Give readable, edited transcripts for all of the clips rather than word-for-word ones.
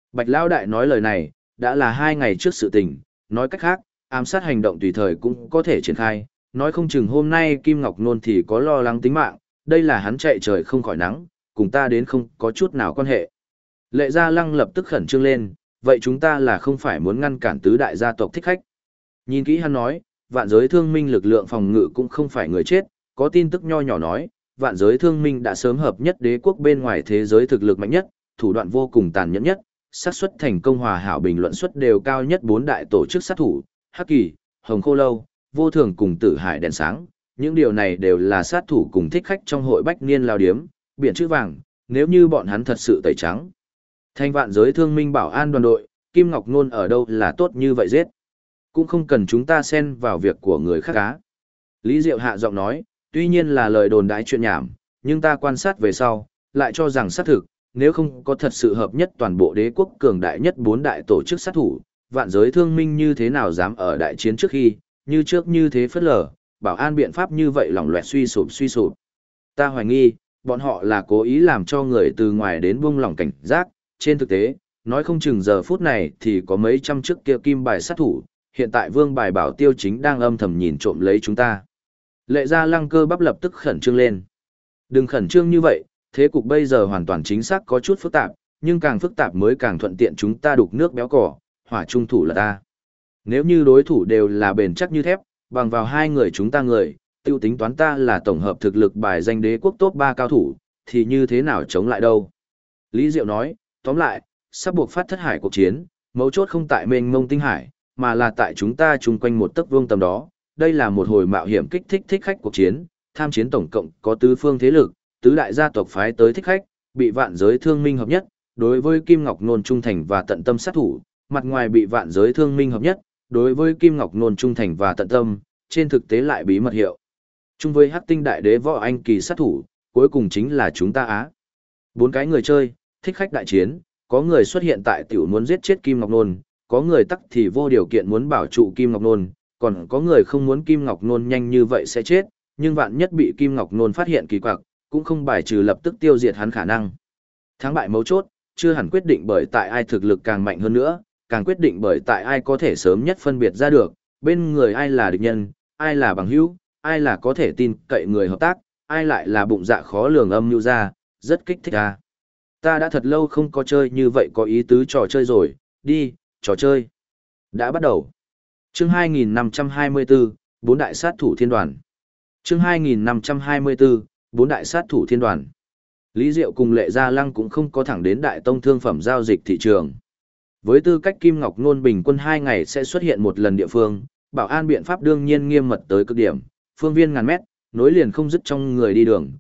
Bạch Lão Đại nói lời này, đã là 2 ngày trước sự tình, nói cách khác, ám sát hành động tùy thời cũng có thể triển khai, nói không chừng hôm nay Kim Ngọc Nôn thì có lo lắng tính mạng, đây là hắn chạy trời không khỏi nắng, cùng ta đến không có chút nào quan hệ. Lệ Gia Lăng lập tức khẩn trương lên, vậy chúng ta là không phải muốn ngăn cản tứ đại gia tộc thích khách. Nhìn kỹ hắn nói, vạn giới thương minh lực lượng phòng ngự cũng không phải người chết, có tin tức nho nhỏ nói, vạn giới thương minh đã sớm hợp nhất đế quốc bên ngoài thế giới thực lực mạnh nhất, thủ đoạn vô cùng tàn nhẫn nhất, xác suất thành công hòa hảo bình luận suất đều cao nhất 4 đại tổ chức sát thủ, Hắc Kỳ, Hồng Khô Lâu, Vô Thường cùng Tử Hải đèn sáng, những điều này đều là sát thủ cùng thích khách trong hội bách niên lao điếm, biển chữ vàng, nếu như bọn hắn thật sự tẩy trắng. Thanh vạn giới thương minh bảo an đoàn đội, Kim Ngọc Nôn ở đâu là tốt như vậy giết. Cũng không cần chúng ta xen vào việc của người khác cá. Lý Diệu hạ giọng nói, tuy nhiên là lời đồn đãi chuyện nhảm, nhưng ta quan sát về sau, lại cho rằng xác thực, nếu không có thật sự hợp nhất toàn bộ đế quốc cường đại nhất 4 đại tổ chức sát thủ, vạn giới thương minh như thế nào dám ở đại chiến trước khi, như trước như thế phất lờ, bảo an biện pháp như vậy lỏng loẹt suy sụp. Ta hoài nghi, bọn họ là cố ý làm cho người từ ngoài đến buông lỏng cảnh giác, trên thực tế, nói không chừng giờ phút này thì có mấy trăm chiếc kia kim bài sát thủ, hiện tại vương bài bảo tiêu chính đang âm thầm nhìn trộm lấy chúng ta. Lệ Gia Lăng cơ bắp lập tức khẩn trương lên. Đừng khẩn trương như vậy, thế cục bây giờ hoàn toàn chính xác có chút phức tạp, nhưng càng phức tạp mới càng thuận tiện chúng ta đục nước béo cỏ, hỏa trung thủ là ta. Nếu như đối thủ đều là bền chắc như thép, bằng vào 2 người chúng ta người, tiêu tính toán ta là tổng hợp thực lực bài danh đế quốc top 3 cao thủ, thì như thế nào chống lại đâu. Lý Diệu nói, tóm lại, sắp buộc phát thất hải cuộc chiến, mấu chốt không tại mênh mông tinh hải, mà là tại chúng ta chung quanh một tấc vuông tầm đó. Đây là một hồi mạo hiểm kích thích thích khách cuộc chiến, tham chiến tổng cộng có tứ phương thế lực, tứ đại gia tộc phái tới thích khách, bị vạn giới thương minh hợp nhất, đối với Kim Ngọc Nôn trung thành và tận tâm sát thủ, mặt ngoài bị vạn giới thương minh hợp nhất, đối với Kim Ngọc Nôn trung thành và tận tâm, trên thực tế lại bí mật hiệu. Chung với Hắc Tinh Đại Đế Võ Anh kỳ sát thủ, cuối cùng chính là chúng ta á. 4 cái người chơi, thích khách đại chiến, có người xuất hiện tại tiểu muốn giết chết Kim Ngọc Nôn, có người tắc thì vô điều kiện muốn bảo trụ Kim Ngọc Nôn, còn có người không muốn Kim Ngọc Nôn nhanh như vậy sẽ chết, nhưng vạn nhất bị Kim Ngọc Nôn phát hiện kỳ quặc, cũng không bài trừ lập tức tiêu diệt hắn khả năng. Thắng bại mấu chốt, chưa hẳn quyết định bởi tại ai thực lực càng mạnh hơn nữa, càng quyết định bởi tại ai có thể sớm nhất phân biệt ra được, bên người ai là địch nhân, ai là bằng hữu, ai là có thể tin cậy người hợp tác, ai lại là bụng dạ khó lường âm mưu ra, rất kích thích à. Ta đã thật lâu không có chơi như vậy có ý tứ trò chơi rồi, đi, trò chơi. Đã bắt đầu. Chương 2524, 4 đại sát thủ thiên đoàn. Chương 2524, 4 đại sát thủ thiên đoàn. Lý Diệu cùng Lệ Gia Lăng cũng không có thẳng đến đại tông thương phẩm giao dịch thị trường. Với tư cách Kim Ngọc Nôn bình quân 2 ngày sẽ xuất hiện một lần địa phương, bảo an biện pháp đương nhiên nghiêm mật tới cực điểm, phương viên ngàn mét, nối liền không dứt trong người đi đường,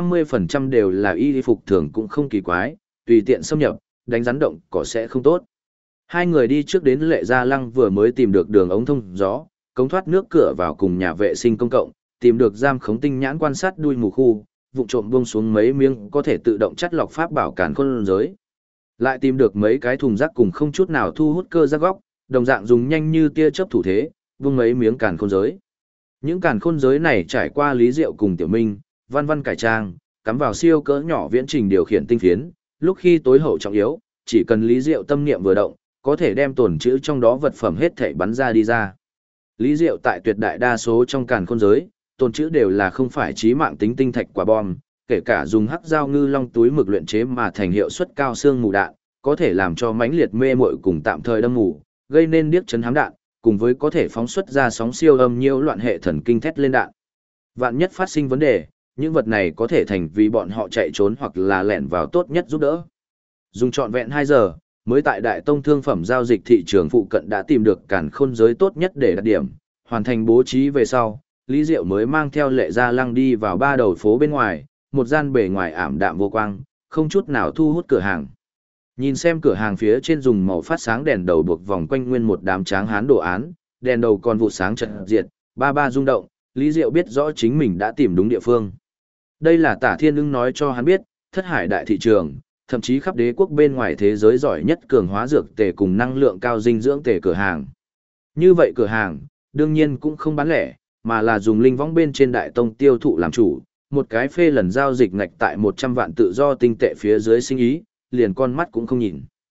50% đều là y phục thường cũng không kỳ quái, tùy tiện xâm nhập, đánh rắn động cỏ sẽ không tốt. 2 người đi trước đến Lệ Gia Lăng vừa mới tìm được đường ống thông gió, cống thoát nước cửa vào cùng nhà vệ sinh công cộng, tìm được giam khống tinh nhãn quan sát đuôi mù khu, vụ trộm buông xuống mấy miếng có thể tự động chắt lọc pháp bảo cản khôn giới. Lại tìm được mấy cái thùng rác cùng không chút nào thu hút cơ rác góc, đồng dạng dùng nhanh như tia chớp thủ thế, buông mấy miếng cản khôn giới. Những cản khôn giới này trải qua Lý Diệu cùng Tiểu Minh, văn văn cải trang, cắm vào siêu cỡ nhỏ viễn trình điều khiển tinh phiến, lúc khi tối hậu trọng yếu, chỉ cần Lý Diệu tâm niệm vừa động, có thể đem tồn trữ trong đó vật phẩm hết thảy bắn ra đi ra. Lý Diệu tại tuyệt đại đa số trong càn khôn giới, tồn trữ đều là không phải chí mạng tính tinh thạch quả bom, kể cả dùng hắc dao ngư long túi mực luyện chế mà thành hiệu suất cao xương mù đạn, có thể làm cho mãnh liệt mê muội cùng tạm thời đâm mù, gây nên điếc chấn hám đạn, cùng với có thể phóng xuất ra sóng siêu âm nhiễu loạn hệ thần kinh thét lên đạn. Vạn nhất phát sinh vấn đề, những vật này có thể thành vì bọn họ chạy trốn hoặc là lẻn vào tốt nhất giúp đỡ. Dùng trọn vẹn 2 giờ, mới tại Đại Tông thương phẩm giao dịch thị trường phụ cận đã tìm được càn khôn giới tốt nhất để đặt điểm, hoàn thành bố trí về sau, Lý Diệu mới mang theo Lệ Gia Lăng đi vào 3 đầu phố bên ngoài, một gian bề ngoài ảm đạm vô quang, không chút nào thu hút cửa hàng. Nhìn xem cửa hàng phía trên dùng màu phát sáng đèn đầu buộc vòng quanh nguyên một đám tráng hán đồ án, đèn đầu còn vụ sáng chật diệt, ba rung động, Lý Diệu biết rõ chính mình đã tìm đúng địa phương. Đây là Tả Thiên Ưng nói cho hắn biết, thất hải đại thị trường, thậm chí khắp đế quốc bên ngoài thế giới giỏi nhất cường hóa dược tề cùng năng lượng cao dinh dưỡng tề cửa hàng. Như vậy cửa hàng, đương nhiên cũng không bán lẻ, mà là dùng linh võng bên trên Đại Tông tiêu thụ làm chủ, một cái phê lần giao dịch ngạch tại 100 vạn tự do tinh tệ phía dưới sinh ý, liền con mắt cũng không nhìn.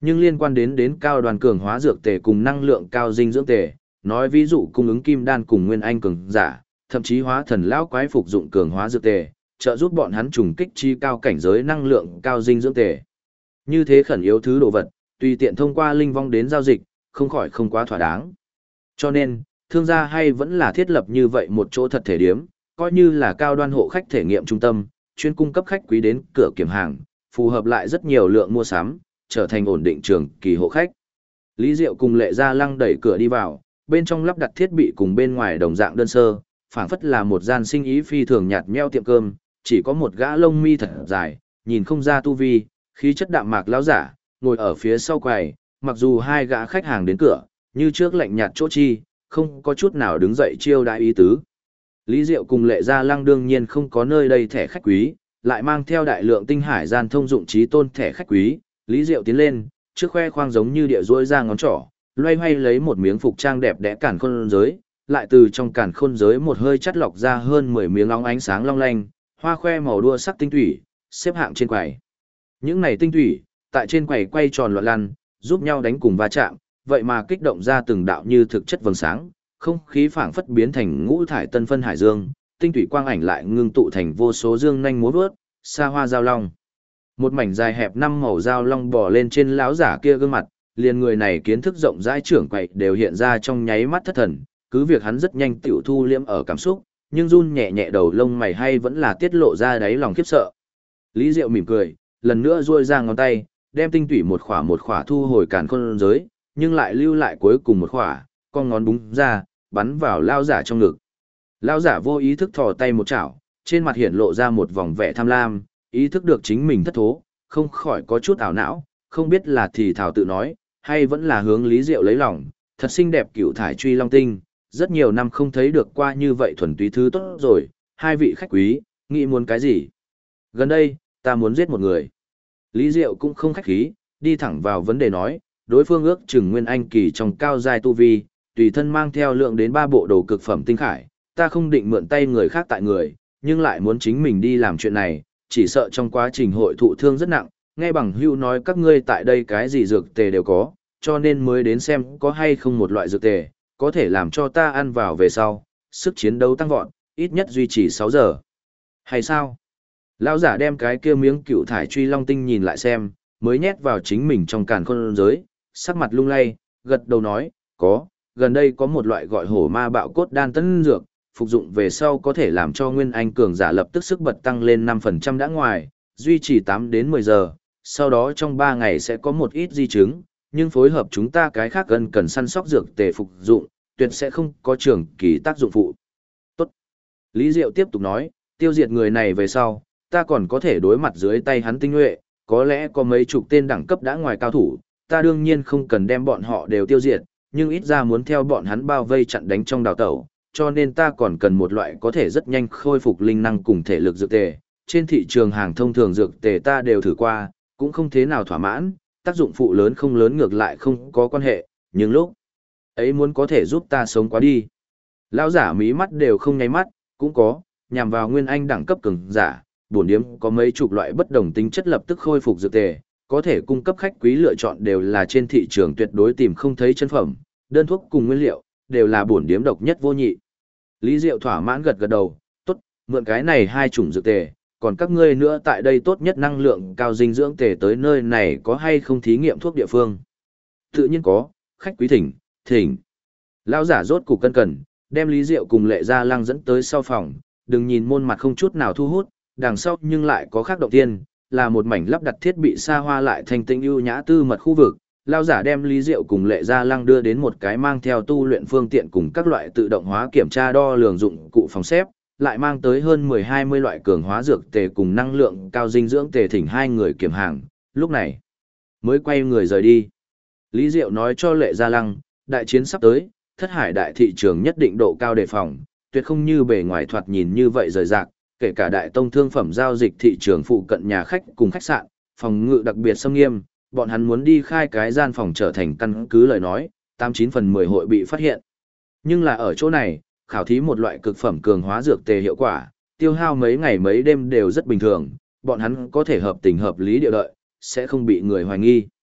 Nhưng liên quan đến cao đoàn cường hóa dược tề cùng năng lượng cao dinh dưỡng tề, nói ví dụ cung ứng kim đan cùng nguyên anh cường giả, thậm chí hóa thần lão quái phục dụng cường hóa dược tề, trợ giúp bọn hắn trùng kích chi cao cảnh giới năng lượng cao dinh dưỡng tề. Như thế khẩn yếu thứ đồ vật, tùy tiện thông qua linh vong đến giao dịch, không khỏi không quá thỏa đáng. Cho nên, thương gia hay vẫn là thiết lập như vậy một chỗ thật thể điếm, coi như là cao đoan hộ khách thể nghiệm trung tâm, chuyên cung cấp khách quý đến cửa kiểm hàng, phù hợp lại rất nhiều lượng mua sắm, trở thành ổn định trường kỳ hộ khách. Lý Diệu cùng Lệ Gia Lăng đẩy cửa đi vào, bên trong lắp đặt thiết bị cùng bên ngoài đồng dạng đơn sơ, phảng phất là một gian sinh ý phi thường nhạt nhẽo tiệm cơm, chỉ có một gã lông mi thật dài, nhìn không ra tu vi, khí chất đạm mạc lão giả, ngồi ở phía sau quầy, mặc dù hai gã khách hàng đến cửa, như trước lạnh nhạt chỗ chi, không có chút nào đứng dậy chiêu đãi ý tứ. Lý Diệu cùng Lệ Gia Lăng đương nhiên không có nơi đây thẻ khách quý, lại mang theo đại lượng tinh hải gian thông dụng trí tôn thẻ khách quý, Lý Diệu tiến lên, trước khoe khoang giống như địa rỗi ra ngón trỏ, loay hoay lấy một miếng phục trang đẹp đẽ càn khôn giới, lại từ trong càn khôn giới một hơi chắt lọc ra hơn 10 miếng óng ánh sáng long lanh, hoa khoe màu đua sắc tinh thủy, xếp hạng trên quầy. Những này tinh thủy, tại trên quầy quay tròn loạn lăn, giúp nhau đánh cùng va chạm, vậy mà kích động ra từng đạo như thực chất vầng sáng, không khí phảng phất biến thành ngũ thải tân phân hải dương, tinh thủy quang ảnh lại ngưng tụ thành vô số dương nhanh múa vớt, xa hoa giao long. Một mảnh dài hẹp năm màu giao long bò lên trên lão giả kia gương mặt, liền người này kiến thức rộng rãi trưởng quậy đều hiện ra trong nháy mắt thất thần, cứ việc hắn rất nhanh tiểu thu liễm ở cảm xúc, nhưng run nhẹ nhẹ đầu lông mày hay vẫn là tiết lộ ra đáy lòng khiếp sợ. Lý Diệu mỉm cười, lần nữa duỗi ra ngón tay, đem tinh thủy một khỏa thu hồi càn khôn giới, nhưng lại lưu lại cuối cùng một khỏa, con ngón búng ra, bắn vào lão giả trong ngực. Lão giả vô ý thức thò tay một chảo, trên mặt hiện lộ ra một vòng vẻ tham lam, ý thức được chính mình thất thố, không khỏi có chút ảo não, không biết là thì thảo tự nói, hay vẫn là hướng Lý Diệu lấy lòng, thật xinh đẹp cựu thải truy long tinh, rất nhiều năm không thấy được qua như vậy thuần túy thứ tốt rồi, hai vị khách quý, nghĩ muốn cái gì? Gần đây, ta muốn giết một người. Lý Diệu cũng không khách khí, đi thẳng vào vấn đề nói, đối phương ước chừng nguyên anh kỳ trong cao giai tu vi, tùy thân mang theo lượng đến 3 bộ đồ cực phẩm tinh khải, ta không định mượn tay người khác tại người, nhưng lại muốn chính mình đi làm chuyện này, chỉ sợ trong quá trình hội thụ thương rất nặng, nghe bằng hữu nói các ngươi tại đây cái gì dược tề đều có, cho nên mới đến xem có hay không một loại dược tề, có thể làm cho ta ăn vào về sau, sức chiến đấu tăng vọt, ít nhất duy trì 6 giờ. Hay sao? Lão giả đem cái kia miếng cựu thải truy long tinh nhìn lại xem, mới nhét vào chính mình trong càn khôn giới, sắc mặt lung lay, gật đầu nói, có, gần đây có một loại gọi hổ ma bạo cốt đan tân dược, phục dụng về sau có thể làm cho nguyên anh cường giả lập tức sức bật tăng lên 5% đã ngoài, duy trì 8 đến 10 giờ, sau đó trong 3 ngày sẽ có một ít di chứng, nhưng phối hợp chúng ta cái khác cần săn sóc dược tề phục dụng, tuyệt sẽ không có trường kỳ tác dụng phụ. Tốt. Lý Diệu tiếp tục nói, tiêu diệt người này về sau, ta còn có thể đối mặt dưới tay hắn tinh nhuệ, có lẽ có mấy chục tên đẳng cấp đã ngoài cao thủ, ta đương nhiên không cần đem bọn họ đều tiêu diệt, nhưng ít ra muốn theo bọn hắn bao vây chặn đánh trong đào tẩu, cho nên ta còn cần một loại có thể rất nhanh khôi phục linh năng cùng thể lực dược tề. Trên thị trường hàng thông thường dược tề ta đều thử qua, cũng không thế nào thỏa mãn, tác dụng phụ lớn không lớn ngược lại không có quan hệ, nhưng lúc ấy muốn có thể giúp ta sống qua đi. Lão giả mí mắt đều không nháy mắt, cũng có, nhằm vào nguyên anh đẳng cấp cường giả, bổn điếm có mấy chục loại bất đồng tính chất lập tức khôi phục dược tề, có thể cung cấp khách quý lựa chọn đều là trên thị trường tuyệt đối tìm không thấy chân phẩm, đơn thuốc cùng nguyên liệu, đều là bổn điếm độc nhất vô nhị. Lý Diệu thỏa mãn gật gật đầu, tốt, mượn cái này hai chủng dược tề, còn các ngươi nữa tại đây tốt nhất năng lượng cao dinh dưỡng tề tới nơi này có hay không thí nghiệm thuốc địa phương? Tự nhiên có, khách quý thỉnh, thỉnh. Lão giả rốt cục cân cẩn, đem Lý Diệu cùng Lệ Gia Lăng dẫn tới sau phòng, đừng nhìn môn mặt không chút nào thu hút, đằng sau nhưng lại có khác động tiên, là một mảnh lắp đặt thiết bị xa hoa lại thanh tĩnh ưu nhã tư mật khu vực. Lão giả đem Lý Diệu cùng Lệ Gia Lăng đưa đến một cái mang theo tu luyện phương tiện cùng các loại tự động hóa kiểm tra đo lường dụng cụ phòng xếp, lại mang tới hơn 10-20 loại cường hóa dược tề cùng năng lượng cao dinh dưỡng tề thỉnh hai người kiểm hàng, lúc này mới quay người rời đi. Lý Diệu nói cho Lệ Gia Lăng, đại chiến sắp tới, thất hải đại thị trường nhất định độ cao đề phòng, tuyệt không như bề ngoài thoạt nhìn như vậy rời rạc, kể cả đại tông thương phẩm giao dịch thị trường phụ cận nhà khách cùng khách sạn, phòng ngự đặc biệt xâm nghiêm, bọn hắn muốn đi khai cái gian phòng trở thành căn cứ lời nói, 89 phần 10 hội bị phát hiện. Nhưng là ở chỗ này, khảo thí một loại cực phẩm cường hóa dược tề hiệu quả, tiêu hao mấy ngày mấy đêm đều rất bình thường, bọn hắn có thể hợp tình hợp lý địa đợi, sẽ không bị người hoài nghi.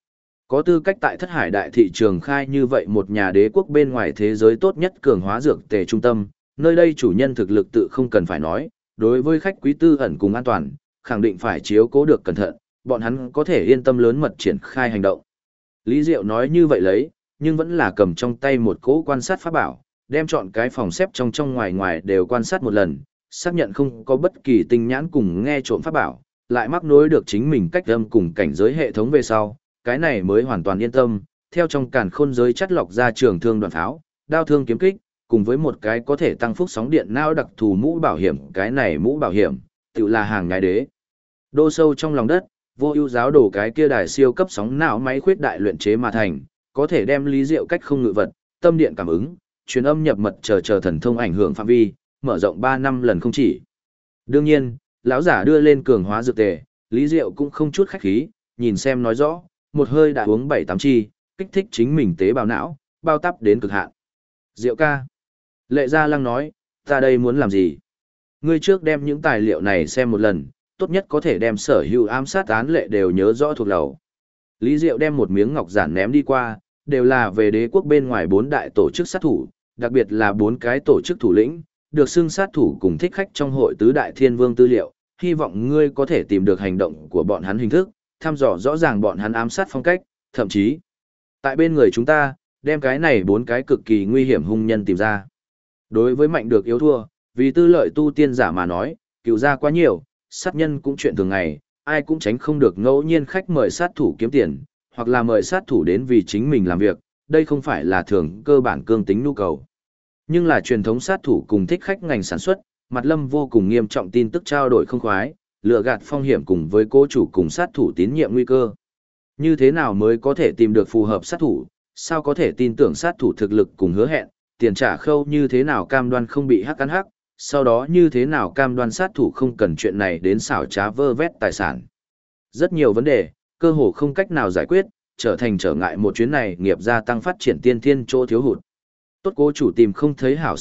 Có tư cách tại Thất Hải đại thị trường khai như vậy một nhà đế quốc bên ngoài thế giới tốt nhất cường hóa dược tề trung tâm, nơi đây chủ nhân thực lực tự không cần phải nói, đối với khách quý tư ẩn cùng an toàn, khẳng định phải chiếu cố được cẩn thận, bọn hắn có thể yên tâm lớn mật triển khai hành động. Lý Diệu nói như vậy lấy, nhưng vẫn là cầm trong tay một cỗ quan sát pháp bảo, đem chọn cái phòng xếp trong trong ngoài ngoài đều quan sát một lần, xác nhận không có bất kỳ tinh nhãn cùng nghe trộm pháp bảo, lại mắc nối được chính mình cách âm cùng cảnh giới hệ thống về sau, cái này mới hoàn toàn yên tâm, theo trong càn khôn giới chắt lọc ra trường thương đoạn pháo, đao thương kiếm kích, cùng với một cái có thể tăng phúc sóng điện não đặc thù mũ bảo hiểm, cái này mũ bảo hiểm, tự là hàng nhái đế. Đô sâu trong lòng đất, vô ưu giáo đổ cái kia đài siêu cấp sóng não máy khuyết đại luyện chế mà thành, có thể đem Lý Diệu cách không ngự vật, tâm điện cảm ứng, truyền âm nhập mật chờ thần thông ảnh hưởng phạm vi, mở rộng 3 năm lần không chỉ. Đương nhiên, lão giả đưa lên cường hóa dược tề, Lý Diệu cũng không chút khách khí, nhìn xem nói rõ, một hơi đã uống 7-8 chi, kích thích chính mình tế bào não, bao tắp đến cực hạn. Diệu ca. Lệ Gia Lăng nói, ta đây muốn làm gì? Ngươi trước đem những tài liệu này xem một lần, tốt nhất có thể đem sở hữu ám sát án lệ đều nhớ rõ thuộc lầu. Lý Diệu đem một miếng ngọc giản ném đi qua, đều là về đế quốc bên ngoài 4 đại tổ chức sát thủ, đặc biệt là 4 cái tổ chức thủ lĩnh, được xưng sát thủ cùng thích khách trong hội tứ đại thiên vương tư liệu, hy vọng ngươi có thể tìm được hành động của bọn hắn hình thức, thăm dò rõ ràng bọn hắn ám sát phong cách, thậm chí tại bên người chúng ta, đem cái này 4 cái cực kỳ nguy hiểm hung nhân tìm ra. Đối với mạnh được yếu thua, vì tư lợi tu tiên giả mà nói, cựu ra quá nhiều, sát nhân cũng chuyện thường ngày, ai cũng tránh không được ngẫu nhiên khách mời sát thủ kiếm tiền, hoặc là mời sát thủ đến vì chính mình làm việc, đây không phải là thường cơ bản cương tính nhu cầu. Nhưng là truyền thống sát thủ cùng thích khách ngành sản xuất, Mặt Lâm vô cùng nghiêm trọng tin tức trao đổi không khoái, lừa gạt phong hiểm cùng với cố chủ cùng sát thủ tín nhiệm nguy cơ. Như thế nào mới có thể tìm được phù hợp sát thủ, sao có thể tin tưởng sát thủ thực lực cùng hứa hẹn, tiền trả khâu như thế nào cam đoan không bị hắc cắn hắc, sau đó như thế nào cam đoan sát thủ không cần chuyện này đến xảo trá vơ vét tài sản. Rất nhiều vấn đề, cơ hồ không cách nào giải quyết, trở thành trở ngại một chuyến này nghiệp gia tăng phát triển tiên thiên chỗ thiếu hụt. Tốt cố chủ tìm không thấy hảo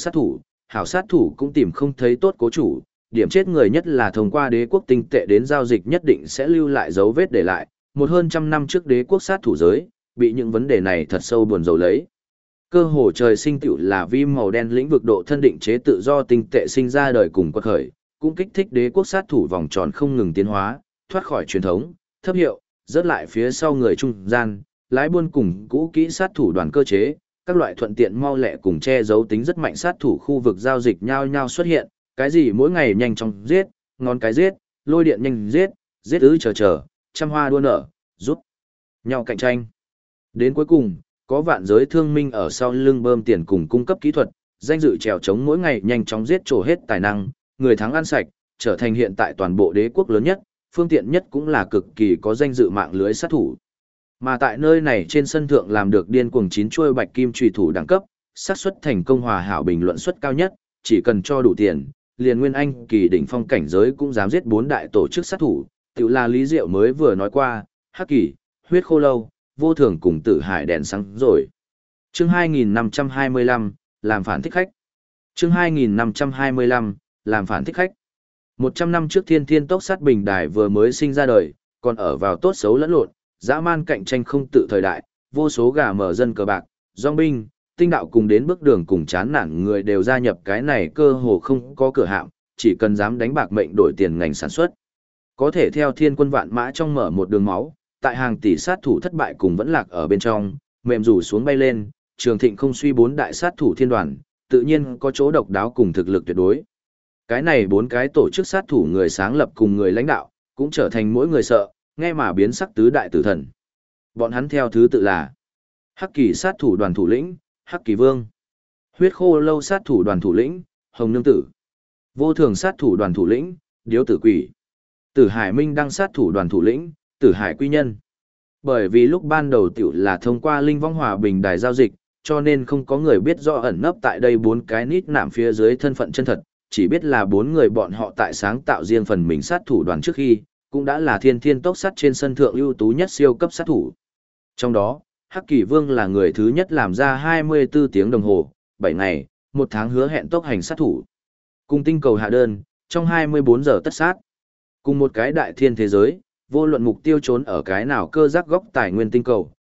sát thủ cũng tìm không thấy tốt cố chủ, điểm chết người nhất là thông qua đế quốc tinh tệ đến giao dịch nhất định sẽ lưu lại dấu vết để lại, một hơn trăm năm trước đế quốc sát thủ giới, bị những vấn đề này thật sâu buồn rầu lấy. Cơ hồ trời sinh tựu là vi màu đen lĩnh vực độ thân định chế tự do tinh tệ sinh ra đời cùng quật khởi, cũng kích thích đế quốc sát thủ vòng tròn không ngừng tiến hóa, thoát khỏi truyền thống, thấp hiệu, rớt lại phía sau người trung gian, lái buôn cùng cũ kỹ sát thủ đoàn cơ chế, các loại thuận tiện mau lẹ cùng che giấu tính rất mạnh sát thủ khu vực giao dịch nhau nhau xuất hiện, cái gì mỗi ngày nhanh chóng giết, ngón cái giết, lôi điện nhanh giết, giết ứ chờ, trăm hoa đua nở, rút nhau cạnh tranh. Đến cuối cùng, có vạn giới thương minh ở sau lưng bơm tiền cùng cung cấp kỹ thuật, danh dự trèo chống mỗi ngày nhanh chóng giết trổ hết tài năng, người thắng ăn sạch, trở thành hiện tại toàn bộ đế quốc lớn nhất, phương tiện nhất cũng là cực kỳ có danh dự mạng lưới sát thủ. Mà tại nơi này trên sân thượng làm được điên cuồng 9 chuôi bạch kim chùy thủ đẳng cấp, xác suất thành công hòa hảo bình luận suất cao nhất, chỉ cần cho đủ tiền, liền nguyên anh kỳ đỉnh phong cảnh giới cũng dám giết 4 đại tổ chức sát thủ, tự là Lý Diệu mới vừa nói qua, Hắc Kỳ, Huyết Khô Lâu, Vô Thường cùng Tử Hải đèn sáng rồi. Chương 2525, làm phản thích khách. Chương 2525, làm phản thích khách. 100 năm trước Thiên Thiên Tốc Sát Bình Đài vừa mới sinh ra đời, còn ở vào tốt xấu lẫn lộn, dã man cạnh tranh không tự thời đại, vô số gà mở dân cờ bạc, dòng binh, tinh đạo cùng đến bước đường cùng chán nản người đều gia nhập cái này cơ hồ không có cửa hạm, chỉ cần dám đánh bạc mệnh đổi tiền ngành sản xuất. Có thể theo thiên quân vạn mã trong mở một đường máu, tại hàng tỷ sát thủ thất bại cùng vẫn lạc ở bên trong, mềm rủ xuống bay lên, Trường Thịnh không suy 4 đại sát thủ thiên đoàn, tự nhiên có chỗ độc đáo cùng thực lực tuyệt đối. Cái này 4 cái tổ chức sát thủ người sáng lập cùng người lãnh đạo, cũng trở thành mỗi người sợ, nghe mà biến sắc tứ đại tử thần. Bọn hắn theo thứ tự là Hắc Kỳ sát thủ đoàn thủ lĩnh, Hắc Kỳ Vương; Huyết Khô Lâu sát thủ đoàn thủ lĩnh, Hồng Nương Tử; Vô Thường sát thủ đoàn thủ lĩnh, Điếu Tử Quỷ; Tử Hải Minh Đăng sát thủ đoàn thủ lĩnh, Tử Hải Quy Nhân. Bởi vì lúc ban đầu tiểu là thông qua Linh Vong Hòa Bình đài giao dịch, cho nên không có người biết rõ ẩn nấp tại đây 4 cái nít nạm phía dưới thân phận chân thật, chỉ biết là 4 người bọn họ tại sáng tạo riêng phần mình sát thủ đoàn trước khi, cũng đã là thiên thiên tốc sát trên sân thượng ưu tú nhất siêu cấp sát thủ. Trong đó, Hắc Kỳ Vương là người thứ nhất làm ra 24 tiếng đồng hồ, 7 ngày, 1 tháng hứa hẹn tốc hành sát thủ. Cùng tinh cầu hạ đơn, trong 24 giờ tất sát. Cùng một cái đại thiên thế giới, vô luận mục tiêu trốn ở cái nào cơ giác góc tài nguyên tinh cầu,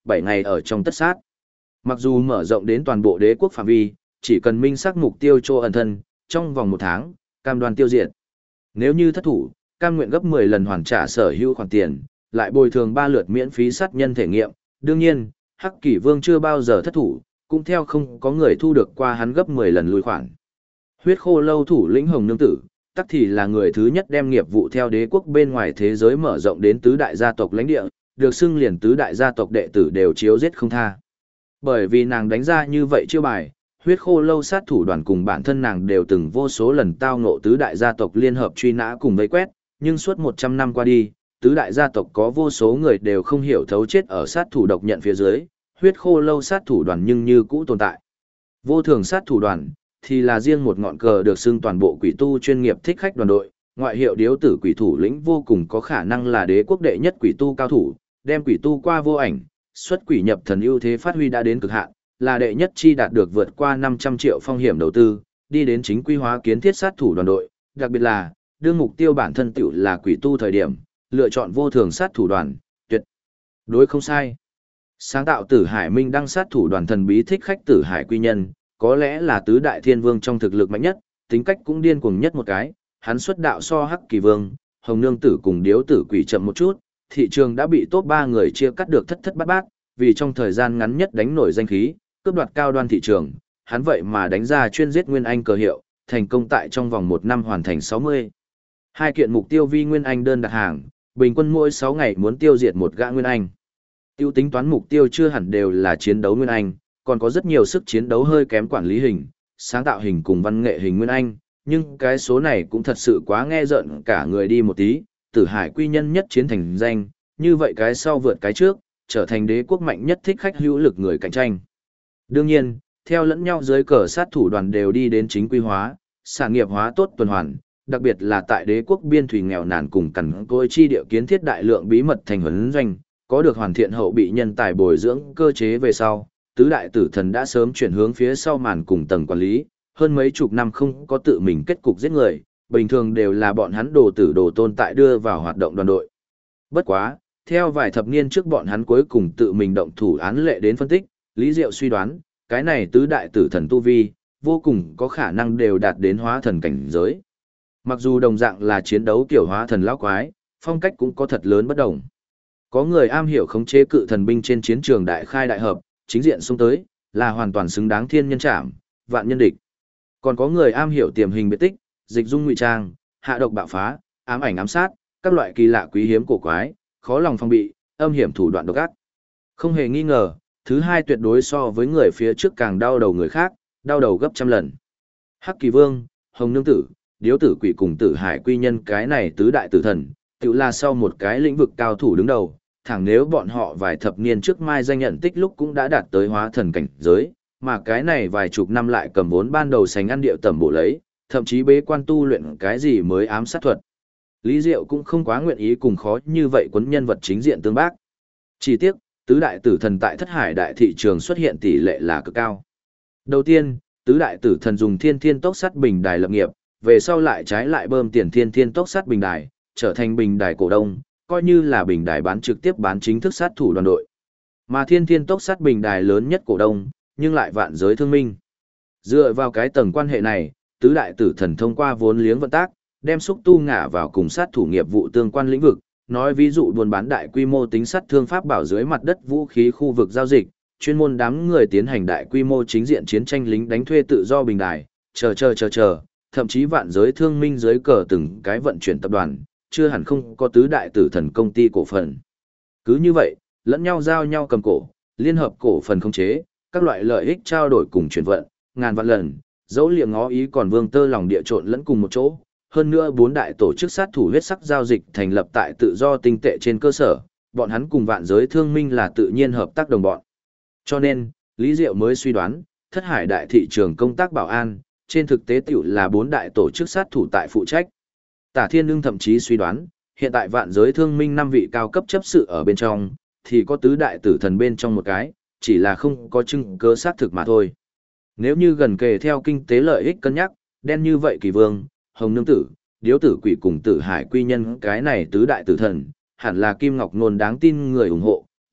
7 ngày ở trong tất sát. Mặc dù mở rộng đến toàn bộ đế quốc phạm vi, chỉ cần minh xác mục tiêu chỗ ẩn thân, trong vòng 1 tháng, cam đoan tiêu diệt. Nếu như thất thủ, cam nguyện gấp 10 lần hoàn trả sở hữu khoản tiền, lại bồi thường 3 lượt miễn phí sát nhân thể nghiệm. Đương nhiên, Hắc Kỷ Vương chưa bao giờ thất thủ, cũng theo không có người thu được qua hắn gấp 10 lần lui khoản. Huyết Khô Lâu thủ lĩnh Hồng Nương Tử, tắc thì là người thứ nhất đem nghiệp vụ theo đế quốc bên ngoài thế giới mở rộng đến tứ đại gia tộc lãnh địa, được xưng liền tứ đại gia tộc đệ tử đều chiếu giết không tha. Bởi vì nàng đánh ra như vậy chiêu bài, Huyết Khô Lâu sát thủ đoàn cùng bản thân nàng đều từng vô số lần tao ngộ tứ đại gia tộc liên hợp truy nã cùng vây quét, nhưng suốt 100 năm qua đi, tứ đại gia tộc có vô số người đều không hiểu thấu chết ở sát thủ độc nhận phía dưới, Huyết Khô Lâu sát thủ đoàn nhưng như cũ tồn tại. Vô thường sát thủ đoàn thì là riêng một ngọn cờ được xưng toàn bộ quỷ tu chuyên nghiệp thích khách đoàn đội, ngoại hiệu điếu tử quỷ thủ lĩnh vô cùng có khả năng là đế quốc đệ nhất quỷ tu cao thủ, đem quỷ tu qua vô ảnh, xuất quỷ nhập thần ưu thế phát huy đã đến cực hạn, là đệ nhất chi đạt được vượt qua 500 triệu phong hiểm đầu tư, đi đến chính quy hóa kiến thiết sát thủ đoàn đội, đặc biệt là đương mục tiêu bản thân tiểu là quỷ tu thời điểm, lựa chọn vô thường sát thủ đoàn, tuyệt đối không sai. Sáng tạo Tử Hải Minh đăng sát thủ đoàn thần bí thích khách Tử Hải Quy Nhân, có lẽ là tứ đại thiên vương trong thực lực mạnh nhất, tính cách cũng điên cuồng nhất một cái, hắn xuất đạo so Hắc Kỳ Vương, Hồng Nương Tử cùng Điếu Tử Quỷ chậm một chút, thị trường đã bị top 3 người chia cắt được thất thất bát bát, vì trong thời gian ngắn nhất đánh nổi danh khí, cướp đoạt cao đoan thị trường, hắn vậy mà đánh ra chuyên giết Nguyên Anh cờ hiệu, thành công tại trong vòng 1 năm hoàn thành 60. 2 kiện mục tiêu vi Nguyên Anh đơn đặt hàng, bình quân mỗi 6 ngày muốn tiêu diệt một gã Nguyên Anh. Tiêu tính toán mục tiêu chưa hẳn đều là chiến đấu Nguyên Anh, còn có rất nhiều sức chiến đấu hơi kém quản lý hình, sáng tạo hình cùng văn nghệ hình Nguyên Anh, nhưng cái số này cũng thật sự quá nghe rợn cả người đi một tí, Tử Hải Quy Nhân nhất chiến thành danh, như vậy cái sau vượt cái trước, trở thành đế quốc mạnh nhất thích khách hữu lực người cạnh tranh. Đương nhiên, theo lẫn nhau dưới cờ sát thủ đoàn đều đi đến chính quy hóa, sản nghiệp hóa tốt tuần hoàn, đặc biệt là tại đế quốc biên thủy nghèo nàn cùng cằn cỗi chi địa kiến thiết đại lượng bí mật thành huấn doanh, có được hoàn thiện hậu bị nhân tài bồi dưỡng cơ chế về sau, tứ đại tử thần đã sớm chuyển hướng phía sau màn cùng tầng quản lý, hơn mấy chục năm không có tự mình kết cục giết người, bình thường đều là bọn hắn đồ tử đồ tôn tại đưa vào hoạt động đoàn đội. Bất quá, theo vài thập niên trước bọn hắn cuối cùng tự mình động thủ án lệ đến phân tích, Lý Diệu suy đoán, cái này tứ đại tử thần tu vi, vô cùng có khả năng đều đạt đến hóa thần cảnh giới. Mặc dù đồng dạng là chiến đấu kiểu hóa thần lão quái, phong cách cũng có thật lớn bất đồng. Có người am hiểu khống chế cự thần binh trên chiến trường đại khai đại hợp, chính diện xông tới, là hoàn toàn xứng đáng thiên nhân trảm, vạn nhân địch. Còn có người am hiểu tiềm hình biệt tích, dịch dung ngụy trang, hạ độc bạo phá, ám ảnh ám sát, các loại kỳ lạ quý hiếm cổ quái, khó lòng phòng bị, âm hiểm thủ đoạn độc ác. Không hề nghi ngờ, thứ hai tuyệt đối so với người phía trước càng đau đầu người khác, đau đầu gấp trăm lần. Hắc Kỳ Vương, Hồng Nương Tử, Điếu Tử Quỷ cùng Tử Hải Quy Nhân cái này tứ đại tử thần, tự là sau một cái lĩnh vực cao thủ đứng đầu, thẳng nếu bọn họ vài thập niên trước mai danh nhận tích lúc cũng đã đạt tới hóa thần cảnh giới, mà cái này vài chục năm lại cầm vốn ban đầu sánh ăn điệu tầm bổ lấy, thậm chí bế quan tu luyện cái gì mới ám sát thuật. Lý Diệu cũng không quá nguyện ý cùng khó như vậy quấn nhân vật chính diện tương bác. Chỉ tiếc, tứ đại tử thần tại Thất Hải đại thị trường xuất hiện tỷ lệ là cực cao. Đầu tiên, tứ đại tử thần dùng thiên thiên tốc sắt bình đài lập nghiệp, về sau lại trái lại bơm tiền thiên thiên tốc sắt bình đài, trở thành bình đài cổ đông, coi như là bình đài bán trực tiếp bán chính thức sát thủ đoàn đội. Mà thiên thiên tốc sắt bình đài lớn nhất cổ đông, nhưng lại Vạn Giới Thương Minh. Dựa vào cái tầng quan hệ này, tứ đại tử thần thông qua vốn liếng vận tác, đem xúc tu ngả vào cùng sát thủ nghiệp vụ tương quan lĩnh vực, nói ví dụ buôn bán đại quy mô tính sát thương pháp bảo dưới mặt đất vũ khí khu vực giao dịch, chuyên môn đám người tiến hành đại quy mô chính diện chiến tranh lính đánh thuê tự do bình đài, chờ, thậm chí Vạn Giới Thương Minh dưới cờ từng cái vận chuyển tập đoàn, chưa hẳn không có tứ đại tử thần công ty cổ phần. Cứ như vậy, lẫn nhau giao nhau cầm cổ, liên hợp cổ phần khống chế, các loại lợi ích trao đổi cùng chuyển vận, ngàn vạn lần, dẫu liệng ngó ý còn vương tơ lòng địa trộn lẫn cùng một chỗ. Hơn nữa bốn đại tổ chức sát thủ huyết sắc giao dịch thành lập tại tự do tinh tệ trên cơ sở, bọn hắn cùng Vạn Giới Thương Minh là tự nhiên hợp tác đồng bọn. Cho nên, Lý Diệu mới suy đoán, Thất Hải đại thị trường công tác bảo an, trên thực tế tiểu là bốn đại tổ chức sát thủ tại phụ trách. Tả Thiên Ưng thậm chí suy đoán, hiện tại Vạn Giới Thương Minh 5 vị cao cấp chấp sự ở bên trong, thì có tứ đại tử thần bên trong một cái, chỉ là không có chứng cứ xác thực mà thôi. Nếu như gần kề theo kinh tế lợi ích cân nhắc, đen như vậy Kỳ Vương, Hồng Nương Tử, Điếu Tử Quỷ cùng Tử Hải Quy Nhân cái này tứ đại tử thần, hẳn là Kim Ngọc Nôn đáng tin người ủng hộ,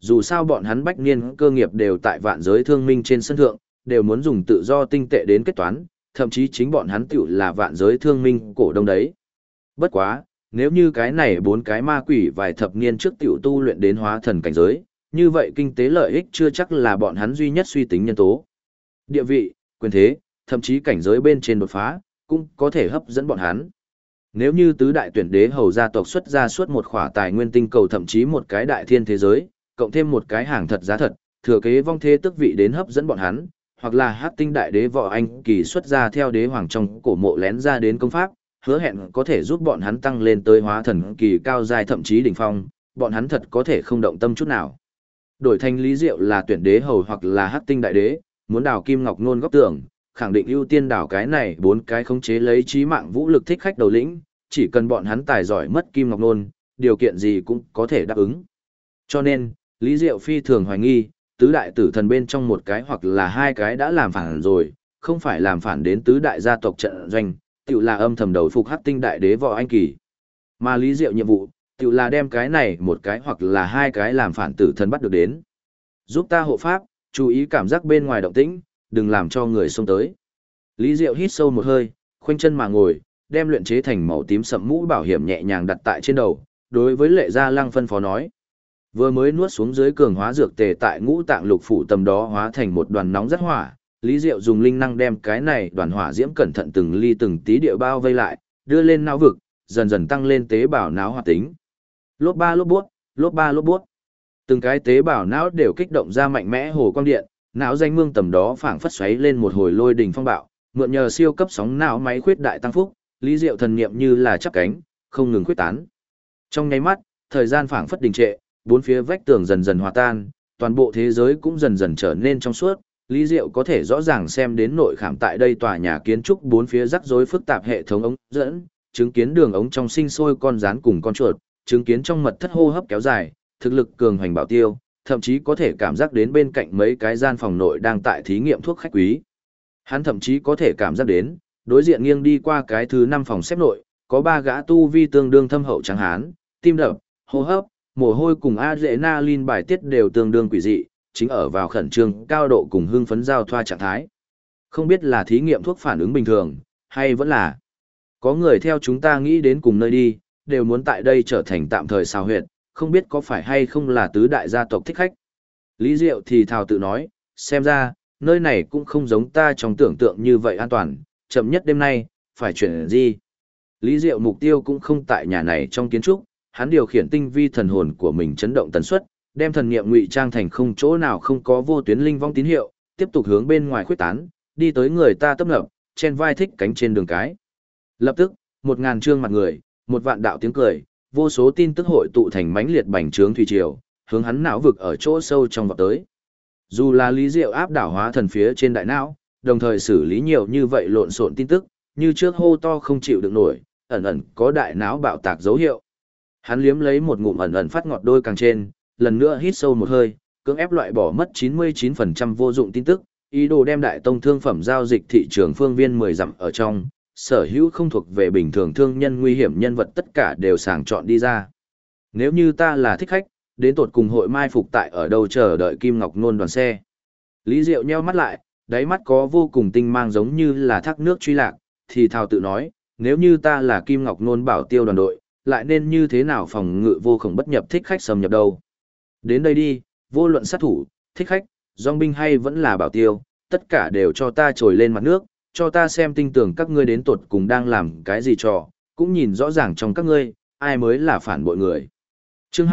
dù sao bọn hắn bách niên cơ nghiệp đều tại vạn giới thương minh trên sân thượng, đều muốn dùng tự do tinh tệ đến kết toán, thậm chí chính bọn hắn tiểu là vạn giới thương minh cổ đông đấy. Bất quá, nếu như cái này bốn cái ma quỷ vài thập niên trước tiểu tu luyện đến hóa thần cảnh giới, như vậy kinh tế lợi ích chưa chắc là bọn hắn duy nhất suy tính nhân tố. Địa vị, quyền thế, thậm chí cảnh giới bên trên đột phá, cũng có thể hấp dẫn bọn hắn. Nếu như tứ đại tuyển đế hầu gia tộc xuất ra suốt một khỏa tài nguyên tinh cầu thậm chí một cái đại thiên thế giới, cộng thêm một cái hàng thật giá thật, thừa kế vong thế tức vị đến hấp dẫn bọn hắn, hoặc là hắc tinh đại đế võ anh kỳ xuất ra theo đế hoàng trong cổ mộ lén ra đến công pháp, hứa hẹn có thể giúp bọn hắn tăng lên tới hóa thần kỳ cao dài thậm chí đỉnh phong, bọn hắn thật có thể không động tâm chút nào. Đổi thành Lý Diệu là tuyển đế hầu hoặc là hắc tinh đại đế, muốn đào kim ngọc nôn góc tường, khẳng định ưu tiên đào cái này bốn cái khống chế lấy trí mạng vũ lực thích khách đầu lĩnh, chỉ cần bọn hắn tài giỏi mất kim ngọc nôn, điều kiện gì cũng có thể đáp ứng. Cho nên, Lý Diệu phi thường hoài nghi, tứ đại tử thần bên trong một cái hoặc là hai cái đã làm phản rồi, không phải làm phản đến tứ đại gia tộc trận doanh, tự là âm thầm đầu phục hắc tinh đại đế võ anh kỳ. Mà Lý Diệu nhiệm vụ, tự là đem cái này một cái hoặc là hai cái làm phản tử thần bắt được đến. Giúp ta hộ pháp, chú ý cảm giác bên ngoài động tĩnh, đừng làm cho người xông tới. Lý Diệu hít sâu một hơi, khoanh chân mà ngồi, đem luyện chế thành màu tím sậm mũ bảo hiểm nhẹ nhàng đặt tại trên đầu, đối với Lệ Gia Lăng phân phó nói. Vừa mới nuốt xuống dưới cường hóa dược tề tại ngũ tạng lục phủ tầm đó hóa thành một đoàn nóng rất hỏa, Lý Diệu dùng linh năng đem cái này đoàn hỏa diễm cẩn thận từng ly từng tí địa bao vây lại, đưa lên não vực, dần dần tăng lên tế bào não hoạt tính. Lốp ba lốp bút, lốp ba lốp bút. Từng cái tế bào não đều kích động ra mạnh mẽ hồ quang điện, não danh mương tầm đó phảng phất xoáy lên một hồi lôi đình phong bạo, mượn nhờ siêu cấp sóng não máy khuyết đại tăng phúc, Lý Diệu thần niệm như là chắp cánh, không ngừng khuyết tán. Trong nháy mắt, thời gian phảng phất đình trệ, bốn phía vách tường dần dần hòa tan, toàn bộ thế giới cũng dần dần trở nên trong suốt. Lý Diệu có thể rõ ràng xem đến nội khảm tại đây tòa nhà kiến trúc bốn phía rắc rối phức tạp hệ thống ống dẫn, chứng kiến đường ống trong sinh sôi con rắn cùng con chuột, chứng kiến trong mật thất hô hấp kéo dài, thực lực cường hoành bảo tiêu, thậm chí có thể cảm giác đến bên cạnh mấy cái gian phòng nội đang tại thí nghiệm thuốc khách quý. Hắn thậm chí có thể cảm giác đến, đối diện nghiêng đi qua cái thứ 5 phòng xếp nội, có 3 gã tu vi tương đương thâm hậu trắng hán, tim đập, hô hấp, mồ hôi cùng adrenaline bài tiết đều tương đương quỷ dị, chính ở vào khẩn trương, cao độ cùng hưng phấn giao thoa trạng thái. Không biết là thí nghiệm thuốc phản ứng bình thường, hay vẫn là có người theo chúng ta nghĩ đến cùng nơi đi, đều muốn tại đây trở thành tạm thời sao huyệt, không biết có phải hay không là tứ đại gia tộc thích khách. Lý Diệu thì thào tự nói, xem ra, nơi này cũng không giống ta trong tưởng tượng như vậy an toàn, chậm nhất đêm nay, phải chuyển gì. Lý Diệu mục tiêu cũng không tại nhà này trong kiến trúc, hắn điều khiển tinh vi thần hồn của mình chấn động tần suất, đem thần niệm ngụy trang thành không chỗ nào không có vô tuyến linh vong tín hiệu, tiếp tục hướng bên ngoài khuếch tán, đi tới người ta tấp nập, trên vai thích cánh trên đường cái. Lập tức, 1000 trương mặt người, 1 vạn đạo tiếng cười, vô số tin tức hội tụ thành mãnh liệt bành trướng thủy triều, hướng hắn não vực ở chỗ sâu trong vọt tới. Dù là Lý Diệu áp đảo hóa thần phía trên đại não, đồng thời xử lý nhiều như vậy lộn xộn tin tức, như trước hô to không chịu được nổi, ẩn ẩn có đại não bạo tạc dấu hiệu. Hắn liếm lấy một ngụm ẩn ẩn phát ngọt đôi càng trên, lần nữa hít sâu một hơi, cưỡng ép loại bỏ mất 99% vô dụng tin tức, ý đồ đem đại tông thương phẩm giao dịch thị trường phương viên 10 dặm ở trong, sở hữu không thuộc về bình thường thương nhân nguy hiểm nhân vật tất cả đều sàng chọn đi ra. Nếu như ta là thích khách, đến tột cùng hội mai phục tại ở đâu chờ đợi Kim Ngọc Nôn đoàn xe. Lý Diệu nheo mắt lại, đáy mắt có vô cùng tinh mang giống như là thác nước truy lạc, thì thào tự nói, nếu như ta là Kim Ngọc Nôn bảo tiêu đoàn đội, lại nên như thế nào phòng ngự vô khổng bất nhập thích khách xâm nhập đâu. Đến đây đi, vô luận sát thủ, thích khách, dòng binh hay vẫn là bảo tiêu, tất cả đều cho ta trồi lên mặt nước, cho ta xem tinh tưởng các ngươi đến tột cùng đang làm cái gì trò, cũng nhìn rõ ràng trong các ngươi, ai mới là phản bội người. Chương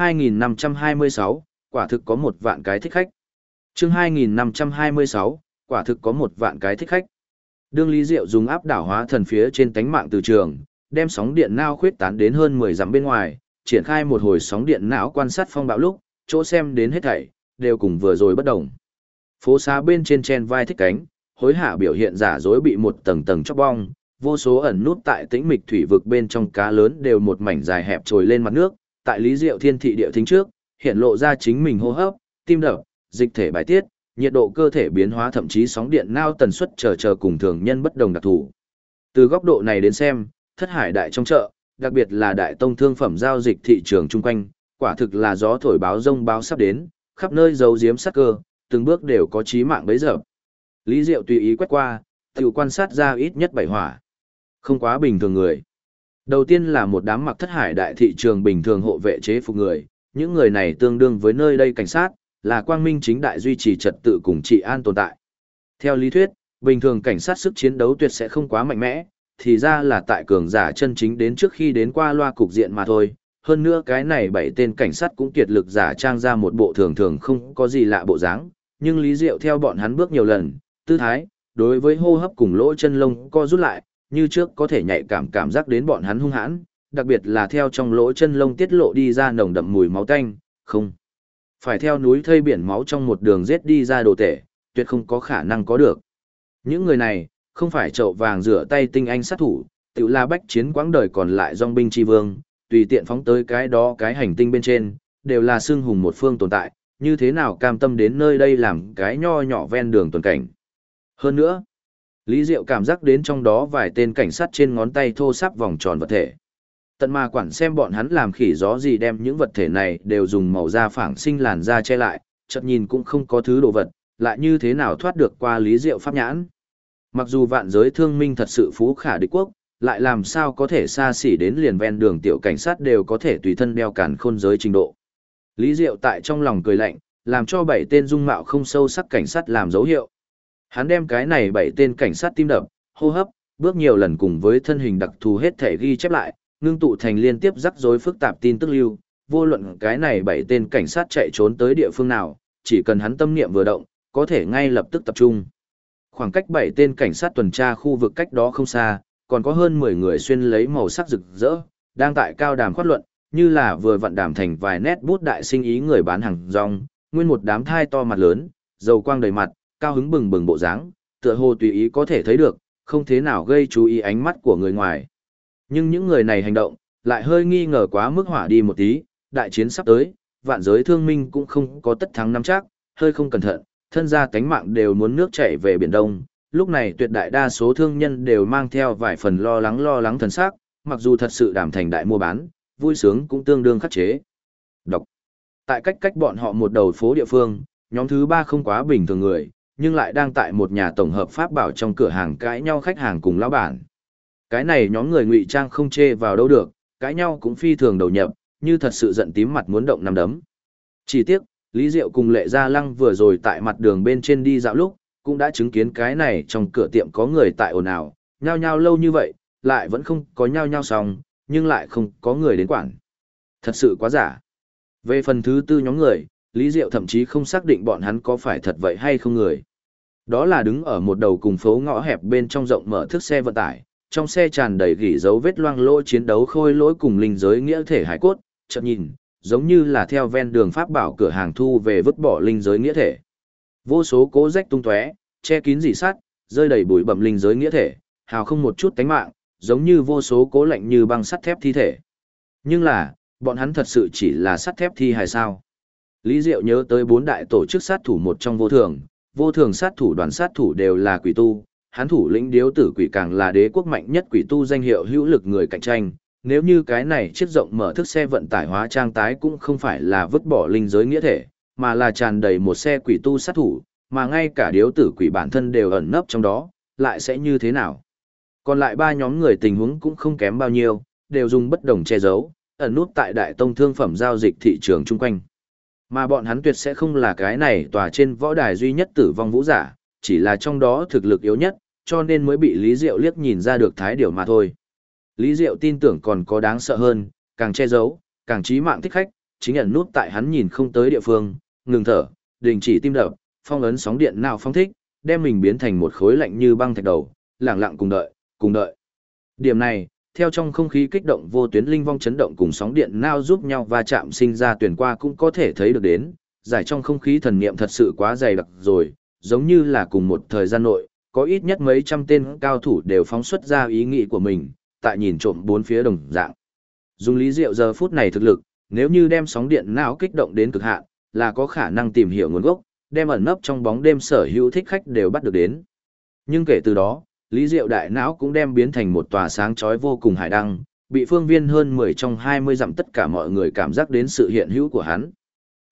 2526, quả thực có 1 vạn cái thích khách. Chương 2526, quả thực có 1 vạn cái thích khách. Đương Lý Diệu dùng áp đảo hóa thần phía trên tánh mạng từ trường, đem sóng điện não khuyết tán đến hơn 10 dặm bên ngoài, triển khai một hồi sóng điện não quan sát phong bạo lúc, chỗ xem đến hết thảy đều cùng vừa rồi bất động. Phố xá bên trên chen vai thích cánh, hối hả biểu hiện giả dối bị một tầng tầng chóc bong, vô số ẩn nút tại tĩnh mịch thủy vực bên trong cá lớn đều một mảnh dài hẹp trồi lên mặt nước, tại Lý Diệu thiên thị địa thính trước, hiện lộ ra chính mình hô hấp, tim đập, dịch thể bài tiết, nhiệt độ cơ thể biến hóa thậm chí sóng điện não tần suất chờ cùng thường nhân bất đồng đặc thù. Từ góc độ này đến xem, thất hải đại trong chợ, đặc biệt là đại tông thương phẩm giao dịch thị trường chung quanh, quả thực là gió thổi báo rông báo sắp đến, khắp nơi giấu giếm sát cơ, từng bước đều có chí mạng bấy giờ. Lý Diệu tùy ý quét qua, tự quan sát ra ít nhất 7 hỏa. Không quá bình thường người. Đầu tiên là một đám mặc thất hải đại thị trường bình thường hộ vệ chế phục người, những người này tương đương với nơi đây cảnh sát, là quang minh chính đại duy trì trật tự cùng trị an tồn tại. Theo lý thuyết, bình thường cảnh sát sức chiến đấu tuyệt sẽ không quá mạnh mẽ, thì ra là tại cường giả chân chính đến trước khi đến qua loa cục diện mà thôi. Hơn nữa cái này 7 tên cảnh sát cũng kiệt lực giả trang ra một bộ thường thường không có gì lạ bộ dáng, nhưng Lý Diệu theo bọn hắn bước nhiều lần, tư thái, đối với hô hấp cùng lỗ chân lông co rút lại, như trước có thể nhạy cảm giác đến bọn hắn hung hãn, đặc biệt là theo trong lỗ chân lông tiết lộ đi ra nồng đậm mùi máu tanh, không. Phải theo núi thây biển máu trong một đường giết đi ra đồ tể, tuyệt không có khả năng có được. Những người này, không phải chậu vàng rửa tay tinh anh sát thủ, tự là bách chiến quãng đời còn lại dòng binh chi vương, tùy tiện phóng tới cái đó cái hành tinh bên trên, đều là xương hùng một phương tồn tại, như thế nào cam tâm đến nơi đây làm cái nho nhỏ ven đường tuần cảnh. Hơn nữa, Lý Diệu cảm giác đến trong đó vài tên cảnh sát trên ngón tay thô sáp vòng tròn vật thể. Tận mà quản xem bọn hắn làm khỉ gió gì đem những vật thể này đều dùng màu da phẳng sinh làn da che lại, chợt nhìn cũng không có thứ đồ vật, lại như thế nào thoát được qua Lý Diệu pháp nhãn. Mặc dù vạn giới thương minh thật sự phú khả địch quốc, lại làm sao có thể xa xỉ đến liền ven đường tiểu cảnh sát đều có thể tùy thân đeo cản khôn giới trình độ. Lý Diệu tại trong lòng cười lạnh, làm cho 7 tên dung mạo không sâu sắc cảnh sát làm dấu hiệu. Hắn đem cái này 7 tên cảnh sát tim đập, hô hấp, bước nhiều lần cùng với thân hình đặc thù hết thể ghi chép lại, ngưng tụ thành liên tiếp rắc rối phức tạp tin tức lưu, vô luận cái này 7 tên cảnh sát chạy trốn tới địa phương nào, chỉ cần hắn tâm niệm vừa động, có thể ngay lập tức tập trung. Khoảng cách 7 tên cảnh sát tuần tra khu vực cách đó không xa, còn có hơn 10 người xuyên lấy màu sắc rực rỡ, đang tại cao đàm khoát luận, như là vừa vặn đàm thành vài nét bút đại sinh ý người bán hàng rong, nguyên một đám thai to mặt lớn, dầu quang đầy mặt, cao hứng bừng bừng bộ dáng, tựa hồ tùy ý có thể thấy được, không thế nào gây chú ý ánh mắt của người ngoài. Nhưng những người này hành động, lại hơi nghi ngờ quá mức hỏa đi một tí, đại chiến sắp tới, vạn giới thương minh cũng không có tất thắng nắm chắc, hơi không cẩn thận, thân gia cánh mạng đều muốn nước chảy về Biển Đông. Lúc này tuyệt đại đa số thương nhân đều mang theo vài phần lo lắng thần sắc, mặc dù thật sự đảm thành đại mua bán, vui sướng cũng tương đương khắc chế. Đọc. Tại cách bọn họ một đầu phố địa phương, nhóm thứ 3 không quá bình thường người, nhưng lại đang tại một nhà tổng hợp pháp bảo trong cửa hàng cãi nhau khách hàng cùng lão bản. Cái này nhóm người ngụy trang không chê vào đâu được, cãi nhau cũng phi thường đầu nhập, như thật sự giận tím mặt muốn động nắm đấm. Chỉ tiếc, Lý Diệu cùng Lệ Gia Lăng vừa rồi tại mặt đường bên trên đi dạo lúc, cũng đã chứng kiến cái này trong cửa tiệm có người tại ồn ào, nhao nhao lâu như vậy, lại vẫn không có nhao nhao xong, nhưng lại không có người đến quản. Thật sự quá giả. Về phần thứ tư nhóm người, Lý Diệu thậm chí không xác định bọn hắn có phải thật vậy hay không người. Đó là đứng ở một đầu cùng phố ngõ hẹp bên trong rộng mở thức xe vận tải, trong xe tràn đầy gỉ dấu vết loang lỗ chiến đấu khôi lỗi cùng linh giới nghĩa thể hải cốt, chợt nhìn, giống như là theo ven đường pháp bảo cửa hàng thu về vứt bỏ linh giới nghĩa thể. Vô số cố rách tung tóe, che kín rỉ sắt, rơi đầy bụi bặm linh giới nghĩa thể, hào không một chút tánh mạng, giống như vô số cố lạnh như băng sắt thép thi thể. Nhưng là, bọn hắn thật sự chỉ là sắt thép thi hài sao? Lý Diệu nhớ tới 4 đại tổ chức sát thủ một trong vô thường sát thủ đoàn sát thủ đều là quỷ tu, hắn thủ lĩnh điếu tử quỷ càng là đế quốc mạnh nhất quỷ tu danh hiệu hữu lực người cạnh tranh. Nếu như cái này chiếc rộng mở thức xe vận tải hóa trang tái cũng không phải là vứt bỏ linh giới nghĩa thể, mà là tràn đầy một xe quỷ tu sát thủ, mà ngay cả điếu tử quỷ bản thân đều ẩn nấp trong đó, lại sẽ như thế nào? Còn lại 3 nhóm người tình huống cũng không kém bao nhiêu, đều dùng bất đồng che giấu, ẩn nút tại đại tông thương phẩm giao dịch thị trường chung quanh. Mà bọn hắn tuyệt sẽ không là cái này tòa trên võ đài duy nhất tử vong vũ giả, chỉ là trong đó thực lực yếu nhất, cho nên mới bị Lý Diệu liếc nhìn ra được thái điều mà thôi. Lý Diệu tin tưởng còn có đáng sợ hơn, càng che giấu, càng chí mạng thích khách, chính ẩn nút tại hắn nhìn không tới địa phương, ngừng thở, đình chỉ tim đập, phong ấn sóng điện nào phong thích, đem mình biến thành một khối lạnh như băng thạch đầu, lặng lặng cùng đợi. Điểm này, theo trong không khí kích động vô tuyến linh vong chấn động cùng sóng điện nào giúp nhau va chạm sinh ra tuyển qua cũng có thể thấy được đến, giải trong không khí thần niệm thật sự quá dày đặc rồi, giống như là cùng một thời gian nội, có ít nhất mấy trăm tên cao thủ đều phóng xuất ra ý nghĩ của mình, tại nhìn trộm bốn phía đồng dạng. Dùng Lý Diệu giờ phút này thực lực, nếu như đem sóng điện não kích động đến cực hạn, là có khả năng tìm hiểu nguồn gốc, đem ẩn nấp trong bóng đêm sở hữu thích khách đều bắt được đến. Nhưng kể từ đó, Lý Diệu đại não cũng đem biến thành một tòa sáng chói vô cùng hải đăng, bị phương viên hơn 10 trong 20 dặm tất cả mọi người cảm giác đến sự hiện hữu của hắn.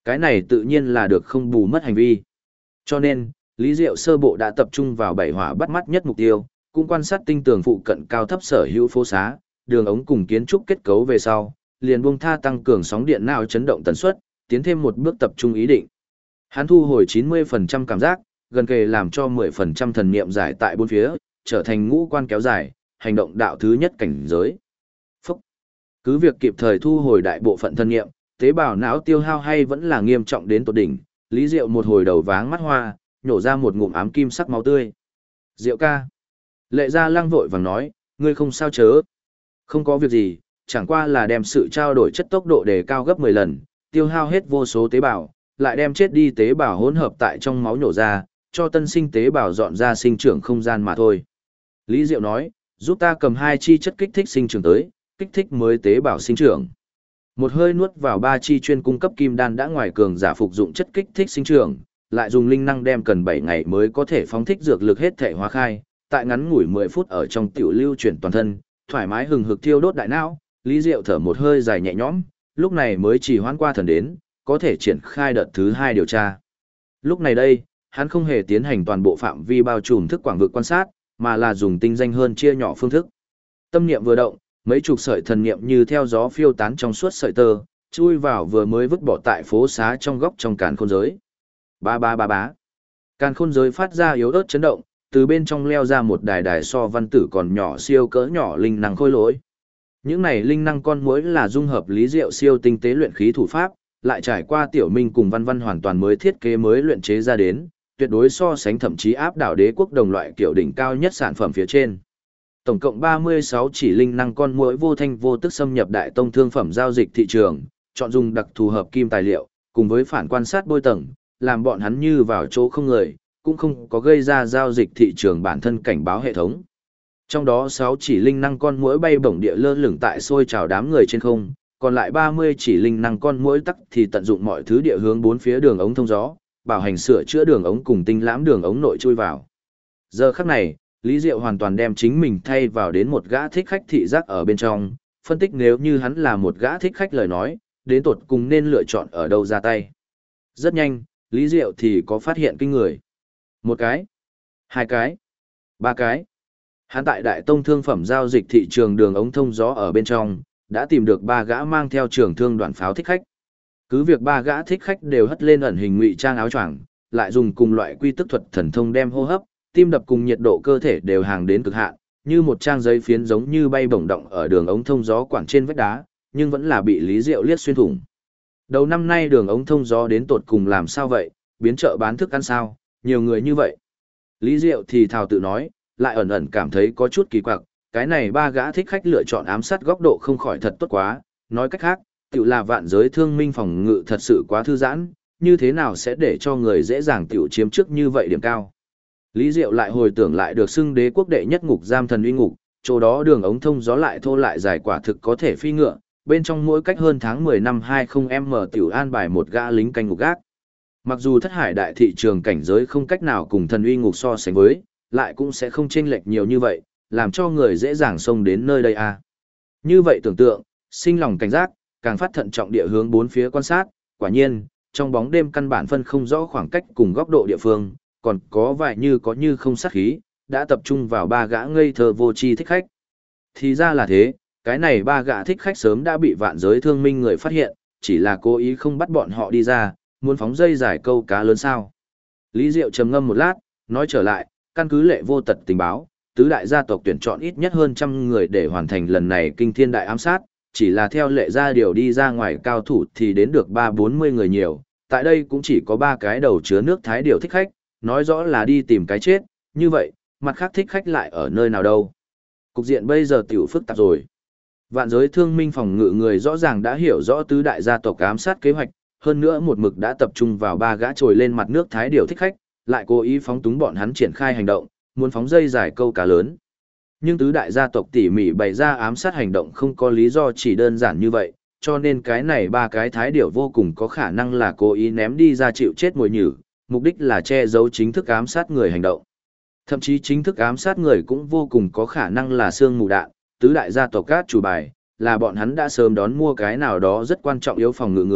Cái này tự nhiên là được không bù mất hành vi. Cho nên, Lý Diệu sơ bộ đã tập trung vào 7 hỏa bắt mắt nhất mục tiêu, cũng quan sát tinh tường phụ cận cao thấp sở hữu phố xá, đường ống cùng kiến trúc kết cấu về sau, liền buông tha tăng cường sóng điện não chấn động tần suất, tiến thêm một bước tập trung ý định. Hắn thu hồi 90% cảm giác, gần kề làm cho 10% thần niệm giải tại bốn phía, trở thành ngũ quan kéo dài, hành động đạo thứ nhất cảnh giới. Phúc! Cứ việc kịp thời thu hồi đại bộ phận thần niệm, tế bào não tiêu hao hay vẫn là nghiêm trọng đến tột đỉnh, Lý Diệu một hồi đầu váng mắt hoa, nhổ ra một ngụm ám kim sắc máu tươi. Diệu ca! Lệ Gia Lăng vội vàng nói, ngươi không sao chớ. Không có việc gì, chẳng qua là đem sự trao đổi chất tốc độ đề cao gấp 10 lần, tiêu hao hết vô số tế bào, lại đem chết đi tế bào hỗn hợp tại trong máu nhổ ra, cho tân sinh tế bào dọn ra sinh trưởng không gian mà thôi. Lý Diệu nói, giúp ta cầm 2 chi chất kích thích sinh trưởng tới, kích thích mới tế bào sinh trưởng. Một hơi nuốt vào 3 chi chuyên cung cấp kim đan đã ngoài cường giả phục dụng chất kích thích sinh trưởng, lại dùng linh năng đem cần 7 ngày mới có thể phóng thích dược lực hết thể hóa khai, tại ngắn ngủi 10 phút ở trong tiểu lưu chuyển toàn thân, thoải mái hừng hực thiêu đốt đại não, Lý Diệu thở một hơi dài nhẹ nhõm, lúc này mới chỉ hoãn qua thần đến, có thể triển khai đợt thứ 2 điều tra. Lúc này đây, hắn không hề tiến hành toàn bộ phạm vi bao trùm thức quảng vực quan sát, mà là dùng tinh danh hơn chia nhỏ phương thức. Tâm niệm vừa động, mấy chục sợi thần niệm như theo gió phiêu tán trong suốt sợi tơ, chui vào vừa mới vứt bỏ tại phố xá trong góc trong càn khôn giới. Ba ba ba bá. Càn khôn giới phát ra yếu ớt chấn động, từ bên trong leo ra một đài đài so văn tử còn nhỏ siêu cỡ nhỏ linh năng khôi lỗi. Những này linh năng con muỗi là dung hợp Lý Diệu siêu tinh tế luyện khí thủ pháp, lại trải qua Tiểu Minh cùng Văn Văn hoàn toàn mới thiết kế mới luyện chế ra đến, tuyệt đối so sánh thậm chí áp đảo Đế quốc đồng loại kiểu đỉnh cao nhất sản phẩm phía trên. Tổng cộng 36 chỉ linh năng con muỗi vô thanh vô tức xâm nhập đại tông thương phẩm giao dịch thị trường, chọn dùng đặc thù hợp kim tài liệu, cùng với phản quan sát bôi tầng, làm bọn hắn như vào chỗ không người, cũng không có gây ra giao dịch thị trường bản thân cảnh báo hệ thống. Trong đó 6 chỉ linh năng con muỗi bay bổng địa lơ lửng tại xôi trào đám người trên không, còn lại 30 chỉ linh năng con muỗi tắc thì tận dụng mọi thứ địa hướng bốn phía đường ống thông gió, bảo hành sửa chữa đường ống cùng tinh lãm đường ống nội chui vào. Giờ khắc này, Lý Diệu hoàn toàn đem chính mình thay vào đến một gã thích khách thị giác ở bên trong, phân tích nếu như hắn là một gã thích khách lời nói, đến tột cùng nên lựa chọn ở đâu ra tay. Rất nhanh, Lý Diệu thì có phát hiện kinh người. 1 cái, 2 cái, 3 cái. Hắn tại đại tông thương phẩm giao dịch thị trường đường ống thông gió ở bên trong, đã tìm được 3 gã mang theo trường thương đoạn pháo thích khách. Cứ việc 3 gã thích khách đều hất lên ẩn hình ngụy trang áo choàng, lại dùng cùng loại quy tức thuật thần thông đem hô hấp, tim đập cùng nhiệt độ cơ thể đều hàng đến cực hạn, như một trang giấy phiến giống như bay bổng động ở đường ống thông gió quảng trên vách đá, nhưng vẫn là bị Lý Diệu liếc xuyên thủng. Đầu năm nay đường ống thông gió đến tột cùng làm sao vậy, biến chợ bán thức ăn sao, nhiều người như vậy. Lý Diệu thì thào tự nói, lại ẩn ẩn cảm thấy có chút kỳ quặc, cái này 3 gã thích khách lựa chọn ám sát góc độ không khỏi thật tốt quá, nói cách khác, tiểu là vạn giới thương minh phòng ngự thật sự quá thư giãn, như thế nào sẽ để cho người dễ dàng tiểu chiếm trước như vậy điểm cao. Lý Diệu lại hồi tưởng lại được xưng đế quốc đệ nhất ngục giam thần uy ngục, chỗ đó đường ống thông gió lại thô lại dài quả thực có thể phi ngựa, bên trong mỗi cách hơn tháng 10 năm 20m tiểu an bài một gã lính canh ngục gác. Mặc dù thất hải đại thị trường cảnh giới không cách nào cùng thần uy ngục so sánh với, lại cũng sẽ không chênh lệch nhiều như vậy, làm cho người dễ dàng xông đến nơi đây à. Như vậy tưởng tượng, sinh lòng cảnh giác, càng phát thận trọng địa hướng bốn phía quan sát, quả nhiên, trong bóng đêm căn bản phân không rõ khoảng cách cùng góc độ địa phương, còn có vài như có như không sát khí, đã tập trung vào 3 gã ngây thơ vô tri thích khách. Thì ra là thế, cái này 3 gã thích khách sớm đã bị vạn giới thương minh người phát hiện, chỉ là cố ý không bắt bọn họ đi ra, muốn phóng dây giải câu cá lớn sao. Lý Diệu trầm ngâm một lát, nói trở lại, căn cứ lệ vô tật tình báo, tứ đại gia tộc tuyển chọn ít nhất hơn 100 người để hoàn thành lần này kinh thiên đại ám sát, chỉ là theo lệ gia điều đi ra ngoài cao thủ thì đến được 3-40 người nhiều, tại đây cũng chỉ có 3 cái đầu chứa nước thái điều thích khách, nói rõ là đi tìm cái chết, như vậy, mặt khác thích khách lại ở nơi nào đâu. Cục diện bây giờ tiểu phức tạp rồi. Vạn giới thương minh phòng ngự người rõ ràng đã hiểu rõ tứ đại gia tộc ám sát kế hoạch, hơn nữa một mực đã tập trung vào 3 gã trồi lên mặt nước thái điều thích khách, lại cố ý phóng túng bọn hắn triển khai hành động, muốn phóng dây giải câu cá lớn. Nhưng tứ đại gia tộc tỉ mỉ bày ra ám sát hành động không có lý do chỉ đơn giản như vậy, cho nên cái này 3 cái thái điểu vô cùng có khả năng là cố ý ném đi ra chịu chết mồi nhử, mục đích là che giấu chính thức ám sát người hành động. Thậm chí chính thức ám sát người cũng vô cùng có khả năng là xương mù đạn, tứ đại gia tộc cát chủ bài, là bọn hắn đã sớm đón mua cái nào đó rất quan trọng yếu phòng ngự người,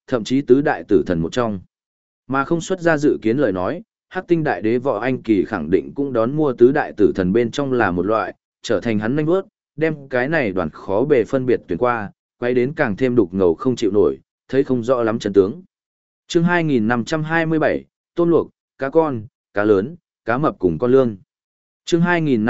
thậm chí tứ đại tử thần một trong. Mà không xuất ra dự kiến lời nói, Hắc Tinh Đại Đế Võ Anh Kỳ khẳng định cũng đón mua tứ đại tử thần bên trong là một loại, trở thành hắn nhanh bước, đem cái này đoàn khó bề phân biệt tuyển qua, quay đến càng thêm đục ngầu không chịu nổi, thấy không rõ lắm chân tướng. Chương 2527, tôm luộc, cá con, cá lớn, cá mập cùng con lương. Chương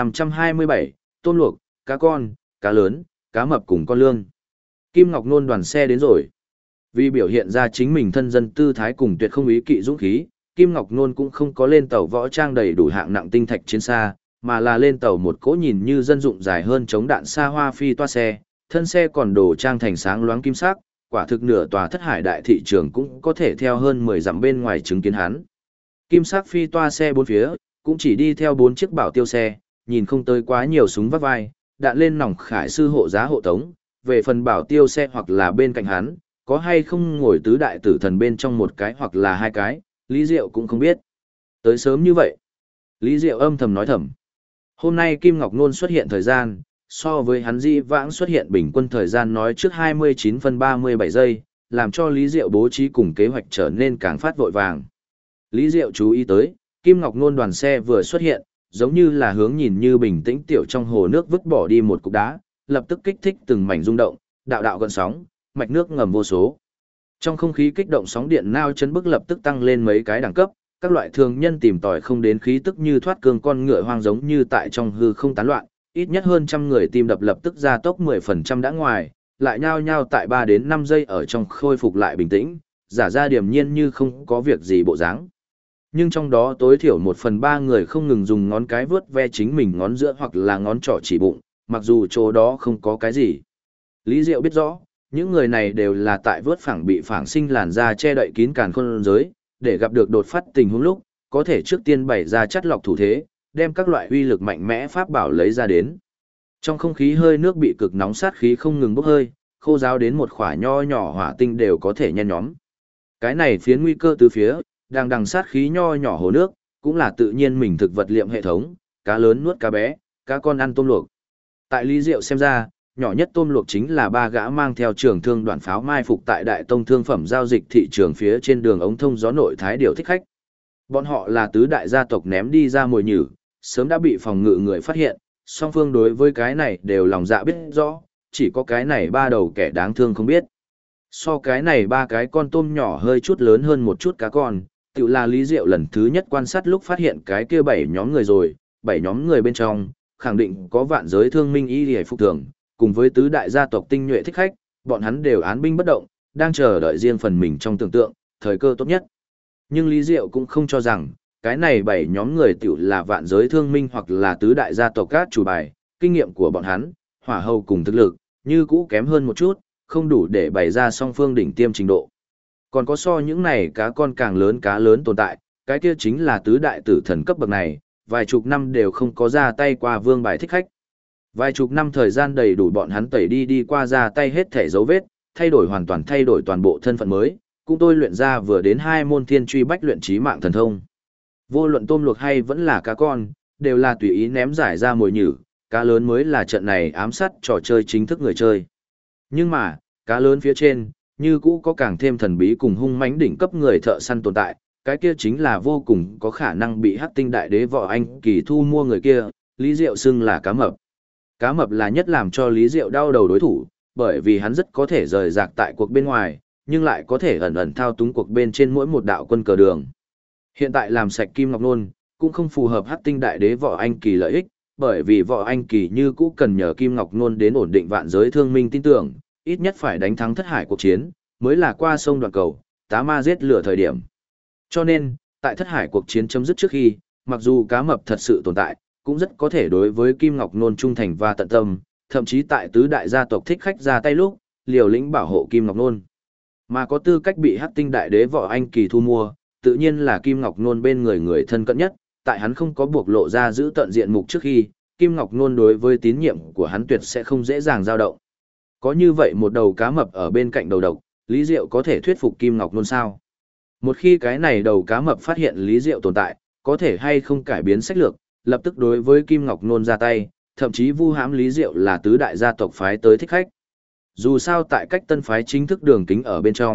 2527, tôm luộc, cá con, cá lớn, cá mập cùng con lương. Kim Ngọc Nôn đoàn xe đến rồi. Vì biểu hiện ra chính mình thân dân tư thái cùng tuyệt không ý kỵ dũng khí, Kim Ngọc Nôn cũng không có lên tàu võ trang đầy đủ hạng nặng tinh thạch chiến xa, mà là lên tàu một cỗ nhìn như dân dụng dài hơn chống đạn xa hoa phi toa xe, thân xe còn đồ trang thành sáng loáng kim sắc, quả thực nửa tòa thất hải đại thị trường cũng có thể theo hơn 10 dặm bên ngoài chứng kiến hắn. Kim sắc phi toa xe bốn phía, cũng chỉ đi theo 4 chiếc bảo tiêu xe, nhìn không tới quá nhiều súng vắt vai, đạn lên nòng khải sư hộ giá hộ tống, về phần bảo tiêu xe hoặc là bên cạnh hắn, có hay không ngồi tứ đại tử thần bên trong một cái hoặc là hai cái, Lý Diệu cũng không biết. Tới sớm như vậy. Lý Diệu âm thầm nói thầm. Hôm nay Kim Ngọc Nôn xuất hiện thời gian, so với hắn di vãng xuất hiện bình quân thời gian nói trước 29 phân 37 giây, làm cho Lý Diệu bố trí cùng kế hoạch trở nên càng phát vội vàng. Lý Diệu chú ý tới, Kim Ngọc Nôn đoàn xe vừa xuất hiện, giống như là hướng nhìn như bình tĩnh tiểu trong hồ nước vứt bỏ đi một cục đá, lập tức kích thích từng mảnh rung động, đạo đạo gợn sóng, mạch nước ngầm vô số. Trong không khí kích động sóng điện nao chấn bức lập tức tăng lên mấy cái đẳng cấp, các loại thường nhân tìm tòi không đến khí tức như thoát cương con ngựa hoang giống như tại trong hư không tán loạn, ít nhất hơn trăm người tim đập lập tức gia tốc 10% đã ngoài, lại nhao nhao tại 3 đến 5 giây ở trong khôi phục lại bình tĩnh, giả ra điềm nhiên như không có việc gì bộ dáng. Nhưng trong đó tối thiểu 1/3 người không ngừng dùng ngón cái vướt ve chính mình ngón giữa hoặc là ngón trỏ chỉ bụng, mặc dù chỗ đó không có cái gì. Lý Diệu biết rõ, những người này đều là tại vớt phẳng bị phản sinh làn da che đậy kín càn khôn giới, để gặp được đột phát tình huống lúc, có thể trước tiên bày ra chất lọc thủ thế, đem các loại uy lực mạnh mẽ pháp bảo lấy ra đến. Trong không khí hơi nước bị cực nóng sát khí không ngừng bốc hơi, khô ráo đến một khỏa nho nhỏ hỏa tinh đều có thể nhen nhóm. Cái này phiến nguy cơ từ phía, đang đằng sát khí nho nhỏ hồ nước, cũng là tự nhiên mình thực vật liệm hệ thống, cá lớn nuốt cá bé, cá con ăn tôm luộc. Tại Lý Diệu xem ra, nhỏ nhất tôm luộc chính là 3 gã mang theo trường thương đoạn pháo mai phục tại Đại Tông thương phẩm giao dịch thị trường phía trên đường ống thông gió nội thái điều thích khách. Bọn họ là tứ đại gia tộc ném đi ra mồi nhử, sớm đã bị phòng ngự người phát hiện, song phương đối với cái này đều lòng dạ biết rõ, chỉ có cái này 3 đầu kẻ đáng thương không biết. So cái này 3 cái con tôm nhỏ hơi chút lớn hơn một chút cá con, tự là Lý Diệu lần thứ nhất quan sát lúc phát hiện cái kia 7 nhóm người rồi, 7 nhóm người bên trong, khẳng định có vạn giới thương minh y hề phục thường, cùng với tứ đại gia tộc tinh nhuệ thích khách, bọn hắn đều án binh bất động, đang chờ đợi riêng phần mình trong tưởng tượng, thời cơ tốt nhất. Nhưng Lý Diệu cũng không cho rằng, cái này 7 nhóm người tiểu là vạn giới thương minh hoặc là tứ đại gia tộc các chủ bài, kinh nghiệm của bọn hắn, hỏa hầu cùng thực lực, như cũ kém hơn một chút, không đủ để bày ra song phương đỉnh tiêm trình độ. Còn có so những này cá con càng lớn cá lớn tồn tại, cái kia chính là tứ đại tử thần cấp bậc này, vài chục năm đều không có ra tay qua vương bài thích khách. Vài chục năm thời gian đầy đủ bọn hắn tẩy đi qua ra tay hết thể dấu vết, hoàn toàn thay đổi toàn bộ thân phận mới, cũng tôi luyện ra vừa đến 2 môn thiên truy bách luyện trí mạng thần thông. Vô luận tôm luộc hay vẫn là cá con, đều là tùy ý ném giải ra mồi nhử, cá lớn mới là trận này ám sát trò chơi chính thức người chơi. Nhưng mà, cá lớn phía trên, như cũ có càng thêm thần bí cùng hung mãnh đỉnh cấp người thợ săn tồn tại, cái kia chính là vô cùng có khả năng bị Hắc Tinh Đại Đế Võ Anh Kỳ thu mua người kia, Lý Diệu xưng là cá mập. Cá mập là nhất làm cho Lý Diệu đau đầu đối thủ, bởi vì hắn rất có thể rời rạc tại cuộc bên ngoài, nhưng lại có thể ẩn ẩn thao túng cuộc bên trên mỗi một đạo quân cờ đường. Hiện tại làm sạch Kim Ngọc Nôn, cũng không phù hợp Hắc Tinh Đại Đế Võ Anh Kỳ lợi ích, bởi vì Võ Anh Kỳ như cũ cần nhờ Kim Ngọc Nôn đến ổn định vạn giới thương minh tin tưởng, ít nhất phải đánh thắng thất hải cuộc chiến, mới là qua sông đoạn cầu, tá ma giết lửa thời điểm. Cho nên, tại thất hải cuộc chiến chấm dứt trước khi, mặc dù cá mập thật sự tồn tại, cũng rất có thể đối với Kim Ngọc Nôn trung thành và tận tâm, thậm chí tại tứ đại gia tộc thích khách ra tay lúc, liều lĩnh bảo hộ Kim Ngọc Nôn. Mà có tư cách bị Hắc Tinh Đại Đế Võ Anh Kỳ thu mua, tự nhiên là Kim Ngọc Nôn bên người thân cận nhất, tại hắn không có buộc lộ ra giữ tận diện mục trước khi, Kim Ngọc Nôn đối với tín nhiệm của hắn tuyệt sẽ không dễ dàng dao động. Có như vậy một đầu cá mập ở bên cạnh đầu độc, Lý Diệu có thể thuyết phục Kim Ngọc Nôn sao? Một khi cái này đầu cá mập phát hiện Lý Diệu tồn tại, có thể hay không cải biến sách lược, lập tức đối với Kim Ngọc Nôn ra tay, thậm chí vu hãm Lý Diệu là tứ đại gia tộc phái tới thích khách. Dù sao tại cách tân phái chính thức đường kính ở bên trong,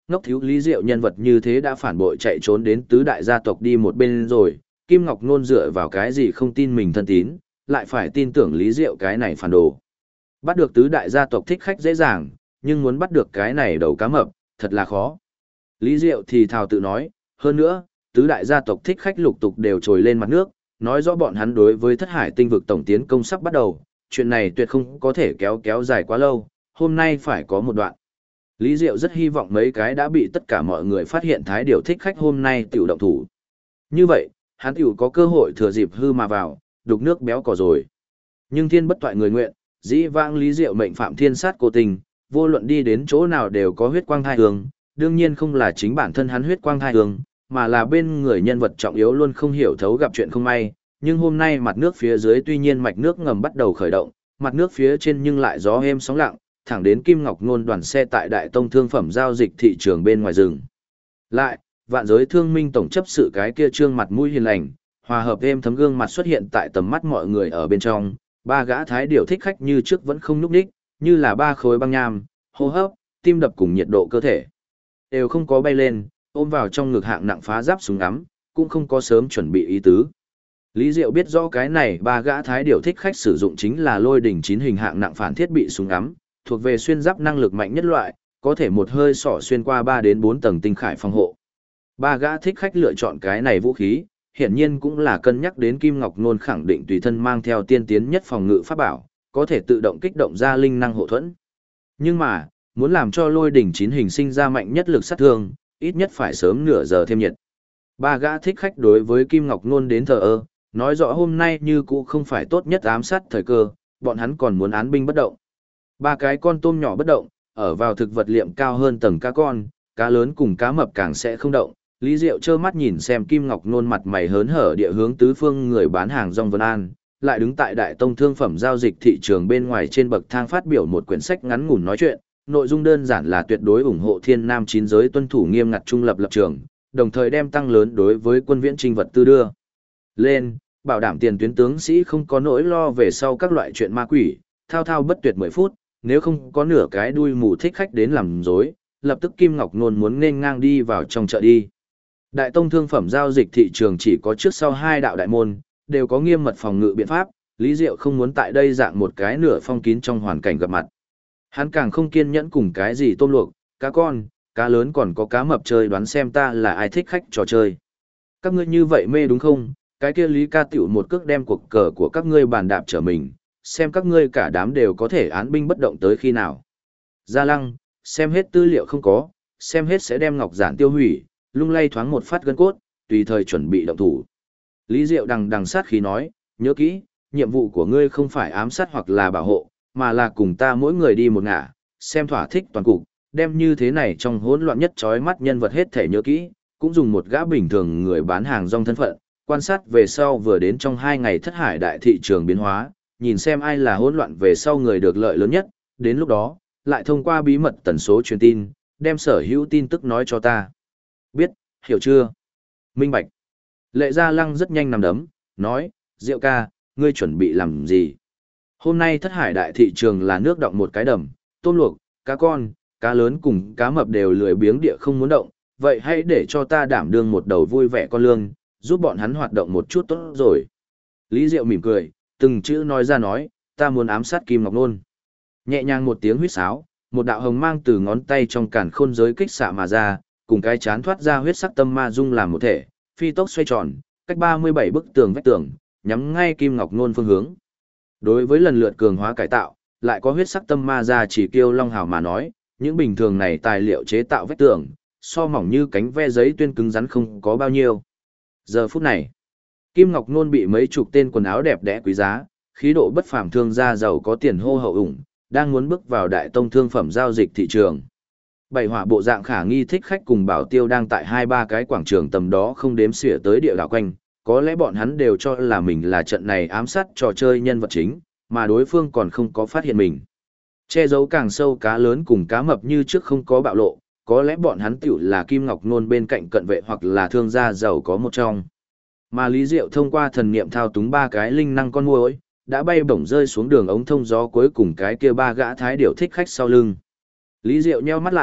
ngốc thiếu Lý Diệu nhân vật như thế đã phản bội chạy trốn đến tứ đại gia tộc đi một bên rồi, Kim Ngọc Nôn dựa vào cái gì không tin mình thân tín, lại phải tin tưởng Lý Diệu cái này phản đồ. Bắt được tứ đại gia tộc thích khách dễ dàng, nhưng muốn bắt được cái này đầu cá mập, thật là khó. Lý Diệu thì thào tự nói, hơn nữa, tứ đại gia tộc thích khách lục tục đều trồi lên mặt nước, nói rõ bọn hắn đối với Thất Hải Tinh vực tổng tiến công sắp bắt đầu, chuyện này tuyệt không có thể kéo dài quá lâu, hôm nay phải có một đoạn. Lý Diệu rất hy vọng mấy cái đã bị tất cả mọi người phát hiện thái điều thích khách hôm nay tiểu động thủ. Như vậy, hắn tiểu có cơ hội thừa dịp hư mà vào, đục nước béo cò rồi. Nhưng thiên bất toại người nguyện, dĩ vãng Lý Diệu mệnh phạm thiên sát cô tình, vô luận đi đến chỗ nào đều có huyết quang thai hương, đương nhiên không là chính bản thân hắn huyết quang thai hương, mà là bên người nhân vật trọng yếu luôn không hiểu thấu gặp chuyện không may. Nhưng hôm nay mặt nước phía dưới tuy nhiên mạch nước ngầm bắt đầu khởi động, mặt nước phía trên nhưng lại gió êm sóng lặng, thẳng đến Kim Ngọc Nôn đoàn xe tại Đại Tông thương phẩm giao dịch thị trường bên ngoài rừng. Lại, vạn giới thương minh tổng chấp sự cái kia trương mặt mũi hiền lành, hòa hợp êm thấm gương mặt xuất hiện tại tầm mắt mọi người ở bên trong, ba gã thái điểu thích khách như trước vẫn không nhúc nhích, như là ba khối băng nham, hô hấp, tim đập cùng nhiệt độ cơ thể. Đều không có bay lên, ôm vào trong ngực hạng nặng phá giáp súng ngắm, cũng không có sớm chuẩn bị ý tứ. Lý Diệu biết rõ cái này ba gã thái điểu thích khách sử dụng chính là lôi đỉnh 9 hình hạng nặng phản thiết bị súng ngắm, thuộc về xuyên giáp năng lực mạnh nhất loại, có thể một hơi xỏ xuyên qua 3 đến 4 tầng tinh khải phòng hộ. Ba gã thích khách lựa chọn cái này vũ khí, hiển nhiên cũng là cân nhắc đến Kim Ngọc Nôn khẳng định tùy thân mang theo tiên tiến nhất phòng ngự pháp bảo, có thể tự động kích động ra linh năng hộ thuẫn. Nhưng mà, muốn làm cho lôi đỉnh 9 hình sinh ra mạnh nhất lực sát thương, ít nhất phải sớm nửa giờ thêm nhiệt. Ba gã thích khách đối với Kim Ngọc Nôn đến thờ ơ, nói rõ hôm nay như cũ không phải tốt nhất ám sát thời cơ, bọn hắn còn muốn án binh bất động. Ba cái con tôm nhỏ bất động, ở vào thực vật liệm cao hơn tầng cá con, cá lớn cùng cá mập càng sẽ không động. Lý Diệu trơ mắt nhìn xem Kim Ngọc Nôn mặt mày hớn hở địa hướng tứ phương người bán hàng rong Vân An, lại đứng tại Đại Tông thương phẩm giao dịch thị trường bên ngoài trên bậc thang phát biểu một quyển sách ngắn ngủn nói chuyện, nội dung đơn giản là tuyệt đối ủng hộ Thiên Nam chín giới tuân thủ nghiêm ngặt trung lập lập trường, đồng thời đem tăng lớn đối với quân viễn trinh vật tư đưa lên, bảo đảm tiền tuyến tướng sĩ không có nỗi lo về sau các loại chuyện ma quỷ, thao thao bất tuyệt 10 phút, nếu không có nửa cái đuôi mù thích khách đến làm dối, lập tức Kim Ngọc Nôn muốn nên ngang đi vào trong chợ đi. Đại Tông thương phẩm giao dịch thị trường chỉ có trước sau hai đạo đại môn, đều có nghiêm mật phòng ngự biện pháp, Lý Diệu không muốn tại đây dạng một cái nửa phong kín trong hoàn cảnh gặp mặt. Hắn càng không kiên nhẫn cùng cái gì tôm luộc, cá con, cá lớn còn có cá mập chơi đoán xem ta là ai thích khách trò chơi. Các ngươi như vậy mê đúng không? Cái kia Lý Ca tiểu một cước đem cuộc cờ của các ngươi bàn đạp trở mình, xem các ngươi cả đám đều có thể án binh bất động tới khi nào. Gia Lăng, xem hết tư liệu không có, xem hết sẽ đem ngọc giản tiêu hủy, lung lay thoáng một phát gân cốt, tùy thời chuẩn bị động thủ. Lý Diệu đằng sát khí nói, nhớ kỹ, nhiệm vụ của ngươi không phải ám sát hoặc là bảo hộ, mà là cùng ta mỗi người đi một ngả, xem thỏa thích toàn cục, đem như thế này trong hỗn loạn nhất chói mắt nhân vật hết thể nhớ kỹ, cũng dùng một gã bình thường người bán hàng rong thân phận, quan sát về sau vừa đến trong 2 ngày Thất Hải đại thị trường biến hóa, nhìn xem ai là hỗn loạn về sau người được lợi lớn nhất, đến lúc đó, lại thông qua bí mật tần số truyền tin, đem sở hữu tin tức nói cho ta. Biết, hiểu chưa? Minh bạch. Lệ Gia Lăng rất nhanh nằm đấm, nói, Diệu ca, ngươi chuẩn bị làm gì? Hôm nay Thất Hải đại thị trường là nước động một cái đầm, tôm luộc, cá con, cá lớn cùng cá mập đều lười biếng địa không muốn động, vậy hãy để cho ta đảm đương một đầu vui vẻ con lương, giúp bọn hắn hoạt động một chút tốt rồi. Lý Diệu mỉm cười, từng chữ nói ra nói, ta muốn ám sát Kim Ngọc Nôn. Nhẹ nhàng một tiếng huýt sáo, một đạo hồng mang từ ngón tay trong càn khôn giới kích xạ mà ra, cùng cái chán thoát ra huyết sắc tâm ma dung làm một thể, phi tốc xoay tròn, cách 37 bức tường vách tường, nhắm ngay Kim Ngọc Nôn phương hướng. Đối với lần lượt cường hóa cải tạo, lại có huyết sắc tâm ma ra chỉ kiêu long hào mà nói, những bình thường này tài liệu chế tạo vách tường, so mỏng như cánh ve giấy tuyên cứng rắn không có bao nhiêu. Giờ phút này, Kim Ngọc Nôn bị mấy chục tên quần áo đẹp đẽ quý giá, khí độ bất phàm thương gia giàu có tiền hô hậu ủng, đang muốn bước vào Đại Tông thương phẩm giao dịch thị trường. Bảy hỏa bộ dạng khả nghi thích khách cùng bảo tiêu đang tại 2-3 cái quảng trường tầm đó không đếm xỉa tới địa đảo quanh, có lẽ bọn hắn đều cho là mình là trận này ám sát trò chơi nhân vật chính, mà đối phương còn không có phát hiện mình. Che giấu càng sâu cá lớn cùng cá mập như trước không có bạo lộ, có lẽ bọn hắn tiểu là Kim Ngọc Nôn bên cạnh cận vệ hoặc là thương gia giàu có một trong. Mà Lý Diệu thông qua thần niệm thao túng 3 cái linh năng con muỗi, đã bay bổng rơi xuống đường ống thông gió cuối cùng cái kia 3 gã thái điểu thích khách sau lưng. Lý Diệu nheo mắt lại,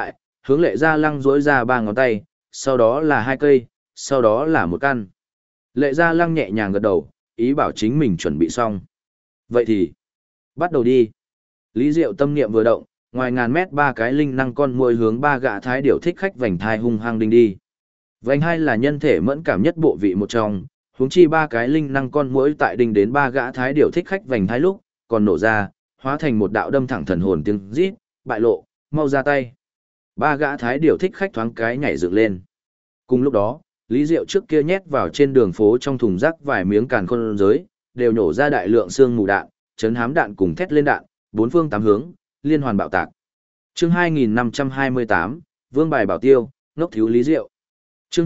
hướng Lệ Gia Lăng duỗi ra 3 ngón tay, sau đó là 2 cây, sau đó là 1 căn. Lệ Gia Lăng nhẹ nhàng gật đầu, ý bảo chính mình chuẩn bị xong. Vậy thì, bắt đầu đi. Lý Diệu tâm niệm vừa động, ngoài ngàn mét 3 cái linh năng con muỗi hướng 3 gã thái điểu thích khách vành thai hung hăng đinh đi. Vành hai là nhân thể mẫn cảm nhất bộ vị một trong, huống chi 3 cái linh năng con muỗi tại đinh đến 3 gã thái điểu thích khách vành thai lúc, còn nổ ra, hóa thành một đạo đâm thẳng thần hồn tiếng rít, bại lộ, mau ra tay. 3 gã thái điểu thích khách thoáng cái nhảy dựng lên. Cùng lúc đó, Lý Diệu trước kia nhét vào trên đường phố trong thùng rác vài miếng càn khôn giới, đều nổ ra đại lượng xương mù đạn, chấn hám đạn cùng thét lên đạn, bốn phương tám hướng, liên hoàn bạo tạc. Chương 2528, Vương bài bảo tiêu, ngốc thiếu Lý Diệu. Chương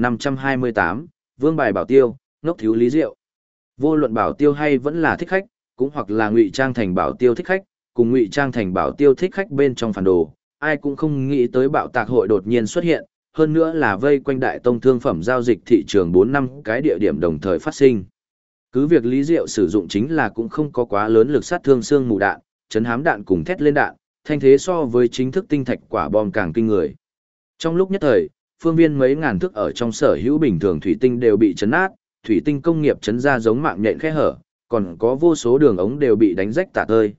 2528, Vương bài bảo tiêu, ngốc thiếu Lý Diệu. Vô luận bảo tiêu hay vẫn là thích khách, cũng hoặc là ngụy trang thành bảo tiêu thích khách, cùng ngụy trang thành bảo tiêu thích khách bên trong phản đồ, ai cũng không nghĩ tới bạo tạc hội đột nhiên xuất hiện, hơn nữa là vây quanh đại tông thương phẩm giao dịch thị trường 4 năm cái địa điểm đồng thời phát sinh. Cứ việc Lý Diệu sử dụng chính là cũng không có quá lớn lực sát thương xương mù đạn, chấn hám đạn cùng thét lên đạn, thanh thế so với chính thức tinh thạch quả bom càng kinh người. Trong lúc nhất thời, phương viên mấy ngàn thước ở trong sở hữu bình thường thủy tinh đều bị chấn nát, thủy tinh công nghiệp chấn ra giống mạng nhện khe hở, còn có vô số đường ống đều bị đánh rách tả tơi,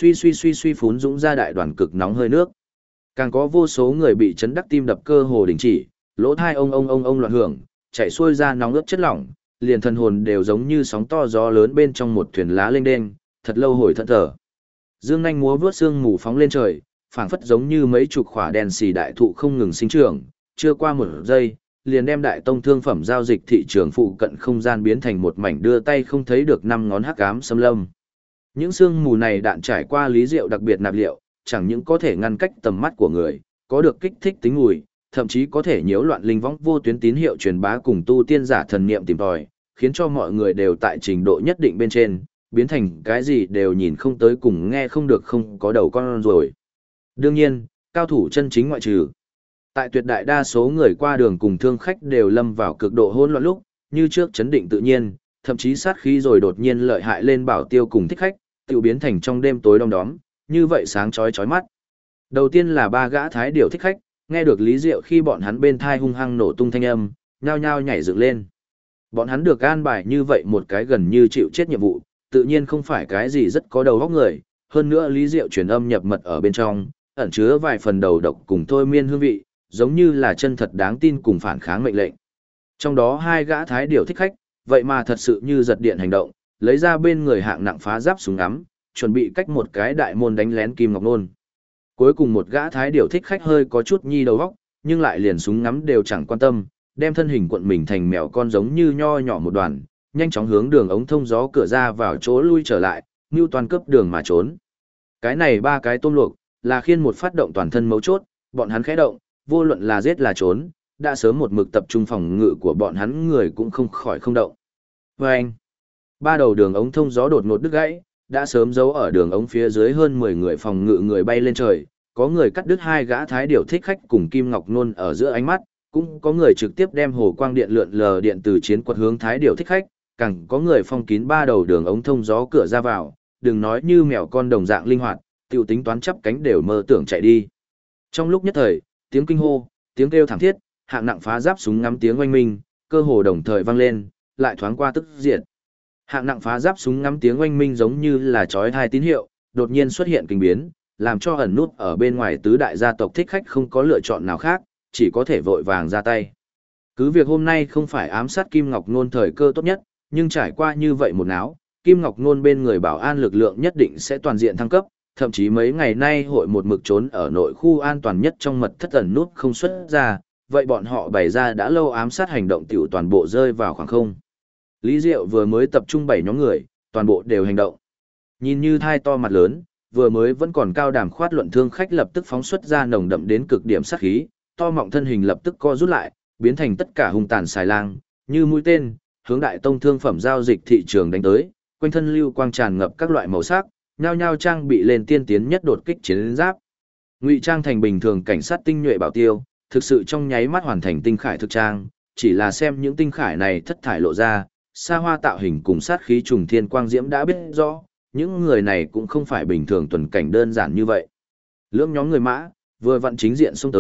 suy phún dũng ra đại đoàn cực nóng hơi nước. Càng có vô số người bị chấn đắc tim đập cơ hồ đình chỉ, lỗ thai ông loạn hưởng, chảy xuôi ra nóng ướt chất lỏng, liền thần hồn đều giống như sóng to gió lớn bên trong một thuyền lá lênh đênh, thật lâu hồi thẫn thở. Dương nhanh múa vướt sương mù phóng lên trời, phảng phất giống như mấy chục khỏa đèn xì đại thụ không ngừng sinh trưởng, chưa qua một giây, liền đem đại tông thương phẩm giao dịch thị trường phụ cận không gian biến thành một mảnh đưa tay không thấy được 5 ngón hắc ám xâm lâm. Những sương mù này đạn trải qua Lý Diệu đặc biệt nạp liệu, chẳng những có thể ngăn cách tầm mắt của người, có được kích thích tính mùi, thậm chí có thể nhiễu loạn linh võng vô tuyến tín hiệu truyền bá cùng tu tiên giả thần niệm tìm tòi, khiến cho mọi người đều tại trình độ nhất định bên trên, biến thành cái gì đều nhìn không tới cùng nghe không được không có đầu con rồi. Đương nhiên, cao thủ chân chính ngoại trừ. Tại tuyệt đại đa số người qua đường cùng thương khách đều lâm vào cực độ hỗn loạn lúc, như trước chấn định tự nhiên, thậm chí sát khí rồi đột nhiên lợi hại lên bảo tiêu cùng thích khách, tự biến thành trong đêm tối đông đóm, như vậy sáng chói mắt. Đầu tiên là 3 gã thái điểu thích khách, nghe được Lý Diệu khi bọn hắn bên thai hung hăng nổ tung thanh âm, nhao nhao nhảy dựng lên. Bọn hắn được an bài như vậy một cái gần như chịu chết nhiệm vụ, tự nhiên không phải cái gì rất có đầu óc người, hơn nữa Lý Diệu truyền âm nhập mật ở bên trong, ẩn chứa vài phần đầu độc cùng thôi miên hương vị, giống như là chân thật đáng tin cùng phản kháng mệnh lệnh. Trong đó 2 gã thái điểu thích khách, vậy mà thật sự như giật điện hành động, lấy ra bên người hạng nặng phá giáp súng ngắm, chuẩn bị cách một cái đại môn đánh lén Kim Ngọc Nôn. Cuối cùng một gã thái điểu thích khách hơi có chút nhi đầu óc, nhưng lại liền súng ngắm đều chẳng quan tâm, đem thân hình cuộn mình thành mèo con giống như nho nhỏ một đoàn, nhanh chóng hướng đường ống thông gió cửa ra vào chỗ lui trở lại, như toàn cướp đường mà trốn. Cái này 3 cái tôm luộc, là khiên một phát động toàn thân mấu chốt, bọn hắn khẽ động, vô luận là giết là trốn, đã sớm một mực tập trung phòng ngự của bọn hắn người cũng không khỏi không động. Vâng! 3 đầu đường ống thông gió đột ngột đứt gãy, đã sớm giấu ở đường ống phía dưới hơn 10 người phòng ngự người bay lên trời, có người cắt đứt 2 gã thái điểu thích khách cùng Kim Ngọc Nôn ở giữa ánh mắt, cũng có người trực tiếp đem hồ quang điện lượn lờ điện từ chiến quật hướng thái điểu thích khách, càng có người phong kín 3 đầu đường ống thông gió cửa ra vào, đừng nói như mèo con đồng dạng linh hoạt, tiểu tính toán chắp cánh đều mơ tưởng chạy đi. Trong lúc nhất thời, tiếng kinh hô, tiếng kêu thảm thiết, hạng nặng phá giáp súng ngắm tiếng oanh minh, cơ hồ đồng thời vang lên, lại thoáng qua tức diệt. Hạng nặng phá giáp súng ngắm tiếng oanh minh giống như là chói tai tín hiệu, đột nhiên xuất hiện kinh biến, làm cho ẩn nút ở bên ngoài tứ đại gia tộc thích khách không có lựa chọn nào khác, chỉ có thể vội vàng ra tay. Cứ việc hôm nay không phải ám sát Kim Ngọc Nôn thời cơ tốt nhất, nhưng trải qua như vậy một náo, Kim Ngọc Nôn bên người bảo an lực lượng nhất định sẽ toàn diện thăng cấp, thậm chí mấy ngày nay hội một mực trốn ở nội khu an toàn nhất trong mật thất ẩn nút không xuất ra, vậy bọn họ bày ra đã lâu ám sát hành động tiểu toàn bộ rơi vào khoảng không. Lý Diệu vừa mới tập trung 7 nhóm người, toàn bộ đều hành động. Nhìn như thai to mặt lớn, vừa mới vẫn còn cao đàm khoát luận thương khách lập tức phóng xuất ra nồng đậm đến cực điểm sát khí, to mọng thân hình lập tức co rút lại, biến thành tất cả hung tàn xài lang, như mũi tên, hướng đại tông thương phẩm giao dịch thị trường đánh tới, quanh thân lưu quang tràn ngập các loại màu sắc, nhao nhao trang bị lên tiên tiến nhất đột kích chiến giáp. Ngụy trang thành bình thường cảnh sát tinh nhuệ bảo tiêu, thực sự trong nháy mắt hoàn thành tinh khải thực trang, chỉ là xem những tinh khải này thất thải lộ ra, xa hoa tạo hình cùng sát khí trùng thiên quang diễm đã biết rõ, những người này cũng không phải bình thường tuần cảnh đơn giản như vậy. Lưỡng nhóm người mã, vừa vặn chính diện xông tới,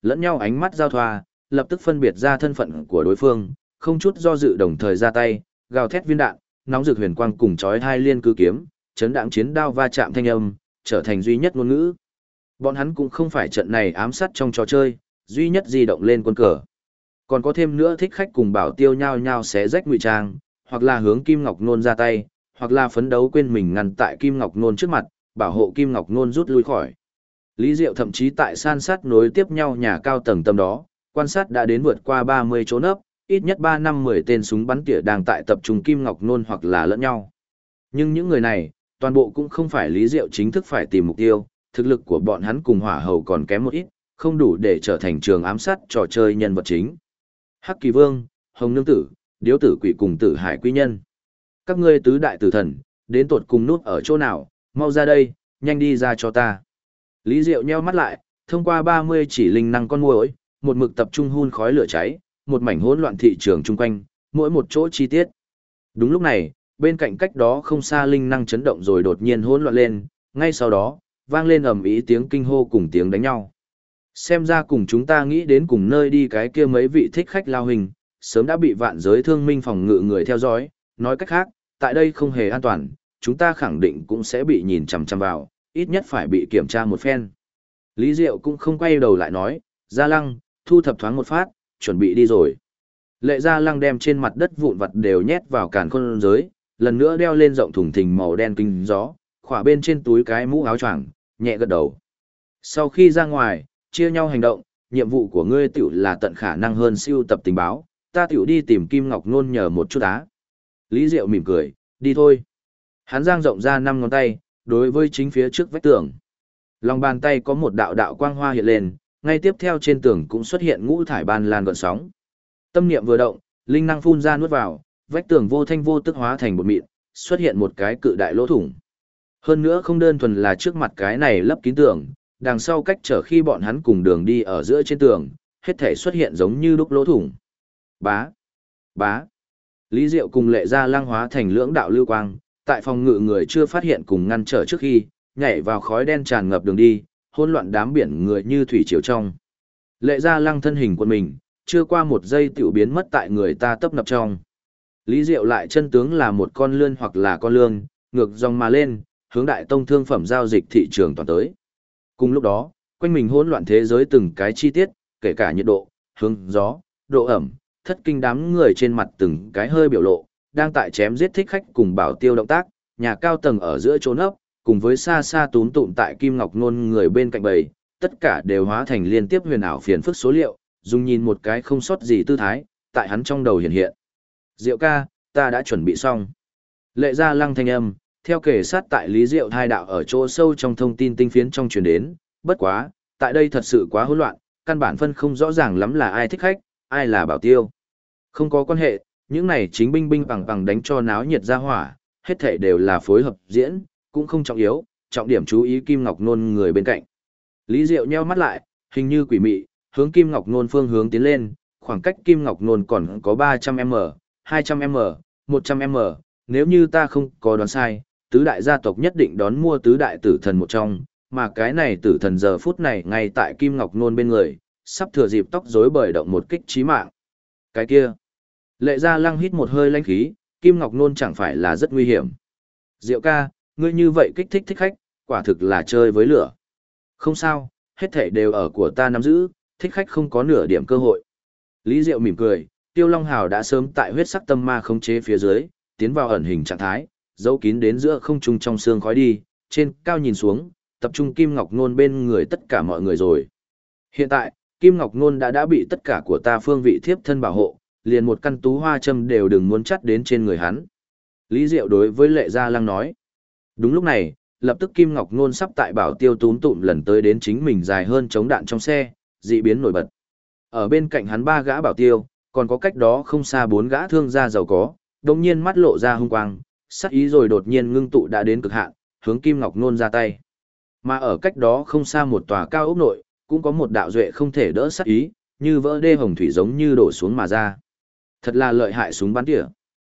lẫn nhau ánh mắt giao thoa, lập tức phân biệt ra thân phận của đối phương, không chút do dự đồng thời ra tay, gào thét viên đạn, nóng rực huyền quang cùng chói hai liên cư kiếm, chấn đãng chiến đao va chạm thanh âm, trở thành duy nhất ngôn ngữ. Bọn hắn cũng không phải trận này ám sát trong trò chơi, duy nhất di động lên quân cờ. Còn có thêm nữa thích khách cùng bảo tiêu nhau nhau xé rách ngụy trang, hoặc là hướng Kim Ngọc Nôn ra tay, hoặc là phấn đấu quên mình ngăn tại Kim Ngọc Nôn trước mặt, bảo hộ Kim Ngọc Nôn rút lui khỏi. Lý Diệu thậm chí tại san sát nối tiếp nhau nhà cao tầng tầm đó, quan sát đã đến vượt qua 30 chỗ nấp, ít nhất 3 năm 10 tên súng bắn tỉa đang tại tập trung Kim Ngọc Nôn hoặc là lẫn nhau. Nhưng những người này, toàn bộ cũng không phải Lý Diệu chính thức phải tìm mục tiêu, thực lực của bọn hắn cùng hỏa hầu còn kém một ít, không đủ để trở thành trường ám sát trò chơi nhân vật chính. Hắc Kỳ Vương, Hồng Nương Tử, Điếu Tử Quỷ cùng Tử Hải Quy Nhân. Các ngươi tứ đại tử thần, đến tột cùng nút ở chỗ nào, mau ra đây, nhanh đi ra cho ta. Lý Diệu nheo mắt lại, thông qua 30 chỉ linh năng con muỗi, một mực tập trung hun khói lửa cháy, một mảnh hỗn loạn thị trường chung quanh, mỗi một chỗ chi tiết. Đúng lúc này, bên cạnh cách đó không xa linh năng chấn động rồi đột nhiên hỗn loạn lên, ngay sau đó, vang lên ầm ĩ tiếng kinh hô cùng tiếng đánh nhau. Xem ra cùng chúng ta nghĩ đến cùng nơi đi cái kia mấy vị thích khách lao hình, sớm đã bị vạn giới thương minh phòng ngự người theo dõi, nói cách khác, tại đây không hề an toàn, chúng ta khẳng định cũng sẽ bị nhìn chằm chằm vào, ít nhất phải bị kiểm tra một phen. Lý Diệu cũng không quay đầu lại nói, Gia Lăng, thu thập thoáng một phát, chuẩn bị đi rồi. Lệ Gia Lăng đem trên mặt đất vụn vặt đều nhét vào càn khôn giới, lần nữa đeo lên rộng thùng thình màu đen kinh gió, khỏa bên trên túi cái mũ áo choàng, nhẹ gật đầu. Sau khi ra ngoài, chia nhau hành động, nhiệm vụ của ngươi tiểu là tận khả năng hơn siêu tập tình báo, ta tiểu đi tìm Kim Ngọc Nôn nhờ một chút á. Lý Diệu mỉm cười, đi thôi. Hắn giang rộng ra 5 ngón tay, đối với chính phía trước vách tường. Lòng bàn tay có một đạo đạo quang hoa hiện lên, ngay tiếp theo trên tường cũng xuất hiện ngũ thải ban lan gợn sóng. Tâm niệm vừa động, linh năng phun ra nuốt vào, vách tường vô thanh vô tức hóa thành bột mịn, xuất hiện một cái cự đại lỗ thủng. Hơn nữa không đơn thuần là trước mặt cái này lấp kín tường, đằng sau cách trở khi bọn hắn cùng đường đi ở giữa trên tường, hết thể xuất hiện giống như đúc lỗ thủng. Bá, bá. Lý Diệu cùng Lệ Gia Lăng hóa thành lưỡng đạo lưu quang, tại phòng ngự người chưa phát hiện cùng ngăn trở trước khi, nhảy vào khói đen tràn ngập đường đi, hỗn loạn đám biển người như thủy triều trong. Lệ Gia Lăng thân hình quân mình, chưa qua một giây tiểu biến mất tại người ta tấp nập trong. Lý Diệu lại chân tướng là một con lươn hoặc là con lương, ngược dòng mà lên, hướng đại tông thương phẩm giao dịch thị trường toàn tới. Cùng lúc đó, quanh mình hỗn loạn thế giới từng cái chi tiết, kể cả nhiệt độ, hướng gió, độ ẩm, thất kinh đám người trên mặt từng cái hơi biểu lộ, đang tại chém giết thích khách cùng bảo tiêu động tác, nhà cao tầng ở giữa trốn ấp, cùng với xa xa túm tụm tại Kim Ngọc Nôn người bên cạnh bầy, tất cả đều hóa thành liên tiếp huyền ảo phiền phức số liệu, dùng nhìn một cái không sót gì tư thái, tại hắn trong đầu hiện hiện. Diệu ca, ta đã chuẩn bị xong. Lệ Gia Lăng thanh âm, theo kể sát tại Lý Diệu thai đạo ở chỗ sâu trong thông tin tinh phiến trong truyền đến, bất quá, tại đây thật sự quá hỗn loạn, căn bản phân không rõ ràng lắm là ai thích khách, ai là bảo tiêu. Không có quan hệ, những này chính binh binh bằng bằng đánh cho náo nhiệt ra hỏa, hết thể đều là phối hợp diễn, cũng không trọng yếu, trọng điểm chú ý Kim Ngọc Nôn người bên cạnh. Lý Diệu nheo mắt lại, hình như quỷ mị, hướng Kim Ngọc Nôn phương hướng tiến lên, khoảng cách Kim Ngọc Nôn còn có 300m, 200m, 100m, nếu như ta không có đoán sai, tứ đại gia tộc nhất định đón mua tứ đại tử thần một trong, mà cái này tử thần giờ phút này ngay tại Kim Ngọc Nôn bên người, sắp thừa dịp tóc rối bời động một kích chí mạng. Cái kia, Lệ Gia Lăng hít một hơi lãnh khí, Kim Ngọc Nôn chẳng phải là rất nguy hiểm. Diệu ca, ngươi như vậy kích thích thích khách, quả thực là chơi với lửa. Không sao, hết thảy đều ở của ta nắm giữ, thích khách không có nửa điểm cơ hội. Lý Diệu mỉm cười, Tiêu Long Hào đã sớm tại huyết sắc tâm ma khống chế phía dưới, tiến vào ẩn hình trạng thái, giấu kín đến giữa không trung trong xương khói đi, trên cao nhìn xuống, tập trung Kim Ngọc Nôn bên người tất cả mọi người rồi. Hiện tại, Kim Ngọc Nôn đã bị tất cả của ta phương vị thiếp thân bảo hộ, liền một căn tú hoa châm đều đừng muốn chắt đến trên người hắn. Lý Diệu đối với Lệ Gia Lăng nói. Đúng lúc này, lập tức Kim Ngọc Nôn sắp tại bảo tiêu túm tụm lần tới đến chính mình dài hơn chống đạn trong xe, dị biến nổi bật. Ở bên cạnh hắn 3 gã bảo tiêu, còn có cách đó không xa 4 gã thương gia giàu có, đồng nhiên mắt lộ ra hung quang, sắc ý rồi đột nhiên ngưng tụ đã đến cực hạn, hướng Kim Ngọc Nôn ra tay. Mà ở cách đó không xa một tòa cao ốc nội, cũng có một đạo duệ không thể đỡ sắc ý, như vỡ đê hồng thủy giống như đổ xuống mà ra. Thật là lợi hại súng bắn tỉa.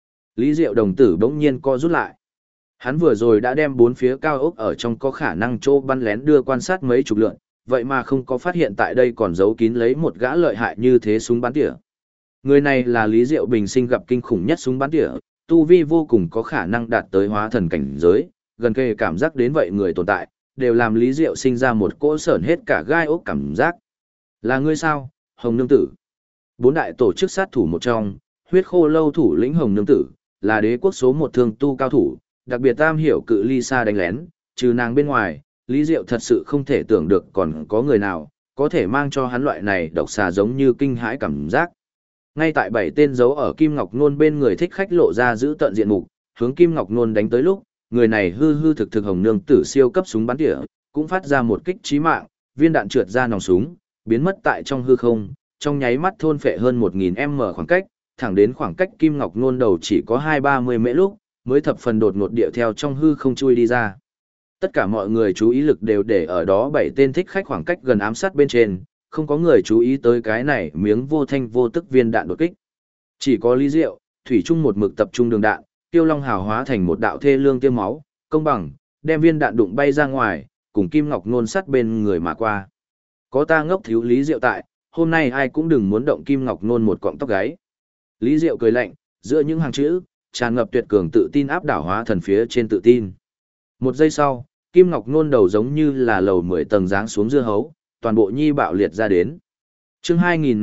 Lý Diệu đồng tử bỗng nhiên co rút lại. Hắn vừa rồi đã đem 4 phía cao ốc ở trong có khả năng chỗ bắn lén đưa quan sát mấy chục lượn, vậy mà không có phát hiện tại đây còn giấu kín lấy một gã lợi hại như thế súng bắn tỉa. Người này là Lý Diệu bình sinh gặp kinh khủng nhất súng bắn tỉa, tu vi vô cùng có khả năng đạt tới hóa thần cảnh giới, gần kề cảm giác đến vậy người tồn tại, đều làm Lý Diệu sinh ra một cỗ sởn hết cả gai ốc cảm giác. Là ngươi sao, Hồng Nương Tử? Bốn đại tổ chức sát thủ một trong, huyết khô lâu thủ lĩnh Hồng Nương Tử, là đế quốc số một thương tu cao thủ, đặc biệt tam hiểu cự ly xa đánh lén, trừ nàng bên ngoài, Lý Diệu thật sự không thể tưởng được còn có người nào, có thể mang cho hắn loại này độc xà giống như kinh hãi cảm giác. Ngay tại 7 tên giấu ở Kim Ngọc Nôn bên người thích khách lộ ra giữ tận diện mục, hướng Kim Ngọc Nôn đánh tới lúc, người này hư hư thực thực Hồng Nương Tử siêu cấp súng bắn tỉa, cũng phát ra một kích chí mạng, viên đạn trượt ra nòng súng, biến mất tại trong hư không, trong nháy mắt thôn phệ hơn 1000m khoảng cách, thẳng đến khoảng cách Kim Ngọc Nôn đầu chỉ có 2-30 mễ lúc, mới thập phần đột ngột địa theo trong hư không chui đi ra. Tất cả mọi người chú ý lực đều để ở đó 7 tên thích khách khoảng cách gần ám sát bên trên, không có người chú ý tới cái này miếng vô thanh vô tức viên đạn đột kích. Chỉ có Lý Diệu, thủy chung một mực tập trung đường đạn, Tiêu Long Hào hóa thành một đạo thê lương tiêm máu, công bằng, đem viên đạn đụng bay ra ngoài, cùng Kim Ngọc Nôn sát bên người mà qua. Có ta ngốc thiếu Lý Diệu tại, hôm nay ai cũng đừng muốn động Kim Ngọc Nôn một cọng tóc gáy. Lý Diệu cười lạnh, giữa những hàng chữ, tràn ngập tuyệt cường tự tin áp đảo hóa thần phía trên tự tin. Một giây sau, Kim Ngọc Nôn đầu giống như là lầu 10 tầng giáng xuống dưa hấu, toàn bộ nhi bạo liệt ra đến. Chương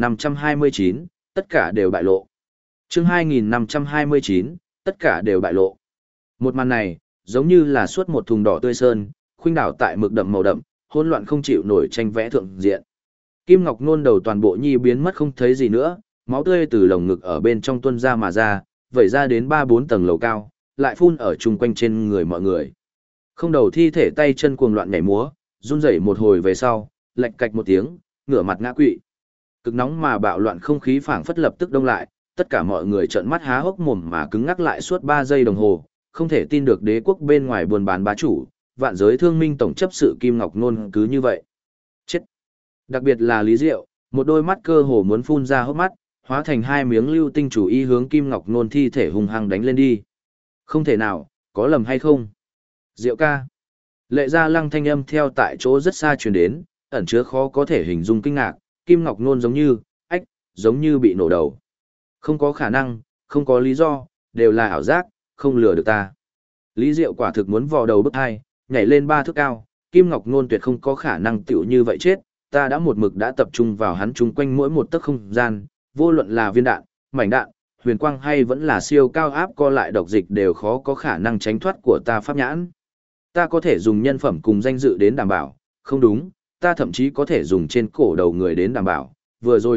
2529, tất cả đều bại lộ. Chương 2529, tất cả đều bại lộ. Một màn này, giống như là suốt một thùng đỏ tươi sơn, khuynh đảo tại mực đậm màu đậm, hỗn loạn không chịu nổi tranh vẽ thượng diện. Kim Ngọc Nôn đầu toàn bộ nhi biến mất không thấy gì nữa, máu tươi từ lồng ngực ở bên trong tuôn ra mà ra, vẩy ra đến 3-4 tầng lầu cao, lại phun ở chung quanh trên người mọi người. Không đầu thi thể tay chân cuồng loạn nhảy múa, run rẩy một hồi về sau, lạch cạch một tiếng, ngửa mặt ngã quỵ. Cực nóng mà bạo loạn không khí phảng phất lập tức đông lại, tất cả mọi người trợn mắt há hốc mồm mà cứng ngắc lại suốt 3 giây đồng hồ, không thể tin được đế quốc bên ngoài buôn bán bá chủ, vạn giới thương minh tổng chấp sự Kim Ngọc Nôn cứ như vậy. Chết! Đặc biệt là Lý Diệu, một đôi mắt cơ hồ muốn phun ra hốc mắt, hóa thành hai miếng lưu tinh chủ y hướng Kim Ngọc Nôn thi thể hung hăng đánh lên đi. Không thể nào, có lầm hay không? Diệu ca! Lệ Gia Lăng thanh âm theo tại chỗ rất xa truyền đến, ẩn chứa khó có thể hình dung kinh ngạc, Kim Ngọc Nôn giống như, giống như bị nổ đầu. Không có khả năng, không có lý do, đều là ảo giác, không lừa được ta. Lý Diệu quả thực muốn vò đầu bức hai, nhảy lên 3 thước cao, Kim Ngọc Nôn tuyệt không có khả năng tiểu như vậy chết, ta đã một mực đã tập trung vào hắn chung quanh mỗi một tấc không gian, vô luận là viên đạn, mảnh đạn, huyền quang hay vẫn là siêu cao áp co lại độc dịch đều khó có khả năng tránh thoát của ta pháp nhãn. Ta có thể dùng nhân phẩm cùng danh dự đến đảm bảo, không đúng, ta thậm chí có thể dùng trên cổ đầu người đến đảm bảo, vừa rồi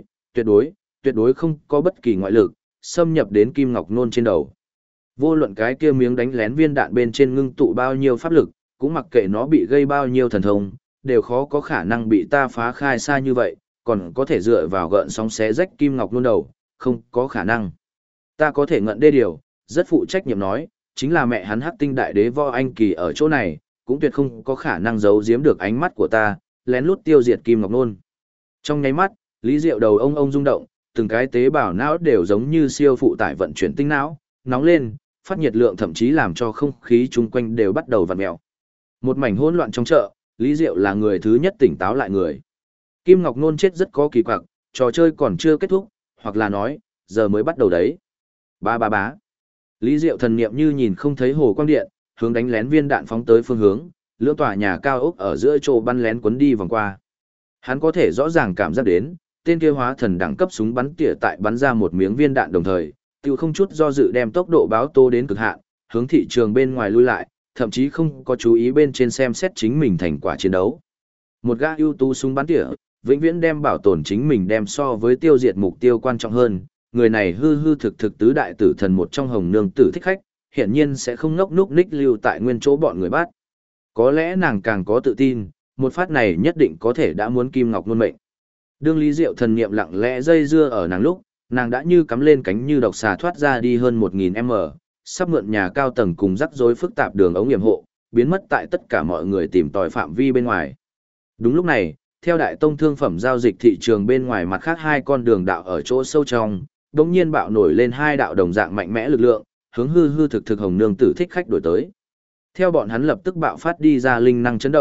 tuyệt đối không có bất kỳ ngoại lực, xâm nhập đến Kim Ngọc Nôn trên đầu. Vô luận cái kia miếng đánh lén viên đạn bên trên ngưng tụ bao nhiêu pháp lực, cũng mặc kệ nó bị gây bao nhiêu thần thông, đều khó có khả năng bị ta phá khai xa như vậy, còn có thể dựa vào gợn sóng xé rách Kim Ngọc Nôn đầu, không có khả năng. Ta có thể ngận đê điều, rất phụ trách nhiệm nói, chính là mẹ hắn Hắc Tinh Đại Đế Võ Anh Kỳ ở chỗ này, cũng tuyệt không có khả năng giấu giếm được ánh mắt của ta, lén lút tiêu diệt Kim Ngọc Nôn. Trong nháy mắt, Lý Diệu đầu ông rung động, từng cái tế bào não đều giống như siêu phụ tải vận chuyển tinh não, nóng lên, phát nhiệt lượng thậm chí làm cho không khí chung quanh đều bắt đầu vặn mèo. Một mảnh hỗn loạn trong chợ, Lý Diệu là người thứ nhất tỉnh táo lại người. Kim Ngọc Nôn chết rất có kỳ quặc, trò chơi còn chưa kết thúc, hoặc là nói, giờ mới bắt đầu đấy. Bá. Lý Diệu thần niệm như nhìn không thấy hồ quang điện, hướng đánh lén viên đạn phóng tới phương hướng, lưỡng tòa nhà cao ốc ở giữa chỗ bắn lén quấn đi vòng qua. Hắn có thể rõ ràng cảm giác đến, tên kia hóa thần đẳng cấp súng bắn tỉa tại bắn ra một miếng viên đạn đồng thời, tiêu không chút do dự đem tốc độ báo tố đến cực hạn, hướng thị trường bên ngoài lui lại, thậm chí không có chú ý bên trên xem xét chính mình thành quả chiến đấu. Một gã ưu tú súng bắn tỉa, vĩnh viễn đem bảo tồn chính mình đem so với tiêu diệt mục tiêu quan trọng hơn, người này hư thực tứ đại tử thần một trong Hồng Nương Tử thích khách, hiển nhiên sẽ không ngốc núc ních lưu tại nguyên chỗ bọn người bắt. Có lẽ nàng càng có tự tin, một phát này nhất định có thể đã muốn Kim Ngọc Nôn mệnh. Đương Lý Diệu thần niệm lặng lẽ dây dưa ở nàng lúc, nàng đã như cắm lên cánh như độc xà thoát ra đi hơn 1000m, sắp mượn nhà cao tầng cùng rắc rối phức tạp đường ống nghiệm hộ, biến mất tại tất cả mọi người tìm tòi phạm vi bên ngoài. Đúng lúc này, theo đại tông thương phẩm giao dịch thị trường bên ngoài mặt khác hai con đường đạo ở chỗ sâu trong, đột nhiên bạo nổi lên hai đạo đồng dạng mạnh mẽ lực lượng, hướng hư thực Hồng Nương Tử thích khách đổi tới. Theo bọn hắn lập tức bạo phát đi ra linh năng chấn động,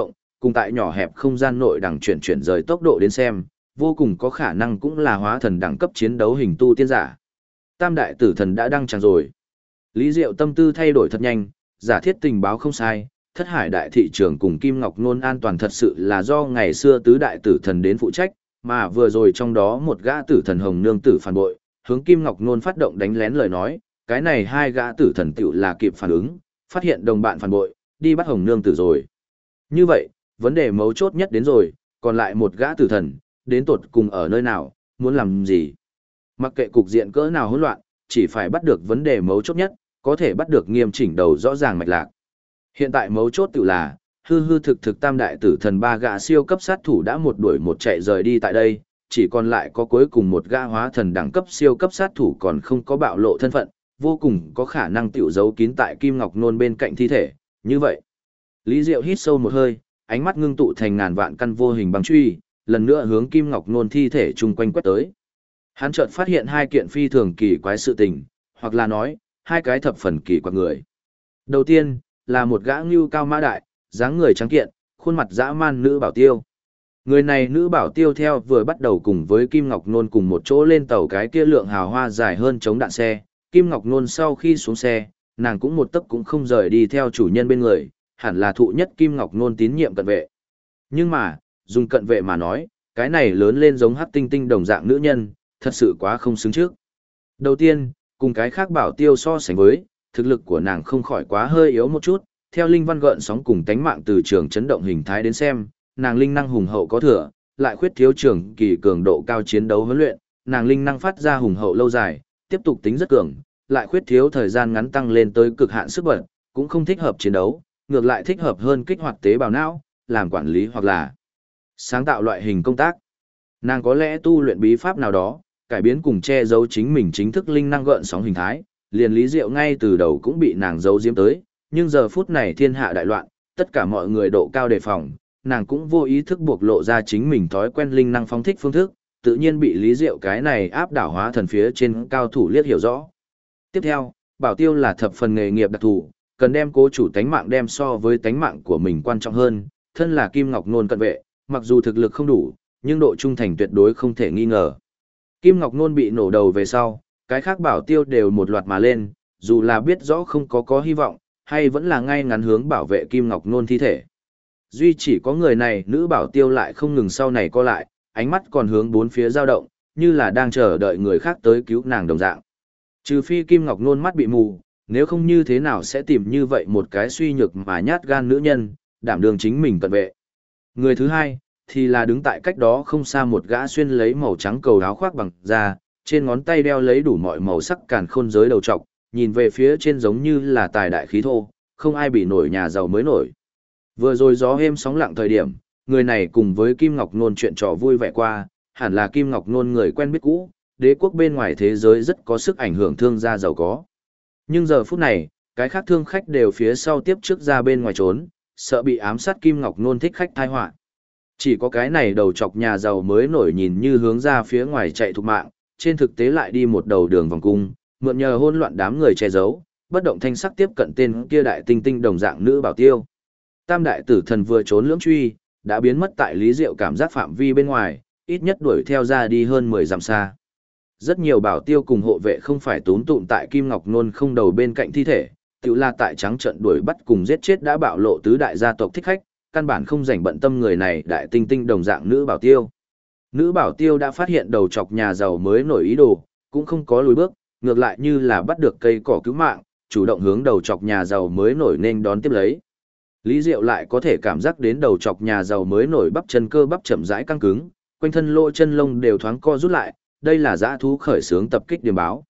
cùng tại nhỏ hẹp không gian nội đẳng chuyển rời tốc độ đến xem, vô cùng có khả năng cũng là hóa thần đẳng cấp chiến đấu hình tu tiên giả. Tam đại tử thần đã đăng tràng rồi. Lý Diệu tâm tư thay đổi thật nhanh, giả thiết tình báo không sai, Thất Hải đại thị trường cùng Kim Ngọc Nôn an toàn thật sự là do ngày xưa tứ đại tử thần đến phụ trách, mà vừa rồi trong đó một gã tử thần Hồng Nương tử phản bội, hướng Kim Ngọc Nôn phát động đánh lén lời nói, cái này hai gã tử thần tiểu là kịp phản ứng, phát hiện đồng bạn phản bội, đi bắt Hồng Nương tử rồi. Như vậy, vấn đề mấu chốt nhất đến rồi, còn lại một gã tử thần, đến tột cùng ở nơi nào, muốn làm gì? Mặc kệ cục diện cỡ nào hỗn loạn, chỉ phải bắt được vấn đề mấu chốt nhất, có thể bắt được nghiêm chỉnh đầu rõ ràng mạch lạc. Hiện tại mấu chốt tự là, hư hư thực thực tam đại tử thần ba gã siêu cấp sát thủ đã một đuổi một chạy rời đi tại đây, chỉ còn lại có cuối cùng một gã hóa thần đẳng cấp siêu cấp sát thủ còn không có bạo lộ thân phận, vô cùng có khả năng tiểu giấu kín tại Kim Ngọc Nôn bên cạnh thi thể, như vậy. Lý Diệu hít sâu một hơi, ánh mắt ngưng tụ thành ngàn vạn căn vô hình băng truy, lần nữa hướng Kim Ngọc Nôn thi thể chung quanh quét tới. Hắn chợt phát hiện hai kiện phi thường kỳ quái sự tình, hoặc là nói, hai cái thập phần kỳ quặc người. Đầu tiên, là một gã ngưu cao mã đại, dáng người trắng kiện, khuôn mặt dã man nữ bảo tiêu. Người này nữ bảo tiêu theo vừa bắt đầu cùng với Kim Ngọc Nôn cùng một chỗ lên tàu cái kia lượng hào hoa dài hơn chống đạn xe. Kim Ngọc Nôn sau khi xuống xe, nàng cũng một tấc cũng không rời đi theo chủ nhân bên người, hẳn là thụ nhất Kim Ngọc Nôn tín nhiệm cận vệ. Nhưng mà, dùng cận vệ mà nói, cái này lớn lên giống hắc tinh tinh đồng dạng nữ nhân, thật sự quá không xứng trước. Đầu tiên, cùng cái khác bảo tiêu so sánh với, thực lực của nàng không khỏi quá hơi yếu một chút, theo linh văn gợn sóng cùng tánh mạng từ trường chấn động hình thái đến xem, nàng linh năng hùng hậu có thừa, lại khuyết thiếu trường kỳ cường độ cao chiến đấu huấn luyện, nàng linh năng phát ra hùng hậu lâu dài, tiếp tục tính rất cường, lại khuyết thiếu thời gian ngắn tăng lên tới cực hạn sức bật, cũng không thích hợp chiến đấu, ngược lại thích hợp hơn kích hoạt tế bào não, làm quản lý hoặc là sáng tạo loại hình công tác. Nàng có lẽ tu luyện bí pháp nào đó, cải biến cùng che giấu chính mình chính thức linh năng gợn sóng hình thái, liền Lý Diệu ngay từ đầu cũng bị nàng giấu giếm tới, nhưng giờ phút này thiên hạ đại loạn, tất cả mọi người độ cao đề phòng, nàng cũng vô ý thức buộc lộ ra chính mình thói quen linh năng phóng thích phương thức, tự nhiên bị Lý Diệu cái này áp đảo hóa thần phía trên cao thủ liếc hiểu rõ. Tiếp theo, bảo tiêu là thập phần nghề nghiệp đặc thù, cần đem cố chủ tánh mạng đem so với tánh mạng của mình quan trọng hơn, thân là Kim Ngọc Nôn cận vệ, mặc dù thực lực không đủ, nhưng độ trung thành tuyệt đối không thể nghi ngờ. Kim Ngọc Nôn bị nổ đầu về sau, cái khác bảo tiêu đều một loạt mà lên, dù là biết rõ không có hy vọng, hay vẫn là ngay ngắn hướng bảo vệ Kim Ngọc Nôn thi thể. Duy chỉ có người này nữ bảo tiêu lại không ngừng sau này co lại, ánh mắt còn hướng bốn phía dao động, như là đang chờ đợi người khác tới cứu nàng đồng dạng. Trừ phi Kim Ngọc Nôn mắt bị mù, nếu không như thế nào sẽ tìm như vậy một cái suy nhược mà nhát gan nữ nhân, đảm đương chính mình cận vệ. Người thứ hai, thì là đứng tại cách đó không xa một gã xuyên lấy màu trắng cầu áo khoác bằng da, trên ngón tay đeo lấy đủ mọi màu sắc càn khôn giới đầu trọc, nhìn về phía trên giống như là tài đại khí thô, không ai bị nổi nhà giàu mới nổi. Vừa rồi gió êm sóng lặng thời điểm, người này cùng với Kim Ngọc Nôn chuyện trò vui vẻ qua, hẳn là Kim Ngọc Nôn người quen biết cũ, đế quốc bên ngoài thế giới rất có sức ảnh hưởng thương gia giàu có. Nhưng giờ phút này, cái khác thương khách đều phía sau tiếp trước ra bên ngoài trốn, sợ bị ám sát Kim Ngọc Nôn thích khách tai họa. Chỉ có cái này đầu chọc nhà giàu mới nổi nhìn như hướng ra phía ngoài chạy thục mạng, trên thực tế lại đi một đầu đường vòng cung, mượn nhờ hỗn loạn đám người che giấu, bất động thanh sắc tiếp cận tên kia đại tinh tinh đồng dạng nữ bảo tiêu. Tam đại tử thần vừa trốn lưỡng truy, đã biến mất tại Lý Diệu cảm giác phạm vi bên ngoài, ít nhất đuổi theo ra đi hơn 10 dặm xa. Rất nhiều bảo tiêu cùng hộ vệ không phải tốn tụm tại Kim Ngọc Nôn không đầu bên cạnh thi thể, tự là tại trắng trận đuổi bắt cùng giết chết đã bạo lộ tứ đại gia tộc thích khách, căn bản không rảnh bận tâm người này đại tinh tinh đồng dạng nữ bảo tiêu. Nữ bảo tiêu đã phát hiện đầu chọc nhà giàu mới nổi ý đồ, cũng không có lùi bước, ngược lại như là bắt được cây cỏ cứu mạng, chủ động hướng đầu chọc nhà giàu mới nổi nên đón tiếp lấy. Lý Diệu lại có thể cảm giác đến đầu chọc nhà giàu mới nổi bắp chân cơ bắp chậm rãi căng cứng, quanh thân lỗ chân lông đều thoáng co rút lại, đây là dã thú khởi xướng tập kích điểm báo.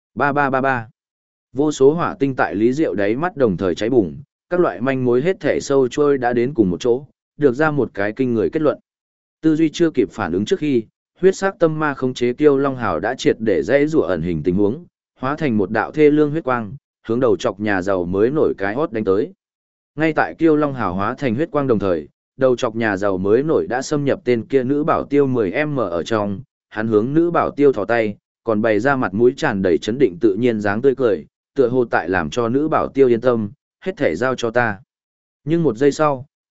3333. Vô số hỏa tinh tại Lý Diệu đáy mắt đồng thời cháy bùng, các loại manh mối hết thể sâu trôi đã đến cùng một chỗ, được ra một cái kinh người kết luận. Tư duy chưa kịp phản ứng trước khi, huyết sắc tâm ma khống chế Kiêu Long Hào đã triệt để dễ rủa ẩn hình tình huống, hóa thành một đạo thê lương huyết quang, hướng đầu chọc nhà giàu mới nổi cái hót đánh tới. Ngay tại Kiêu Long Hào hóa thành huyết quang đồng thời, đầu chọc nhà giàu mới nổi đã xâm nhập tên kia nữ bảo tiêu 10M ở trong, hắn hướng nữ bảo tiêu thò tay, còn bày ra mặt mũi tràn đầy chấn định tự nhiên dáng tươi cười, tựa hồ tại làm cho nữ bảo tiêu yên tâm, hết thể giao cho ta. Nhưng một giây sau,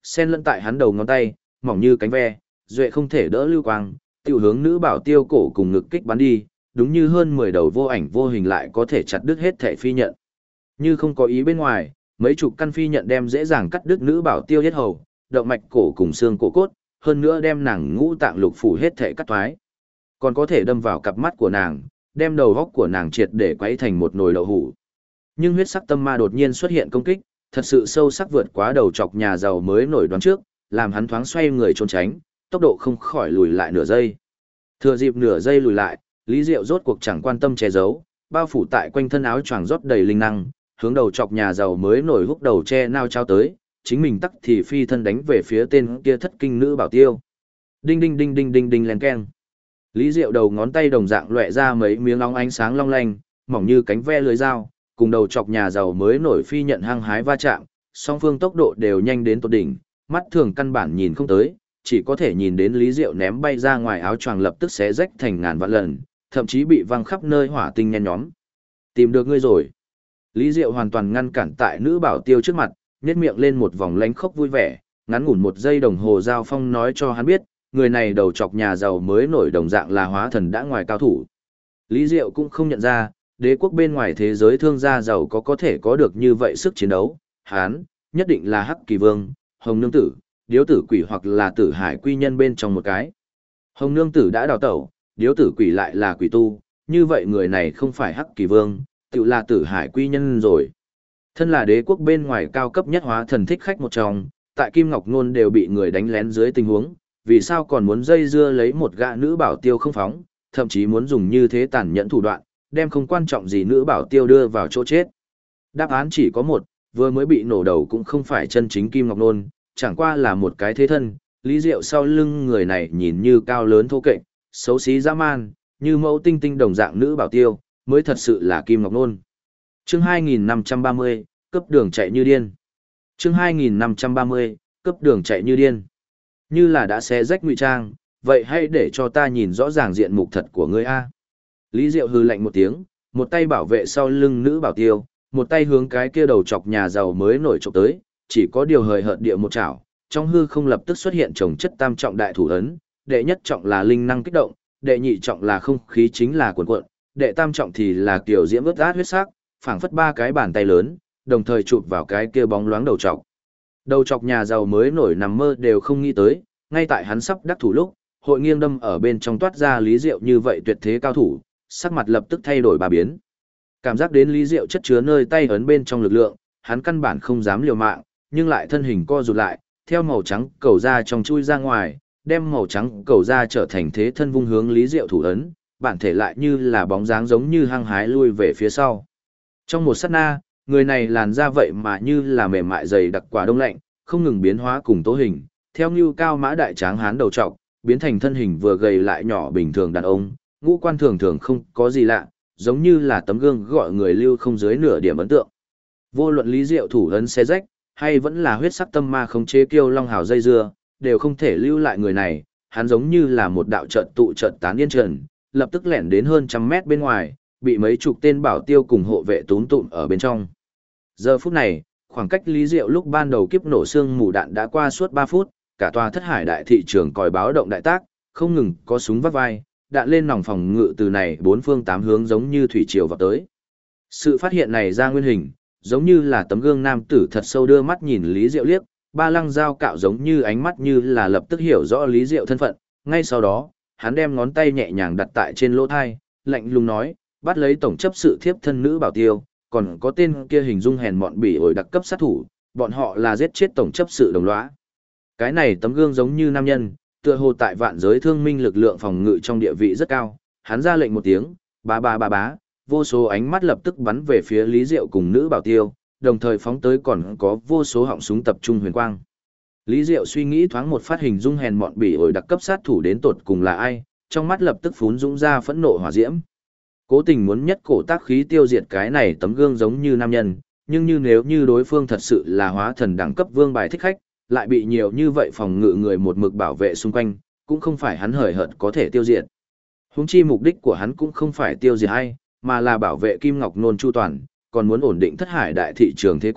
xen lẫn tại hắn đầu ngón tay, mỏng như cánh ve, duệ không thể đỡ lưu quang, tiểu hướng nữ bảo tiêu cổ cùng ngực kích bắn đi, đúng như hơn 10 đầu vô ảnh vô hình lại có thể chặt đứt hết thể phi nhận. Như không có ý bên ngoài, mấy chục căn phi nhận đem dễ dàng cắt đứt nữ bảo tiêu yết hầu, động mạch cổ cùng xương cổ cốt, hơn nữa đem nàng ngũ tạng lục phủ hết thể cắt thoái. Còn có thể đâm vào cặp mắt của nàng, đem đầu góc của nàng triệt để quấy thành một nồi đậu hũ. Nhưng huyết sắc tâm ma đột nhiên xuất hiện công kích, thật sự sâu sắc vượt quá đầu chọc nhà giàu mới nổi đoán trước, làm hắn thoáng xoay người trốn tránh, tốc độ không khỏi lùi lại nửa giây. Thừa dịp nửa giây lùi lại, Lý Diệu rốt cuộc chẳng quan tâm che giấu, bao phủ tại quanh thân áo choàng rót đầy linh năng, hướng đầu chọc nhà giàu mới nổi húc đầu che nao trao tới, chính mình tắc thì phi thân đánh về phía tên kia thất kinh nữ bảo tiêu. Đinh đinh đinh đinh đinh đinh len keng. Lý Diệu đầu ngón tay đồng dạng loẹ ra mấy miếng óng ánh sáng long lanh, mỏng như cánh ve lưới dao, cùng đầu chọc nhà giàu mới nổi phi nhận hăng hái va chạm, song phương tốc độ đều nhanh đến tột đỉnh, mắt thường căn bản nhìn không tới, chỉ có thể nhìn đến Lý Diệu ném bay ra ngoài áo choàng lập tức xé rách thành ngàn vạn lần, thậm chí bị văng khắp nơi hỏa tinh nhen nhóm. Tìm được ngươi rồi. Lý Diệu hoàn toàn ngăn cản tại nữ bảo tiêu trước mặt, nhếch miệng lên một vòng lánh khóc vui vẻ, ngắn ngủn 1 giây đồng hồ giao phong nói cho hắn biết, người này đầu chọc nhà giàu mới nổi đồng dạng là hóa thần đã ngoài cao thủ. Lý Diệu cũng không nhận ra, đế quốc bên ngoài thế giới thương gia giàu có thể có được như vậy sức chiến đấu, hắn nhất định là Hắc Kỳ Vương, Hồng Nương Tử, Điếu Tử Quỷ hoặc là Tử Hải Quy Nhân bên trong một cái. Hồng Nương Tử đã đào tẩu, Điếu Tử Quỷ lại là quỷ tu, như vậy người này không phải Hắc Kỳ Vương, tự là Tử Hải Quy Nhân rồi. Thân là đế quốc bên ngoài cao cấp nhất hóa thần thích khách một trong, tại Kim Ngọc Nôn đều bị người đánh lén dưới tình huống, vì sao còn muốn dây dưa lấy một gã nữ bảo tiêu không phóng, thậm chí muốn dùng như thế tàn nhẫn thủ đoạn, đem không quan trọng gì nữ bảo tiêu đưa vào chỗ chết. Đáp án chỉ có một, vừa mới bị nổ đầu cũng không phải chân chính Kim Ngọc Nôn, chẳng qua là một cái thế thân, Lý Diệu sau lưng người này nhìn như cao lớn thô kệch, xấu xí dã man, như mẫu tinh tinh đồng dạng nữ bảo tiêu, mới thật sự là Kim Ngọc Nôn. Chương 2530, cấp đường chạy như điên. Chương 2530, cấp đường chạy như điên. Như là đã xé rách ngụy trang, vậy hãy để cho ta nhìn rõ ràng diện mục thật của ngươi a. Lý Diệu hừ lạnh một tiếng, một tay bảo vệ sau lưng nữ bảo tiêu, một tay hướng cái kia đầu chọc nhà giàu mới nổi chụp tới, chỉ có điều hời hợt địa một chảo, trong hư không lập tức xuất hiện chồng chất tam trọng đại thủ ấn, đệ nhất trọng là linh năng kích động, đệ nhị trọng là không khí chính là cuồn cuộn, đệ tam trọng thì là kiểu diễm ướt át huyết sắc, phảng phất 3 cái bàn tay lớn, đồng thời chụp vào cái kia bóng loáng đầu chọc. Đầu chọc nhà giàu mới nổi nằm mơ đều không nghĩ tới, ngay tại hắn sắp đắc thủ lúc, hội nghiêng đâm ở bên trong toát ra Lý Diệu như vậy tuyệt thế cao thủ, sắc mặt lập tức thay đổi 3 biến. Cảm giác đến Lý Diệu chất chứa nơi tay ấn bên trong lực lượng, hắn căn bản không dám liều mạng, nhưng lại thân hình co rụt lại, theo màu trắng cầu ra trong chui ra ngoài, đem màu trắng cầu ra trở thành thế thân vung hướng Lý Diệu thủ ấn, bản thể lại như là bóng dáng giống như hăng hái lui về phía sau. Trong một sát na, người này làn ra vậy mà như là mềm mại dày đặc quả đông lạnh, không ngừng biến hóa cùng tố hình, theo như cao mã đại tráng hán đầu trọc, biến thành thân hình vừa gầy lại nhỏ bình thường đàn ông, ngũ quan thường thường không có gì lạ, giống như là tấm gương gọi người lưu không dưới nửa điểm ấn tượng. Vô luận Lý Diệu thủ ấn xé rách, hay vẫn là huyết sắc tâm ma khống chế kiêu long hào dây dưa, đều không thể lưu lại người này, hắn giống như là một đạo trận tụ trận tán yên trần, lập tức lẻn đến hơn 100 mét bên ngoài, bị mấy chục tên bảo tiêu cùng hộ vệ túm tụm ở bên trong. Giờ phút này, khoảng cách Lý Diệu lúc ban đầu kiếp nổ xương mù đạn đã qua suốt 3 phút, cả tòa Thất Hải đại thị trường còi báo động đại tác, không ngừng có súng vắt vai, đạn lên nòng phòng ngự từ này 4 phương 8 hướng giống như thủy triều vào tới. Sự phát hiện này ra nguyên hình, giống như là tấm gương nam tử thật sâu đưa mắt nhìn Lý Diệu liếc, ba lăng dao cạo giống như ánh mắt như là lập tức hiểu rõ Lý Diệu thân phận, ngay sau đó, hắn đem ngón tay nhẹ nhàng đặt tại trên lỗ thai, lạnh lùng nói, bắt lấy tổng chấp sự thiếp thân nữ bảo tiêu, còn có tên kia hình dung hèn mọn bỉ ổi đặc cấp sát thủ, bọn họ là giết chết tổng chấp sự đồng lõa. Cái này tấm gương giống như nam nhân, tựa hồ tại vạn giới thương minh lực lượng phòng ngự trong địa vị rất cao, hắn ra lệnh một tiếng, bá, vô số ánh mắt lập tức bắn về phía Lý Diệu cùng nữ bảo tiêu, đồng thời phóng tới còn có vô số họng súng tập trung huyền quang. Lý Diệu suy nghĩ thoáng một phát hình dung hèn mọn bỉ ổi đặc cấp sát thủ đến tột cùng là ai, trong mắt lập tức phún dũng ra phẫn nộ hỏa diễm. Cố tình muốn nhất cổ tác khí tiêu diệt cái này tấm gương giống như nam nhân, nhưng nếu như đối phương thật sự là hóa thần đẳng cấp vương bài thích khách, lại bị nhiều như vậy phòng ngự người một mực bảo vệ xung quanh, cũng không phải hắn hời hợt có thể tiêu diệt. Huống chi mục đích của hắn cũng không phải tiêu diệt ai, mà là bảo vệ Kim Ngọc Nôn chu toàn, còn muốn ổn định Thất Hải đại thị trường thế cục,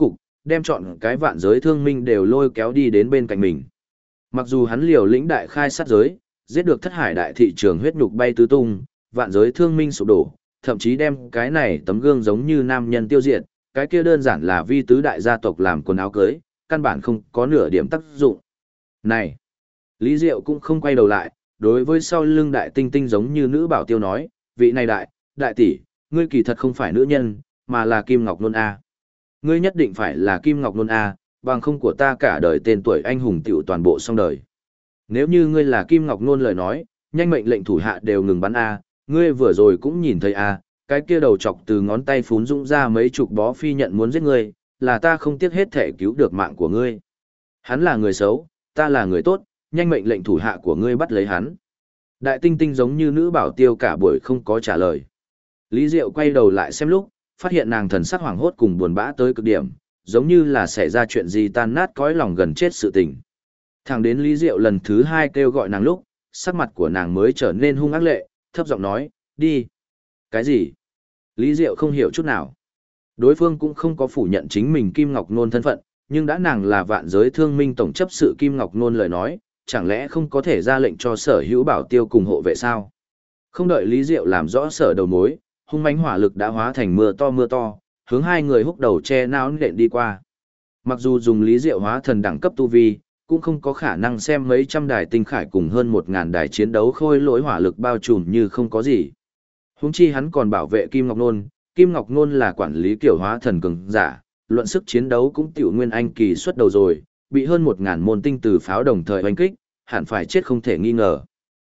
đem chọn cái vạn giới thương minh đều lôi kéo đi đến bên cạnh mình. Mặc dù hắn liều lĩnh đại khai sát giới, giết được thất hải đại thị trường huyết nhục bay tứ tung, vạn giới thương minh sụp đổ, thậm chí đem cái này tấm gương giống như nam nhân tiêu diệt, cái kia đơn giản là vi tứ đại gia tộc làm quần áo cưới, căn bản không có nửa điểm tác dụng. Này, Lý Diệu cũng không quay đầu lại, đối với sau lưng đại tinh tinh giống như nữ bảo tiêu nói, vị này đại tỷ, ngươi kỳ thật không phải nữ nhân, mà là Kim Ngọc Nôn A. Ngươi nhất định phải là Kim Ngọc Nôn A, bằng không của ta cả đời tên tuổi anh hùng tiểu toàn bộ xong đời. Nếu như ngươi là Kim Ngọc Nôn lời nói, nhanh mệnh lệnh thủ hạ đều ngừng bắn A, ngươi vừa rồi cũng nhìn thấy A, cái kia đầu chọc từ ngón tay phún dũng ra mấy chục bó phi nhận muốn giết ngươi, là ta không tiếc hết thể cứu được mạng của ngươi. Hắn là người xấu, ta là người tốt, nhanh mệnh lệnh thủ hạ của ngươi bắt lấy hắn. Đại tinh tinh giống như nữ bảo tiêu cả buổi không có trả lời. Lý Diệu quay đầu lại xem lúc, phát hiện nàng thần sắc hoảng hốt cùng buồn bã tới cực điểm, giống như là xảy ra chuyện gì tan nát cõi lòng gần chết sự tình. Thẳng đến Lý Diệu lần thứ 2 kêu gọi nàng lúc, sắc mặt của nàng mới trở nên hung ác lệ, thấp giọng nói, đi. Cái gì? Lý Diệu không hiểu chút nào. Đối phương cũng không có phủ nhận chính mình Kim Ngọc Nôn thân phận, nhưng đã nàng là vạn giới thương minh tổng chấp sự Kim Ngọc Nôn lời nói, chẳng lẽ không có thể ra lệnh cho sở hữu bảo tiêu cùng hộ vệ sao? Không đợi Lý Diệu làm rõ sở đầu mối, hung mãnh hỏa lực đã hóa thành mưa to, hướng hai người húc đầu che nao nện đi qua. Mặc dù dùng Lý Diệu hóa thần đẳng cấp tu vi, cũng không có khả năng xem mấy trăm đài tinh khải cùng hơn 1000 đài chiến đấu khôi lỗi hỏa lực bao trùm như không có gì. Huống chi hắn còn bảo vệ Kim Ngọc Nôn là quản lý kiểu hóa thần cường giả, luận sức chiến đấu cũng tiểu nguyên anh kỳ xuất đầu rồi, bị hơn 1000 môn tinh từ pháo đồng thời oanh kích, hẳn phải chết không thể nghi ngờ.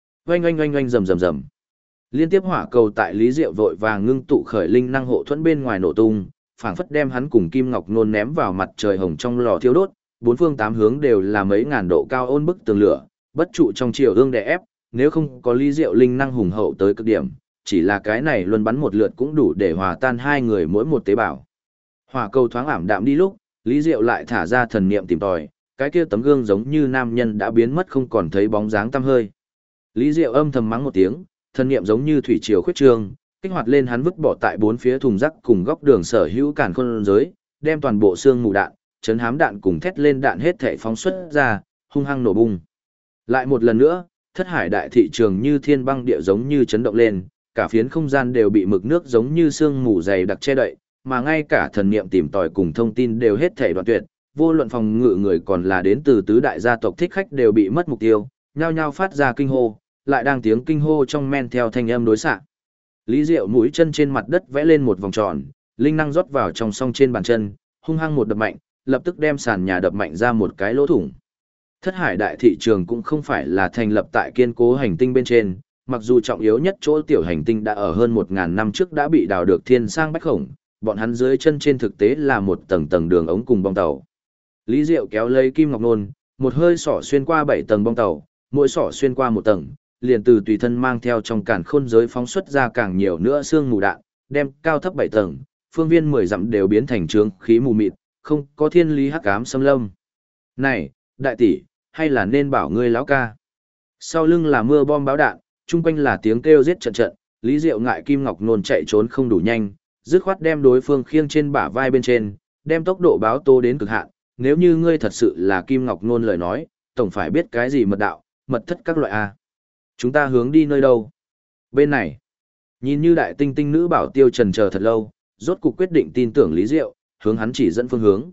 Oanh rầm. Liên tiếp hỏa cầu tại Lý Diệu vội vàng ngưng tụ khởi linh năng hộ thuẫn bên ngoài nổ tung, phảng phất đem hắn cùng Kim Ngọc Nôn ném vào mặt trời hồng trong lò thiêu đốt, bốn phương tám hướng đều là mấy ngàn độ cao ôn bức tường lửa, bất trụ trong chiều ương đè ép, nếu không có Lý Diệu linh năng hùng hậu tới cực điểm, chỉ là cái này luân bắn một lượt cũng đủ để hòa tan hai người mỗi một tế bào. Hỏa cầu thoáng ảm đạm đi lúc, Lý Diệu lại thả ra thần niệm tìm tòi, cái kia tấm gương giống như nam nhân đã biến mất không còn thấy bóng dáng tăm hơi. Lý Diệu âm thầm mắng một tiếng, thần niệm giống như thủy triều khuyết trương, kích hoạt lên hắn vứt bỏ tại bốn phía thùng rác cùng góc đường sở hữu cản khôn giới, đem toàn bộ xương mù đạn, chấn hám đạn cùng thét lên đạn hết thảy phóng xuất ra, hung hăng nổ bung. Lại một lần nữa, thất hải đại thị trường như thiên băng địa giống như chấn động lên, cả phiến không gian đều bị mực nước giống như sương mù dày đặc che đậy, mà ngay cả thần niệm tìm tòi cùng thông tin đều hết thảy đoạn tuyệt, vô luận phòng ngự người còn là đến từ tứ đại gia tộc thích khách đều bị mất mục tiêu, nhao nhao phát ra kinh hô, lại đang tiếng kinh hô trong men theo thanh âm đối xạ. Lý Diệu mũi chân trên mặt đất vẽ lên một vòng tròn, linh năng rót vào trong song trên bàn chân, hung hăng một đập mạnh, lập tức đem sàn nhà đập mạnh ra một cái lỗ thủng. Thất hải đại thị trường cũng không phải là thành lập tại kiên cố hành tinh bên trên, mặc dù trọng yếu nhất chỗ tiểu hành tinh đã ở hơn 1000 năm trước đã bị đào được thiên sang bách khổng, bọn hắn dưới chân trên thực tế là một tầng tầng đường ống cùng bong tàu. Lý Diệu kéo lấy Kim Ngọc Nôn, một hơi xỏ xuyên qua 7 tầng bong tàu, mỗi xỏ xuyên qua một tầng, liền từ tùy thân mang theo trong càn khôn giới phóng xuất ra càng nhiều nữa xương mù đạn, đem cao thấp 7 tầng, phương viên 10 dặm đều biến thành trướng khí mù mịt, không có thiên lý hắc ám xâm lâm. Này, đại tỷ, hay là nên bảo ngươi lão ca. Sau lưng là mưa bom báo đạn, chung quanh là tiếng kêu giết trận trận, Lý Diệu ngại Kim Ngọc Nôn chạy trốn không đủ nhanh, dứt khoát đem đối phương khiêng trên bả vai bên trên, đem tốc độ báo tố đến cực hạn, nếu như ngươi thật sự là Kim Ngọc Nôn lời nói, tổng phải biết cái gì mật đạo, mật thất các loại A. Chúng ta hướng đi nơi đâu? Bên này, nhìn như đại tinh tinh nữ bảo tiêu trần chờ thật lâu, rốt cục quyết định tin tưởng Lý Diệu, hướng hắn chỉ dẫn phương hướng.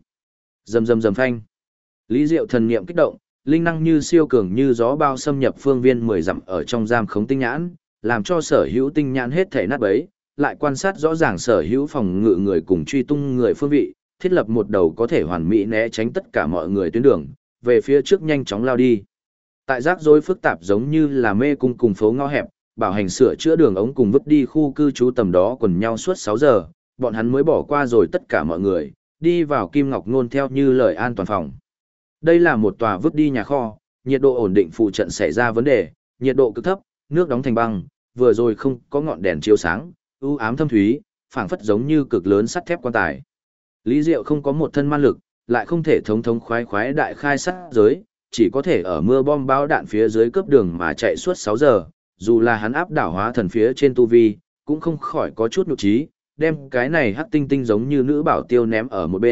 Rầm phanh. Lý Diệu thần niệm kích động, linh năng như siêu cường như gió bao xâm nhập phương viên 10 dặm ở trong giam khống tinh nhãn, làm cho sở hữu tinh nhãn hết thể nát bấy, lại quan sát rõ ràng sở hữu phòng ngự người cùng truy tung người phương vị, thiết lập một đầu có thể hoàn mỹ né tránh tất cả mọi người tuyến đường, về phía trước nhanh chóng lao đi. Tại rắc rối phức tạp giống như là mê cung cùng phố ngõ hẹp, bảo hành sửa chữa đường ống cùng vứt đi khu cư trú tầm đó quần nhau suốt 6 giờ, bọn hắn mới bỏ qua rồi tất cả mọi người, đi vào Kim Ngọc Nôn theo như lời an toàn phòng. Đây là một tòa vứt đi nhà kho, nhiệt độ ổn định phụ trận xảy ra vấn đề, nhiệt độ cực thấp, nước đóng thành băng, vừa rồi không có ngọn đèn chiếu sáng, u ám thâm thúy, phảng phất giống như cực lớn sắt thép quan tài. Lý Diệu không có một thân man lực, lại không thể thống khoái đại khai sát giới, chỉ có thể ở mưa bom bão đạn phía dưới cướp đường mà chạy suốt 6 giờ, dù là hắn áp đảo hóa thần phía trên tu vi, cũng không khỏi có chút nhục trí, đem cái này hắc tinh tinh giống như nữ bảo tiêu ném ở một bên,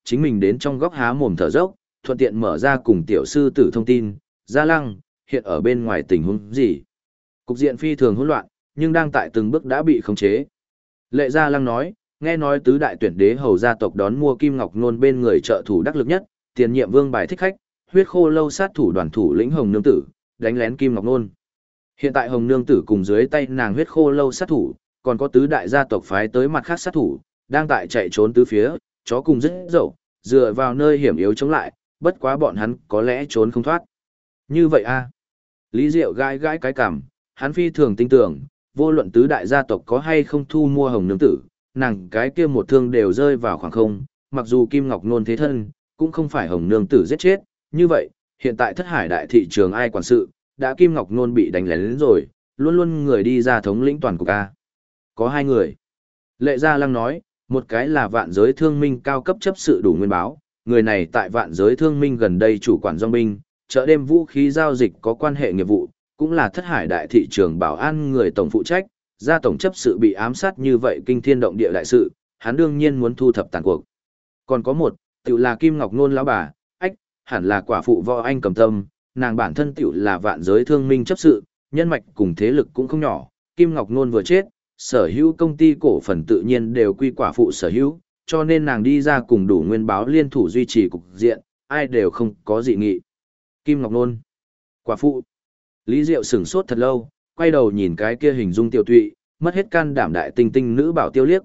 chính mình đến trong góc há mồm thở dốc, thuận tiện mở ra cùng tiểu sư tử thông tin, Gia Lăng, hiện ở bên ngoài tình huống gì. Cục diện phi thường hỗn loạn, nhưng đang tại từng bước đã bị khống chế. Lệ Gia Lăng nói, nghe nói tứ đại tuyển đế hầu gia tộc đón mua Kim Ngọc Nôn bên người trợ thủ đắc lực nhất, tiền nhiệm vương bài thích khách, huyết khô lâu sát thủ đoàn thủ lĩnh Hồng Nương Tử, đánh lén Kim Ngọc Nôn. Hiện tại Hồng Nương Tử cùng dưới tay nàng huyết khô lâu sát thủ, còn có tứ đại gia tộc phái tới mặt khác sát thủ, đang tại chạy trốn tứ phía, chó cùng rất dậu, dựa vào nơi hiểm yếu chống lại, bất quá bọn hắn có lẽ trốn không thoát. Như vậy a? Lý Diệu gãi gãi cái cằm, hắn phi thường tin tưởng, vô luận tứ đại gia tộc có hay không thu mua Hồng Nương Tử, nàng cái kia một thương đều rơi vào khoảng không, mặc dù Kim Ngọc Nôn thế thân, cũng không phải Hồng Nương Tử giết chết, như vậy, hiện tại thất hải đại thị trường ai quản sự, đã Kim Ngọc Nôn bị đánh lén rồi, luôn luôn người đi ra thống lĩnh toàn cục a. Có hai người. Lệ Gia Lăng nói, một cái là vạn giới thương minh cao cấp chấp sự đủ nguyên báo, người này tại vạn giới thương minh gần đây chủ quản dòng binh, chợ đêm vũ khí giao dịch có quan hệ nghiệp vụ, cũng là thất hải đại thị trường bảo an người tổng phụ trách, gia tổng chấp sự bị ám sát như vậy kinh thiên động địa đại sự, hắn đương nhiên muốn thu thập tàn cuộc. Còn có một, tiểu là Kim Ngọc Nôn lão bà, hẳn là quả phụ Võ Anh Cầm Tâm, nàng bản thân tiểu là vạn giới thương minh chấp sự, nhân mạch cùng thế lực cũng không nhỏ, Kim Ngọc Nôn vừa chết, sở hữu công ty cổ phần tự nhiên đều quy quả phụ sở hữu, cho nên nàng đi ra cùng đủ nguyên báo liên thủ duy trì cục diện, ai đều không có dị nghị. Kim Ngọc Nôn, quả phụ. Lý Diệu sửng sốt thật lâu, quay đầu nhìn cái kia hình dung tiểu tụy, mất hết can đảm đại tinh tinh nữ bảo tiêu liếc,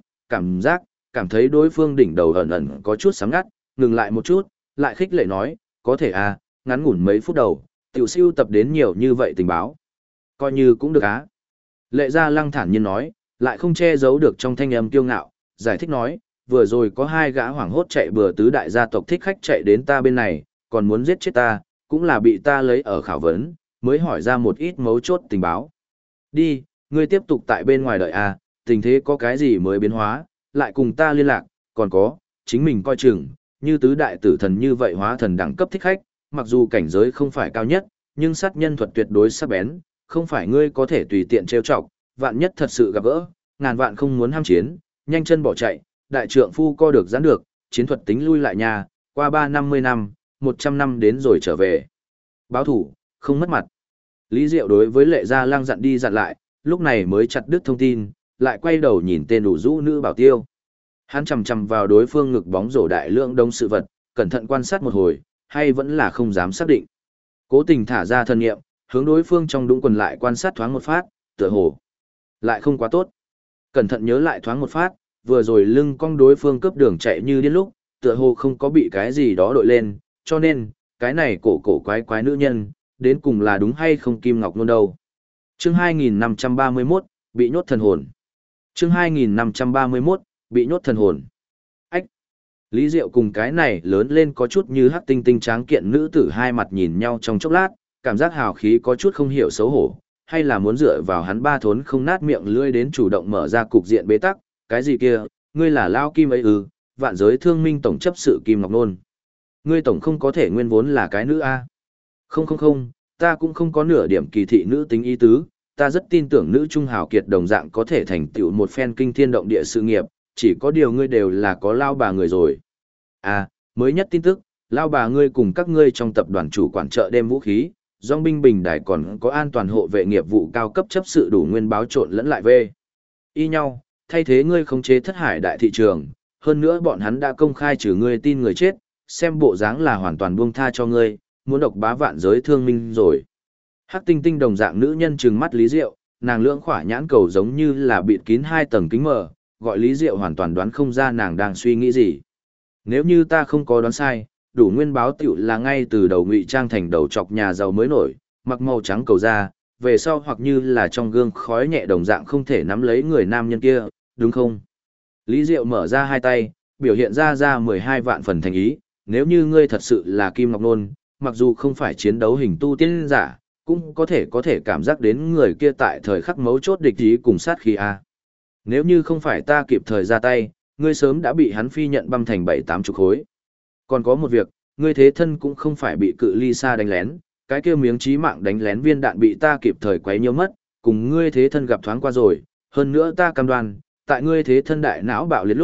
cảm thấy đối phương đỉnh đầu ẩn ẩn có chút sáng ngắt, ngừng lại một chút, lại khích lệ nói, có thể à, ngắn ngủn mấy phút đầu, tiểu siêu tập đến nhiều như vậy tình báo. Coi như cũng được á. Lệ Gia Lăng thản nhiên nói, lại không che giấu được trong thanh âm kiêu ngạo, giải thích nói, vừa rồi có hai gã hoảng hốt chạy bừa tứ đại gia tộc thích khách chạy đến ta bên này, còn muốn giết chết ta, cũng là bị ta lấy ở khảo vấn, mới hỏi ra một ít mấu chốt tình báo. Đi, ngươi tiếp tục tại bên ngoài đợi à, tình thế có cái gì mới biến hóa, lại cùng ta liên lạc, còn có, chính mình coi chừng, như tứ đại tử thần như vậy hóa thần đẳng cấp thích khách, mặc dù cảnh giới không phải cao nhất, nhưng sát nhân thuật tuyệt đối sắc bén, không phải ngươi có thể tùy tiện trêu chọc, vạn nhất thật sự gặp gỡ, ngàn vạn không muốn ham chiến, nhanh chân bỏ chạy, đại trượng phu co được giãn được, chiến thuật tính lui lại nhà, qua 350 năm, 100 năm đến rồi trở về. Báo thủ, không mất mặt. Lý Diệu đối với Lệ Gia Lăng dặn đi dặn lại, lúc này mới chặt đứt thông tin, lại quay đầu nhìn tên đủ rũ nữ bảo tiêu. Hắn chầm chầm vào đối phương ngực bóng rổ đại lượng đông sự vật, cẩn thận quan sát một hồi, hay vẫn là không dám xác định. Cố tình thả ra thân nghiệm, hướng đối phương trong đũng quần lại quan sát thoáng một phát, tựa hồ lại không quá tốt. Cẩn thận nhớ lại thoáng một phát, vừa rồi lưng cong đối phương cướp đường chạy như điên lúc, tựa hồ không có bị cái gì đó đội lên, cho nên, cái này cổ quái quái nữ nhân, đến cùng là đúng hay không Kim Ngọc Nôn đâu. Chương 2531, bị nhốt thần hồn. Chương 2531, bị nhốt thần hồn. Ách! Lý Diệu cùng cái này lớn lên có chút như hắc tinh tinh tráng kiện nữ tử hai mặt nhìn nhau trong chốc lát, cảm giác hào khí có chút không hiểu xấu hổ, hay là muốn dựa vào hắn ba thốn không nát miệng lưỡi đến chủ động mở ra cục diện bế tắc, cái gì kia, ngươi là Lao Kim ấy ư, vạn giới thương minh tổng chấp sự Kim Ngọc Nôn. Ngươi tổng không có thể nguyên vốn là cái nữ a? Không, ta cũng không có nửa điểm kỳ thị nữ tính ý tứ, ta rất tin tưởng nữ trung hào kiệt đồng dạng có thể thành tựu một phen kinh thiên động địa sự nghiệp, chỉ có điều ngươi đều là có lao bà người rồi. À, mới nhất tin tức, lao bà ngươi cùng các ngươi trong tập đoàn chủ quản chợ đêm vũ khí, dòng binh bình đài còn có an toàn hộ vệ nghiệp vụ cao cấp chấp sự đủ nguyên báo trộn lẫn lại về. Y nhau, thay thế ngươi khống chế thất hải đại thị trường, hơn nữa bọn hắn đã công khai trừ ngươi tin người chết, xem bộ dáng là hoàn toàn buông tha cho ngươi, muốn độc bá vạn giới thương minh rồi. Hắc tinh tinh đồng dạng nữ nhân trừng mắt Lý Diệu, nàng lưỡng khỏa nhãn cầu giống như là bịt kín hai tầng kính mờ, gọi Lý Diệu hoàn toàn đoán không ra nàng đang suy nghĩ gì. Nếu như ta không có đoán sai, đủ nguyên báo tiểu là ngay từ đầu ngụy trang thành đầu chọc nhà giàu mới nổi, mặc màu trắng cầu da, về sau hoặc như là trong gương khói nhẹ đồng dạng không thể nắm lấy người nam nhân kia, đúng không? Lý Diệu mở ra hai tay, biểu hiện ra 12 vạn phần thành ý, nếu như ngươi thật sự là Kim Ngọc Nôn, mặc dù không phải chiến đấu hình tu tiên giả, cũng có thể cảm giác đến người kia tại thời khắc mấu chốt địch ý cùng sát khí a. Nếu như không phải ta kịp thời ra tay, ngươi sớm đã bị hắn phi nhận băm thành 7-8 chục khối. Còn có một việc, ngươi thế thân cũng không phải bị cự ly xa đánh lén, cái kia miếng chí mạng đánh lén viên đạn bị ta kịp thời quấy nhiễu mất, cùng ngươi thế thân gặp thoáng qua rồi, hơn nữa ta cam đoan, tại ngươi thế thân đại não bạo liệt lúc,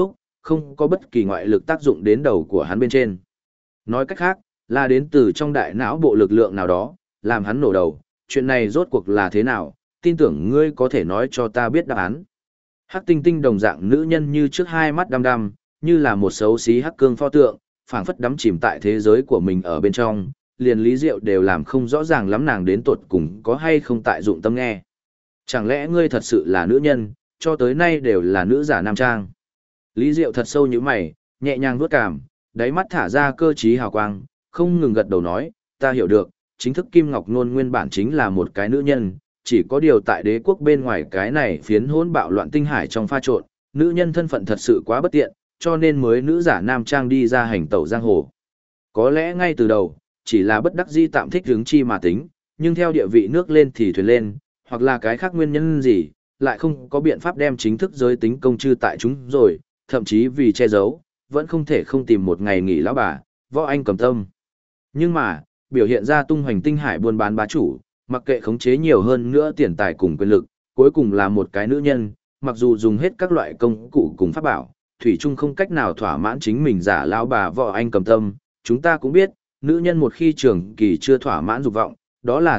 không có bất kỳ ngoại lực tác dụng đến đầu của hắn bên trên. Nói cách khác, là đến từ trong đại não bộ lực lượng nào đó, làm hắn nổ đầu, chuyện này rốt cuộc là thế nào, tin tưởng ngươi có thể nói cho ta biết đáp án. Hắc tinh tinh đồng dạng nữ nhân như trước hai mắt đăm đăm, như là một xấu xí hắc cương pho tượng, phảng phất đắm chìm tại thế giới của mình ở bên trong, liền Lý Diệu đều làm không rõ ràng lắm nàng đến tột cùng có hay không tại dụng tâm nghe. Chẳng lẽ ngươi thật sự là nữ nhân, cho tới nay đều là nữ giả nam trang? Lý Diệu thật sâu như mày, nhẹ nhàng vuốt cảm, đáy mắt thả ra cơ trí hào quang, không ngừng gật đầu nói, ta hiểu được, chính thức Kim Ngọc Nôn nguyên bản chính là một cái nữ nhân, chỉ có điều tại đế quốc bên ngoài cái này phiến hỗn bạo loạn tinh hải trong pha trộn, nữ nhân thân phận thật sự quá bất tiện, cho nên mới nữ giả nam trang đi ra hành tẩu giang hồ. Có lẽ ngay từ đầu, chỉ là bất đắc dĩ tạm thích hướng chi mà tính, nhưng theo địa vị nước lên thì thuyền lên, hoặc là cái khác nguyên nhân gì, lại không có biện pháp đem chính thức giới tính công chư tại chúng rồi, thậm chí vì che giấu, vẫn không thể không tìm một ngày nghỉ lão bà, võ anh cầm tâm. Nhưng mà, biểu hiện ra tung hoành tinh hải buôn bán bá chủ, mặc kệ khống chế nhiều hơn nữa tiền tài cùng quyền lực, cuối cùng là một cái nữ nhân, mặc dù dùng hết các loại công cụ cùng pháp bảo, thủy chung không cách nào thỏa mãn chính mình giả lão bà võ anh cầm tâm. Chúng ta cũng biết, nữ nhân một khi trường kỳ chưa thỏa mãn dục vọng, đó là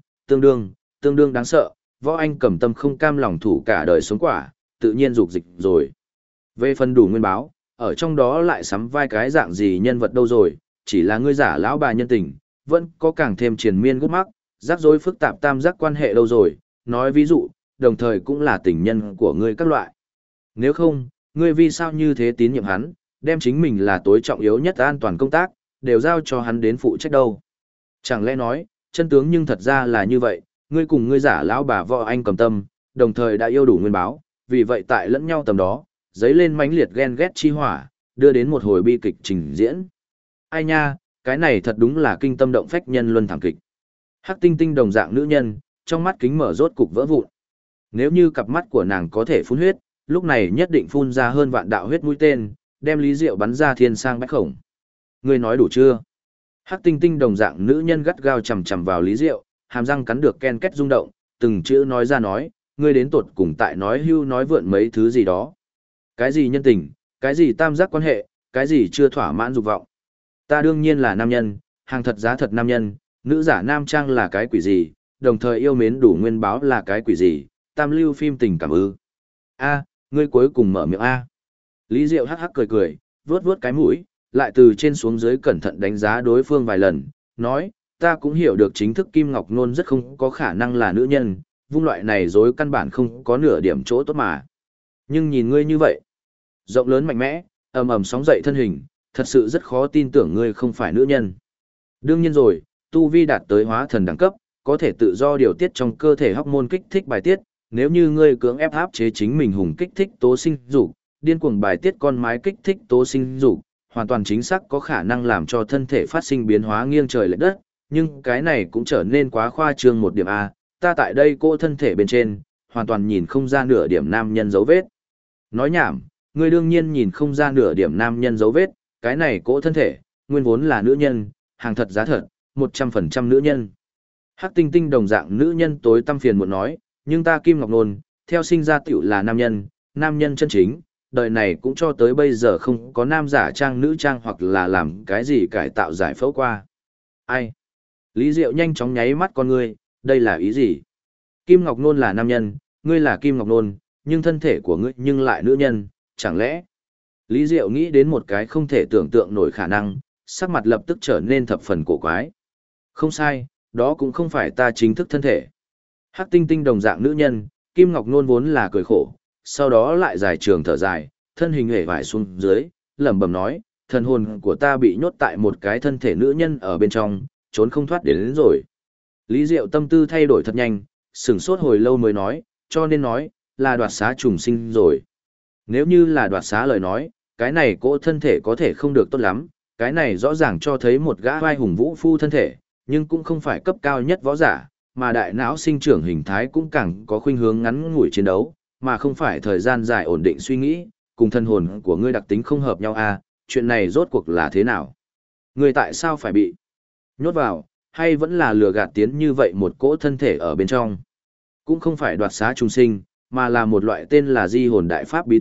tương đương đáng sợ, võ anh cầm tâm không cam lòng thủ cả đời sống quả, tự nhiên dục dịch rồi. Về phần đủ nguyên báo, ở trong đó lại sắm vai cái dạng gì nhân vật đâu rồi, chỉ là ngươi giả lão bà nhân tình, vẫn có càng thêm triền miên gút mắc, rắc rối phức tạp tam giác quan hệ đâu rồi, nói ví dụ, đồng thời cũng là tình nhân của ngươi các loại. Nếu không, ngươi vì sao như thế tín nhiệm hắn, đem chính mình là tối trọng yếu nhất an toàn công tác, đều giao cho hắn đến phụ trách đâu. Chẳng lẽ nói, chân tướng nhưng thật ra là như vậy, ngươi cùng ngươi giả lão bà võ anh cầm tâm, đồng thời đã yêu đủ nguyên báo, vì vậy tại lẫn nhau tầm đó, dấy lên mãnh liệt ghen ghét chi hỏa, đưa đến một hồi bi kịch trình diễn. Ai nha, cái này thật đúng là kinh tâm động phách nhân luân thảm kịch. Hắc tinh tinh đồng dạng nữ nhân, trong mắt kính mở rốt cục vỡ vụn. Nếu như cặp mắt của nàng có thể phun huyết, lúc này nhất định phun ra hơn vạn đạo huyết mũi tên, đem Lý Diệu bắn ra thiên sang bách khổng. Ngươi nói đủ chưa? Hắc tinh tinh đồng dạng nữ nhân gắt gao chầm chầm vào Lý Diệu, hàm răng cắn được ken két rung động, từng chữ nói ra nói, ngươi đến tột cùng tại nói hưu nói vượn mấy thứ gì đó. Cái gì nhân tình, cái gì tam giác quan hệ, cái gì chưa thỏa mãn dục vọng. Ta đương nhiên là nam nhân, hàng thật giá thật nam nhân, nữ giả nam trang là cái quỷ gì, đồng thời yêu mến đủ nguyên báo là cái quỷ gì, tam lưu phim tình cảm ư. A, ngươi cuối cùng mở miệng A. Lý Diệu hắc hắc cười cười, vuốt vuốt cái mũi, lại từ trên xuống dưới cẩn thận đánh giá đối phương vài lần, nói, ta cũng hiểu được chính thức Kim Ngọc Nôn rất không có khả năng là nữ nhân, vung loại này dối căn bản không có nửa điểm chỗ tốt mà. Nhưng nhìn ngươi như vậy, rộng lớn mạnh mẽ, ầm ầm sóng dậy thân hình, thật sự rất khó tin tưởng ngươi không phải nữ nhân. Đương nhiên rồi, tu vi đạt tới hóa thần đẳng cấp, có thể tự do điều tiết trong cơ thể hormone kích thích bài tiết, nếu như ngươi cưỡng ép áp chế chính mình hùng kích thích tố sinh dục, điên cuồng bài tiết con mái kích thích tố sinh dục, hoàn toàn chính xác có khả năng làm cho thân thể phát sinh biến hóa nghiêng trời lệch đất, nhưng cái này cũng trở nên quá khoa trương một điểm A, ta tại đây cô thân thể bên trên, hoàn toàn nhìn không ra nửa điểm nam nhân dấu vết. Nói nhảm, ngươi đương nhiên nhìn không ra nửa điểm nam nhân dấu vết, cái này cỗ thân thể, nguyên vốn là nữ nhân, hàng thật giá thật, 100% nữ nhân. Hắc tinh tinh đồng dạng nữ nhân tối tăm phiền muộn nói, nhưng ta Kim Ngọc Nôn, theo sinh ra tiểu là nam nhân chân chính, đời này cũng cho tới bây giờ không có nam giả trang nữ trang hoặc là làm cái gì cải tạo giải phẫu qua. Ai? Lý Diệu nhanh chóng nháy mắt con ngươi, đây là ý gì? Kim Ngọc Nôn là nam nhân, ngươi là Kim Ngọc Nôn, nhưng thân thể của ngươi nhưng lại nữ nhân, chẳng lẽ? Lý Diệu nghĩ đến một cái không thể tưởng tượng nổi khả năng, sắc mặt lập tức trở nên thập phần cổ quái. Không sai, đó cũng không phải ta chính thức thân thể. Hắc tinh tinh đồng dạng nữ nhân, Kim Ngọc Nôn vốn là cười khổ, sau đó lại dài trường thở dài, thân hình hề vải xuống dưới, lẩm bẩm nói, thần hồn của ta bị nhốt tại một cái thân thể nữ nhân ở bên trong, trốn không thoát đến rồi. Lý Diệu tâm tư thay đổi thật nhanh, sửng sốt hồi lâu mới nói, cho nên nói, là đoạt xá trùng sinh rồi. Nếu như là đoạt xá lời nói, cái này cỗ thân thể có thể không được tốt lắm, cái này rõ ràng cho thấy một gã vai hùng vũ phu thân thể, nhưng cũng không phải cấp cao nhất võ giả, mà đại não sinh trưởng hình thái cũng càng có khuynh hướng ngắn ngủi chiến đấu, mà không phải thời gian dài ổn định suy nghĩ, cùng thân hồn của ngươi đặc tính không hợp nhau à, chuyện này rốt cuộc là thế nào? Ngươi tại sao phải bị nhốt vào, hay vẫn là lừa gạt tiến như vậy một cỗ thân thể ở bên trong? Cũng không phải đoạt xá trùng sinh, mà là một loại tên là di hồn đại pháp bí thuật,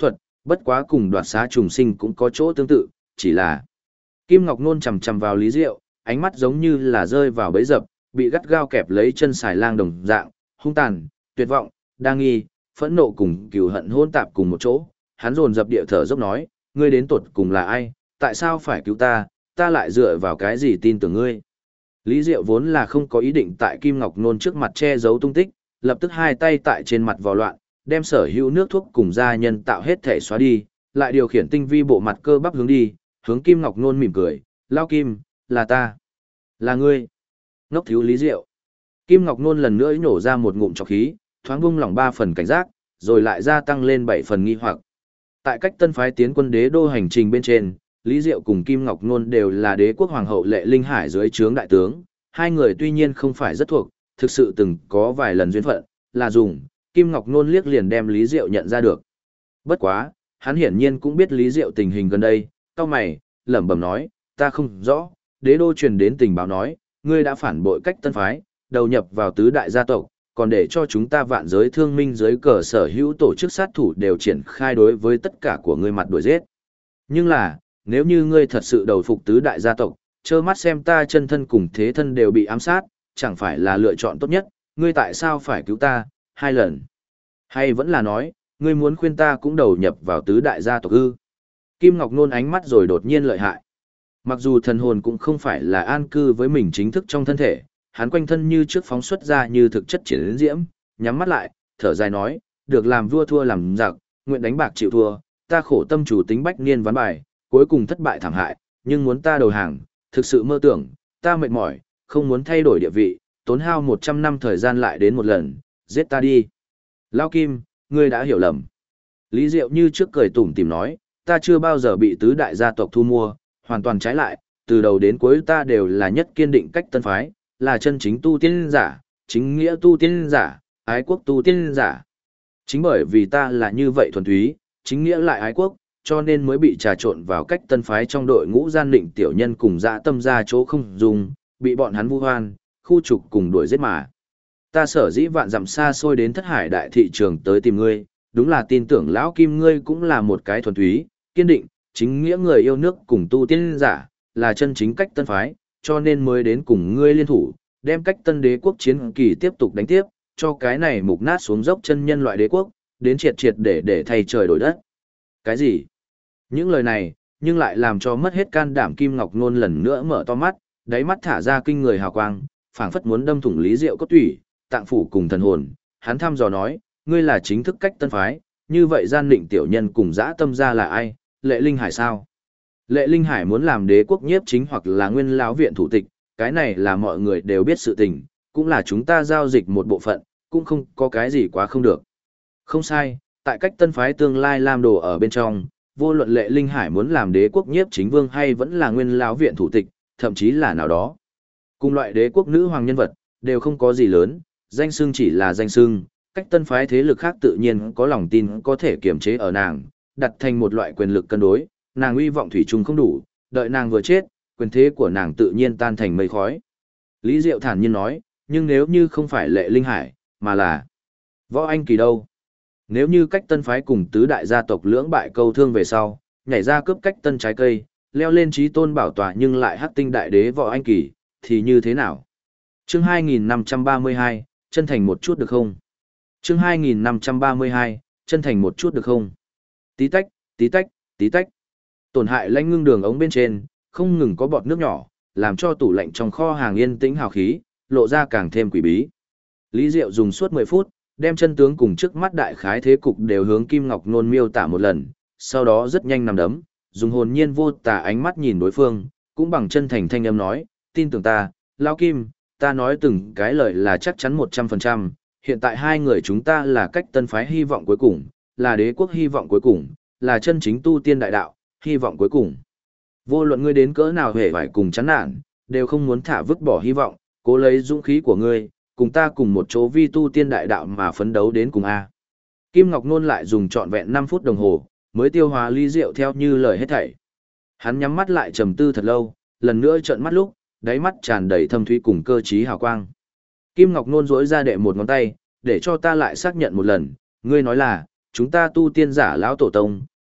bất quá cùng đoạt xá trùng sinh cũng có chỗ tương tự, chỉ là Kim Ngọc Nôn chầm chầm vào Lý Diệu, ánh mắt giống như là rơi vào bẫy dập, bị gắt gao kẹp lấy chân xài lang đồng dạng, hung tàn, tuyệt vọng, đa nghi, phẫn nộ cùng cừu hận hỗn tạp cùng một chỗ. Hắn dồn dập địa thở dốc nói, ngươi đến tột cùng là ai, tại sao phải cứu ta, ta lại dựa vào cái gì tin tưởng ngươi. Lý Diệu vốn là không có ý định tại Kim Ngọc Nôn trước mặt che giấu tung tích, lập tức hai tay tại trên mặt vò loạn, đem sở hữu nước thuốc cùng gia nhân tạo hết thể xóa đi, lại điều khiển tinh vi bộ mặt cơ bắp hướng đi, hướng Kim Ngọc Nôn mỉm cười, lao Kim, là ta, là ngươi. Ngốc thiếu Lý Diệu. Kim Ngọc Nôn lần nữa nhổ ra một ngụm trọc khí, thoáng bung lỏng 3 phần cảnh giác, rồi lại gia tăng lên 7 phần nghi hoặc. Tại cách tân phái tiến quân đế đô hành trình bên trên, Lý Diệu cùng Kim Ngọc Nôn đều là đế quốc hoàng hậu Lệ Linh Hải dưới trướng đại tướng, hai người tuy nhiên không phải rất thuộc, thực sự từng có vài lần duyên phận, là dùng, Kim Ngọc Nôn liếc liền đem Lý Diệu nhận ra được. Bất quá, hắn hiển nhiên cũng biết Lý Diệu tình hình gần đây, cau mày, lẩm bẩm nói, ta không rõ, đế đô truyền đến tình báo nói, ngươi đã phản bội cách tân phái, đầu nhập vào tứ đại gia tộc, còn để cho chúng ta vạn giới thương minh dưới cờ sở hữu tổ chức sát thủ đều triển khai đối với tất cả của ngươi mặt đuổi giết. Nhưng là, nếu như ngươi thật sự đầu phục tứ đại gia tộc, trơ mắt xem ta chân thân cùng thế thân đều bị ám sát, chẳng phải là lựa chọn tốt nhất, ngươi tại sao phải cứu ta, 2 lần? Hay vẫn là nói, ngươi muốn khuyên ta cũng đầu nhập vào tứ đại gia tộc ư? Kim Ngọc Nôn ánh mắt rồi đột nhiên lợi hại. Mặc dù thần hồn cũng không phải là an cư với mình chính thức trong thân thể, hắn quanh thân như trước phóng xuất ra như thực chất triển diễm, nhắm mắt lại, thở dài nói, được làm vua thua làm giặc, nguyện đánh bạc chịu thua, ta khổ tâm chủ tính bách niên ván bài, cuối cùng thất bại thảm hại, nhưng muốn ta đầu hàng, thực sự mơ tưởng, ta mệt mỏi, không muốn thay đổi địa vị, tốn hao 100 năm thời gian lại đến một lần, giết ta đi. Lao Kim, ngươi đã hiểu lầm. Lý Diệu như trước cười tủm tỉm nói, ta chưa bao giờ bị tứ đại gia tộc thu mua, hoàn toàn trái lại, từ đầu đến cuối ta đều là nhất kiên định cách tân phái, là chân chính tu tiên giả, chính nghĩa tu tiên giả, ái quốc tu tiên giả. Chính bởi vì ta là như vậy thuần túy, chính nghĩa lại ái quốc, cho nên mới bị trà trộn vào cách tân phái trong đội ngũ gian định tiểu nhân cùng dã tâm ra chỗ không dùng, bị bọn hắn vu hoan, khu trục cùng đuổi giết mà. Ta sở dĩ vạn dặm xa xôi đến thất hải đại thị trường tới tìm ngươi, đúng là tin tưởng lão Kim ngươi cũng là một cái thuần túy, kiên định, chính nghĩa người yêu nước cùng tu tiên giả, là chân chính cách tân phái, cho nên mới đến cùng ngươi liên thủ, đem cách tân đế quốc chiến kỳ tiếp tục đánh tiếp, cho cái này mục nát xuống dốc chân nhân loại đế quốc, đến triệt triệt để thay trời đổi đất. Cái gì? Những lời này, nhưng lại làm cho mất hết can đảm Kim Ngọc Nôn lần nữa mở to mắt, đáy mắt thả ra kinh người hào quang, phảng phất muốn đâm thủng Lý Diệu cốt tủy, tạng phủ cùng thần hồn. Hắn thăm dò nói, ngươi là chính thức cách tân phái, như vậy gian định tiểu nhân cùng dã tâm ra là ai? Lệ Linh Hải sao? Lệ Linh Hải muốn làm đế quốc nhiếp chính hoặc là nguyên lão viện thủ tịch, cái này là mọi người đều biết sự tình, cũng là chúng ta giao dịch một bộ phận, cũng không có cái gì quá không được. Không sai, tại cách tân phái tương lai làm đồ ở bên trong, vô luận Lệ Linh Hải muốn làm đế quốc nhiếp chính vương hay vẫn là nguyên lão viện thủ tịch, thậm chí là nào đó. Cùng loại đế quốc nữ hoàng nhân vật, đều không có gì lớn, danh xưng chỉ là danh xưng, cách tân phái thế lực khác tự nhiên có lòng tin có thể kiềm chế ở nàng, đặt thành một loại quyền lực cân đối, nàng uy vọng thủy chung không đủ, đợi nàng vừa chết, quyền thế của nàng tự nhiên tan thành mây khói. Lý Diệu thản nhiên nói, nhưng nếu như không phải Lệ Linh Hải, mà là Võ Anh Kỳ đâu? Nếu như cách tân phái cùng tứ đại gia tộc lưỡng bại câu thương về sau, nhảy ra cướp cách tân trái cây, leo lên trí tôn bảo tọa nhưng lại hắc tinh đại đế Võ Anh Kỳ, thì như thế nào? Chương 2532, chân thành một chút được không? Chương 2532, chân thành một chút được không? Tí tách, tí tách, tí tách. Tổn hại lãnh ngưng đường ống bên trên, không ngừng có bọt nước nhỏ, làm cho tủ lạnh trong kho hàng yên tĩnh hào khí, lộ ra càng thêm quỷ bí. Lý Diệu dùng suốt 10 phút, đem chân tướng cùng trước mắt đại khái thế cục đều hướng Kim Ngọc Nôn miêu tả một lần, sau đó rất nhanh nằm đấm, dùng hồn nhiên vô tà ánh mắt nhìn đối phương, cũng bằng chân thành thanh âm nói, tin tưởng ta, Lão Kim, ta nói từng cái lời là chắc chắn 100%, hiện tại hai người chúng ta là cách tân phái hy vọng cuối cùng, là đế quốc hy vọng cuối cùng, là chân chính tu tiên đại đạo, hy vọng cuối cùng. Vô luận ngươi đến cỡ nào hề phải cùng chán nản, đều không muốn thả vứt bỏ hy vọng, cố lấy dũng khí của ngươi, cùng ta cùng một chỗ vi tu tiên đại đạo mà phấn đấu đến cùng A. Kim Ngọc Nôn lại dùng trọn vẹn 5 phút đồng hồ, mới tiêu hóa ly rượu theo như lời hết thảy. Hắn nhắm mắt lại trầm tư thật lâu, lần nữa trợn mắt lúc, đáy mắt tràn đầy thâm thúy cùng cơ trí hào quang. Kim Ngọc Nôn duỗi ra đệ một ngón tay, để cho ta lại xác nhận một lần, ngươi nói là, chúng ta tu tiên giả lão tổ tông,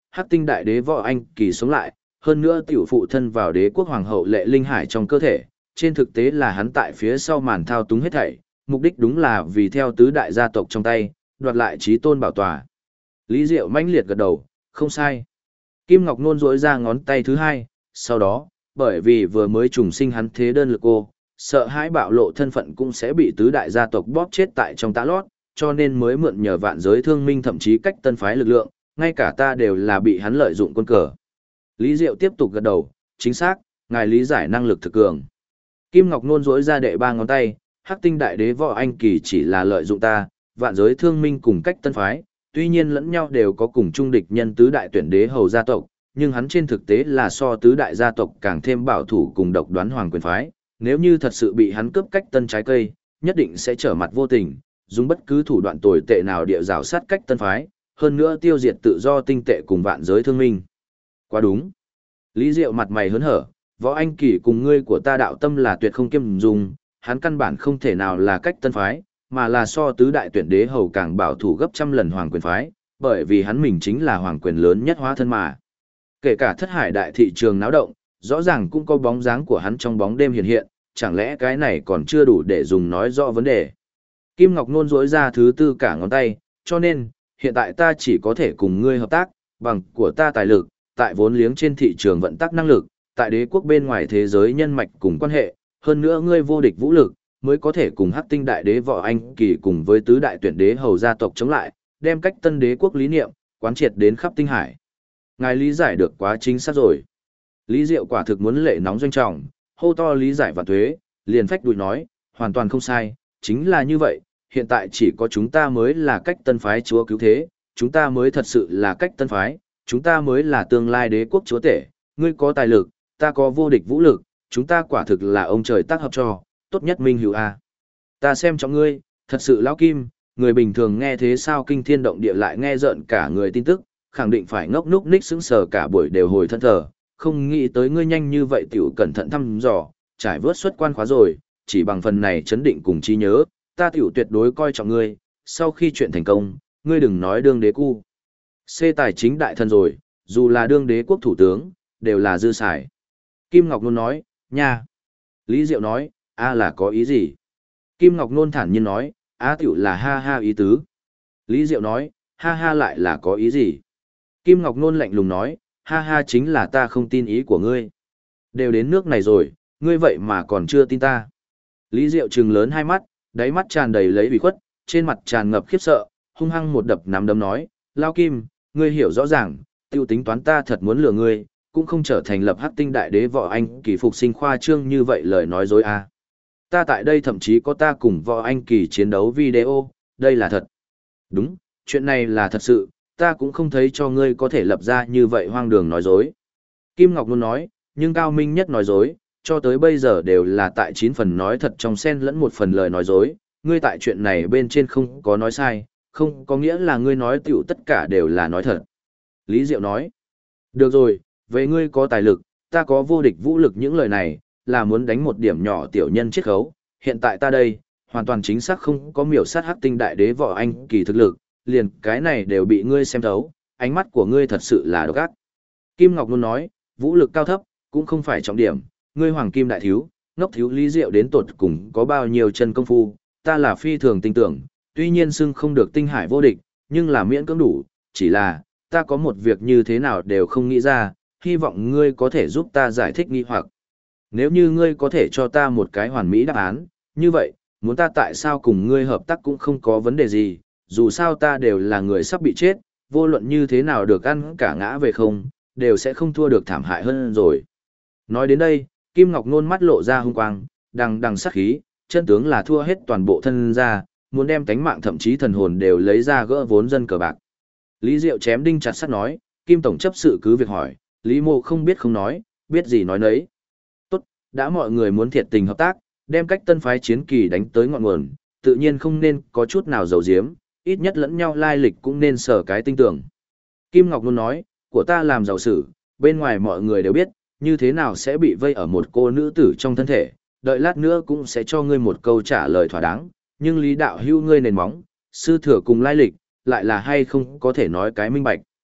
Hắc Tinh Đại Đế Võ Anh Kỳ sống lại, hơn nữa tiểu phụ thân vào đế quốc hoàng hậu Lệ Linh Hải trong cơ thể, trên thực tế là hắn tại phía sau màn thao túng hết thảy, mục đích đúng là vì theo tứ đại gia tộc trong tay, đoạt lại chí tôn bảo tòa. Lý Diệu mãnh liệt gật đầu, không sai. Kim Ngọc Nôn duỗi ra ngón tay thứ hai, sau đó, bởi vì vừa mới trùng sinh hắn thế đơn lực cô, sợ hãi bạo lộ thân phận cũng sẽ bị tứ đại gia tộc bóp chết tại trong tã lót, cho nên mới mượn nhờ vạn giới thương minh thậm chí cách tân phái lực lượng, ngay cả ta đều là bị hắn lợi dụng quân cờ. Lý Diệu tiếp tục gật đầu, chính xác, ngài lý giải năng lực thực cường. Kim Ngọc Nôn duỗi ra đệ ba ngón tay, Hắc Tinh Đại Đế Võ Anh Kỳ chỉ là lợi dụng ta, vạn giới thương minh cùng cách tân phái, tuy nhiên lẫn nhau đều có cùng chung địch nhân tứ đại tuyển đế hầu gia tộc, nhưng hắn trên thực tế là so tứ đại gia tộc càng thêm bảo thủ cùng độc đoán hoàng quyền phái, nếu như thật sự bị hắn cướp cách tân trái cây, nhất định sẽ trở mặt vô tình, dùng bất cứ thủ đoạn tồi tệ nào địa rào sát cách tân phái, hơn nữa tiêu diệt tự do tinh tệ cùng vạn giới thương minh. Quá đúng. Lý Diệu mặt mày hớn hở, Võ Anh Kỳ cùng ngươi của ta đạo tâm là tuyệt không kiêm dùng, hắn căn bản không thể nào là cách tân phái, mà là so tứ đại tuyển đế hầu càng bảo thủ gấp trăm lần hoàng quyền phái, bởi vì hắn mình chính là hoàng quyền lớn nhất hóa thân mà. Kể cả thất hải đại thị trường náo động, rõ ràng cũng có bóng dáng của hắn trong bóng đêm hiện hiện, chẳng lẽ cái này còn chưa đủ để dùng nói rõ vấn đề. Kim Ngọc Nôn duỗi ra thứ tư cả ngón tay, cho nên, hiện tại ta chỉ có thể cùng ngươi hợp tác, bằng của ta tài lực, tại vốn liếng trên thị trường vận tắc năng lực, tại đế quốc bên ngoài thế giới nhân mạch cùng quan hệ, hơn nữa ngươi vô địch vũ lực, mới có thể cùng Hắc Tinh Đại Đế Võ Anh Kỳ cùng với tứ đại tuyển đế hầu gia tộc chống lại, đem cách tân đế quốc lý niệm, quán triệt đến khắp tinh hải. Ngài lý giải được quá chính xác rồi. Lý Diệu quả thực muốn lệ nóng doanh trọng, hô to lý giải và thuế, liền phách đùi nói, hoàn toàn không sai, chính là như vậy, hiện tại chỉ có chúng ta mới là cách tân phái chúa cứu thế, chúng ta mới thật sự là cách tân phái, chúng ta mới là tương lai đế quốc chúa tể, ngươi có tài lực, ta có vô địch vũ lực, chúng ta quả thực là ông trời tác hợp cho, tốt nhất minh hữu a. Ta xem trọng ngươi, thật sự lão Kim, người bình thường nghe thế sao kinh thiên động địa lại nghe rợn cả người tin tức, khẳng định phải ngốc núc ních sững sờ cả buổi đều hồi thân thờ, không nghĩ tới ngươi nhanh như vậy tiểu cẩn thận thăm dò, trải vớt xuất quan khóa rồi, chỉ bằng phần này chấn định cùng trí nhớ, ta tiểu tuyệt đối coi trọng ngươi, sau khi chuyện thành công, ngươi đừng nói đương đế cu. Xê tài chính đại thần rồi, dù là đương đế quốc thủ tướng, đều là dư xài. Kim Ngọc Nôn nói, nha. Lý Diệu nói, a là có ý gì? Kim Ngọc Nôn thản nhiên nói, a tiểu là ha ha ý tứ. Lý Diệu nói, ha ha lại là có ý gì? Kim Ngọc Nôn lạnh lùng nói, ha ha chính là ta không tin ý của ngươi. Đều đến nước này rồi, ngươi vậy mà còn chưa tin ta. Lý Diệu trừng lớn hai mắt, đáy mắt tràn đầy lấy ủy khuất, trên mặt tràn ngập khiếp sợ, hung hăng một đập nắm đấm nói, Lao Kim, ngươi hiểu rõ ràng, tiêu tính toán ta thật muốn lừa ngươi, cũng không trở thành lập Hắc Tinh Đại Đế Võ Anh Kỳ phục sinh khoa trương như vậy lời nói dối a. Ta tại đây thậm chí có ta cùng Võ Anh Kỳ chiến đấu video, đây là thật. Đúng, chuyện này là thật sự, ta cũng không thấy cho ngươi có thể lập ra như vậy hoang đường nói dối. Kim Ngọc luôn nói, nhưng cao minh nhất nói dối, cho tới bây giờ đều là tại 9 phần nói thật trong xen lẫn một phần lời nói dối, ngươi tại chuyện này bên trên không có nói sai, không có nghĩa là ngươi nói tiểu tất cả đều là nói thật. Lý Diệu nói, được rồi, về ngươi có tài lực, ta có vô địch vũ lực những lời này, là muốn đánh một điểm nhỏ tiểu nhân chiết khấu, hiện tại ta đây, hoàn toàn chính xác không có miểu sát Hắc Tinh Đại Đế Võ Anh Kỳ thực lực, liền cái này đều bị ngươi xem thấu, ánh mắt của ngươi thật sự là độc ác. Kim Ngọc luôn nói, vũ lực cao thấp, cũng không phải trọng điểm, ngươi hoàng kim đại thiếu, ngốc thiếu Lý Diệu đến tột cùng có bao nhiêu chân công phu, ta là phi thường tin tưởng, tuy nhiên xưng không được tinh hải vô địch, nhưng là miễn cưỡng đủ, chỉ là, ta có một việc như thế nào đều không nghĩ ra, hy vọng ngươi có thể giúp ta giải thích nghi hoặc. Nếu như ngươi có thể cho ta một cái hoàn mỹ đáp án, như vậy, muốn ta tại sao cùng ngươi hợp tác cũng không có vấn đề gì, dù sao ta đều là người sắp bị chết, vô luận như thế nào được ăn cả ngã về không, đều sẽ không thua được thảm hại hơn rồi. Nói đến đây, Kim Ngọc Nôn mắt lộ ra hung quang, đằng đằng sát khí, chân tướng là thua hết toàn bộ thân ra, muốn đem tánh mạng thậm chí thần hồn đều lấy ra gỡ vốn dân cờ bạc. Lý Diệu chém đinh chặt sắt nói, Kim Tổng chấp sự cứ việc hỏi, Lý Mộ không biết không nói, biết gì nói nấy. Tốt, đã mọi người muốn thiệt tình hợp tác, đem cách tân phái chiến kỳ đánh tới ngọn nguồn, tự nhiên không nên có chút nào giấu giếm, ít nhất lẫn nhau lai lịch cũng nên sở cái tinh tưởng. Kim Ngọc luôn nói, của ta làm giàu sử, bên ngoài mọi người đều biết, như thế nào sẽ bị vây ở một cô nữ tử trong thân thể, đợi lát nữa cũng sẽ cho ngươi một câu trả lời thỏa đáng, nhưng Lý đạo hưu ngươi nền móng, sư thừa cùng lai lịch, lại là hay không có thể nói cái minh bạch.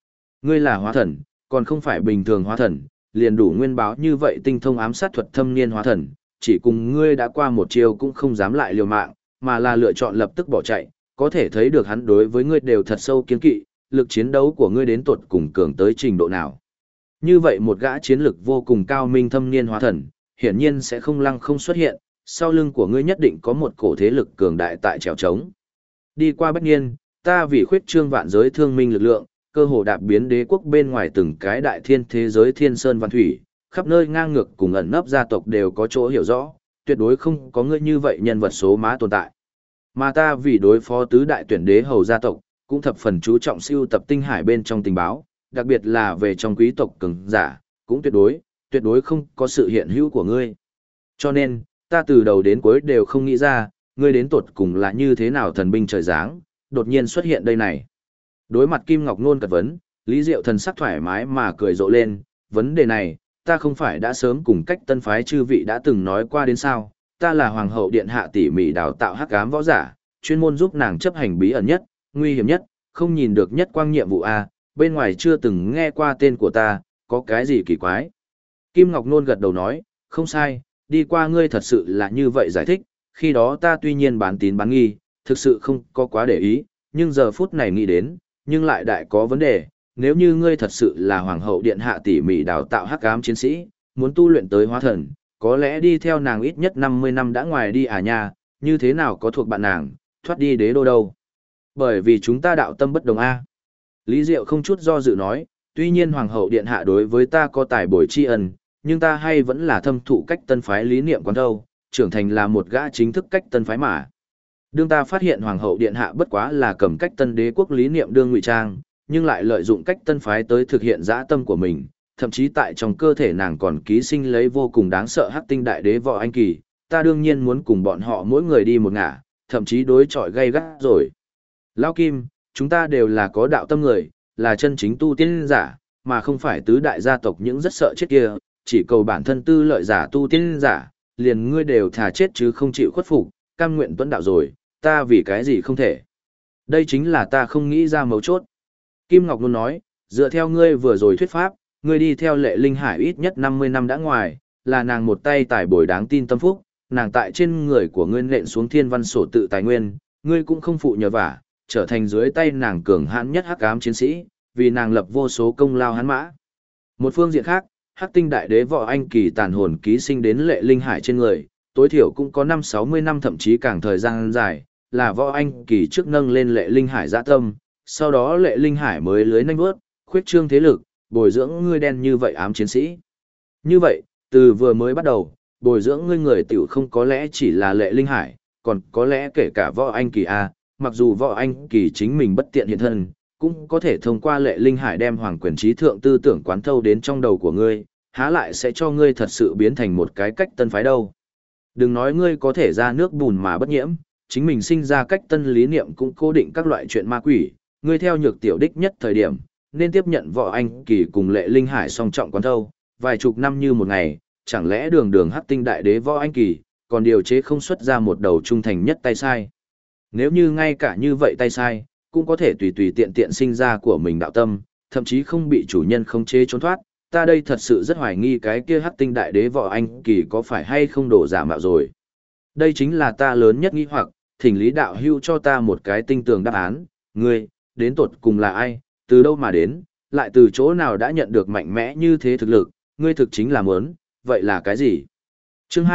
Ngươi là hóa thần, còn không phải bình thường hóa thần, liền đủ nguyên báo như vậy tinh thông ám sát thuật thâm niên hóa thần, chỉ cùng ngươi đã qua một chiều cũng không dám lại liều mạng, mà là lựa chọn lập tức bỏ chạy, có thể thấy được hắn đối với ngươi đều thật sâu kiên kỵ, lực chiến đấu của ngươi đến tột cùng cường tới trình độ nào. Như vậy một gã chiến lực vô cùng cao minh thâm niên hóa thần, hiển nhiên sẽ không lăng không xuất hiện, sau lưng của ngươi nhất định có một cổ thế lực cường đại tại trèo trống. Đi qua bách niên, ta vì khuyết trương vạn giới thương minh lực lượng, cơ hồ đạp biến đế quốc bên ngoài từng cái đại thiên thế giới thiên sơn văn thủy, khắp nơi ngang ngược cùng ẩn nấp gia tộc đều có chỗ hiểu rõ, tuyệt đối không có ngươi như vậy nhân vật số má tồn tại. Mà ta vì đối phó tứ đại tuyển đế hầu gia tộc, cũng thập phần chú trọng siêu tập tinh hải bên trong tình báo, đặc biệt là về trong quý tộc cường giả, cũng tuyệt đối không có sự hiện hữu của ngươi. Cho nên, ta từ đầu đến cuối đều không nghĩ ra, ngươi đến tột cùng là như thế nào thần binh trời giáng, đột nhiên xuất hiện đây này. Đối mặt Kim Ngọc Nôn cật vấn, Lý Diệu thần sắc thoải mái mà cười rộ lên, vấn đề này, ta không phải đã sớm cùng cách tân phái chư vị đã từng nói qua đến sao, ta là hoàng hậu điện hạ tỉ mỉ đào tạo hắc ám võ giả, chuyên môn giúp nàng chấp hành bí ẩn nhất, nguy hiểm nhất, không nhìn được nhất quang nhiệm vụ A, bên ngoài chưa từng nghe qua tên của ta, có cái gì kỳ quái. Kim Ngọc Nôn gật đầu nói, không sai, đi qua ngươi thật sự là như vậy giải thích, khi đó ta tuy nhiên bán tín bán nghi, thực sự không có quá để ý, nhưng giờ phút này nghĩ đến, nhưng lại đại có vấn đề, nếu như ngươi thật sự là hoàng hậu điện hạ tỉ mỉ đào tạo hắc ám chiến sĩ, muốn tu luyện tới hóa thần, có lẽ đi theo nàng ít nhất 50 năm đã ngoài đi à nha, như thế nào có thuộc bạn nàng, thoát đi đế đô đâu. Bởi vì chúng ta đạo tâm bất đồng a. Lý Diệu không chút do dự nói, tuy nhiên hoàng hậu điện hạ đối với ta có tài bồi tri ân, nhưng ta hay vẫn là thâm thụ cách tân phái lý niệm quán đâu, trưởng thành là một gã chính thức cách tân phái mà. Đương ta phát hiện hoàng hậu điện hạ bất quá là cầm cách tân đế quốc lý niệm đương ngụy trang, nhưng lại lợi dụng cách tân phái tới thực hiện dã tâm của mình, thậm chí tại trong cơ thể nàng còn ký sinh lấy vô cùng đáng sợ hắc tinh đại đế võ anh kỳ, ta đương nhiên muốn cùng bọn họ mỗi người đi một ngả, thậm chí đối chọi gay gắt rồi. Lão Kim, chúng ta đều là có đạo tâm người, là chân chính tu tiên giả, mà không phải tứ đại gia tộc những rất sợ chết kia, chỉ cầu bản thân tư lợi giả tu tiên giả, liền ngươi đều thà chết chứ không chịu khuất phục, cam nguyện tuấn đạo rồi, ta vì cái gì không thể. Đây chính là ta không nghĩ ra mấu chốt. Kim Ngọc luôn nói, dựa theo ngươi vừa rồi thuyết pháp, ngươi đi theo Lệ Linh Hải ít nhất 50 năm đã ngoài, là nàng một tay tài bồi đáng tin tâm phúc, nàng tại trên người của ngươi nện xuống thiên văn sổ tự tài nguyên, ngươi cũng không phụ nhờ vả, trở thành dưới tay nàng cường hãn nhất hắc ám chiến sĩ, vì nàng lập vô số công lao hắn mã. Một phương diện khác, hắc tinh đại đế võ anh kỳ tàn hồn ký sinh đến Lệ Linh Hải trên người, tối thiểu cũng có 50-60 năm thậm chí càng thời gian dài, là võ anh kỳ trước nâng lên Lệ Linh Hải dã tâm, sau đó Lệ Linh Hải mới lưới nanh bước, khuyết trương thế lực, bồi dưỡng ngươi đen như vậy ám chiến sĩ. Như vậy, từ vừa mới bắt đầu, bồi dưỡng ngươi người tiểu không có lẽ chỉ là Lệ Linh Hải, còn có lẽ kể cả võ anh kỳ A, mặc dù võ anh kỳ chính mình bất tiện hiện thân, cũng có thể thông qua Lệ Linh Hải đem hoàng quyền trí thượng tư tưởng quán thâu đến trong đầu của ngươi, há lại sẽ cho ngươi thật sự biến thành một cái cách tân phái đâu. Đừng nói ngươi có thể ra nước bùn mà bất nhiễm, chính mình sinh ra cách tân lý niệm cũng cố định các loại chuyện ma quỷ, ngươi theo nhược tiểu đích nhất thời điểm, nên tiếp nhận võ anh kỳ cùng Lệ Linh Hải song trọng quán thâu, vài chục năm như một ngày, chẳng lẽ đường đường hắc tinh đại đế võ anh kỳ, còn điều chế không xuất ra một đầu trung thành nhất tay sai. Nếu như ngay cả như vậy tay sai, cũng có thể tùy tùy tiện tiện sinh ra của mình đạo tâm, thậm chí không bị chủ nhân khống chế trốn thoát, ta đây thật sự rất hoài nghi cái kia hắc tinh đại đế võ anh kỳ có phải hay không đổ giả mạo rồi. Đây chính là ta lớn nhất nghi hoặc, thỉnh Lý đạo hưu cho ta một cái tinh tường đáp án, ngươi, đến tột cùng là ai, từ đâu mà đến, lại từ chỗ nào đã nhận được mạnh mẽ như thế thực lực, ngươi thực chính là muốn, vậy là cái gì? Chương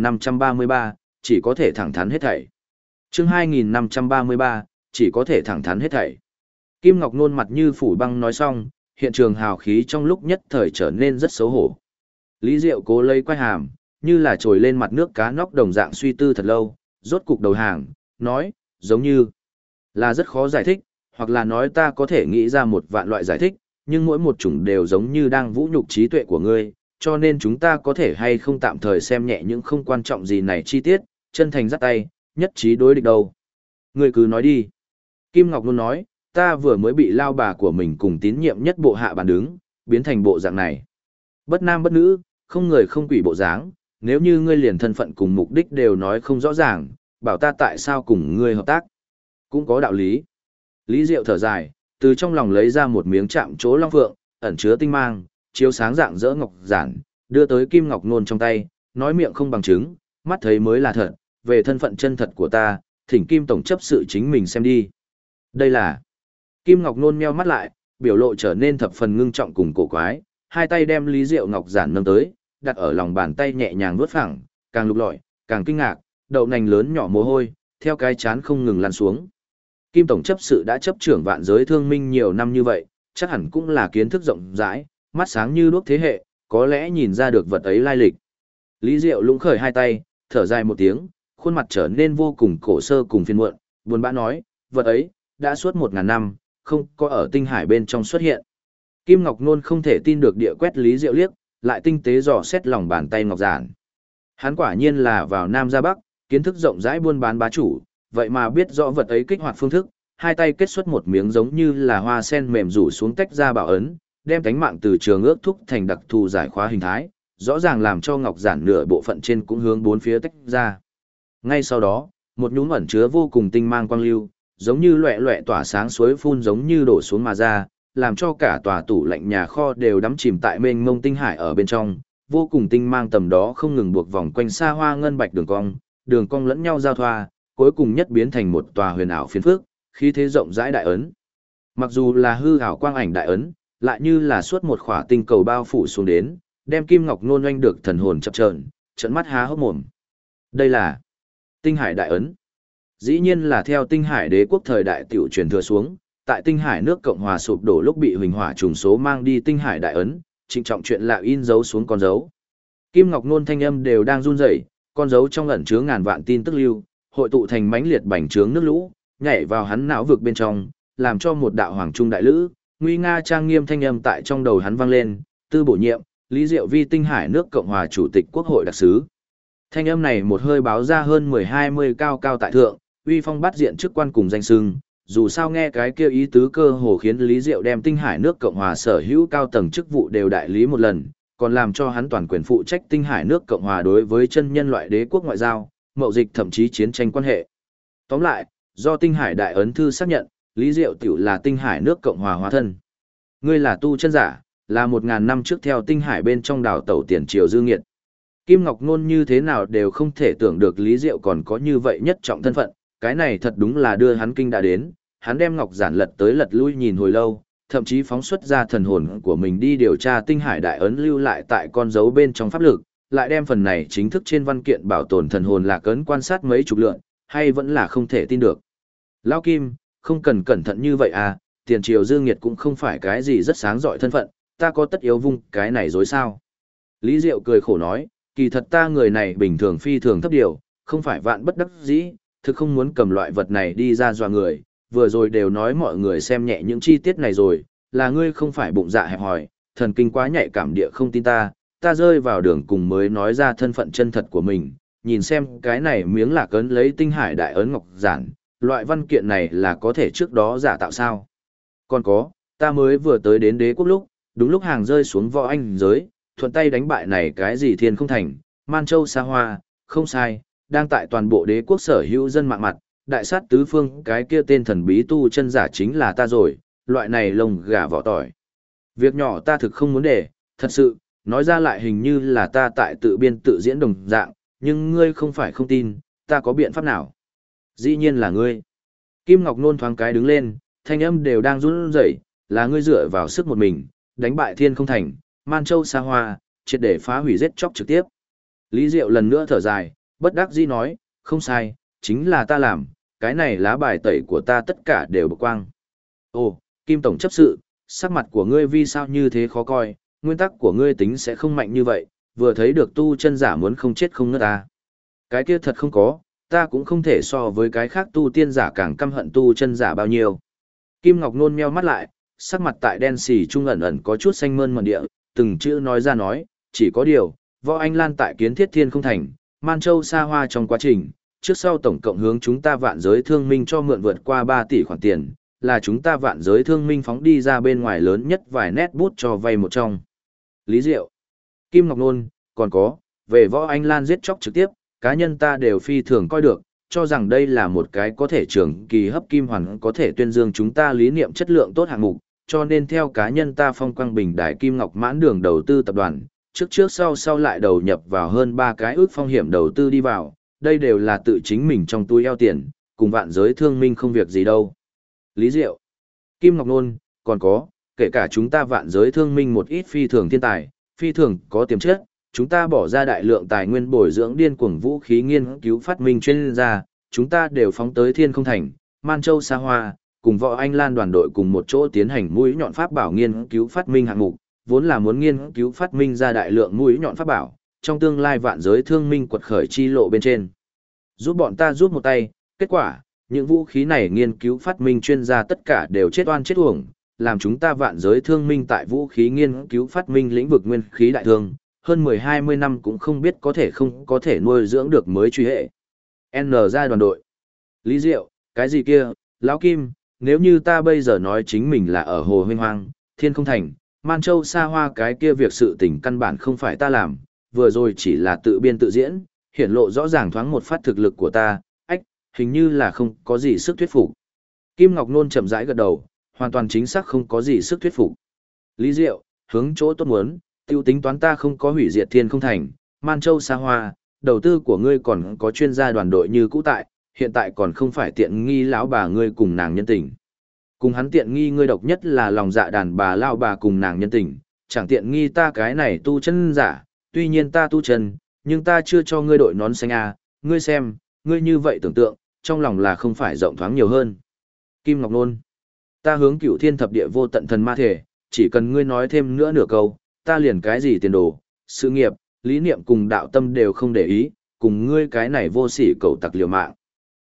2533, chỉ có thể thẳng thắn hết thảy. Chương 2533, chỉ có thể thẳng thắn hết thảy. Kim Ngọc Nôn mặt như phủ băng nói xong, hiện trường hào khí trong lúc nhất thời trở nên rất xấu hổ. Lý Diệu cố lấy quay hàm, như là trồi lên mặt nước cá nóc đồng dạng suy tư thật lâu, rốt cục đầu hàng, nói, giống như là rất khó giải thích, hoặc là nói ta có thể nghĩ ra một vạn loại giải thích, nhưng mỗi một chủng đều giống như đang vũ nhục trí tuệ của ngươi, cho nên chúng ta có thể hay không tạm thời xem nhẹ những không quan trọng gì này chi tiết, chân thành dắt tay, nhất trí đối địch đâu. Ngươi cứ nói đi. Kim Ngọc luôn nói, ta vừa mới bị lao bà của mình cùng tín nhiệm nhất bộ hạ bàn đứng, biến thành bộ dạng này. Bất nam bất nữ, không người không quỷ bộ dáng, nếu như ngươi liền thân phận cùng mục đích đều nói không rõ ràng, bảo ta tại sao cùng ngươi hợp tác. Cũng có đạo lý. Lý Diệu thở dài, từ trong lòng lấy ra một miếng chạm chỗ long phượng, ẩn chứa tinh mang, chiếu sáng dạng dỡ ngọc giản, đưa tới Kim Ngọc Nôn trong tay, nói miệng không bằng chứng, mắt thấy mới là thật, về thân phận chân thật của ta, thỉnh Kim tổng chấp sự chính mình xem đi. Đây là... Kim Ngọc Nôn meo mắt lại, biểu lộ trở nên thập phần ngưng trọng cùng cổ quái, hai tay đem Lý Diệu ngọc giản nâng tới, đặt ở lòng bàn tay nhẹ nhàng vuốt phẳng, càng lục lọi, càng kinh ngạc, đậu nành lớn nhỏ mồ hôi, theo cái chán không ngừng lăn xuống. Kim tổng chấp sự đã chấp trưởng vạn giới thương minh nhiều năm như vậy, chắc hẳn cũng là kiến thức rộng rãi, mắt sáng như đuốc thế hệ, có lẽ nhìn ra được vật ấy lai lịch. Lý Diệu lũng khởi hai tay, thở dài một tiếng, khuôn mặt trở nên vô cùng cổ sơ cùng phiền muộn, buồn bã nói, vật ấy, đã suốt 1000 năm, không có ở tinh hải bên trong xuất hiện. Kim Ngọc Nôn không thể tin được địa quét Lý Diệu liếc, lại tinh tế dò xét lòng bàn tay ngọc giản. Hắn quả nhiên là vào Nam ra Bắc, kiến thức rộng rãi buôn bán bá chủ, vậy mà biết rõ vật ấy kích hoạt phương thức, hai tay kết xuất một miếng giống như là hoa sen mềm rủ xuống tách ra bảo ấn, đem cánh mạng từ trường ước thúc thành đặc thù giải khóa hình thái, rõ ràng làm cho ngọc giản nửa bộ phận trên cũng hướng bốn phía tách ra. Ngay sau đó, một nhúm ẩn chứa vô cùng tinh mang quang lưu, giống như loẹ loẹ tỏa sáng suối phun giống như đổ xuống mà ra, làm cho cả tòa tủ lạnh nhà kho đều đắm chìm tại mênh mông tinh hải ở bên trong, vô cùng tinh mang tầm đó không ngừng buộc vòng quanh xa hoa ngân bạch đường cong lẫn nhau giao thoa, cuối cùng nhất biến thành một tòa huyền ảo phiến phước, khí thế rộng rãi đại ấn. Mặc dù là hư ảo quang ảnh đại ấn, lại như là suốt một khỏa tinh cầu bao phủ xuống đến, đem Kim Ngọc Nôn oanh được thần hồn chập chờn, trợn mắt há hốc mồm. Đây là Tinh Hải đại ấn. Dĩ nhiên là theo Tinh Hải đế quốc thời đại tiểu truyền thừa xuống, tại Tinh Hải nước Cộng hòa sụp đổ lúc bị huỳnh hỏa trùng số mang đi Tinh Hải đại ấn, trịnh trọng chuyện lạ in dấu xuống con dấu. Kim Ngọc Nôn thanh âm đều đang run rẩy, con dấu trong ẩn chứa ngàn vạn tin tức lưu, hội tụ thành mãnh liệt bành trướng nước lũ, nhảy vào hắn não vực bên trong, làm cho một đạo hoàng trung đại lữ, nguy nga trang nghiêm thanh âm tại trong đầu hắn vang lên, Tư bổ nhiệm, Lý Diệu vi Tinh Hải nước Cộng hòa chủ tịch quốc hội đặc sứ. Thanh âm này một hơi báo ra hơn 10-20 cao cao tại thượng, uy phong bát diện chức quan cùng danh xưng, dù sao nghe cái kia ý tứ cơ hồ khiến Lý Diệu đem Tinh Hải nước Cộng hòa sở hữu cao tầng chức vụ đều đại lý một lần, còn làm cho hắn toàn quyền phụ trách Tinh Hải nước Cộng hòa đối với chân nhân loại đế quốc ngoại giao, mậu dịch thậm chí chiến tranh quan hệ. Tóm lại, do Tinh Hải đại ấn thư xác nhận, Lý Diệu tiểu là Tinh Hải nước Cộng hòa hóa thân. Ngươi là tu chân giả, là 1000 năm trước theo Tinh Hải bên trong đảo tẩu tiền triều dư nghiệt. Kim Ngọc Nôn như thế nào đều không thể tưởng được Lý Diệu còn có như vậy nhất trọng thân phận, cái này thật đúng là đưa hắn kinh đã đến, hắn đem ngọc giản lật tới lật lui nhìn hồi lâu, thậm chí phóng xuất ra thần hồn của mình đi điều tra Tinh Hải đại ấn lưu lại tại con dấu bên trong pháp lực, lại đem phần này chính thức trên văn kiện bảo tồn thần hồn lạc ấn quan sát mấy chục lượn, hay vẫn là không thể tin được. Lão Kim, không cần cẩn thận như vậy à, tiền triều dư nghiệt cũng không phải cái gì rất sáng giỏi thân phận, ta có tất yếu vung cái này dối sao. Lý Diệu cười khổ nói, kỳ thật ta người này bình thường phi thường thấp điều, không phải vạn bất đắc dĩ, thực không muốn cầm loại vật này đi ra dọa người, vừa rồi đều nói mọi người xem nhẹ những chi tiết này rồi, là ngươi không phải bụng dạ hẹp hòi, thần kinh quá nhạy cảm địa không tin ta, ta rơi vào đường cùng mới nói ra thân phận chân thật của mình, nhìn xem cái này miếng lạc ấn lấy Tinh Hải đại ấn ngọc giản, loại văn kiện này là có thể trước đó giả tạo sao. Còn có, ta mới vừa tới đến đế quốc lúc, đúng lúc hàng rơi xuống võ anh giới, thuận tay đánh bại này cái gì thiên không thành, Man Châu xa hoa, không sai, đang tại toàn bộ đế quốc sở hữu dân mạng mặt, đại sát tứ phương cái kia tên thần bí tu chân giả chính là ta rồi, loại này lông gà vỏ tỏi. Việc nhỏ ta thực không muốn để, thật sự, nói ra lại hình như là ta tại tự biên tự diễn đồng dạng, nhưng ngươi không phải không tin, ta có biện pháp nào? Dĩ nhiên là ngươi. Kim Ngọc Nôn thoáng cái đứng lên, thanh âm đều đang run rẩy, là ngươi dựa vào sức một mình, đánh bại thiên không thành, Man Châu xa hoa, triệt để phá hủy giết chóc trực tiếp. Lý Diệu lần nữa thở dài, bất đắc dĩ nói, không sai, chính là ta làm, cái này lá bài tẩy của ta tất cả đều bực quang. Ồ, Kim Tổng chấp sự, sắc mặt của ngươi vì sao như thế khó coi, nguyên tắc của ngươi tính sẽ không mạnh như vậy, vừa thấy được tu chân giả muốn không chết không ngất ta. Cái kia thật không có, ta cũng không thể so với cái khác tu tiên giả càng căm hận tu chân giả bao nhiêu. Kim Ngọc Nôn meo mắt lại, sắc mặt tại đen xì trung ẩn ẩn có chút xanh mơn mận địa, từng chữ nói ra nói, chỉ có điều, Võ Anh Lan tại kiến thiết thiên không thành, Man Châu xa hoa trong quá trình, trước sau tổng cộng hướng chúng ta vạn giới thương minh cho mượn vượt qua 3 tỷ khoản tiền, là chúng ta vạn giới thương minh phóng đi ra bên ngoài lớn nhất vài nét bút cho vay một trong. Lý Diệu, Kim Ngọc Nôn, còn có, về Võ Anh Lan giết chóc trực tiếp, cá nhân ta đều phi thường coi được, cho rằng đây là một cái có thể trường kỳ hấp kim hoàn có thể tuyên dương chúng ta lý niệm chất lượng tốt hạng mục, cho nên theo cá nhân ta Phong Quang Bình Đài Kim Ngọc Mãn Đường đầu tư tập đoàn, trước sau lại đầu nhập vào hơn 3 cái ước phong hiểm đầu tư đi vào, đây đều là tự chính mình trong túi eo tiền, cùng vạn giới thương minh không việc gì đâu. Lý Diệu, Kim Ngọc Nôn, còn có, kể cả chúng ta vạn giới thương minh một ít phi thường thiên tài, phi thường có tiềm chất, chúng ta bỏ ra đại lượng tài nguyên bồi dưỡng điên cuồng vũ khí nghiên cứu phát minh chuyên gia, chúng ta đều phóng tới Thiên Không Thành, Man Châu Sa Hoa, cùng Võ Anh Lan đoàn đội cùng một chỗ tiến hành mũi nhọn pháp bảo nghiên cứu phát minh hạng mục, vốn là muốn nghiên cứu phát minh ra đại lượng mũi nhọn pháp bảo, trong tương lai vạn giới thương minh quật khởi chi lộ bên trên. Giúp bọn ta giúp một tay, kết quả, những vũ khí này nghiên cứu phát minh chuyên gia tất cả đều chết oan chết uổng, làm chúng ta vạn giới thương minh tại vũ khí nghiên cứu phát minh lĩnh vực nguyên khí đại thương, hơn 10-20 năm cũng không biết không có thể nuôi dưỡng được mới truy hệ. N ra đoàn đội. Lý Diệu, cái gì kia, Lão Kim, nếu như ta bây giờ nói chính mình là ở Hồ Huynh Hoang, Thiên Không Thành, Man Châu Sa Hoa cái kia việc sự tình căn bản không phải ta làm, vừa rồi chỉ là tự biên tự diễn, hiển lộ rõ ràng thoáng một phát thực lực của ta, hình như là không có gì sức thuyết phục. Kim Ngọc Nôn chậm rãi gật đầu, hoàn toàn chính xác không có gì sức thuyết phục. Lý Diệu, hướng chỗ tốt muốn, tiêu tính toán ta không có hủy diệt Thiên Không Thành, Man Châu Sa Hoa, đầu tư của ngươi còn có chuyên gia đoàn đội như cũ tại, hiện tại còn không phải tiện nghi lão bà ngươi cùng nàng nhân tình. Cùng hắn tiện nghi ngươi độc nhất là lòng dạ đàn bà lao bà cùng nàng nhân tình, chẳng tiện nghi ta cái này tu chân giả, tuy nhiên ta tu chân, nhưng ta chưa cho ngươi đội nón xanh à, ngươi xem, ngươi như vậy tưởng tượng, trong lòng là không phải rộng thoáng nhiều hơn. Kim Ngọc Nôn, ta hướng Cửu Thiên Thập Địa vô tận thần ma thể, chỉ cần ngươi nói thêm nữa nửa câu, ta liền cái gì tiền đồ, sự nghiệp, lý niệm cùng đạo tâm đều không để ý, cùng ngươi cái này vô sỉ cẩu tặc liều mạng.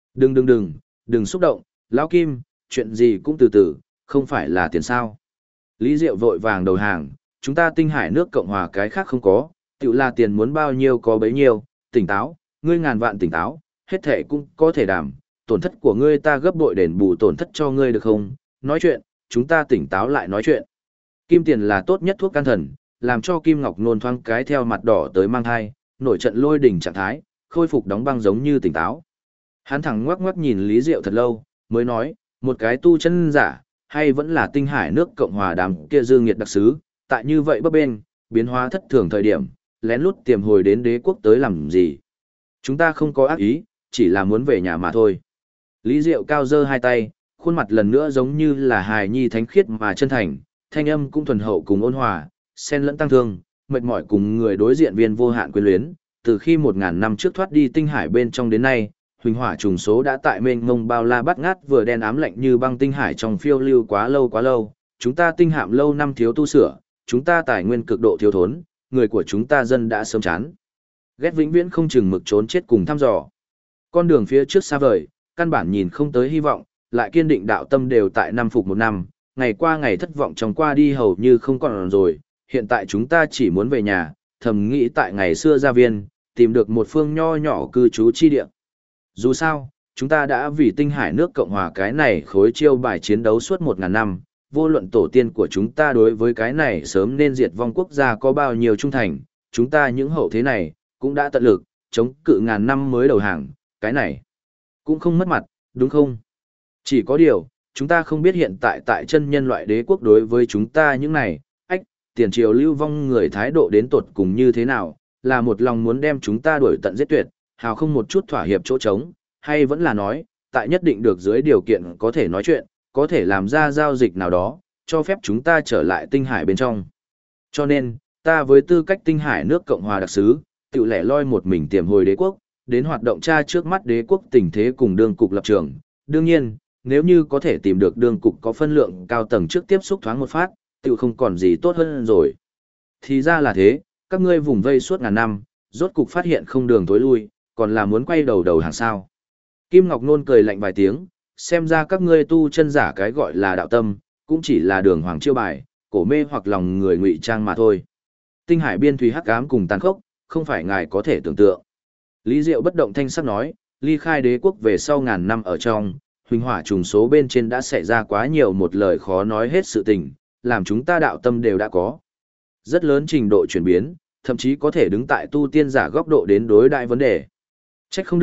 Đừng xúc động, Lão Kim, chuyện gì cũng từ từ, không phải là tiền sao. Lý Diệu vội vàng đầu hàng, chúng ta Tinh Hải nước Cộng Hòa cái khác không có, tự là tiền muốn bao nhiêu có bấy nhiêu, tỉnh táo, ngươi ngàn vạn tỉnh táo, hết thể cũng có thể đảm, tổn thất của ngươi ta gấp bội đền bù tổn thất cho ngươi được không, nói chuyện, chúng ta tỉnh táo lại nói chuyện. Kim tiền là tốt nhất thuốc can thần, làm cho Kim Ngọc Nôn thoáng cái theo mặt đỏ tới mang thai, nổi trận lôi đỉnh trạng thái, khôi phục đóng băng giống như tỉnh táo. Hắn thẳng ngoắc ngoắc nhìn Lý Diệu thật lâu, mới nói, một cái tu chân giả, hay vẫn là Tinh Hải nước Cộng Hòa đám kia dương nghiệt đặc sứ, tại như vậy bấp bên, biến hóa thất thường thời điểm, lén lút tiềm hồi đến đế quốc tới làm gì. Chúng ta không có ác ý, chỉ là muốn về nhà mà thôi. Lý Diệu cao giơ hai tay, khuôn mặt lần nữa giống như là hài nhi thánh khiết mà chân thành, thanh âm cũng thuần hậu cùng ôn hòa, xen lẫn tăng thương, mệt mỏi cùng người đối diện viên vô hạn quyến luyến, từ khi 1000 năm trước thoát đi Tinh Hải bên trong đến nay, huỳnh hỏa trùng số đã tại mênh mông bao la bắt ngát vừa đen ám lạnh như băng Tinh Hải trong phiêu lưu quá lâu, chúng ta tinh hạm lâu năm thiếu tu sửa, chúng ta tài nguyên cực độ thiếu thốn, người của chúng ta dân đã sớm chán. Ghét vĩnh viễn không chừng mực trốn chết cùng thăm dò. Con đường phía trước xa vời, căn bản nhìn không tới hy vọng, lại kiên định đạo tâm đều tại năm phục một năm, ngày qua ngày thất vọng trong qua đi hầu như không còn rồi, hiện tại chúng ta chỉ muốn về nhà, thầm nghĩ tại ngày xưa gia viên, tìm được một phương nho nhỏ cư trú chi địa. Dù sao, chúng ta đã vì Tinh Hải nước Cộng Hòa cái này khối chiêu bài chiến đấu suốt 1000 năm, vô luận tổ tiên của chúng ta đối với cái này sớm nên diệt vong quốc gia có bao nhiêu trung thành, chúng ta những hậu thế này, cũng đã tận lực, chống cự ngàn năm mới đầu hàng, cái này cũng không mất mặt, đúng không? Chỉ có điều, chúng ta không biết hiện tại tại chân nhân loại đế quốc đối với chúng ta những này, tiền triều lưu vong người thái độ đến tột cùng như thế nào, là một lòng muốn đem chúng ta đuổi tận giết tuyệt, hào không một chút thỏa hiệp chỗ trống, hay vẫn là nói, tại nhất định được dưới điều kiện có thể nói chuyện, có thể làm ra giao dịch nào đó, cho phép chúng ta trở lại Tinh Hải bên trong. Cho nên, ta với tư cách Tinh Hải nước Cộng Hòa đặc sứ, tự lẻ loi một mình tiềm hồi đế quốc, đến hoạt động tra trước mắt đế quốc tình thế cùng đương cục lập trường. Đương nhiên, nếu như có thể tìm được đương cục có phân lượng cao tầng trước tiếp xúc thoáng một phát, tự không còn gì tốt hơn rồi. Thì ra là thế, các ngươi vùng vây suốt ngàn năm, rốt cục phát hiện không đường tối lui, còn là muốn quay đầu hàng sao. Kim Ngọc Nôn cười lạnh vài tiếng, xem ra các ngươi tu chân giả cái gọi là đạo tâm, cũng chỉ là đường hoàng chiêu bài, cổ mê hoặc lòng người ngụy trang mà thôi. Tinh Hải biên thủy hắc ám cùng tàn khốc, không phải ngài có thể tưởng tượng. Lý Diệu bất động thanh sắc nói, ly khai đế quốc về sau ngàn năm ở trong, huỳnh hỏa trùng số bên trên đã xảy ra quá nhiều một lời khó nói hết sự tình, làm chúng ta đạo tâm đều đã có rất lớn trình độ chuyển biến, thậm chí có thể đứng tại tu tiên giả góc độ đến đối đại vấn đề. Trách không được,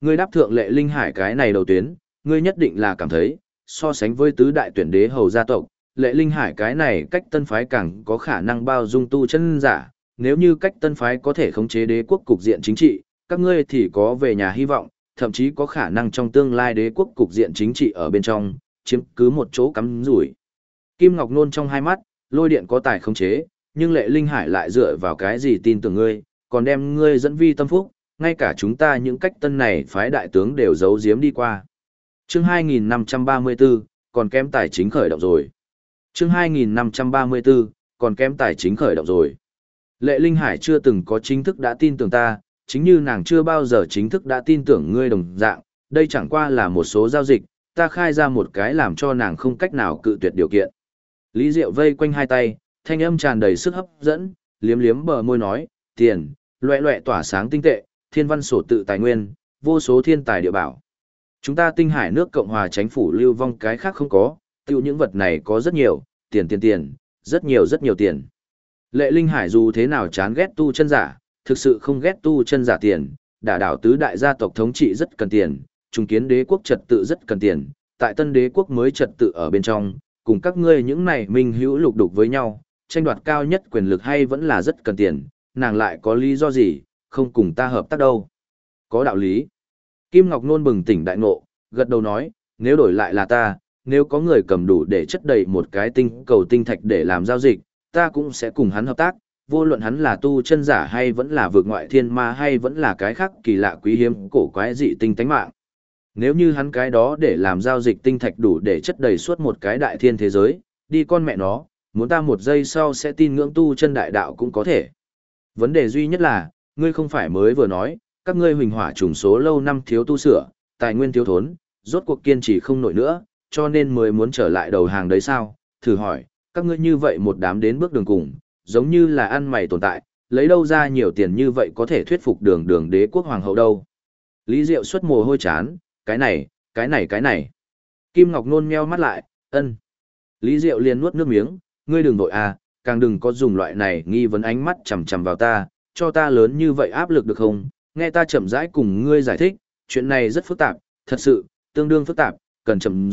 Ngươi đáp thượng Lệ Linh Hải cái này đầu tuyến, ngươi nhất định là cảm thấy, so sánh với tứ đại tuyển đế hầu gia tộc, Lệ Linh Hải cái này cách tân phái càng có khả năng bao dung tu chân giả, nếu như cách tân phái có thể khống chế đế quốc cục diện chính trị, các ngươi thì có về nhà hy vọng, thậm chí có khả năng trong tương lai đế quốc cục diện chính trị ở bên trong, chiếm cứ một chỗ cắm rủi. Kim Ngọc Nôn trong hai mắt, lôi điện có tài khống chế, nhưng Lệ Linh Hải lại dựa vào cái gì tin tưởng ngươi, còn đem ngươi dẫn vi tâm phúc, ngay cả chúng ta những cách tân này phái đại tướng đều giấu giếm đi qua. Chương 2534, còn kém tài chính khởi động rồi. Chương 2534, còn kém tài chính khởi động rồi. Lệ Linh Hải chưa từng có chính thức đã tin tưởng ta, chính như nàng chưa bao giờ chính thức đã tin tưởng ngươi đồng dạng, đây chẳng qua là một số giao dịch, ta khai ra một cái làm cho nàng không cách nào cự tuyệt điều kiện. Lý Diệu vây quanh hai tay, thanh âm tràn đầy sức hấp dẫn, liếm liếm bờ môi nói, tiền, loẹ loẹ tỏa sáng tinh tệ, thiên văn sổ tự tài nguyên, vô số thiên tài địa bảo. Chúng ta Tinh Hải nước Cộng hòa chính phủ lưu vong cái khác không có, tiêu những vật này có rất nhiều, tiền, rất nhiều tiền. Lệ Linh Hải dù thế nào chán ghét tu chân giả, thực sự không ghét tu chân giả tiền, đả đảo tứ đại gia tộc thống trị rất cần tiền, trùng kiến đế quốc trật tự rất cần tiền, tại tân đế quốc mới trật tự ở bên trong, cùng các ngươi những này minh hữu lục đục với nhau, tranh đoạt cao nhất quyền lực hay vẫn là rất cần tiền, nàng lại có lý do gì, không cùng ta hợp tác đâu. Có đạo lý. Kim Ngọc Nôn bừng tỉnh đại ngộ, gật đầu nói, nếu đổi lại là ta, nếu có người cầm đủ để chất đầy một cái tinh cầu tinh thạch để làm giao dịch, ta cũng sẽ cùng hắn hợp tác, vô luận hắn là tu chân giả hay vẫn là vượt ngoại thiên ma hay vẫn là cái khác kỳ lạ quý hiếm cổ quái dị tinh tánh mạng. Nếu như hắn cái đó để làm giao dịch tinh thạch đủ để chất đầy suốt một cái đại thiên thế giới, đi con mẹ nó, muốn ta một giây sau sẽ tin ngưỡng tu chân đại đạo cũng có thể. Vấn đề duy nhất là, ngươi không phải mới vừa nói, các ngươi huỳnh hỏa trùng số lâu năm thiếu tu sửa, tài nguyên thiếu thốn, rốt cuộc kiên trì không nổi nữa, cho nên mới muốn trở lại đầu hàng đấy sao? Thử hỏi, các ngươi như vậy một đám đến bước đường cùng, giống như là ăn mày tồn tại, lấy đâu ra nhiều tiền như vậy có thể thuyết phục đường đế quốc hoàng hậu đâu? Lý Diệu xuất mồ hôi chán, cái này. Kim Ngọc Nôn meo mắt lại, ân. Lý Diệu liền nuốt nước miếng, ngươi đừng vội à, càng đừng có dùng loại này nghi vấn ánh mắt chằm chằm vào ta, cho ta lớn như vậy áp lực được không? Nghe ta chậm rãi cùng ngươi giải thích, chuyện này rất phức tạp, thật sự, tương đương phức tạp, cần chậm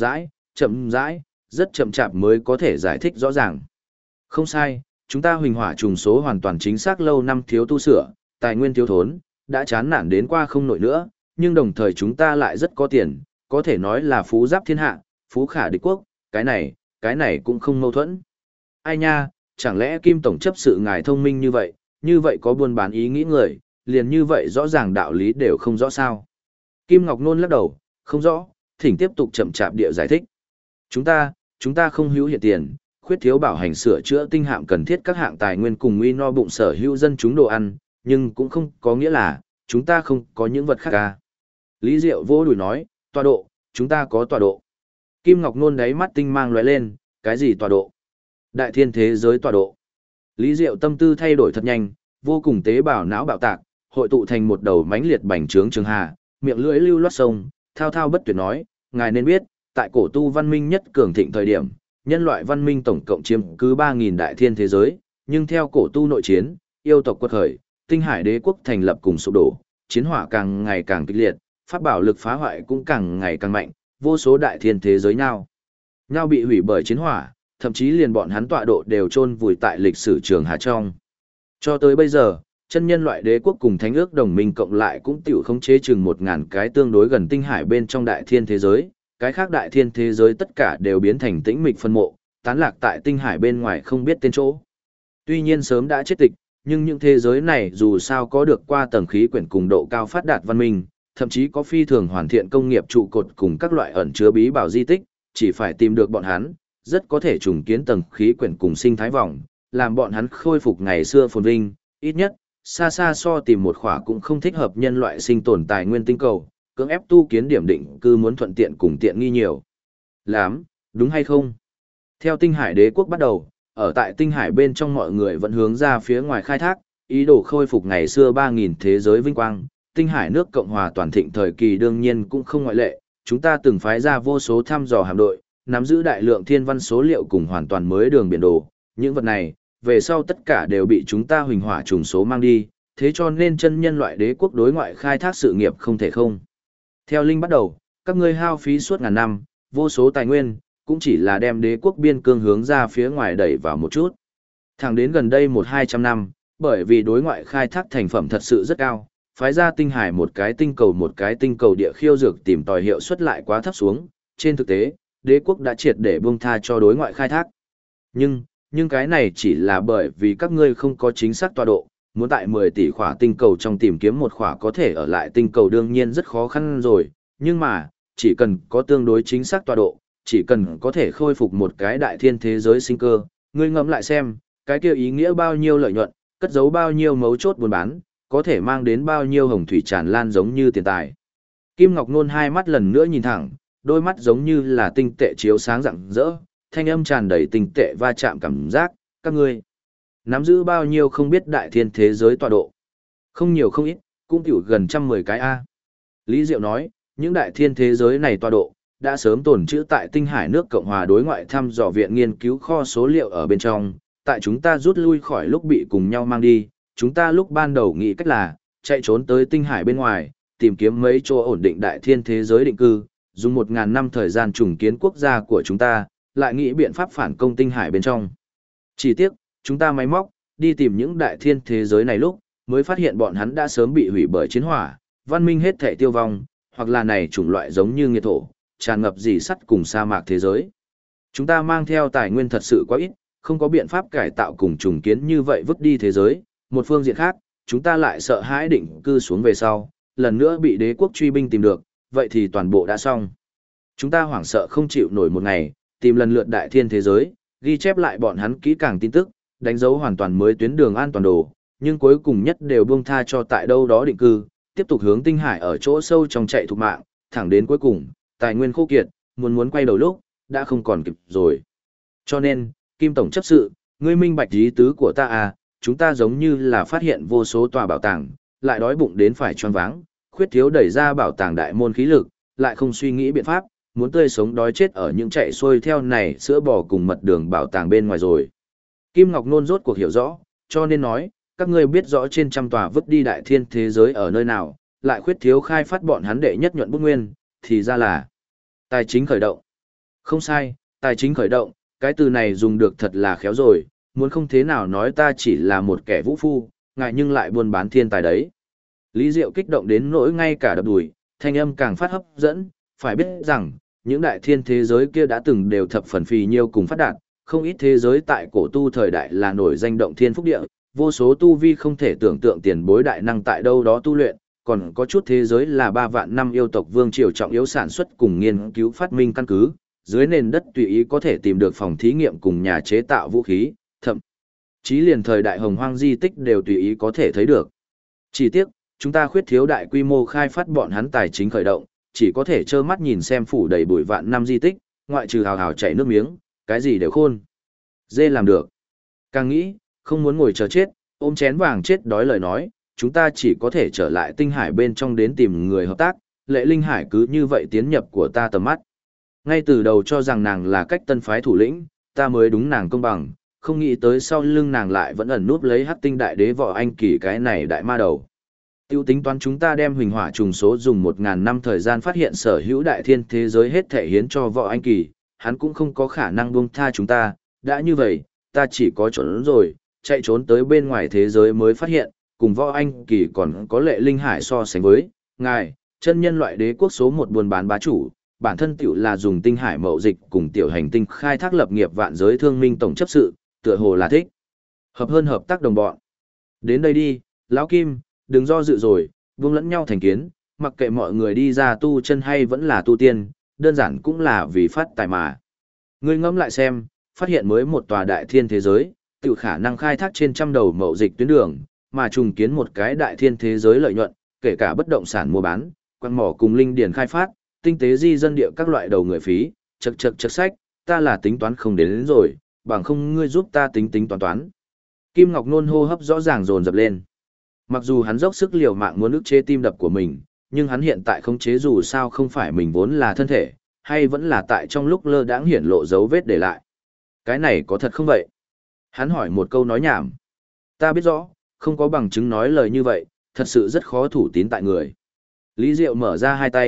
rãi, rất chậm chạp mới có thể giải thích rõ ràng. Không sai, chúng ta huỳnh hỏa trùng số hoàn toàn chính xác lâu năm thiếu tu sửa, tài nguyên thiếu thốn, đã chán nản đến qua không nổi nữa, nhưng đồng thời chúng ta lại rất có tiền, có thể nói là phú giáp thiên hạ, phú khả địch quốc, cái này cũng không mâu thuẫn. Ai nha, chẳng lẽ Kim Tổng chấp sự ngài thông minh như vậy có buôn bán ý nghĩ người, liền như vậy rõ ràng đạo lý đều không rõ sao. Kim Ngọc Nôn lắc đầu, không rõ, thỉnh tiếp tục chậm chạp địa giải thích. Chúng ta không hữu hiện tiền, khuyết thiếu bảo hành sửa chữa tinh hạm cần thiết các hạng tài nguyên cùng uy no bụng sở hữu dân chúng đồ ăn, nhưng cũng không có nghĩa là, chúng ta không có những vật khác ca. Lý Diệu vô đùi nói, tọa độ, chúng ta có tọa độ. Kim Ngọc Nôn đáy mắt tinh mang lóe lên, cái gì tọa độ? Đại thiên thế giới tọa độ. Lý Diệu tâm tư thay đổi thật nhanh, vô cùng tế bào não bạo tạc, hội tụ thành một đầu mãnh liệt bành trướng trường hà, miệng lưỡi lưu loát sông, thao thao bất tuyệt nói, ngài nên biết, tại cổ tu văn minh nhất cường thịnh thời điểm, nhân loại văn minh tổng cộng chiếm cứ 3.000 đại thiên thế giới, nhưng theo cổ tu nội chiến, yêu tộc quật khởi, tinh hải đế quốc thành lập cùng sụp đổ, chiến hỏa càng ngày càng kịch liệt, pháp bảo lực phá hoại cũng càng ngày càng mạnh, vô số đại thiên thế giới nhau bị hủy bởi chiến hỏa, thậm chí liền bọn hắn tọa độ đều chôn vùi tại lịch sử trường hà trong. Cho tới bây giờ, chân nhân loại đế quốc cùng thánh ước đồng minh cộng lại cũng tiểu khống chế chừng 1.000 cái tương đối gần tinh hải bên trong đại thiên thế giới, cái khác đại thiên thế giới tất cả đều biến thành tĩnh mịch phân mộ, tán lạc tại tinh hải bên ngoài không biết tên chỗ. Tuy nhiên sớm đã chết tịch, nhưng những thế giới này dù sao có được qua tầng khí quyển cùng độ cao phát đạt văn minh, thậm chí có phi thường hoàn thiện công nghiệp trụ cột cùng các loại ẩn chứa bí bảo di tích, chỉ phải tìm được bọn hắn, rất có thể trùng kiến tầng khí quyển cùng sinh thái vòng, làm bọn hắn khôi phục ngày xưa phồn vinh, ít nhất, xa xa so tìm một khỏa cũng không thích hợp nhân loại sinh tồn tài nguyên tinh cầu, cưỡng ép tu kiến điểm định cư muốn thuận tiện cùng tiện nghi nhiều. Lắm, đúng hay không? Theo tinh hải đế quốc bắt đầu, ở tại tinh hải bên trong mọi người vẫn hướng ra phía ngoài khai thác, ý đồ khôi phục ngày xưa 3.000 thế giới vinh quang, tinh hải nước Cộng hòa toàn thịnh thời kỳ đương nhiên cũng không ngoại lệ, chúng ta từng phái ra vô số thăm dò hạm đội, nắm giữ đại lượng thiên văn số liệu cùng hoàn toàn mới đường biển đồ, những vật này, về sau tất cả đều bị chúng ta huỳnh hỏa trùng số mang đi, thế cho nên chân nhân loại đế quốc đối ngoại khai thác sự nghiệp không thể không. Theo Linh bắt đầu, các ngươi hao phí suốt ngàn năm, vô số tài nguyên, cũng chỉ là đem đế quốc biên cương hướng ra phía ngoài đẩy vào một chút. Thẳng đến gần đây 1-200 năm, bởi vì đối ngoại khai thác thành phẩm thật sự rất cao, phái ra tinh hải một cái tinh cầu địa khiêu dược tìm tòi hiệu suất lại quá thấp xuống, trên thực tế, đế quốc đã triệt để buông tha cho đối ngoại khai thác. Nhưng cái này chỉ là bởi vì các ngươi không có chính xác tọa độ, muốn tại 10 tỷ khỏa tinh cầu trong tìm kiếm một khỏa có thể ở lại tinh cầu đương nhiên rất khó khăn rồi, nhưng mà, chỉ cần có tương đối chính xác tọa độ, chỉ cần có thể khôi phục một cái đại thiên thế giới sinh cơ, ngươi ngẫm lại xem, cái kia ý nghĩa bao nhiêu lợi nhuận, cất giấu bao nhiêu mấu chốt buôn bán, có thể mang đến bao nhiêu hồng thủy tràn lan giống như tiền tài. Kim Ngọc Nôn hai mắt lần nữa nhìn thẳng, đôi mắt giống như là tinh tệ chiếu sáng rạng rỡ, thanh âm tràn đầy tinh tệ va chạm cảm giác, các ngươi nắm giữ bao nhiêu không biết đại thiên thế giới tọa độ. Không nhiều không ít, cũng tiểu gần 110 cái A. Lý Diệu nói, những đại thiên thế giới này tọa độ, đã sớm tồn trữ tại tinh hải nước Cộng hòa đối ngoại thăm dò viện nghiên cứu kho số liệu ở bên trong, tại chúng ta rút lui khỏi lúc bị cùng nhau mang đi, chúng ta lúc ban đầu nghĩ cách là, chạy trốn tới tinh hải bên ngoài, tìm kiếm mấy chỗ ổn định đại thiên thế giới định cư, dùng 1.000 năm thời gian trùng kiến quốc gia của chúng ta, lại nghĩ biện pháp phản công tinh hải bên trong. Chỉ tiếc, chúng ta máy móc, đi tìm những đại thiên thế giới này lúc, mới phát hiện bọn hắn đã sớm bị hủy bởi chiến hỏa, văn minh hết thể tiêu vong, hoặc là này chủng loại giống như nghiệt thổ, tràn ngập rỉ sắt cùng sa mạc thế giới. Chúng ta mang theo tài nguyên thật sự quá ít, không có biện pháp cải tạo cùng trùng kiến như vậy vứt đi thế giới. Một phương diện khác, chúng ta lại sợ hãi định cư xuống về sau, lần nữa bị đế quốc truy binh tìm được, vậy thì toàn bộ đã xong. Chúng ta hoảng sợ không chịu nổi một ngày, tìm lần lượt đại thiên thế giới, ghi chép lại bọn hắn kỹ càng tin tức, đánh dấu hoàn toàn mới tuyến đường an toàn đồ, nhưng cuối cùng nhất đều buông tha cho tại đâu đó định cư, tiếp tục hướng tinh hải ở chỗ sâu trong chạy thục mạng, thẳng đến cuối cùng, tài nguyên khô kiệt, muốn quay đầu lúc, đã không còn kịp rồi. Cho nên, Kim Tổng chấp sự, ngươi minh bạch ý tứ của ta à, chúng ta giống như là phát hiện vô số tòa bảo tàng, lại đói bụng đến phải choáng váng, khuyết thiếu đẩy ra bảo tàng đại môn khí lực, lại không suy nghĩ biện pháp, muốn tươi sống đói chết ở những chạy xuôi theo này sữa bò cùng mật đường bảo tàng bên ngoài rồi. Kim Ngọc Nôn rốt cuộc hiểu rõ, cho nên nói, các ngươi biết rõ trên trăm tòa vứt đi đại thiên thế giới ở nơi nào, lại khuyết thiếu khai phát bọn hắn đệ nhất nhuận bút nguyên, thì ra là tài chính khởi động. Không sai, tài chính khởi động, cái từ này dùng được thật là khéo rồi, muốn không thế nào nói ta chỉ là một kẻ vũ phu, ngại nhưng lại buôn bán thiên tài đấy. Lý Diệu kích động đến nỗi ngay cả đập đùi, thanh âm càng phát hấp dẫn, phải biết rằng, những đại thiên thế giới kia đã từng đều thập phần phì nhiêu cùng phát đạt, không ít thế giới tại cổ tu thời đại là nổi danh động thiên phúc địa, vô số tu vi không thể tưởng tượng tiền bối đại năng tại đâu đó tu luyện, còn có chút thế giới là 3 vạn năm yêu tộc vương triều trọng yếu sản xuất cùng nghiên cứu phát minh căn cứ, dưới nền đất tùy ý có thể tìm được phòng thí nghiệm cùng nhà chế tạo vũ khí, thậm chí liền thời đại hồng hoang di tích đều tùy ý có thể thấy được. Chỉ tiếc, chúng ta khuyết thiếu đại quy mô khai phát bọn hắn tài chính khởi động, chỉ có thể trơ mắt nhìn xem phủ đầy bụi vạn năm di tích, ngoại trừ hào hào chảy nước miếng, cái gì đều khôn. Dê làm được. Càng nghĩ, không muốn ngồi chờ chết, ôm chén vàng chết đói lời nói, chúng ta chỉ có thể trở lại tinh hải bên trong đến tìm người hợp tác, Lệ Linh Hải cứ như vậy tiến nhập của ta tầm mắt. Ngay từ đầu cho rằng nàng là cách tân phái thủ lĩnh, ta mới đúng nàng công bằng, không nghĩ tới sau lưng nàng lại vẫn ẩn núp lấy Hắc Tinh Đại Đế Võ Anh Kỳ cái này đại ma đầu. Tiêu tính toán chúng ta đem huỳnh hỏa trùng số dùng 1.000 năm thời gian phát hiện sở hữu đại thiên thế giới hết thể hiến cho Võ Anh Kỳ, hắn cũng không có khả năng buông tha chúng ta, đã như vậy, ta chỉ có trốn rồi, chạy trốn tới bên ngoài thế giới mới phát hiện, cùng Võ Anh Kỳ còn có Lệ Linh Hải so sánh với, ngài, chân nhân loại đế quốc số 1 buôn bán bá chủ, bản thân tiểu là dùng tinh hải mậu dịch cùng tiểu hành tinh khai thác lập nghiệp vạn giới thương minh tổng chấp sự, tựa hồ là thích. Hợp hơn hợp tác đồng bọn. Đến đây đi, Lão Kim, đừng do dự rồi, buông lẫn nhau thành kiến, mặc kệ mọi người đi ra tu chân hay vẫn là tu tiên, đơn giản cũng là vì phát tài mà. Ngươi ngẫm lại xem, phát hiện mới một tòa đại thiên thế giới, tự khả năng khai thác trên trăm đầu mậu dịch tuyến đường, mà trùng kiến một cái đại thiên thế giới lợi nhuận, kể cả bất động sản mua bán, quan mỏ cùng linh điển khai phát, tinh tế di dân địa các loại đầu người phí, chật sách, ta là tính toán không đến rồi, bằng không ngươi giúp ta tính toán. Kim Ngọc Nôn hô hấp rõ ràng dồn dập lên. Mặc dù hắn dốc sức liều mạng muốn ức chế tim đập của mình, nhưng hắn hiện tại không chế dù sao không phải mình vốn là thân thể, hay vẫn là tại trong lúc lơ đãng hiển lộ dấu vết để lại. Cái này có thật không vậy? Hắn hỏi một câu nói nhảm. Ta biết rõ, không có bằng chứng nói lời như vậy, thật sự rất khó thủ tín tại người. Lý Diệu mở ra hai tay,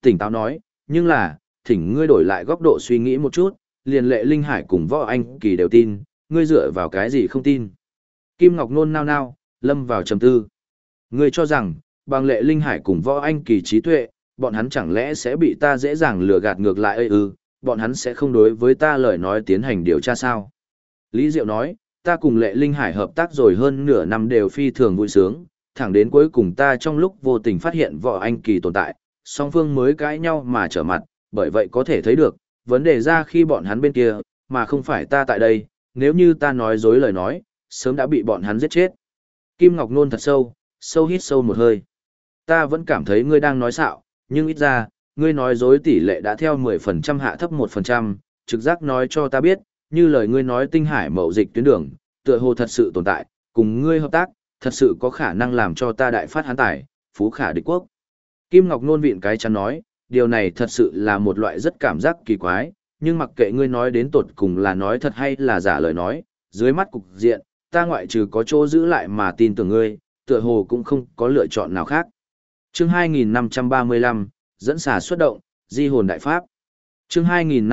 tỉnh táo nói, nhưng là, thỉnh ngươi đổi lại góc độ suy nghĩ một chút, liền Lệ Linh Hải cùng Võ Anh Kỳ đều tin, ngươi dựa vào cái gì không tin. Kim Ngọc Nôn nao nao, lâm vào trầm tư. Ngươi cho rằng, bằng Lệ Linh Hải cùng Võ Anh Kỳ trí tuệ, bọn hắn chẳng lẽ sẽ bị ta dễ dàng lừa gạt ngược lại ư, bọn hắn sẽ không đối với ta lời nói tiến hành điều tra sao. Lý Diệu nói, ta cùng Lệ Linh Hải hợp tác rồi hơn nửa năm đều phi thường vui sướng, thẳng đến cuối cùng ta trong lúc vô tình phát hiện Võ Anh Kỳ tồn tại, song phương mới cãi nhau mà trở mặt, bởi vậy có thể thấy được, vấn đề ra khi bọn hắn bên kia, mà không phải ta tại đây, nếu như ta nói dối lời nói, sớm đã bị bọn hắn giết chết. Kim Ngọc nôn thật sâu, sâu hít sâu một hơi. Ta vẫn cảm thấy ngươi đang nói xạo, nhưng ít ra, ngươi nói dối tỷ lệ đã theo 10% hạ thấp 1%, trực giác nói cho ta biết, như lời ngươi nói tinh hải mậu dịch tuyến đường, tựa hồ thật sự tồn tại, cùng ngươi hợp tác, thật sự có khả năng làm cho ta đại phát hán tài, phú khả địch quốc. Kim Ngọc nôn vịn cái chắn nói, điều này thật sự là một loại rất cảm giác kỳ quái, nhưng mặc kệ ngươi nói đến tột cùng là nói thật hay là giả lời nói, dưới mắt cục diện, ta ngoại trừ có chỗ giữ lại mà tin tưởng ngươi, tựa hồ cũng không có lựa chọn nào khác. Chương 2535, dẫn xà xuất động, di hồn đại pháp. Chương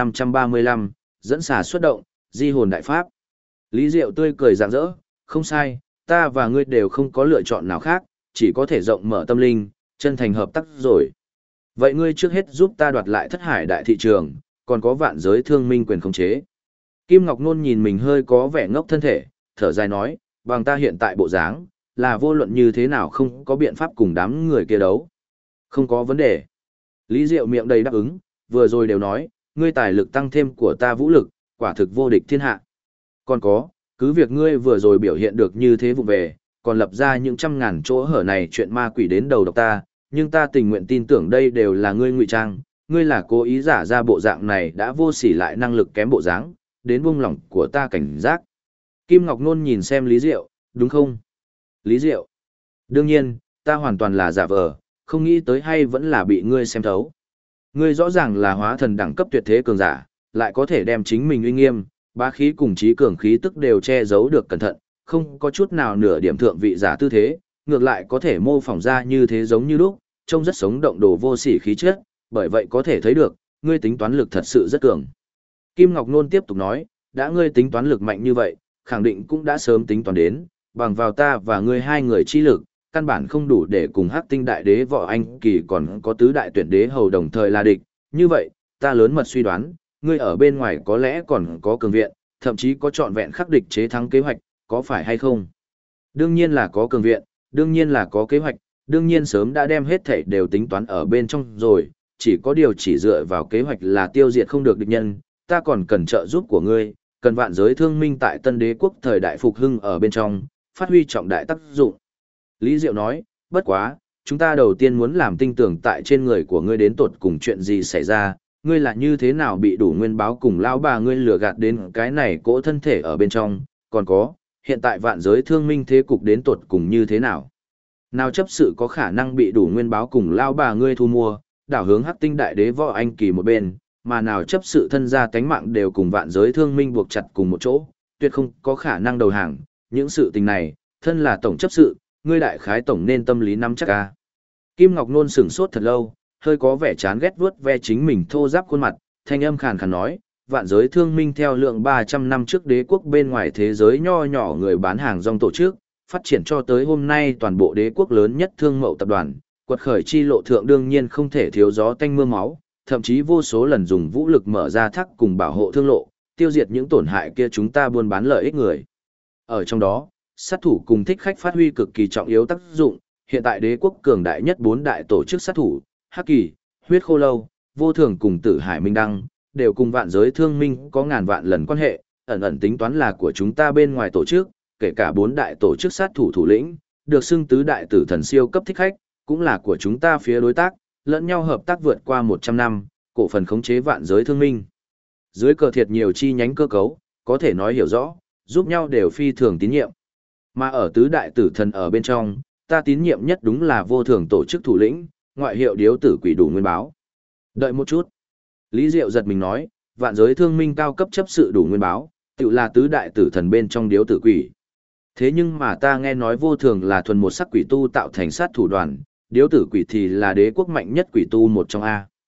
2535, dẫn xà xuất động, di hồn đại pháp. Lý Diệu tươi cười rạng rỡ, không sai, ta và ngươi đều không có lựa chọn nào khác, chỉ có thể rộng mở tâm linh, chân thành hợp tác rồi. Vậy ngươi trước hết giúp ta đoạt lại thất hải đại thị trường, còn có vạn giới thương minh quyền khống chế. Kim Ngọc Nôn nhìn mình hơi có vẻ ngốc thân thể, thở dài nói, bằng ta hiện tại bộ dáng, là vô luận như thế nào không có biện pháp cùng đám người kia đấu. Không có vấn đề. Lý Diệu miệng đầy đáp ứng, vừa rồi đều nói, ngươi tài lực tăng thêm của ta vũ lực, quả thực vô địch thiên hạ. Còn có, cứ việc ngươi vừa rồi biểu hiện được như thế vụ về, còn lập ra những trăm ngàn chỗ hở này chuyện ma quỷ đến đầu độc ta, nhưng ta tình nguyện tin tưởng đây đều là ngươi ngụy trang, ngươi là cố ý giả ra bộ dạng này đã vô sỉ lại năng lực kém bộ dáng, đến buông lỏng của ta cảnh giác. Kim Ngọc Nôn nhìn xem Lý Diệu, đúng không? Lý Diệu. Đương nhiên, ta hoàn toàn là giả vờ, không nghĩ tới hay vẫn là bị ngươi xem thấu. Ngươi rõ ràng là hóa thần đẳng cấp tuyệt thế cường giả, lại có thể đem chính mình uy nghiêm, bá khí cùng trí cường khí tức đều che giấu được cẩn thận, không có chút nào nửa điểm thượng vị giả tư thế, ngược lại có thể mô phỏng ra như thế giống như lúc, trông rất sống động đồ vô sỉ khí chất, bởi vậy có thể thấy được, ngươi tính toán lực thật sự rất cường. Kim Ngọc Nôn tiếp tục nói, đã ngươi tính toán lực mạnh như vậy, khẳng định cũng đã sớm tính toán đến, bằng vào ta và ngươi hai người chi lực, căn bản không đủ để cùng Hắc Tinh Đại Đế Võ Anh Kỳ còn có tứ đại tuyển đế hầu đồng thời là địch, như vậy, ta lớn mật suy đoán, ngươi ở bên ngoài có lẽ còn có cường viện, thậm chí có trọn vẹn khắc địch chế thắng kế hoạch, có phải hay không? Đương nhiên là có cường viện, đương nhiên là có kế hoạch, đương nhiên sớm đã đem hết thảy đều tính toán ở bên trong rồi, chỉ có điều chỉ dựa vào kế hoạch là tiêu diệt không được địch nhân, ta còn cần trợ giúp của ngươi, cần vạn giới thương minh tại Tân Đế quốc thời đại phục hưng ở bên trong, phát huy trọng đại tác dụng. Lý Diệu nói, bất quá, chúng ta đầu tiên muốn làm tinh tưởng tại trên người của ngươi đến tột cùng chuyện gì xảy ra, ngươi là như thế nào bị đủ nguyên báo cùng lão bà ngươi lừa gạt đến cái này cỗ thân thể ở bên trong, còn có, hiện tại vạn giới thương minh thế cục đến tột cùng như thế nào. Nào chấp sự có khả năng bị đủ nguyên báo cùng lão bà ngươi thu mua, đảo hướng Hắc Tinh Đại Đế Võ Anh Kỳ một bên, mà nào chấp sự thân gia tánh mạng đều cùng vạn giới thương minh buộc chặt cùng một chỗ, tuyệt không có khả năng đầu hàng, những sự tình này, thân là tổng chấp sự, ngươi đại khái tổng nên tâm lý nắm chắc ca. Kim Ngọc Nôn sửng sốt thật lâu, hơi có vẻ chán ghét vuốt ve chính mình thô ráp khuôn mặt, thanh âm khàn khàn nói, vạn giới thương minh theo lượng 300 năm trước đế quốc bên ngoài thế giới nho nhỏ người bán hàng rong tổ chức, phát triển cho tới hôm nay toàn bộ đế quốc lớn nhất thương mậu tập đoàn, quật khởi chi lộ thượng đương nhiên không thể thiếu gió tanh mưa máu, thậm chí vô số lần dùng vũ lực mở ra thác cùng bảo hộ thương lộ, tiêu diệt những tổn hại kia chúng ta buôn bán lợi ích người. Ở trong đó, sát thủ cùng thích khách phát huy cực kỳ trọng yếu tác dụng, hiện tại đế quốc cường đại nhất 4 đại tổ chức sát thủ, Hắc Kỳ, Huyết Khô Lâu, Vô Thường cùng Tử Hải Minh Đăng, đều cùng vạn giới thương minh có ngàn vạn lần quan hệ, ẩn ẩn tính toán là của chúng ta bên ngoài tổ chức, kể cả 4 đại tổ chức sát thủ thủ lĩnh, được xưng tứ đại tử thần siêu cấp thích khách, cũng là của chúng ta phía đối tác, lẫn nhau hợp tác vượt qua 100 năm, cổ phần khống chế vạn giới thương minh. Dưới cờ thiệt nhiều chi nhánh cơ cấu, có thể nói hiểu rõ, giúp nhau đều phi thường tín nhiệm. Mà ở tứ đại tử thần ở bên trong, ta tín nhiệm nhất đúng là Vô Thường tổ chức thủ lĩnh, ngoại hiệu điếu tử quỷ đủ nguyên báo. Đợi một chút. Lý Diệu giật mình nói, vạn giới thương minh cao cấp chấp sự đủ nguyên báo, tự là tứ đại tử thần bên trong điếu tử quỷ. Thế nhưng mà ta nghe nói Vô Thường là thuần một sắc quỷ tu tạo thành sát thủ đoàn, điếu tử quỷ thì là đế quốc mạnh nhất quỷ tu một trong A.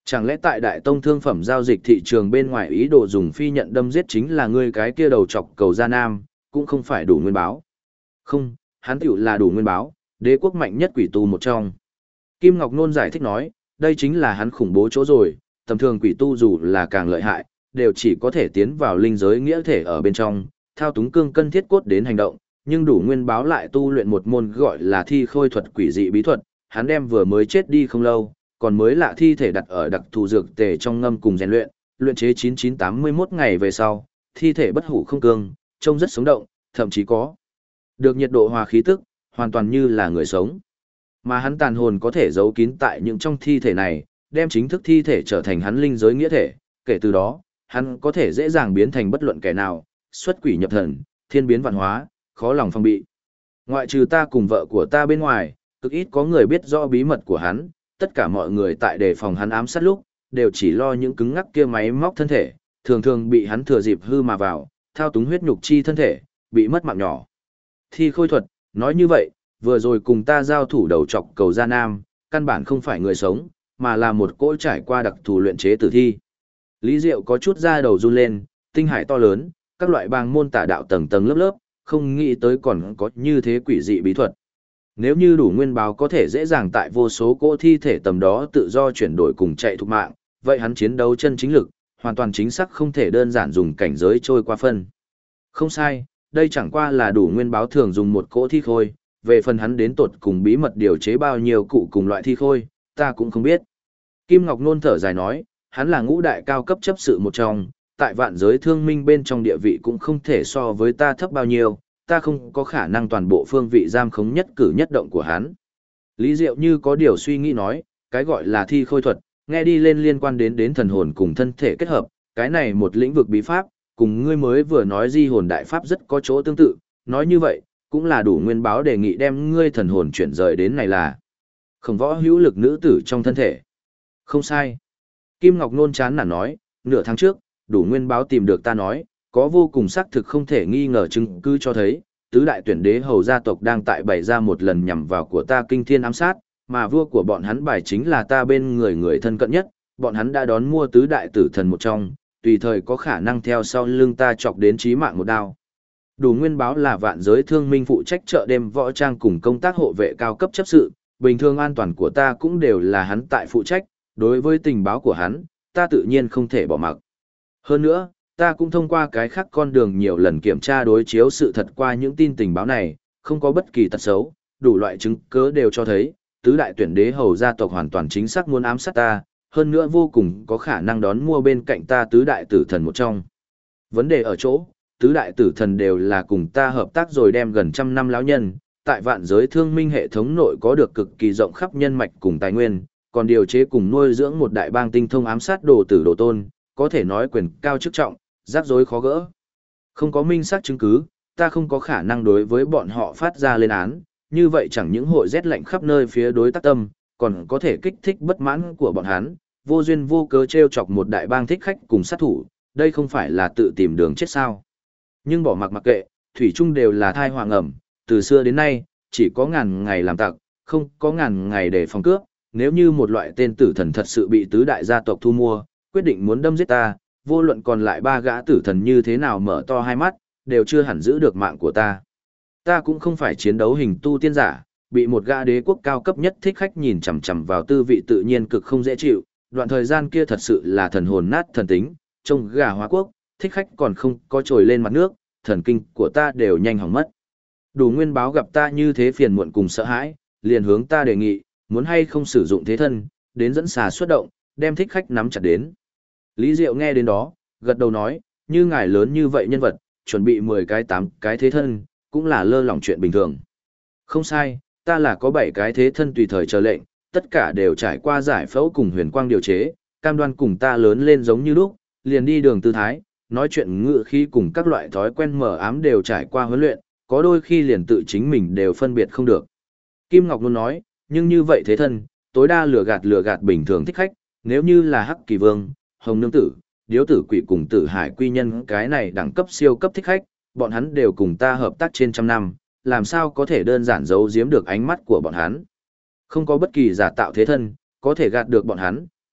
Chẳng lẽ tại đại tông thương phẩm giao dịch thị trường bên ngoài ý đồ dùng phi nhận đâm giết chính là ngươi cái kia đầu chọc cầu gia nam, cũng không phải đủ nguyên báo. Không, hắn tiểu là đủ nguyên báo, đế quốc mạnh nhất quỷ tu một trong. Kim Ngọc Nôn giải thích nói, đây chính là hắn khủng bố chỗ rồi, tầm thường quỷ tu dù là càng lợi hại, đều chỉ có thể tiến vào linh giới nghĩa thể ở bên trong, thao túng cương cân thiết cốt đến hành động, nhưng đủ nguyên báo lại tu luyện một môn gọi là thi khôi thuật quỷ dị bí thuật, hắn đem vừa mới chết đi không lâu, còn mới lạ thi thể đặt ở đặc thù dược tề trong ngâm cùng rèn luyện, luyện chế 9981 ngày về sau, thi thể bất hủ không cương, trông rất sống động, thậm chí có được nhiệt độ hòa khí tức, hoàn toàn như là người sống. Mà hắn tàn hồn có thể giấu kín tại những trong thi thể này, đem chính thức thi thể trở thành hắn linh giới nghĩa thể, kể từ đó, hắn có thể dễ dàng biến thành bất luận kẻ nào, xuất quỷ nhập thần, thiên biến vạn hóa, khó lòng phòng bị. Ngoại trừ ta cùng vợ của ta bên ngoài, cực ít có người biết rõ bí mật của hắn, tất cả mọi người tại đề phòng hắn ám sát lúc, đều chỉ lo những cứng ngắc kia máy móc thân thể, thường thường bị hắn thừa dịp hư mà vào, thao túng huyết nhục chi thân thể, bị mất mạng nhỏ. Thi khôi thuật, nói như vậy, vừa rồi cùng ta giao thủ đầu chọc cầu gia nam, căn bản không phải người sống, mà là một cỗ trải qua đặc thù luyện chế tử thi. Lý Diệu có chút da đầu run lên, tinh hải to lớn, các loại bang môn tà đạo tầng tầng lớp lớp, không nghĩ tới còn có như thế quỷ dị bí thuật. Nếu như đủ nguyên báo có thể dễ dàng tại vô số cỗ thi thể tầm đó tự do chuyển đổi cùng chạy thục mạng, vậy hắn chiến đấu chân chính lực, hoàn toàn chính xác không thể đơn giản dùng cảnh giới trôi qua phân. Không sai, đây chẳng qua là đủ nguyên báo thường dùng một cỗ thi khôi, về phần hắn đến tột cùng bí mật điều chế bao nhiêu cụ cùng loại thi khôi, ta cũng không biết. Kim Ngọc Nôn thở dài nói, hắn là ngũ đại cao cấp chấp sự một trong, tại vạn giới thương minh bên trong địa vị cũng không thể so với ta thấp bao nhiêu, ta không có khả năng toàn bộ phương vị giam khống nhất cử nhất động của hắn. Lý Diệu như có điều suy nghĩ nói, cái gọi là thi khôi thuật, nghe đi lên liên quan đến thần hồn cùng thân thể kết hợp, cái này một lĩnh vực bí pháp, cùng ngươi mới vừa nói di hồn đại pháp rất có chỗ tương tự, nói như vậy, cũng là đủ nguyên báo đề nghị đem ngươi thần hồn chuyển rời đến này là khổng võ hữu lực nữ tử trong thân thể. Không sai. Kim Ngọc Nôn chán nản nói, nửa tháng trước, đủ nguyên báo tìm được ta nói, có vô cùng xác thực không thể nghi ngờ chứng cứ cho thấy, tứ đại tuyển đế hầu gia tộc đang tại bày ra một lần nhằm vào của ta kinh thiên ám sát, mà vua của bọn hắn bài chính là ta bên người người thân cận nhất, bọn hắn đã đón mua tứ đại tử thần một trong, tùy thời có khả năng theo sau lưng ta chọc đến chí mạng một đao. Đủ nguyên báo là vạn giới thương minh phụ trách chợ đêm võ trang cùng công tác hộ vệ cao cấp chấp sự, bình thường an toàn của ta cũng đều là hắn tại phụ trách, đối với tình báo của hắn, ta tự nhiên không thể bỏ mặc. Hơn nữa, ta cũng thông qua cái khác con đường nhiều lần kiểm tra đối chiếu sự thật qua những tin tình báo này, không có bất kỳ tật xấu, đủ loại chứng cứ đều cho thấy, tứ đại tuyển đế hầu gia tộc hoàn toàn chính xác muốn ám sát ta, hơn nữa vô cùng có khả năng đón mua bên cạnh ta tứ đại tử thần một trong. Vấn đề ở chỗ, tứ đại tử thần đều là cùng ta hợp tác rồi đem gần trăm năm lão nhân, tại vạn giới thương minh hệ thống nội có được cực kỳ rộng khắp nhân mạch cùng tài nguyên, còn điều chế cùng nuôi dưỡng một đại bang tinh thông ám sát đồ tử đồ tôn, có thể nói quyền cao chức trọng, rắc rối khó gỡ. Không có minh xác chứng cứ, ta không có khả năng đối với bọn họ phát ra lên án, như vậy chẳng những hội rét lạnh khắp nơi phía đối tác tâm, còn có thể kích thích bất mãn của bọn hắn, vô duyên vô cớ trêu chọc một đại bang thích khách cùng sát thủ, đây không phải là tự tìm đường chết sao. Nhưng bỏ mặc kệ, thủy chung đều là thai hoàng ẩm, từ xưa đến nay, chỉ có ngàn ngày làm tặc, không có ngàn ngày để phòng cướp, nếu như một loại tên tử thần thật sự bị tứ đại gia tộc thu mua, quyết định muốn đâm giết ta, vô luận còn lại ba gã tử thần như thế nào mở to hai mắt, đều chưa hẳn giữ được mạng của ta. Ta cũng không phải chiến đấu hình tu tiên giả, bị một gã đế quốc cao cấp nhất thích khách nhìn chằm chằm vào tư vị tự nhiên cực không dễ chịu, đoạn thời gian kia thật sự là thần hồn nát thần tính, trông gà hóa quốc, thích khách còn không có trồi lên mặt nước, thần kinh của ta đều nhanh hỏng mất. Đủ nguyên báo gặp ta như thế phiền muộn cùng sợ hãi, liền hướng ta đề nghị, muốn hay không sử dụng thế thân, đến dẫn xà xuất động, đem thích khách nắm chặt đến. Lý Diệu nghe đến đó, gật đầu nói, như ngài lớn như vậy nhân vật, chuẩn bị 10 cái 8 cái thế thân, cũng là lơ lỏng chuyện bình thường. Không sai, ta là có 7 cái thế thân tùy thời chờ lệnh, tất cả đều trải qua giải phẫu cùng huyền quang điều chế, cam đoan cùng ta lớn lên giống như lúc, liền đi đường tư thái, nói chuyện ngự khi cùng các loại thói quen mờ ám đều trải qua huấn luyện, có đôi khi liền tự chính mình đều phân biệt không được. Kim Ngọc luôn nói, nhưng như vậy thế thân, tối đa lừa gạt bình thường thích khách, nếu như là Hắc Kỳ Vương, Hồng Nương Tử, Điếu Tử Quỷ cùng Tử Hải Quy Nhân cái này đẳng cấp siêu cấp thích khách, bọn hắn đều cùng ta hợp tác trên trăm năm, làm sao có thể đơn giản giấu giếm được ánh mắt của bọn hắn. Không có bất kỳ giả tạo thế thân, có thể gạt được bọn hắn,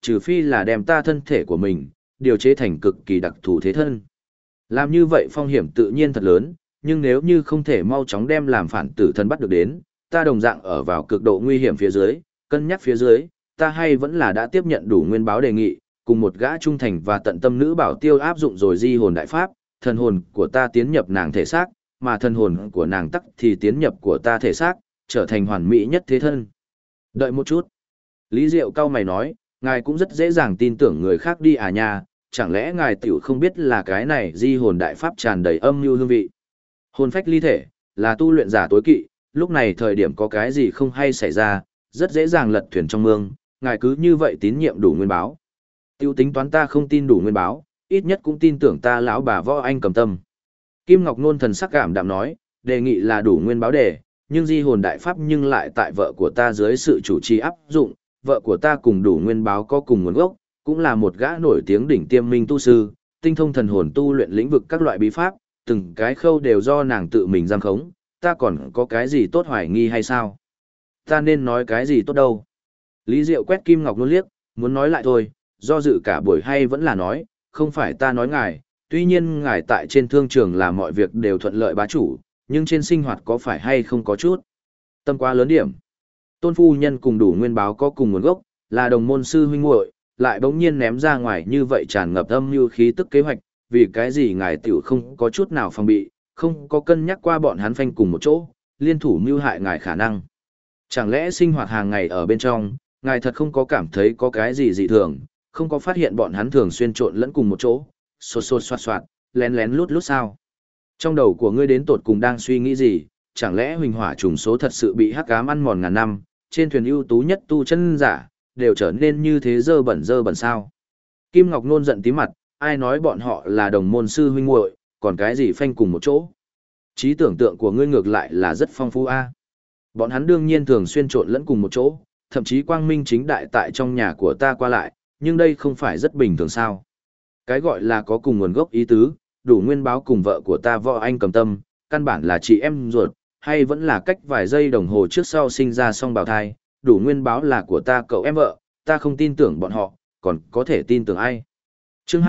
trừ phi là đem ta thân thể của mình, điều chế thành cực kỳ đặc thù thế thân. Làm như vậy phong hiểm tự nhiên thật lớn, nhưng nếu như không thể mau chóng đem làm phản tử thân bắt được đến, ta đồng dạng ở vào cực độ nguy hiểm phía dưới, cân nhắc phía dưới, ta hay vẫn là đã tiếp nhận đủ nguyên báo đề nghị, cùng một gã trung thành và tận tâm nữ bảo tiêu áp dụng rồi di hồn đại pháp, thần hồn của ta tiến nhập nàng thể xác, mà thần hồn của nàng tắc thì tiến nhập của ta thể xác, trở thành hoàn mỹ nhất thế thân. Đợi một chút. Lý Diệu cao mày nói, ngài cũng rất dễ dàng tin tưởng người khác đi à nha, chẳng lẽ ngài tiểu không biết là cái này di hồn đại pháp tràn đầy âm mưu hương vị. Hồn phách ly thể, là tu luyện giả tối kỵ, lúc này thời điểm có cái gì không hay xảy ra, rất dễ dàng lật thuyền trong mương, ngài cứ như vậy tín nhiệm đủ nguyên báo. Tiêu tính toán ta không tin đủ nguyên báo, ít nhất cũng tin tưởng ta lão bà Võ Anh Cầm Tâm. Kim Ngọc Nôn thần sắc cảm đạm nói, đề nghị là đủ nguyên báo đề, nhưng di hồn đại pháp nhưng lại tại vợ của ta dưới sự chủ trì áp dụng, vợ của ta cùng đủ nguyên báo có cùng nguồn gốc, cũng là một gã nổi tiếng đỉnh tiêm minh tu sư, tinh thông thần hồn tu luyện lĩnh vực các loại bí pháp, từng cái khâu đều do nàng tự mình giam khống, ta còn có cái gì tốt hoài nghi hay sao? Ta nên nói cái gì tốt đâu? Lý Diệu quét Kim Ngọc Nôn liếc, muốn nói lại thôi, do dự cả buổi hay vẫn là nói, không phải ta nói ngài, tuy nhiên ngài tại trên thương trường làm mọi việc đều thuận lợi bá chủ, nhưng trên sinh hoạt có phải hay không có chút. Tâm quá lớn điểm. Tôn phu nhân cùng đủ nguyên báo có cùng nguồn gốc, là đồng môn sư huynh muội, lại bỗng nhiên ném ra ngoài như vậy tràn ngập âm mưu khí tức kế hoạch, vì cái gì ngài tiểu không có chút nào phòng bị, không có cân nhắc qua bọn hắn phanh cùng một chỗ, liên thủ mưu hại ngài khả năng. Chẳng lẽ sinh hoạt hàng ngày ở bên trong, ngài thật không có cảm thấy có cái gì dị thường, không có phát hiện bọn hắn thường xuyên trộn lẫn cùng một chỗ, xôn xôn xoạt xoạt, lén lén lút lút sao? Trong đầu của ngươi đến tột cùng đang suy nghĩ gì? Chẳng lẽ huỳnh hỏa trùng số thật sự bị hắc ám ăn mòn ngàn năm, trên thuyền ưu tú nhất tu chân giả, đều trở nên như thế dơ bẩn sao? Kim Ngọc Nôn giận tí mặt, ai nói bọn họ là đồng môn sư huynh muội, còn cái gì phanh cùng một chỗ? Trí tưởng tượng của ngươi ngược lại là rất phong phú a. Bọn hắn đương nhiên thường xuyên trộn lẫn cùng một chỗ, thậm chí quang minh chính đại tại trong nhà của ta qua lại, nhưng đây không phải rất bình thường sao? Cái gọi là có cùng nguồn gốc ý tứ, đủ nguyên báo cùng vợ của ta Võ Anh Cầm Tâm, căn bản là chị em ruột, hay vẫn là cách vài giây đồng hồ trước sau sinh ra song bào thai, đủ nguyên báo là của ta cậu em vợ, ta không tin tưởng bọn họ, còn có thể tin tưởng ai? Chương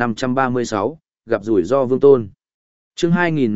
2536, gặp rủi ro Vương Tôn. Chương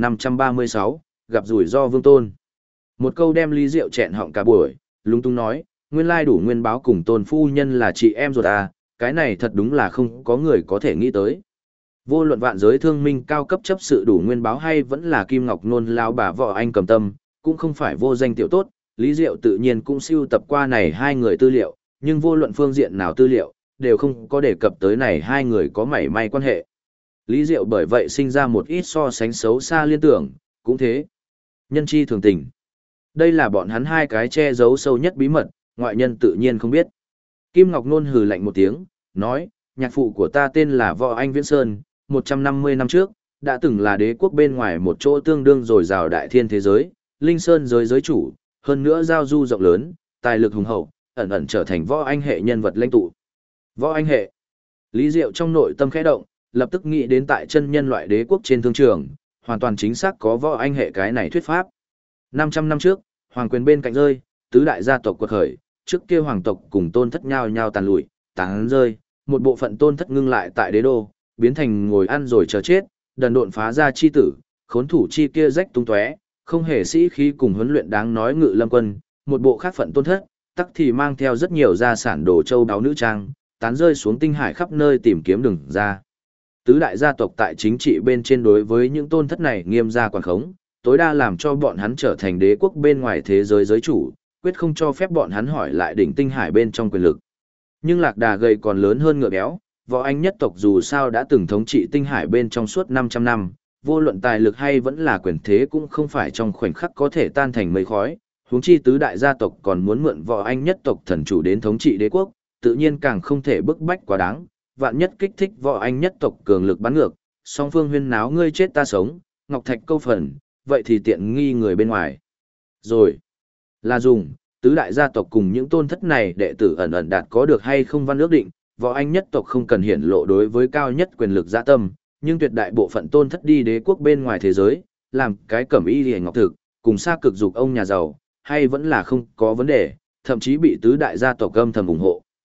2536, gặp rủi ro Vương Tôn. Một câu đem Lý Diệu chẹn họng cả buổi, lung tung nói, nguyên lai đủ nguyên báo cùng Tôn phu nhân là chị em ruột à, cái này thật đúng là không có người có thể nghĩ tới. Vô luận vạn giới thương minh cao cấp chấp sự đủ nguyên báo hay vẫn là Kim Ngọc Nôn lão bà Võ Anh Cầm Tâm, cũng không phải vô danh tiểu tốt, Lý Diệu tự nhiên cũng siêu tập qua này hai người tư liệu, nhưng vô luận phương diện nào tư liệu, đều không có đề cập tới này hai người có mảy may quan hệ. Lý Diệu bởi vậy sinh ra một ít so sánh xấu xa liên tưởng, cũng thế. Nhân chi thường tình. Đây là bọn hắn hai cái che giấu sâu nhất bí mật, ngoại nhân tự nhiên không biết. Kim Ngọc Nôn hừ lạnh một tiếng, nói, nhạc phụ của ta tên là Võ Anh Viễn Sơn, 150 năm trước, đã từng là đế quốc bên ngoài một chỗ tương đương dồi dào đại thiên thế giới, Linh Sơn giới chủ, hơn nữa giao du rộng lớn, tài lực hùng hậu, ẩn ẩn trở thành Võ Anh hệ nhân vật lãnh tụ. Võ Anh hệ. Lý Diệu trong nội tâm khẽ động, lập tức nghĩ đến tại chân nhân loại đế quốc trên thương trường, hoàn toàn chính xác có Võ Anh hệ cái này thuyết pháp. 500 năm trước, hoàng quyền bên cạnh rơi, tứ đại gia tộc quật khởi, trước kia hoàng tộc cùng tôn thất nhau nhau tàn lụi, tán rơi, một bộ phận tôn thất ngưng lại tại đế đô, biến thành ngồi ăn rồi chờ chết, đần độn phá ra chi tử, khốn thủ chi kia rách tung tóe, không hề sĩ khí cùng huấn luyện đáng nói ngự lâm quân, một bộ khác phận tôn thất, tắc thì mang theo rất nhiều gia sản đồ châu báu nữ trang, tán rơi xuống tinh hải khắp nơi tìm kiếm đường ra. Tứ đại gia tộc tại chính trị bên trên đối với những tôn thất này nghiêm gia quản khống, tối đa làm cho bọn hắn trở thành đế quốc bên ngoài thế giới giới chủ, quyết không cho phép bọn hắn hỏi lại đỉnh tinh hải bên trong quyền lực. Nhưng lạc đà gầy còn lớn hơn ngựa béo, Võ Anh nhất tộc dù sao đã từng thống trị tinh hải bên trong suốt 500 năm, vô luận tài lực hay vẫn là quyền thế cũng không phải trong khoảnh khắc có thể tan thành mây khói, huống chi tứ đại gia tộc còn muốn mượn Võ Anh nhất tộc thần chủ đến thống trị đế quốc, tự nhiên càng không thể bức bách quá đáng, vạn nhất kích thích Võ Anh nhất tộc cường lực bắn ngược, song phương huyên náo ngươi chết ta sống, ngọc thạch câu phần, vậy thì tiện nghi người bên ngoài. Rồi, là dùng, tứ đại gia tộc cùng những tôn thất này đệ tử ẩn ẩn đạt có được hay không văn ước định, Võ Anh nhất tộc không cần hiển lộ đối với cao nhất quyền lực dạ tâm, nhưng tuyệt đại bộ phận tôn thất đi đế quốc bên ngoài thế giới, làm cái cẩm y liễu ngọc thực, cùng xa cực dục ông nhà giàu, hay vẫn là không có vấn đề, thậm chí bị tứ đại gia tộc âm thầm ủng hộ.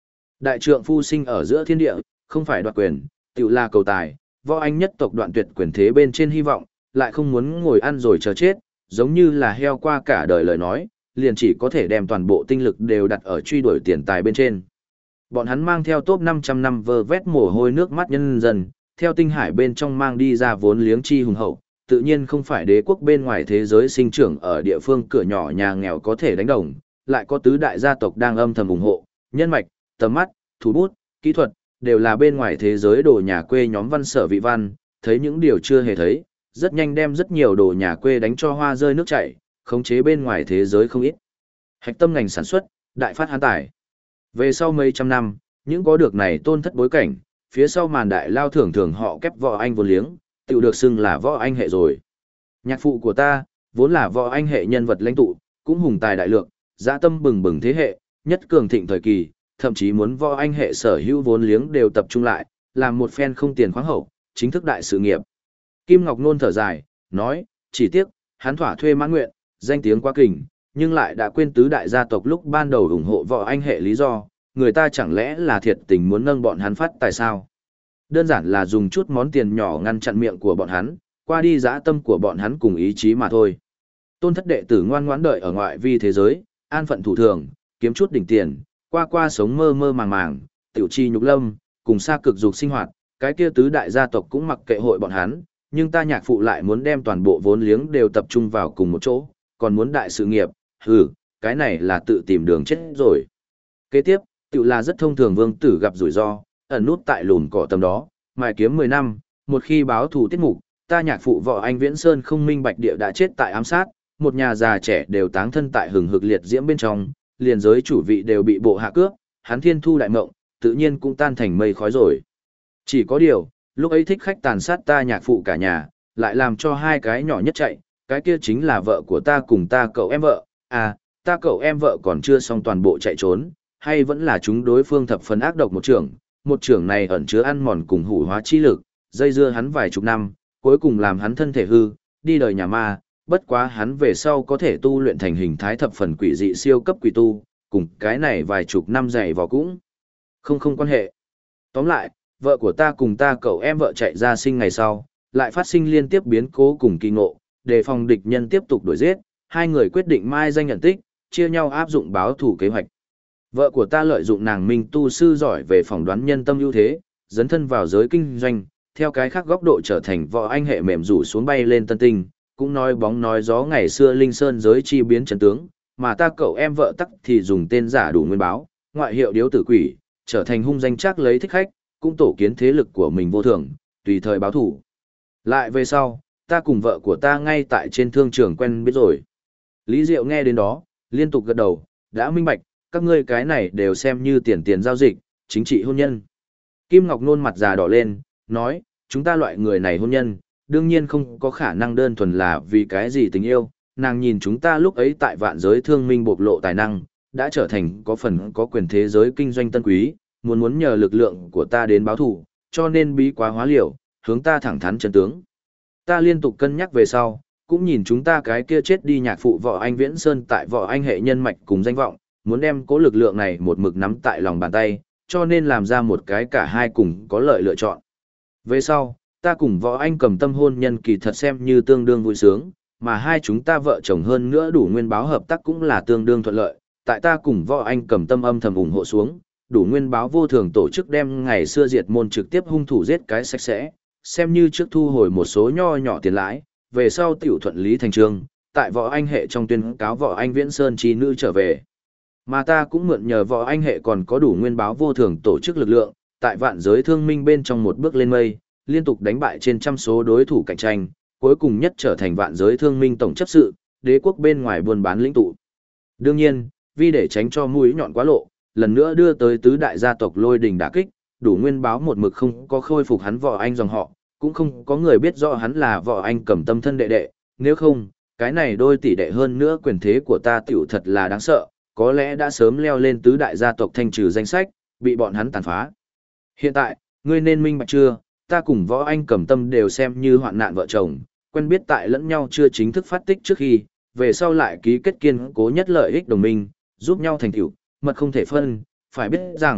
Đại trượng phu sinh ở giữa thiên địa, không phải đoạt quyền, tự là cầu tài, võ anh nhất tộc đoạn tuyệt quyền thế bên trên hy vọng, lại không muốn ngồi ăn rồi chờ chết, giống như là heo qua cả đời lời nói, liền chỉ có thể đem toàn bộ tinh lực đều đặt ở truy đuổi tiền tài bên trên. Bọn hắn mang theo top 500 năm vơ vét mồ hôi nước mắt nhân dân, theo tinh hải bên trong mang đi ra vốn liếng chi hùng hậu, tự nhiên không phải đế quốc bên ngoài thế giới sinh trưởng ở địa phương cửa nhỏ nhà nghèo có thể đánh đồng, lại có tứ đại gia tộc đang âm thầm ủng hộ, nhân mạch, tầm mắt, thủ bút, kỹ thuật, đều là bên ngoài thế giới đồ nhà quê nhóm văn sở vị văn, thấy những điều chưa hề thấy, rất nhanh đem rất nhiều đồ nhà quê đánh cho hoa rơi nước chảy, khống chế bên ngoài thế giới không ít. Hạch tâm ngành sản xuất, đại phát hán tải. Về sau mấy trăm năm, những có được này tôn thất bối cảnh, phía sau màn đại lao thường thường họ kép võ anh vốn liếng, tự được xưng là võ anh hệ rồi. Nhạc phụ của ta, vốn là võ anh hệ nhân vật lãnh tụ, cũng hùng tài đại lượng, dã tâm bừng bừng thế hệ, nhất cường thịnh thời kỳ, thậm chí muốn võ anh hệ sở hữu vốn liếng đều tập trung lại, làm một phen không tiền khoáng hậu, chính thức đại sự nghiệp. Kim Ngọc Nôn thở dài, nói, chỉ tiếc, hắn thỏa thuê mãn nguyện, danh tiếng quá kình, nhưng lại đã quên tứ đại gia tộc lúc ban đầu ủng hộ võ anh hệ lý do, người ta chẳng lẽ là thiệt tình muốn nâng bọn hắn phát tại sao? Đơn giản là dùng chút món tiền nhỏ ngăn chặn miệng của bọn hắn, qua đi dã tâm của bọn hắn cùng ý chí mà thôi. Tôn thất đệ tử ngoan ngoãn đợi ở ngoại vi thế giới, an phận thủ thường, kiếm chút đỉnh tiền, qua sống mơ mơ màng màng, tiểu chi nhục lâm, cùng xa cực dục sinh hoạt, cái kia tứ đại gia tộc cũng mặc kệ hội bọn hắn, nhưng ta nhạc phụ lại muốn đem toàn bộ vốn liếng đều tập trung vào cùng một chỗ, còn muốn đại sự nghiệp, cái này là tự tìm đường chết rồi. Kế tiếp, tiểu là rất thông thường vương tử gặp rủi ro, ẩn nút tại lùn cỏ tầm đó, mài kiếm 10 năm, một khi báo thù tiết mục, ta nhạc phụ võ anh Viễn Sơn không minh bạch địa đã chết tại ám sát, một nhà già trẻ đều táng thân tại hừng hực liệt diễm bên trong, liền giới chủ vị đều bị bộ hạ cướp, hắn thiên thu đại mộng, tự nhiên cũng tan thành mây khói rồi. Chỉ có điều, lúc ấy thích khách tàn sát ta nhạc phụ cả nhà, lại làm cho hai cái nhỏ nhất chạy, cái kia chính là vợ của ta cùng ta cậu em vợ, ta cậu em vợ còn chưa xong toàn bộ chạy trốn, hay vẫn là chúng đối phương thập phần ác độc một trưởng này ẩn chứa ăn mòn cùng hủ hóa chi lực, dây dưa hắn vài chục năm, cuối cùng làm hắn thân thể hư, đi đời nhà ma, bất quá hắn về sau có thể tu luyện thành hình thái thập phần quỷ dị siêu cấp quỷ tu, cùng cái này vài chục năm dày vò cũng không quan hệ. Tóm lại, vợ của ta cùng ta cậu em vợ chạy ra sinh ngày sau, lại phát sinh liên tiếp biến cố cùng kỳ ngộ, đề phòng địch nhân tiếp tục đuổi giết, hai người quyết định mai danh nhận tích, chia nhau áp dụng báo thủ kế hoạch. Vợ của ta lợi dụng nàng minh tu sư giỏi về phỏng đoán nhân tâm ưu thế, dấn thân vào giới kinh doanh, theo cái khác góc độ trở thành võ anh hệ mềm rủ xuống bay lên tân tinh, cũng nói bóng nói gió ngày xưa linh sơn giới chi biến chân tướng, mà ta cậu em vợ tắc thì dùng tên giả đủ nguyên báo, ngoại hiệu điếu tử quỷ, trở thành hung danh chắc lấy thích khách, cũng tổ kiến thế lực của mình vô thường, tùy thời báo thủ. Lại về sau, ta cùng vợ của ta ngay tại trên thương trường quen biết rồi. Lý Diệu nghe đến đó, liên tục gật đầu, đã minh bạch, các ngươi cái này đều xem như tiền giao dịch, chính trị hôn nhân. Kim Ngọc Nôn mặt già đỏ lên, nói, chúng ta loại người này hôn nhân, đương nhiên không có khả năng đơn thuần là vì cái gì tình yêu, nàng nhìn chúng ta lúc ấy tại vạn giới thương minh bộc lộ tài năng, đã trở thành có phần có quyền thế giới kinh doanh tân quý, muốn nhờ lực lượng của ta đến báo thủ, cho nên bí quá hóa liều, hướng ta thẳng thắn chân tướng. Ta liên tục cân nhắc về sau, cũng nhìn chúng ta cái kia chết đi nhạc phụ võ anh Viễn Sơn tại võ anh hệ nhân mạch cùng danh vọng, muốn đem cố lực lượng này một mực nắm tại lòng bàn tay, cho nên làm ra một cái cả hai cùng có lợi lựa chọn. Về sau, ta cùng võ anh cầm tâm hôn nhân kỳ thật xem như tương đương vui sướng, mà hai chúng ta vợ chồng hơn nữa đủ nguyên báo hợp tác cũng là tương đương thuận lợi, tại ta cùng võ anh cầm tâm âm thầm ủng hộ xuống, đủ nguyên báo vô thường tổ chức đem ngày xưa diệt môn trực tiếp hung thủ giết cái sạch sẽ, xem như trước thu hồi một số nho nhỏ tiền lãi, về sau tiểu thuận lý thành trương, tại võ anh hệ trong tuyên cáo võ anh Viễn Sơn chi nữ trở về. Mà ta cũng mượn nhờ võ anh hệ còn có đủ nguyên báo vô thường tổ chức lực lượng, tại vạn giới thương minh bên trong một bước lên mây, liên tục đánh bại trên trăm số đối thủ cạnh tranh, cuối cùng nhất trở thành vạn giới thương minh tổng chấp sự, đế quốc bên ngoài buôn bán lĩnh tụ. Đương nhiên, vì để tránh cho mũi nhọn quá lộ, lần nữa đưa tới tứ đại gia tộc lôi đình đả kích, đủ nguyên báo một mực không có khôi phục hắn võ anh dòng họ, cũng không có người biết rõ hắn là võ anh cầm tâm thân đệ đệ, nếu không, cái này đôi tỷ đệ hơn nữa quyền thế của ta tiểu thật là đáng sợ, có lẽ đã sớm leo lên tứ đại gia tộc thanh trừ danh sách, bị bọn hắn tàn phá. Hiện tại, ngươi nên minh bạch chưa, ta cùng võ anh cầm tâm đều xem như hoạn nạn vợ chồng, quen biết tại lẫn nhau chưa chính thức phát tích trước khi, về sau lại ký kết kiên cố nhất lợi ích đồng minh, giúp nhau thành tựu, mật không thể phân, phải biết rằng,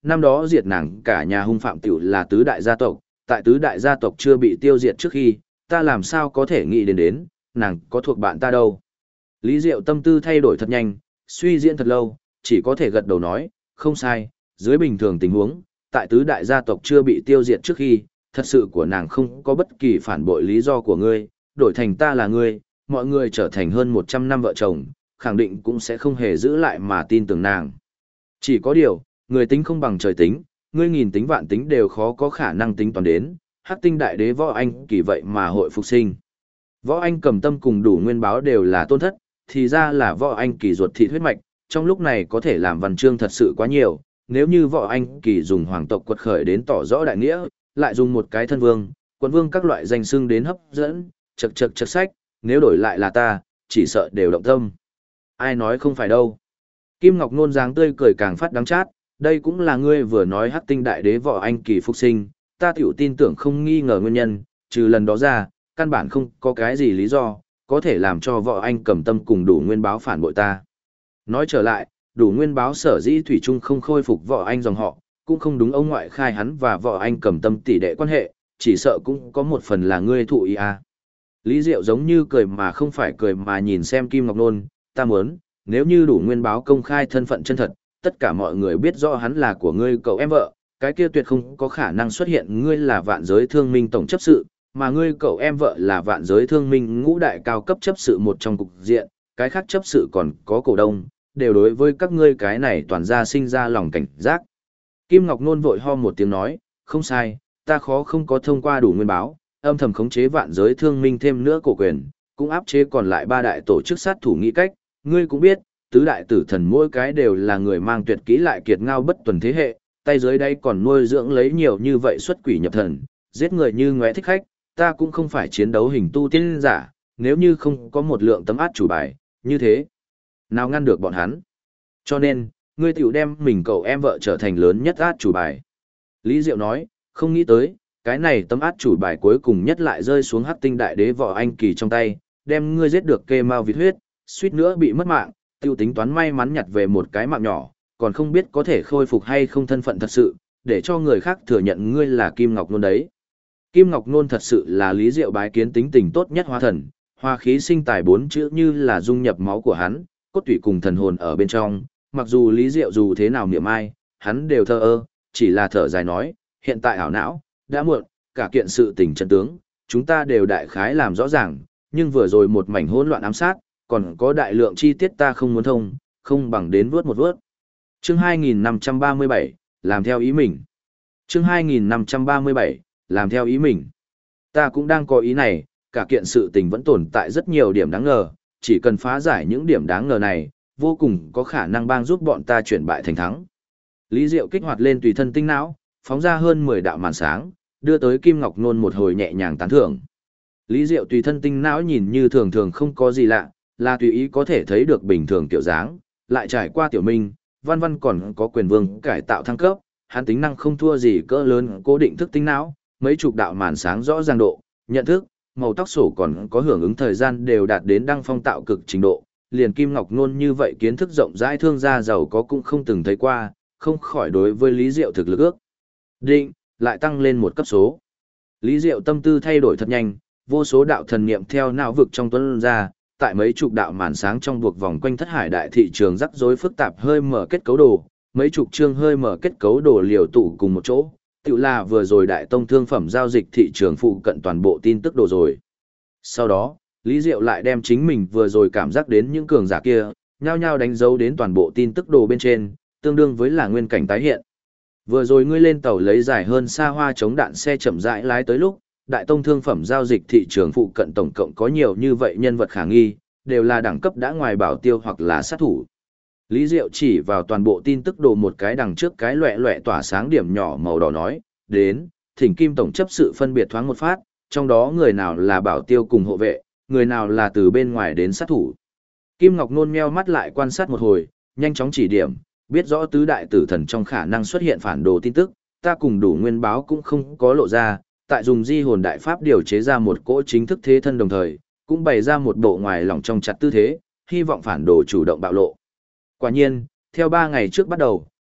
năm đó diệt nàng cả nhà hung phạm tiểu là tứ đại gia tộc, tại tứ đại gia tộc chưa bị tiêu diệt trước khi, ta làm sao có thể nghĩ đến, nàng có thuộc bạn ta đâu. Lý Diệu tâm tư thay đổi thật nhanh, suy diễn thật lâu, chỉ có thể gật đầu nói, không sai, dưới bình thường tình huống, tại tứ đại gia tộc chưa bị tiêu diệt trước khi, thật sự của nàng không có bất kỳ phản bội lý do của ngươi, đổi thành ta là ngươi, mọi người trở thành hơn 100 năm vợ chồng, khẳng định cũng sẽ không hề giữ lại mà tin tưởng nàng. Chỉ có điều, người tính không bằng trời tính, ngươi nghìn tính vạn tính đều khó có khả năng tính toán đến, Hắc Tinh Đại Đế Võ Anh Kỳ vậy mà hội phục sinh. Võ Anh Cầm Tâm cùng Đủ Nguyên Báo đều là tôn thất, thì ra là Võ Anh Kỳ ruột thịt huyết mạch, trong lúc này có thể làm văn chương thật sự quá nhiều, nếu như Võ Anh Kỳ dùng hoàng tộc quật khởi đến tỏ rõ đại nghĩa, lại dùng một cái thân vương, quận vương các loại danh xưng đến hấp dẫn, chật sách, nếu đổi lại là ta, chỉ sợ đều động tâm. Ai nói không phải đâu. Kim Ngọc Nôn dáng tươi cười càng phát đắng chát, đây cũng là ngươi vừa nói Hắc Tinh Đại Đế Võ Anh Kỳ phục sinh, ta tiểu tin tưởng không nghi ngờ nguyên nhân, trừ lần đó ra, căn bản không có cái gì lý do, có thể làm cho Võ Anh Cầm Tâm cùng Đủ Nguyên Báo phản bội ta. Nói trở lại, Đủ Nguyên Báo sở dĩ thủy chung không khôi phục Võ Anh dòng họ, cũng không đúng ông ngoại khai hắn và Võ Anh Cầm Tâm tỷ đệ quan hệ, chỉ sợ cũng có một phần là ngươi thụ ý à. Lý Diệu giống như cười mà không phải cười mà nhìn xem Kim Ngọc Nôn, ta muốn, nếu như Đủ Nguyên Báo công khai thân phận chân thật, tất cả mọi người biết rõ hắn là của ngươi cậu em vợ, cái kia tuyệt không có khả năng xuất hiện ngươi là Vạn Giới Thương Minh tổng chấp sự, mà ngươi cậu em vợ là Vạn Giới Thương Minh ngũ đại cao cấp chấp sự một trong cục diện, cái khác chấp sự còn có cổ đông, đều đối với các ngươi cái này toàn ra sinh ra lòng cảnh giác. Kim Ngọc Nôn vội ho một tiếng nói, không sai, ta khó không có thông qua Đủ Nguyên Báo, âm thầm khống chế Vạn Giới Thương Minh thêm nữa cổ quyền, cũng áp chế còn lại ba đại tổ chức sát thủ nghĩ cách, ngươi cũng biết, tứ đại tử thần mỗi cái đều là người mang tuyệt kỹ lại kiệt ngao bất tuần thế hệ, tay dưới đây còn nuôi dưỡng lấy nhiều như vậy xuất quỷ nhập thần, giết người như ngóe thích khách, ta cũng không phải chiến đấu hình tu tiên giả, nếu như không có một lượng tấm át chủ bài, như thế, nào ngăn được bọn hắn. Cho nên, ngươi tiểu đem mình cậu em vợ trở thành lớn nhất át chủ bài. Lý Diệu nói, không nghĩ tới, cái này tấm át chủ bài cuối cùng nhất lại rơi xuống Hắc Tinh Đại Đế Võ Anh Kỳ trong tay, đem ngươi giết được kê mau vịt huyết, suýt nữa bị mất mạng, tiêu tính toán may mắn nhặt về một cái mạng nhỏ, còn không biết có thể khôi phục hay không thân phận thật sự, để cho người khác thừa nhận ngươi là Kim Ngọc Nôn đấy. Kim Ngọc Nôn thật sự là Lý Diệu bái kiến tính tình tốt nhất hóa thần, hoa khí sinh tài bốn chữ như là dung nhập máu của hắn, cốt tủy cùng thần hồn ở bên trong, mặc dù Lý Diệu dù thế nào niệm ai, hắn đều thờ ơ, chỉ là thở dài nói, hiện tại ảo não, đã muộn, cả kiện sự tình chân tướng, chúng ta đều đại khái làm rõ ràng, nhưng vừa rồi một mảnh hỗn loạn ám sát, còn có đại lượng chi tiết ta không muốn thông, không bằng đến vớt một vớt. Chương 2537, làm theo ý mình. Chương 2537, làm theo ý mình. Ta cũng đang có ý này, cả kiện sự tình vẫn tồn tại rất nhiều điểm đáng ngờ, chỉ cần phá giải những điểm đáng ngờ này, vô cùng có khả năng bang giúp bọn ta chuyển bại thành thắng. Lý Diệu kích hoạt lên tùy thân tinh não, phóng ra hơn 10 đạo màn sáng, đưa tới Kim Ngọc Nôn một hồi nhẹ nhàng tán thưởng. Lý Diệu tùy thân tinh não nhìn như thường thường không có gì lạ, là tùy ý có thể thấy được bình thường tiểu dáng, lại trải qua tiểu minh, văn văn còn có quyền vương cải tạo thăng cấp, hắn tính năng không thua gì cỡ lớn cố định thức tinh não, mấy chục đạo màn sáng rõ ràng độ, nhận thức, màu tóc sổ còn có hưởng ứng thời gian đều đạt đến đăng phong tạo cực trình độ, liền Kim Ngọc Nôn như vậy kiến thức rộng rãi thương gia giàu có cũng không từng thấy qua, không khỏi đối với Lý Diệu thực lực ước định, lại tăng lên một cấp số. Lý Diệu tâm tư thay đổi thật nhanh, vô số đạo thần niệm theo não vực trong tuấn ra, tại mấy chục đạo màn sáng trong buộc vòng quanh thất hải đại thị trường rắc rối phức tạp hơi mở kết cấu đồ, mấy chục chương hơi mở kết cấu đồ liều tụ cùng một chỗ, tự là vừa rồi đại tông thương phẩm giao dịch thị trường phụ cận toàn bộ tin tức đồ rồi. Sau đó, Lý Diệu lại đem chính mình vừa rồi cảm giác đến những cường giả kia, nhao nhao đánh dấu đến toàn bộ tin tức đồ bên trên, tương đương với là nguyên cảnh tái hiện. Vừa rồi ngươi lên tàu lấy dài hơn xa hoa chống đạn xe chậm rãi lái tới lúc, đại tông thương phẩm giao dịch thị trường phụ cận tổng cộng có nhiều như vậy nhân vật khả nghi, đều là đẳng cấp đã ngoài bảo tiêu hoặc là sát thủ. Lý Diệu chỉ vào toàn bộ tin tức đồ một cái đằng trước cái loẹ loẹ tỏa sáng điểm nhỏ màu đỏ nói, đến, thỉnh Kim tổng chấp sự phân biệt thoáng một phát, trong đó người nào là bảo tiêu cùng hộ vệ, người nào là từ bên ngoài đến sát thủ. Kim Ngọc Nôn meo mắt lại quan sát một hồi, nhanh chóng chỉ điểm, biết rõ tứ đại tử thần trong khả năng xuất hiện phản đồ tin tức, ta cùng Đủ Nguyên Báo cũng không có lộ ra, tại dùng di hồn đại pháp điều chế ra một cỗ chính thức thế thân đồng thời, cũng bày ra một bộ ngoài lỏng trong chặt tư thế, hy vọng phản đồ chủ động bạo lộ. Quả nhiên, theo 3 ngày trước bắt đầu,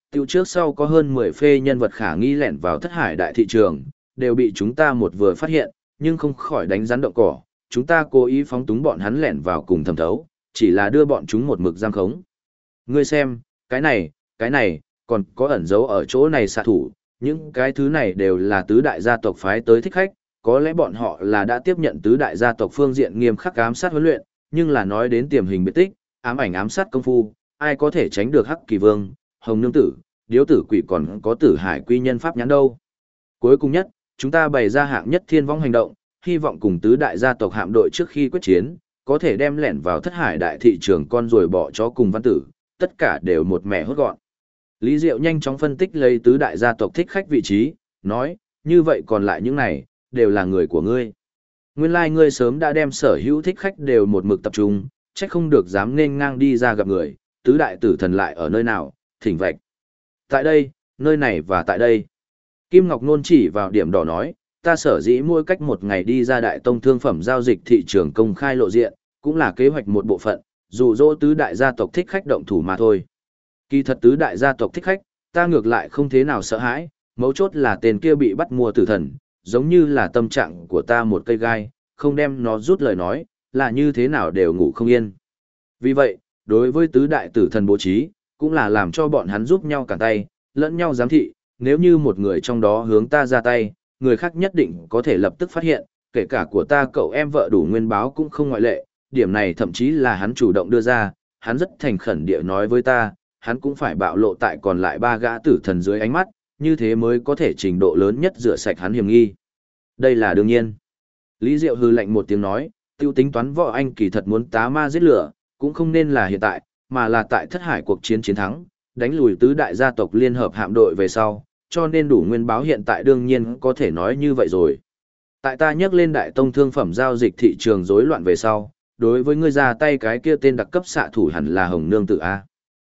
Tiêu trước sau có hơn 10 phê nhân vật khả nghi lẻn vào thất hải đại thị trường, đều bị chúng ta một vừa phát hiện, nhưng không khỏi đánh rắn động cỏ, chúng ta cố ý phóng túng bọn hắn lẻn vào cùng thẩm thấu, chỉ là đưa bọn chúng một mực giam khống. Ngươi xem, cái này, còn có ẩn dấu ở chỗ này xạ thủ, những cái thứ này đều là tứ đại gia tộc phái tới thích khách, có lẽ bọn họ là đã tiếp nhận tứ đại gia tộc phương diện nghiêm khắc ám sát huấn luyện, nhưng là nói đến tiềm hình biệt tích, ám ảnh ám sát công phu, ai có thể tránh được Hắc Kỳ Vương, Hồng Nương Tử, Điếu Tử Quỷ còn có Tử Hải Quy Nhân pháp nhãn đâu. Cuối cùng nhất, chúng ta bày ra hạng nhất thiên vong hành động, hy vọng cùng tứ đại gia tộc hạm đội trước khi quyết chiến, có thể đem lẻn vào thất hải đại thị trường con rồi bỏ chó cùng văn tử, tất cả đều một mẻ hốt gọn. Lý Diệu nhanh chóng phân tích lấy tứ đại gia tộc thích khách vị trí, nói, như vậy còn lại những này, đều là người của ngươi. Nguyên lai ngươi sớm đã đem sở hữu thích khách đều một mực tập trung, chắc không được dám nên ngang đi ra gặp người, tứ đại tử thần lại ở nơi nào, thỉnh vạch. Tại đây, nơi này và tại đây. Kim Ngọc Nôn chỉ vào điểm đỏ nói, ta sở dĩ mỗi cách một ngày đi ra đại tông thương phẩm giao dịch thị trường công khai lộ diện, cũng là kế hoạch một bộ phận, dù dỗ tứ đại gia tộc thích khách động thủ mà thôi. Kỳ thật tứ đại gia tộc thích khách, ta ngược lại không thế nào sợ hãi, mấu chốt là tên kia bị bắt mua tử thần, giống như là tâm trạng của ta một cây gai, không đem nó rút lời nói, là như thế nào đều ngủ không yên. Vì vậy, đối với tứ đại tử thần bố trí, cũng là làm cho bọn hắn giúp nhau cản tay, lẫn nhau giám thị, nếu như một người trong đó hướng ta ra tay, người khác nhất định có thể lập tức phát hiện, kể cả của ta cậu em vợ đủ nguyên báo cũng không ngoại lệ, điểm này thậm chí là hắn chủ động đưa ra, hắn rất thành khẩn địa nói với ta, hắn cũng phải bạo lộ tại còn lại ba gã tử thần dưới ánh mắt, như thế mới có thể trình độ lớn nhất rửa sạch hắn hiểm nghi. Đây là đương nhiên. Lý Diệu hừ lạnh một tiếng nói, tiêu tính toán võ anh kỳ thật muốn tá ma giết lửa, cũng không nên là hiện tại, mà là tại thất hải cuộc chiến chiến thắng, đánh lùi tứ đại gia tộc liên hợp hạm đội về sau, cho nên đủ nguyên báo hiện tại đương nhiên có thể nói như vậy rồi. Tại ta nhắc lên đại tông thương phẩm giao dịch thị trường rối loạn về sau, đối với ngươi ra tay cái kia tên đặc cấp xạ thủ hẳn là Hồng Nương Tử A.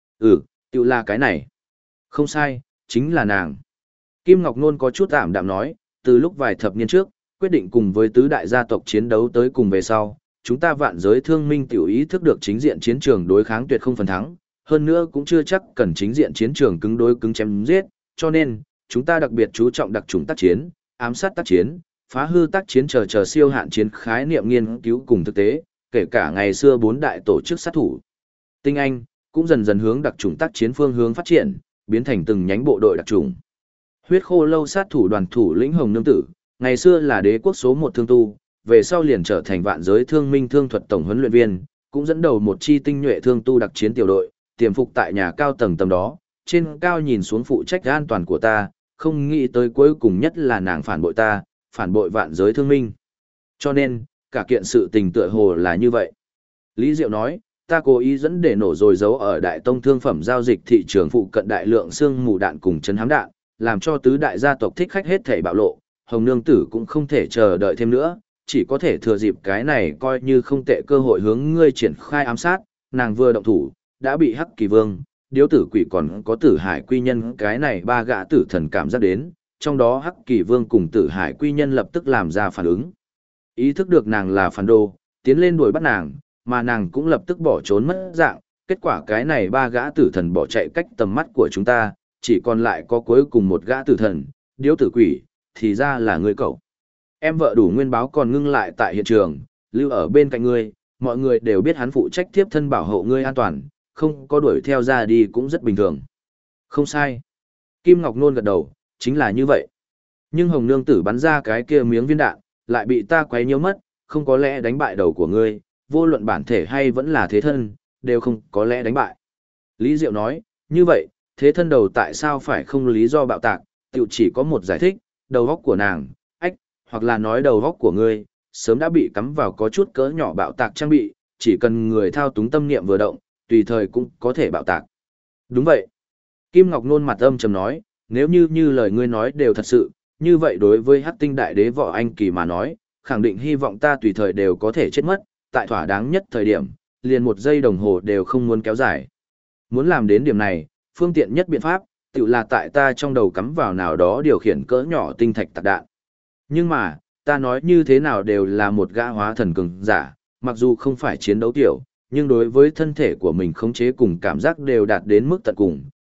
Tự là cái này. Không sai, chính là nàng. Kim Ngọc Nôn có chút ảm đạm nói, từ lúc vài thập niên trước, quyết định cùng với tứ đại gia tộc chiến đấu tới cùng về sau, chúng ta vạn giới thương minh tiểu ý thức được chính diện chiến trường đối kháng tuyệt không phần thắng, hơn nữa cũng chưa chắc cần chính diện chiến trường cứng đối cứng chém giết, cho nên, chúng ta đặc biệt chú trọng đặc trùng tác chiến, ám sát tác chiến, phá hư tác chiến chờ siêu hạn chiến khái niệm nghiên cứu cùng thực tế, kể cả ngày xưa bốn đại tổ chức sát thủ. Tinh Anh cũng dần dần hướng đặc trùng tác chiến phương hướng phát triển, biến thành từng nhánh bộ đội đặc trùng. Huyết Khô Lâu sát thủ đoàn thủ lĩnh Hồng Nương Tử, ngày xưa là đế quốc số 1 thương tu, về sau liền trở thành vạn giới thương minh thương thuật tổng huấn luyện viên, cũng dẫn đầu một chi tinh nhuệ thương tu đặc chiến tiểu đội, tiềm phục tại nhà cao tầng tầm đó, trên cao nhìn xuống phụ trách an toàn của ta, không nghĩ tới cuối cùng nhất là nàng phản bội ta, phản bội vạn giới thương minh. Cho nên, cả kiện sự tình tựa hồ là như vậy. Lý Diệu nói, ta cố ý dẫn để nổ rồi giấu ở đại tông thương phẩm giao dịch thị trường phụ cận đại lượng xương mù đạn cùng chấn hám đạn, làm cho tứ đại gia tộc thích khách hết thảy bạo lộ, Hồng Nương Tử cũng không thể chờ đợi thêm nữa, chỉ có thể thừa dịp cái này coi như không tệ cơ hội hướng ngươi triển khai ám sát, nàng vừa động thủ, đã bị Hắc Kỳ Vương, Điếu Tử Quỷ còn có Tử Hải Quy Nhân cái này ba gã tử thần cảm giác đến, trong đó Hắc Kỳ Vương cùng Tử Hải Quy Nhân lập tức làm ra phản ứng. Ý thức được nàng là phản đồ, tiến lên đuổi bắt nàng, mà nàng cũng lập tức bỏ trốn mất dạng, kết quả cái này ba gã tử thần bỏ chạy cách tầm mắt của chúng ta, chỉ còn lại có cuối cùng một gã tử thần, Điếu Tử Quỷ, thì ra là ngươi cậu. Em vợ đủ nguyên báo còn ngưng lại tại hiện trường, lưu ở bên cạnh ngươi, mọi người đều biết hắn phụ trách tiếp thân bảo hộ ngươi an toàn, không có đuổi theo ra đi cũng rất bình thường. Không sai. Kim Ngọc Nôn gật đầu, chính là như vậy. Nhưng Hồng Nương Tử bắn ra cái kia miếng viên đạn, lại bị ta quấy nhiễu mất, không có lẽ đánh bại đầu của ngươi, vô luận bản thể hay vẫn là thế thân, đều không có lẽ đánh bại. Lý Diệu nói, như vậy, thế thân đầu tại sao phải không lý do bạo tạc, tiểu chỉ có một giải thích, đầu góc của nàng, hoặc là nói đầu góc của ngươi, sớm đã bị cắm vào có chút cỡ nhỏ bạo tạc trang bị, chỉ cần người thao túng tâm niệm vừa động, tùy thời cũng có thể bạo tạc. Đúng vậy. Kim Ngọc Nôn mặt âm trầm nói, nếu như lời ngươi nói đều thật sự, như vậy đối với Hắc Tinh Đại Đế Võ Anh Kỳ mà nói, khẳng định hy vọng ta tùy thời đều có thể chết mất, tại thỏa đáng nhất thời điểm, liền một giây đồng hồ đều không muốn kéo dài. Muốn làm đến điểm này, phương tiện nhất biện pháp, tự là tại ta trong đầu cắm vào nào đó điều khiển cỡ nhỏ tinh thạch tạc đạn. Nhưng mà, ta nói như thế nào đều là một gã hóa thần cường giả, mặc dù không phải chiến đấu tiểu, nhưng đối với thân thể của mình khống chế cùng cảm giác đều đạt đến mức tận cùng,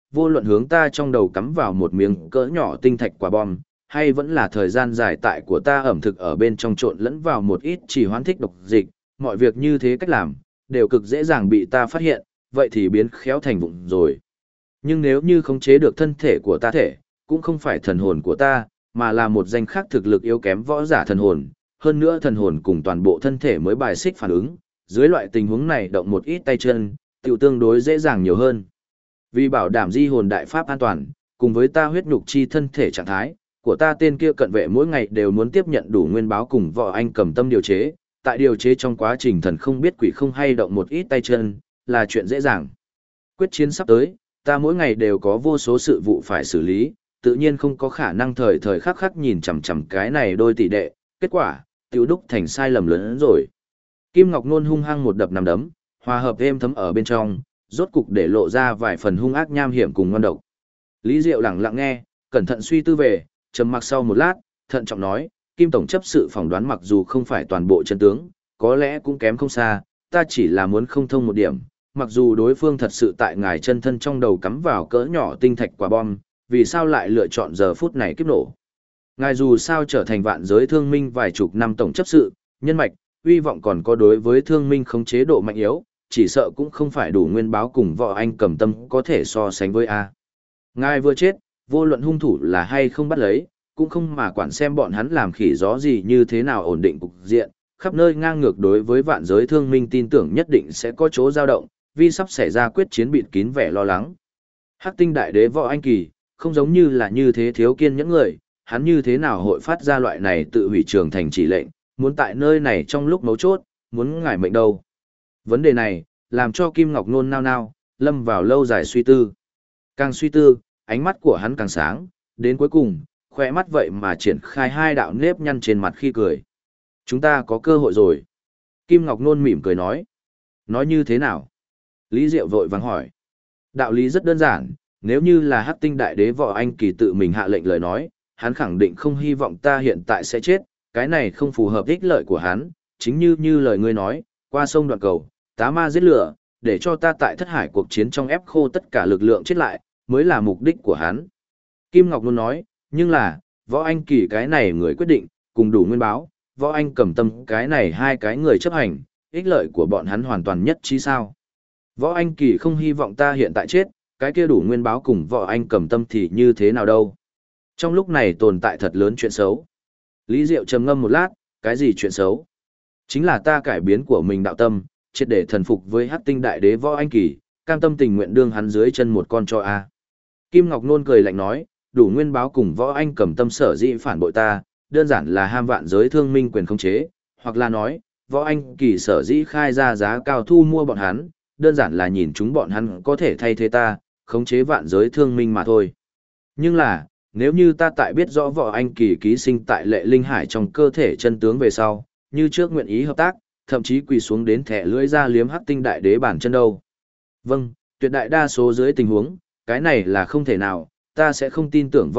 vô luận hướng ta trong đầu cắm vào một miếng cỡ nhỏ tinh thạch quả bom, hay vẫn là thời gian dài tại của ta ẩm thực ở bên trong trộn lẫn vào một ít chỉ hoán thích độc dịch, mọi việc như thế cách làm, đều cực dễ dàng bị ta phát hiện, vậy thì biến khéo thành vụng rồi. Nhưng nếu như khống chế được thân thể của ta thể, cũng không phải thần hồn của ta, mà là một danh khác thực lực yếu kém võ giả thần hồn, hơn nữa thần hồn cùng toàn bộ thân thể mới bài xích phản ứng, dưới loại tình huống này động một ít tay chân, tiểu tương đối dễ dàng nhiều hơn. Vì bảo đảm di hồn đại pháp an toàn, cùng với ta huyết nhục chi thân thể trạng thái, của ta tên kia cận vệ mỗi ngày đều muốn tiếp nhận đủ nguyên báo cùng võ anh cầm tâm điều chế, tại điều chế trong quá trình thần không biết quỷ không hay động một ít tay chân, là chuyện dễ dàng. Quyết chiến sắp tới, ta mỗi ngày đều có vô số sự vụ phải xử lý, tự nhiên không có khả năng thời thời khắc khắc nhìn chằm chằm cái này đôi tỷ đệ, kết quả, tiểu đúc thành sai lầm lớn hơn rồi. Kim Ngọc Nôn hung hăng một đập nằm đấm, hòa hợp êm thấm ở bên trong, rốt cục để lộ ra vài phần hung ác nham hiểm cùng ngon độc. Lý Diệu lặng lặng nghe, cẩn thận suy tư về, trầm mặc sau một lát, thận trọng nói, Kim tổng chấp sự phỏng đoán mặc dù không phải toàn bộ chân tướng, có lẽ cũng kém không xa, ta chỉ là muốn không thông một điểm, mặc dù đối phương thật sự tại ngài chân thân trong đầu cắm vào cỡ nhỏ tinh thạch quả bom, vì sao lại lựa chọn giờ phút này kiếp nổ. Ngài dù sao trở thành vạn giới thương minh vài chục năm tổng chấp sự, nhân mạch, uy vọng còn có đối với thương minh khống chế độ mạnh yếu, chỉ sợ cũng không phải đủ nguyên báo cùng võ anh cầm tâm có thể so sánh với A. Ngài vừa chết, vô luận hung thủ là hay không bắt lấy, cũng không mà quản xem bọn hắn làm khỉ gió gì như thế nào ổn định cục diện, khắp nơi ngang ngược đối với vạn giới thương minh tin tưởng nhất định sẽ có chỗ dao động, vì sắp xảy ra quyết chiến bịt kín vẻ lo lắng. Hắc tinh đại đế võ anh kỳ, không giống như là như thế thiếu kiên những người, hắn như thế nào hội phát ra loại này tự hủy trường thành chỉ lệnh, muốn tại nơi này trong lúc mấu chốt, muốn ngải mệnh đâu. Vấn đề này, làm cho Kim Ngọc Nôn nao nao, lâm vào lâu dài suy tư. Càng suy tư, ánh mắt của hắn càng sáng, đến cuối cùng, khỏe mắt vậy mà triển khai hai đạo nếp nhăn trên mặt khi cười. Chúng ta có cơ hội rồi. Kim Ngọc Nôn mỉm cười nói. Nói như thế nào? Lý Diệu vội vàng hỏi. Đạo lý rất đơn giản, nếu như là Hắc tinh đại đế võ anh kỳ tự mình hạ lệnh lời nói, hắn khẳng định không hy vọng ta hiện tại sẽ chết, cái này không phù hợp ích lợi của hắn, chính như lời ngươi nói, qua sông đoạn cầu, tá ma giết lửa, để cho ta tại thất hải cuộc chiến trong ép khô tất cả lực lượng chết lại, mới là mục đích của hắn. Kim Ngọc luôn nói, nhưng là, võ anh kỳ cái này người quyết định, cùng đủ nguyên báo, võ anh cầm tâm cái này hai cái người chấp hành, ích lợi của bọn hắn hoàn toàn nhất trí sao. Võ anh kỳ không hy vọng ta hiện tại chết, cái kia đủ nguyên báo cùng võ anh cầm tâm thì như thế nào đâu. Trong lúc này tồn tại thật lớn chuyện xấu. Lý Diệu trầm ngâm một lát, cái gì chuyện xấu? Chính là ta cải biến của mình đạo tâm, triệt để thần phục với Hắc tinh đại đế võ anh kỳ, cam tâm tình nguyện đương hắn dưới chân một con cho a. Kim Ngọc Nôn cười lạnh nói, đủ nguyên báo cùng võ anh cầm tâm sở dĩ phản bội ta, đơn giản là ham vạn giới thương minh quyền khống chế, hoặc là nói, võ anh kỳ sở dĩ khai ra giá cao thu mua bọn hắn, đơn giản là nhìn chúng bọn hắn có thể thay thế ta, khống chế vạn giới thương minh mà thôi. Nhưng là, nếu như ta tại biết rõ võ anh kỳ ký sinh tại lệ linh hải trong cơ thể chân tướng về sau, như trước nguyện ý hợp tác, thậm chí quỳ xuống đến thẻ lưỡi ra liếm Hắc tinh đại đế bản chân đâu. Vâng, tuyệt đại đa số dưới tình huống, cái này là không thể nào, ta sẽ không tin tưởng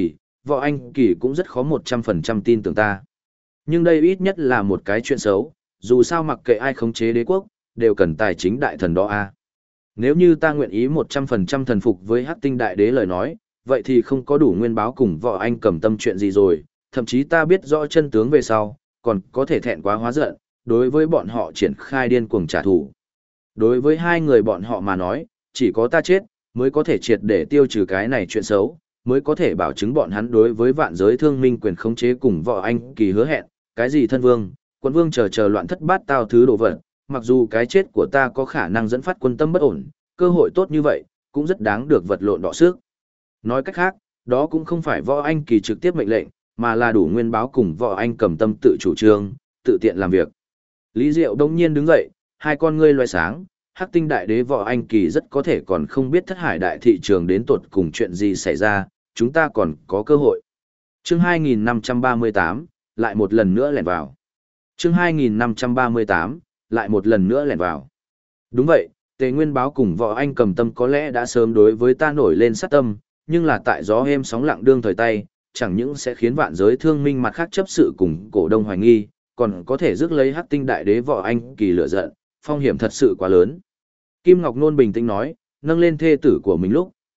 võ anh kỳ cũng rất khó 100% tin tưởng ta. Nhưng đây ít nhất là một cái chuyện xấu, dù sao mặc kệ ai khống chế đế quốc, đều cần tài chính đại thần đó a. Nếu như ta nguyện ý 100% thần phục với Hắc tinh đại đế lời nói, vậy thì không có đủ nguyên báo cùng võ anh cầm tâm chuyện gì rồi, thậm chí ta biết rõ chân tướng về sau, còn có thể thẹn quá hóa giận, đối với bọn họ triển khai điên cuồng trả thù. Đối với hai người bọn họ mà nói, chỉ có ta chết, mới có thể triệt để tiêu trừ cái này chuyện xấu, mới có thể bảo chứng bọn hắn đối với vạn giới thương minh quyền khống chế cùng võ anh kỳ hứa hẹn, cái gì thân vương, quân vương chờ loạn thất bát tao thứ đồ vật, mặc dù cái chết của ta có khả năng dẫn phát quân tâm bất ổn, cơ hội tốt như vậy, cũng rất đáng được vật lộn đọ sức. Nói cách khác, đó cũng không phải võ anh kỳ trực tiếp mệnh lệnh, mà là đủ nguyên báo cùng võ anh cầm tâm tự chủ trương, tự tiện làm việc. Lý Diệu đông nhiên đứng dậy, hai con ngươi loé sáng, Hắc tinh đại đế võ anh kỳ rất có thể còn không biết thất hải đại thị trường đến tột cùng chuyện gì xảy ra, chúng ta còn có cơ hội. Chương 2538, lại một lần nữa lẻn vào. Chương 2538, lại một lần nữa lẻn vào. Đúng vậy, Tề Nguyên báo cùng võ anh cầm tâm có lẽ đã sớm đối với ta nổi lên sát tâm, nhưng là tại gió êm sóng lặng đương thời tay, chẳng những sẽ khiến vạn giới thương minh mặt khác chấp sự cùng cổ đông hoài nghi, còn có thể rước lấy Hắc tinh đại đế võ anh kỳ lửa giận, phong hiểm thật sự quá lớn. Kim Ngọc Nôn bình tĩnh nói, nâng lên thê tử của mình lúc,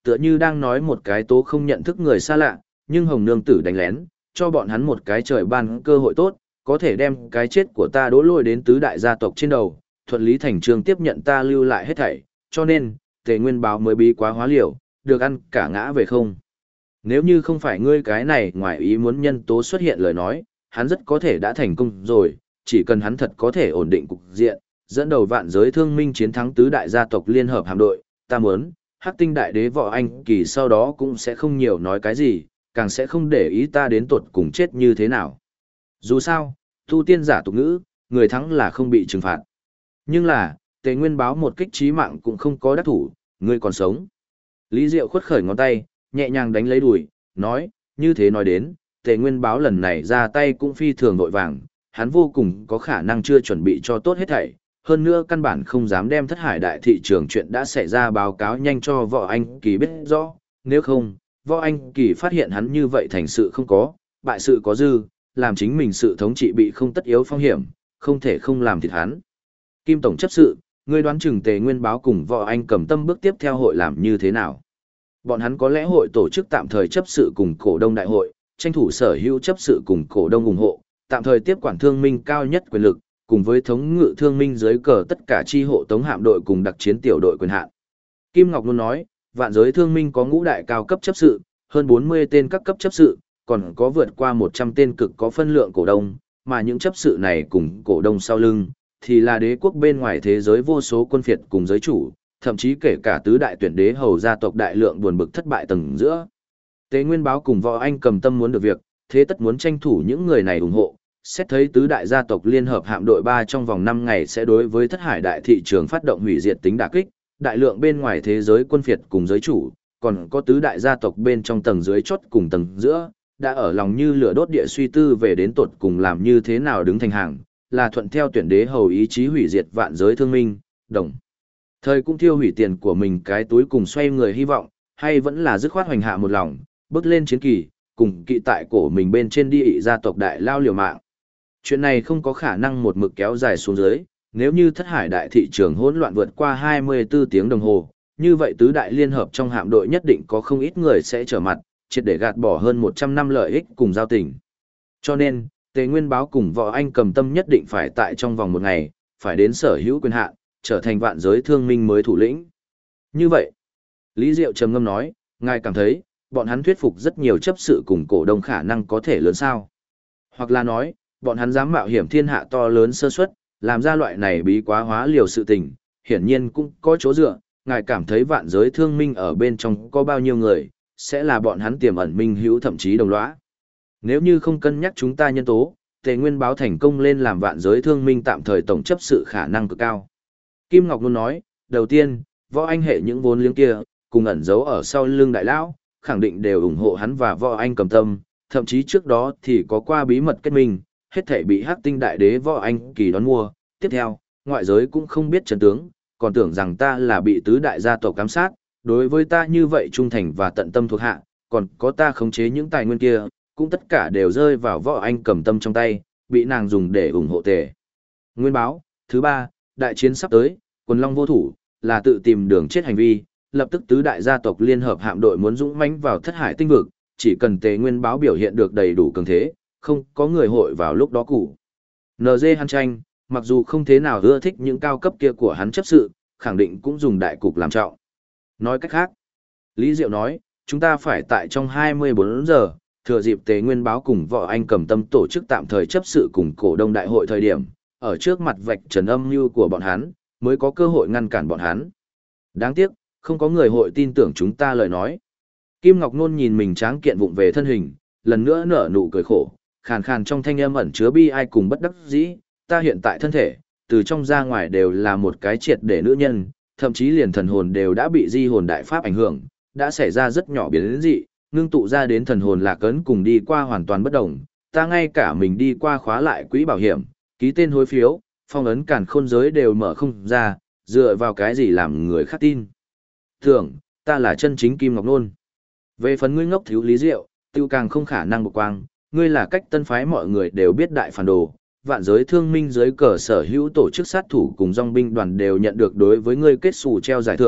tựa như đang nói một cái tố không nhận thức người xa lạ, nhưng Hồng Nương Tử đánh lén, cho bọn hắn một cái trời ban cơ hội tốt, có thể đem cái chết của ta đổ lôi đến tứ đại gia tộc trên đầu, thuận lý thành trương tiếp nhận ta lưu lại hết thảy, cho nên, Tề Nguyên Báo mới bí quá hóa liều, được ăn cả ngã về không. Nếu như không phải ngươi cái này ngoài ý muốn nhân tố xuất hiện lời nói, hắn rất có thể đã thành công rồi, chỉ cần hắn thật có thể ổn định cục diện, dẫn đầu vạn giới thương minh chiến thắng tứ đại gia tộc liên hợp hạm đội, ta muốn, Hắc Tinh Đại Đế Võ Anh Kỳ sau đó cũng sẽ không nhiều nói cái gì, càng sẽ không để ý ta đến tuột cùng chết như thế nào. Dù sao, tu tiên giả tục ngữ, người thắng là không bị trừng phạt. Nhưng là, Tề Nguyên Báo một kích chí mạng cũng không có đắc thủ, ngươi còn sống. Lý Diệu khuất khởi ngón tay, nhẹ nhàng đánh lấy đùi, nói, như thế nói đến, Tề Nguyên Báo lần này ra tay cũng phi thường vội vàng, hắn vô cùng có khả năng chưa chuẩn bị cho tốt hết thảy, hơn nữa căn bản không dám đem Thất Hải Đại Thị trường chuyện đã xảy ra báo cáo nhanh cho Võ Anh Kỳ biết rõ, nếu không, Võ Anh Kỳ phát hiện hắn như vậy thành sự không có, bại sự có dư, làm chính mình sự thống trị bị không tất yếu phong hiểm, không thể không làm thịt hắn. Kim Tổng chấp sự, ngươi đoán chừng Tề Nguyên Báo cùng Võ Anh Cầm Tâm bước tiếp theo hội làm như thế nào? Bọn hắn có lẽ hội tổ chức tạm thời chấp sự cùng cổ đông đại hội, tranh thủ sở hữu chấp sự cùng cổ đông ủng hộ, tạm thời tiếp quản thương minh cao nhất quyền lực, cùng với thống ngự thương minh dưới cờ tất cả chi hộ tống hạm đội cùng đặc chiến tiểu đội quyền hạn. Kim Ngọc luôn nói, vạn giới thương minh có ngũ đại cao cấp chấp sự, hơn 40 tên các cấp chấp sự, còn có vượt qua 100 tên cực có phân lượng cổ đông, mà những chấp sự này cùng cổ đông sau lưng, thì là đế quốc bên ngoài thế giới vô số quân phiệt cùng giới chủ, thậm chí kể cả tứ đại tuyển đế hầu gia tộc đại lượng buồn bực thất bại tầng giữa. Tế Nguyên Báo cùng Võ Anh Cầm Tâm muốn được việc, thế tất muốn tranh thủ những người này ủng hộ. Xét thấy tứ đại gia tộc liên hợp hạm đội 3 trong vòng 5 ngày sẽ đối với Thất Hải Đại Thị trường phát động hủy diệt tính đả kích, đại lượng bên ngoài thế giới quân phiệt cùng giới chủ, còn có tứ đại gia tộc bên trong tầng dưới chốt cùng tầng giữa, đã ở lòng như lửa đốt địa suy tư về đến tột cùng làm như thế nào đứng thành hàng, là thuận theo tuyển đế hầu ý chí hủy diệt vạn giới thương minh, đồng thời cũng thiêu hủy tiền của mình cái túi cùng xoay người hy vọng, hay vẫn là dứt khoát hoành hạ một lòng, bước lên chiến kỳ, cùng kỵ tại cổ mình bên trên đi ị gia tộc đại lao liều mạng. Chuyện này không có khả năng một mực kéo dài xuống dưới, nếu như Thất Hải Đại Thị trường hỗn loạn vượt qua 24 tiếng đồng hồ, như vậy tứ đại liên hợp trong hạm đội nhất định có không ít người sẽ trở mặt, triệt để gạt bỏ hơn 100 năm lợi ích cùng giao tình. Cho nên, Tề Nguyên Báo cùng Võ Anh Cầm Tâm nhất định phải tại trong vòng một ngày, phải đến sở hữu quyền hạn, trở thành vạn giới thương minh mới thủ lĩnh. Như vậy, Lý Diệu trầm ngâm nói, ngài cảm thấy, bọn hắn thuyết phục rất nhiều chấp sự cùng cổ đông khả năng có thể lớn sao? Hoặc là nói, bọn hắn dám mạo hiểm thiên hạ to lớn sơ suất, làm ra loại này bí quá hóa liều sự tình, hiển nhiên cũng có chỗ dựa, ngài cảm thấy vạn giới thương minh ở bên trong có bao nhiêu người, sẽ là bọn hắn tiềm ẩn minh hữu thậm chí đồng lõa. Nếu như không cân nhắc chúng ta nhân tố, Tề Nguyên Báo thành công lên làm vạn giới thương minh tạm thời tổng chấp sự khả năng cực cao. Kim Ngọc luôn nói, đầu tiên, Võ Anh hệ những vốn liếng kia, cùng ẩn giấu ở sau lưng đại lão, khẳng định đều ủng hộ hắn và Võ Anh Cầm Tâm, thậm chí trước đó thì có qua bí mật kết minh, hết thảy bị Hắc Tinh Đại Đế Võ Anh Kỳ đón mua. Tiếp theo, ngoại giới cũng không biết chân tướng, còn tưởng rằng ta là bị tứ đại gia tộc ám sát, đối với ta như vậy trung thành và tận tâm thuộc hạ, còn có ta khống chế những tài nguyên kia, cũng tất cả đều rơi vào Võ Anh Cầm Tâm trong tay, bị nàng dùng để ủng hộ Tề Nguyên Báo. Thứ ba, đại chiến sắp tới, Quần Long vô thủ, là tự tìm đường chết hành vi, lập tức tứ đại gia tộc liên hợp hạm đội muốn dũng mãnh vào Thất Hải tinh vực, chỉ cần Tề Nguyên Báo biểu hiện được đầy đủ cường thế, không có người hội vào lúc đó cụ. NG hắn tranh, mặc dù không thế nào ưa thích những cao cấp kia của hắn chấp sự, khẳng định cũng dùng đại cục làm trọng. Nói cách khác, Lý Diệu nói, chúng ta phải tại trong 24 giờ, thừa dịp Tề Nguyên Báo cùng Võ Anh Cầm Tâm tổ chức tạm thời chấp sự cùng cổ đông đại hội thời điểm, ở trước mặt vạch trần âm mưu của bọn hắn, mới có cơ hội ngăn cản bọn hắn. Đáng tiếc, không có người hội tin tưởng chúng ta lời nói. Kim Ngọc Nôn nhìn mình tráng kiện vụng về thân hình, lần nữa nở nụ cười khổ, khàn khàn trong thanh âm ẩn chứa bi ai cùng bất đắc dĩ, ta hiện tại thân thể, từ trong ra ngoài đều là một cái triệt để nữ nhân, thậm chí liền thần hồn đều đã bị di hồn đại pháp ảnh hưởng, đã xảy ra rất nhỏ biến dị, ngưng tụ ra đến thần hồn lạc ấn cùng đi qua hoàn toàn bất đồng, ta ngay cả mình đi qua khóa lại quỹ bảo hiểm, ký tên hối phiếu, phong ấn càn khôn giới đều mở không ra, dựa vào cái gì làm người khác tin. Tưởng, ta là chân chính Kim Ngọc Nôn. Về phần ngươi ngốc thiếu Lý Diệu, tiêu càng không khả năng bộc quang, ngươi là cách tân phái mọi người đều biết đại phản đồ, vạn giới thương minh dưới cờ sở hữu tổ chức sát thủ cùng dòng binh đoàn đều nhận được đối với ngươi kết xù treo giải thưởng,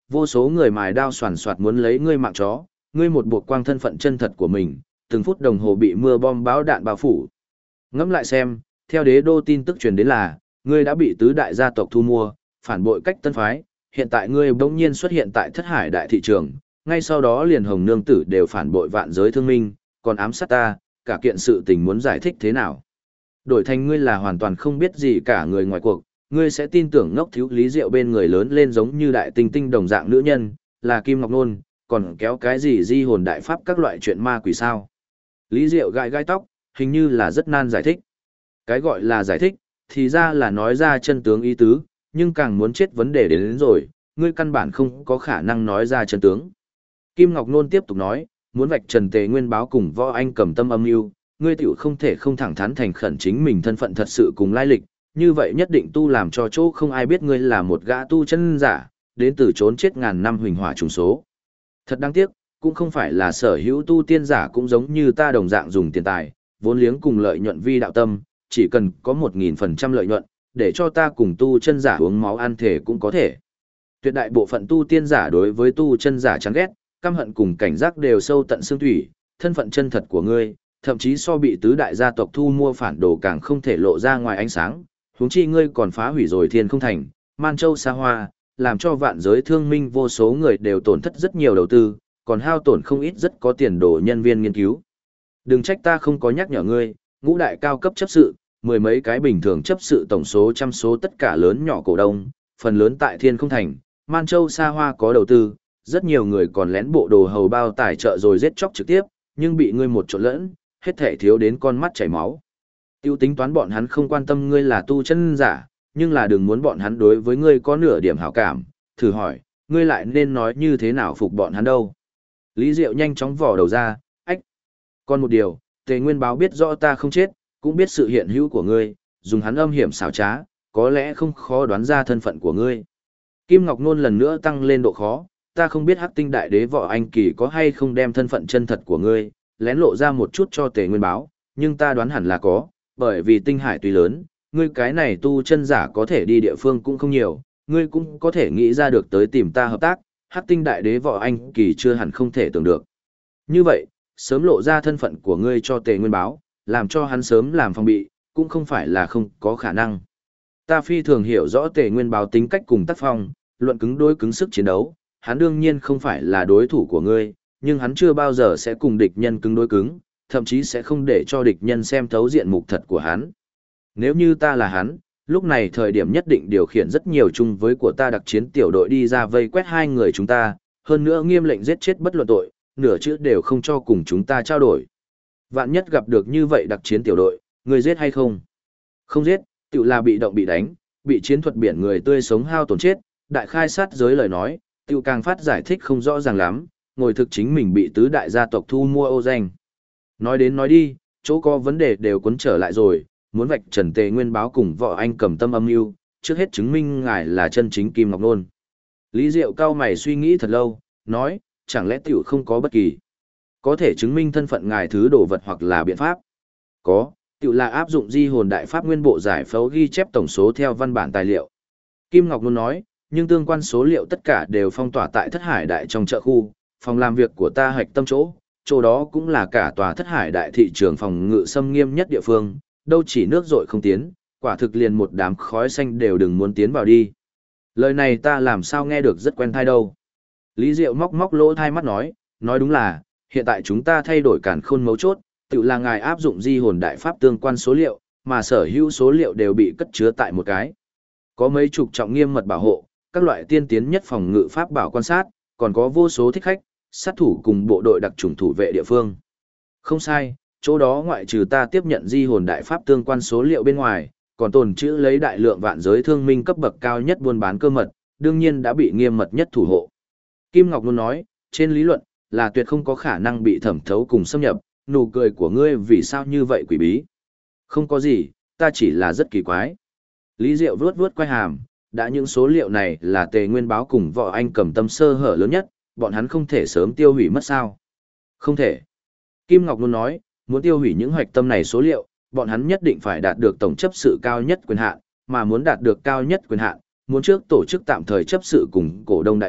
vô số người mài đao soàn soạt muốn lấy ngươi mạng chó, ngươi một buộc quang thân phận chân thật của mình, từng phút đồng hồ bị mưa bom bão đạn bao phủ. Ngẫm lại xem, theo đế đô tin tức truyền đến là, ngươi đã bị tứ đại gia tộc thu mua, phản bội cách tân phái, hiện tại ngươi bỗng nhiên xuất hiện tại Thất Hải đại thị trường, ngay sau đó liền Hồng Nương tử đều phản bội Vạn Giới Thương Minh, còn ám sát ta, cả kiện sự tình muốn giải thích thế nào? Đổi thành ngươi là hoàn toàn không biết gì cả người ngoài cuộc, ngươi sẽ tin tưởng ngốc thiếu Lý Diệu bên người lớn lên giống như đại tinh tinh đồng dạng nữ nhân, là Kim Ngọc Nôn, còn kéo cái gì di hồn đại pháp các loại chuyện ma quỷ sao? Lý Diệu gãi gai tóc, hình như là rất nan giải thích. Cái gọi là giải thích, thì ra là nói ra chân tướng ý tứ, nhưng càng muốn chết vấn đề đến rồi, ngươi căn bản không có khả năng nói ra chân tướng. Kim Ngọc Nôn tiếp tục nói, muốn vạch trần Tề Nguyên Báo cùng Võ Anh Cầm tâm âm mưu, ngươi tiểu không thể không thẳng thắn thành khẩn chính mình thân phận thật sự cùng lai lịch, như vậy nhất định tu làm cho chỗ không ai biết ngươi là một gã tu chân giả, đến từ trốn chết ngàn năm huỳnh hỏa trùng số. Thật đáng tiếc, cũng không phải là sở hữu tu tiên giả cũng giống như ta đồng dạng dùng tiền tài, vốn liếng cùng lợi nhuận vi đạo tâm, chỉ cần có 1000% lợi nhuận, để cho ta cùng tu chân giả uống máu ăn thể cũng có thể. Tuyệt đại bộ phận tu tiên giả đối với tu chân giả chán ghét, căm hận cùng cảnh giác đều sâu tận xương thủy, thân phận chân thật của ngươi, thậm chí so bị tứ đại gia tộc thu mua phản đồ càng không thể lộ ra ngoài ánh sáng, huống chi ngươi còn phá hủy rồi Thiên Không Thành, Man Châu Sa Hoa, làm cho Vạn Giới Thương Minh vô số người đều tổn thất rất nhiều đầu tư, còn hao tổn không ít rất có tiền đồ nhân viên nghiên cứu. Đừng trách ta không có nhắc nhở ngươi, ngũ đại cao cấp chấp sự, mười mấy cái bình thường chấp sự tổng số trăm số tất cả lớn nhỏ cổ đông, phần lớn tại Thiên Không Thành, Man Châu Sa Hoa có đầu tư, rất nhiều người còn lén bộ đồ hầu bao tài trợ rồi giết chóc trực tiếp, nhưng bị ngươi một trộn lẫn, hết thể thiếu đến con mắt chảy máu. Tiêu tính toán bọn hắn không quan tâm ngươi là tu chân giả, nhưng là đừng muốn bọn hắn đối với ngươi có nửa điểm hảo cảm, thử hỏi, ngươi lại nên nói như thế nào phục bọn hắn đâu. Lý Diệu nhanh chóng vò đầu ra, ách. Còn một điều, Tề Nguyên Báo biết rõ ta không chết, cũng biết sự hiện hữu của ngươi, dùng hắn âm hiểm xảo trá, có lẽ không khó đoán ra thân phận của ngươi. Kim Ngọc Nôn lần nữa tăng lên độ khó, ta không biết Hắc Tinh Đại Đế Võ Anh Kỳ có hay không đem thân phận chân thật của ngươi, lén lộ ra một chút cho Tề Nguyên Báo, nhưng ta đoán hẳn là có, bởi vì tinh hải tuy lớn, ngươi cái này tu chân giả có thể đi địa phương cũng không nhiều, ngươi cũng có thể nghĩ ra được tới tìm ta hợp tác, Hắc Tinh Đại Đế Võ Anh Kỳ chưa hẳn không thể tưởng được. Như vậy, sớm lộ ra thân phận của ngươi cho Tề Nguyên Báo, làm cho hắn sớm làm phòng bị, cũng không phải là không có khả năng. Ta phi thường hiểu rõ Tề Nguyên Báo tính cách cùng tác phong, luận cứng đối cứng sức chiến đấu, hắn đương nhiên không phải là đối thủ của ngươi, nhưng hắn chưa bao giờ sẽ cùng địch nhân cứng đối cứng, thậm chí sẽ không để cho địch nhân xem thấu diện mục thật của hắn. Nếu như ta là hắn, lúc này thời điểm nhất định điều khiển rất nhiều chung với của ta đặc chiến tiểu đội đi ra vây quét hai người chúng ta, hơn nữa nghiêm lệnh giết chết bất luận tội, nửa chữ đều không cho cùng chúng ta trao đổi. Vạn nhất gặp được như vậy đặc chiến tiểu đội, người giết hay không? Không giết, tự là bị động bị đánh, bị chiến thuật biển người tươi sống hao tổn chết, đại khai sát giới lời nói, tự càng phát giải thích không rõ ràng lắm, ngồi thực chính mình bị tứ đại gia tộc thu mua ô danh. Nói đến nói đi, chỗ có vấn đề đều cuốn trở lại rồi, muốn vạch trần Tề Nguyên Báo cùng Võ Anh Cầm tâm âm mưu, trước hết chứng minh ngài là chân chính Kim Ngọc Nôn. Lý Diệu cao mày suy nghĩ thật lâu, nói, chẳng lẽ tiểu không có bất kỳ có thể chứng minh thân phận ngài thứ đồ vật hoặc là biện pháp? Có, tiểu là áp dụng di hồn đại pháp nguyên bộ giải phẫu ghi chép tổng số theo văn bản tài liệu. Kim Ngọc Nôn nói, nhưng tương quan số liệu tất cả đều phong tỏa tại Thất Hải đại trong chợ khu, phòng làm việc của ta hạch tâm chỗ đó cũng là cả tòa Thất Hải đại thị trường phòng ngự xâm nghiêm nhất địa phương, đâu chỉ nước dội không tiến, quả thực liền một đám khói xanh đều đừng muốn tiến vào đi. Lời này ta làm sao nghe được rất quen tai đâu. Lý Diệu móc móc lỗ tai mắt nói đúng là, hiện tại chúng ta thay đổi càn khôn mấu chốt, tự là ngài áp dụng di hồn đại pháp tương quan số liệu, mà sở hữu số liệu đều bị cất chứa tại một cái. Có mấy chục trọng nghiêm mật bảo hộ, các loại tiên tiến nhất phòng ngự pháp bảo quan sát, còn có vô số thích khách, sát thủ cùng bộ đội đặc chủng thủ vệ địa phương. Không sai, chỗ đó ngoại trừ ta tiếp nhận di hồn đại pháp tương quan số liệu bên ngoài, còn tồn trữ lấy đại lượng Vạn Giới Thương Minh cấp bậc cao nhất buôn bán cơ mật, đương nhiên đã bị nghiêm mật nhất thủ hộ. Kim Ngọc luôn nói, trên lý luận, là tuyệt không có khả năng bị thẩm thấu cùng xâm nhập, nụ cười của ngươi vì sao như vậy quỷ bí? Không có gì, ta chỉ là rất kỳ quái. Lý Diệu vuốt quay hàm, đã những số liệu này là Tề Nguyên Báo cùng Võ Anh Cầm tâm sơ hở lớn nhất, bọn hắn không thể sớm tiêu hủy mất sao? Không thể. Kim Ngọc luôn nói, muốn tiêu hủy những hoạch tâm này số liệu, bọn hắn nhất định phải đạt được tổng chấp sự cao nhất quyền hạn, mà muốn đạt được cao nhất quyền hạn, muốn trước tổ chức tạm thời chấp sự cùng cổ đông đại hội,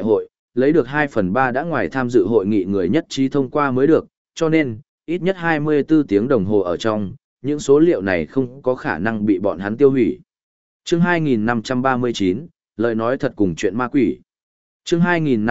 lấy được 2/3 đã ngoài tham dự hội nghị người nhất trí thông qua mới được, cho nên, ít nhất 24 tiếng đồng hồ ở trong, những số liệu này không có khả năng bị bọn hắn tiêu hủy. Chương 2539, lời nói thật cùng chuyện ma quỷ. Chương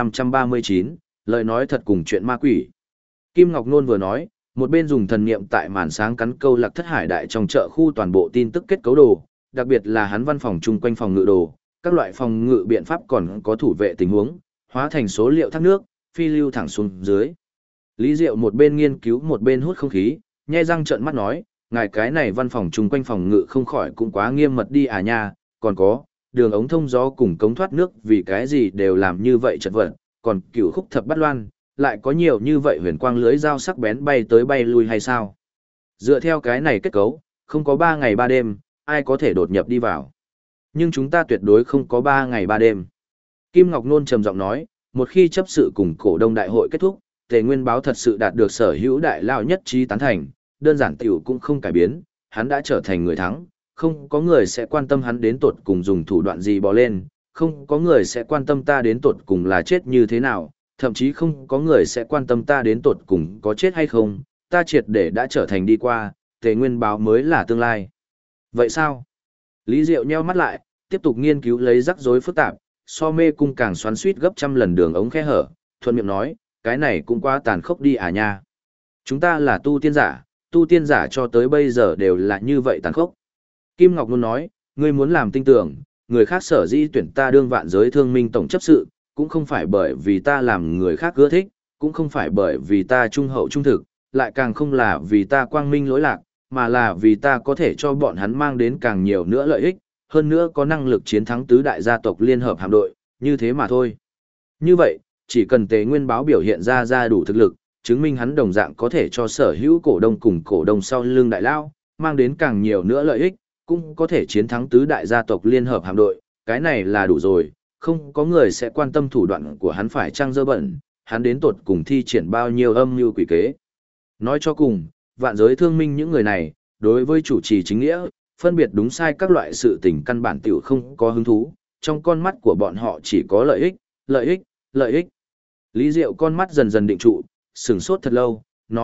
2539, lời nói thật cùng chuyện ma quỷ. Kim Ngọc Nôn vừa nói, một bên dùng thần niệm tại màn sáng cắn câu lạc thất hải đại trong chợ khu toàn bộ tin tức kết cấu đồ, đặc biệt là hắn văn phòng chung quanh phòng ngự đồ, các loại phòng ngự biện pháp còn có thủ vệ tình huống, hóa thành số liệu thác nước, phi lưu thẳng xuống dưới. Lý Diệu một bên nghiên cứu một bên hút không khí, nhe răng trợn mắt nói, ngài cái này văn phòng chung quanh phòng ngự không khỏi cũng quá nghiêm mật đi à nha, còn có, đường ống thông gió cùng cống thoát nước vì cái gì đều làm như vậy chật vật, còn cửu khúc thập bát loan, lại có nhiều như vậy huyền quang lưới dao sắc bén bay tới bay lui hay sao? Dựa theo cái này kết cấu, không có 3 ngày 3 đêm, ai có thể đột nhập đi vào. Nhưng chúng ta tuyệt đối không có 3 ngày 3 đêm. Kim Ngọc Nôn trầm giọng nói, một khi chấp sự cùng cổ đông đại hội kết thúc, Tề Nguyên Báo thật sự đạt được sở hữu đại lao nhất trí tán thành, đơn giản tiểu cũng không cải biến, hắn đã trở thành người thắng, không có người sẽ quan tâm hắn đến tột cùng dùng thủ đoạn gì bò lên, không có người sẽ quan tâm ta đến tột cùng là chết như thế nào, thậm chí không có người sẽ quan tâm ta đến tột cùng có chết hay không, ta triệt để đã trở thành đi qua, Tề Nguyên Báo mới là tương lai. Vậy sao? Lý Diệu nheo mắt lại, tiếp tục nghiên cứu lấy rắc rối phức tạp, so mê cung càng xoắn suýt gấp trăm lần đường ống khe hở, thuận miệng nói, cái này cũng quá tàn khốc đi à nha. Chúng ta là tu tiên giả cho tới bây giờ đều là như vậy tàn khốc. Kim Ngọc luôn nói, ngươi muốn làm tinh tưởng, người khác sở dĩ tuyển ta đương vạn giới thương minh tổng chấp sự, cũng không phải bởi vì ta làm người khác ưa thích, cũng không phải bởi vì ta trung hậu trung thực, lại càng không là vì ta quang minh lỗi lạc, mà là vì ta có thể cho bọn hắn mang đến càng nhiều nữa lợi ích, hơn nữa có năng lực chiến thắng tứ đại gia tộc liên hợp hạm đội, như thế mà thôi. Như vậy, chỉ cần Tề Nguyên Báo biểu hiện ra đủ thực lực, chứng minh hắn đồng dạng có thể cho sở hữu cổ đông cùng cổ đông sau lưng đại lao, mang đến càng nhiều nữa lợi ích, cũng có thể chiến thắng tứ đại gia tộc liên hợp hạm đội, cái này là đủ rồi, không có người sẽ quan tâm thủ đoạn của hắn phải trăng dơ bẩn, hắn đến tột cùng thi triển bao nhiêu âm mưu quỷ kế. Nói cho cùng, vạn giới thương minh những người này, đối với chủ trì chính nghĩa, phân biệt đúng sai các loại sự tình căn bản tiểu không có hứng thú, trong con mắt của bọn họ chỉ có lợi ích, lợi ích, lợi ích. Lý Diệu con mắt dần dần định trụ, sửng sốt thật lâu,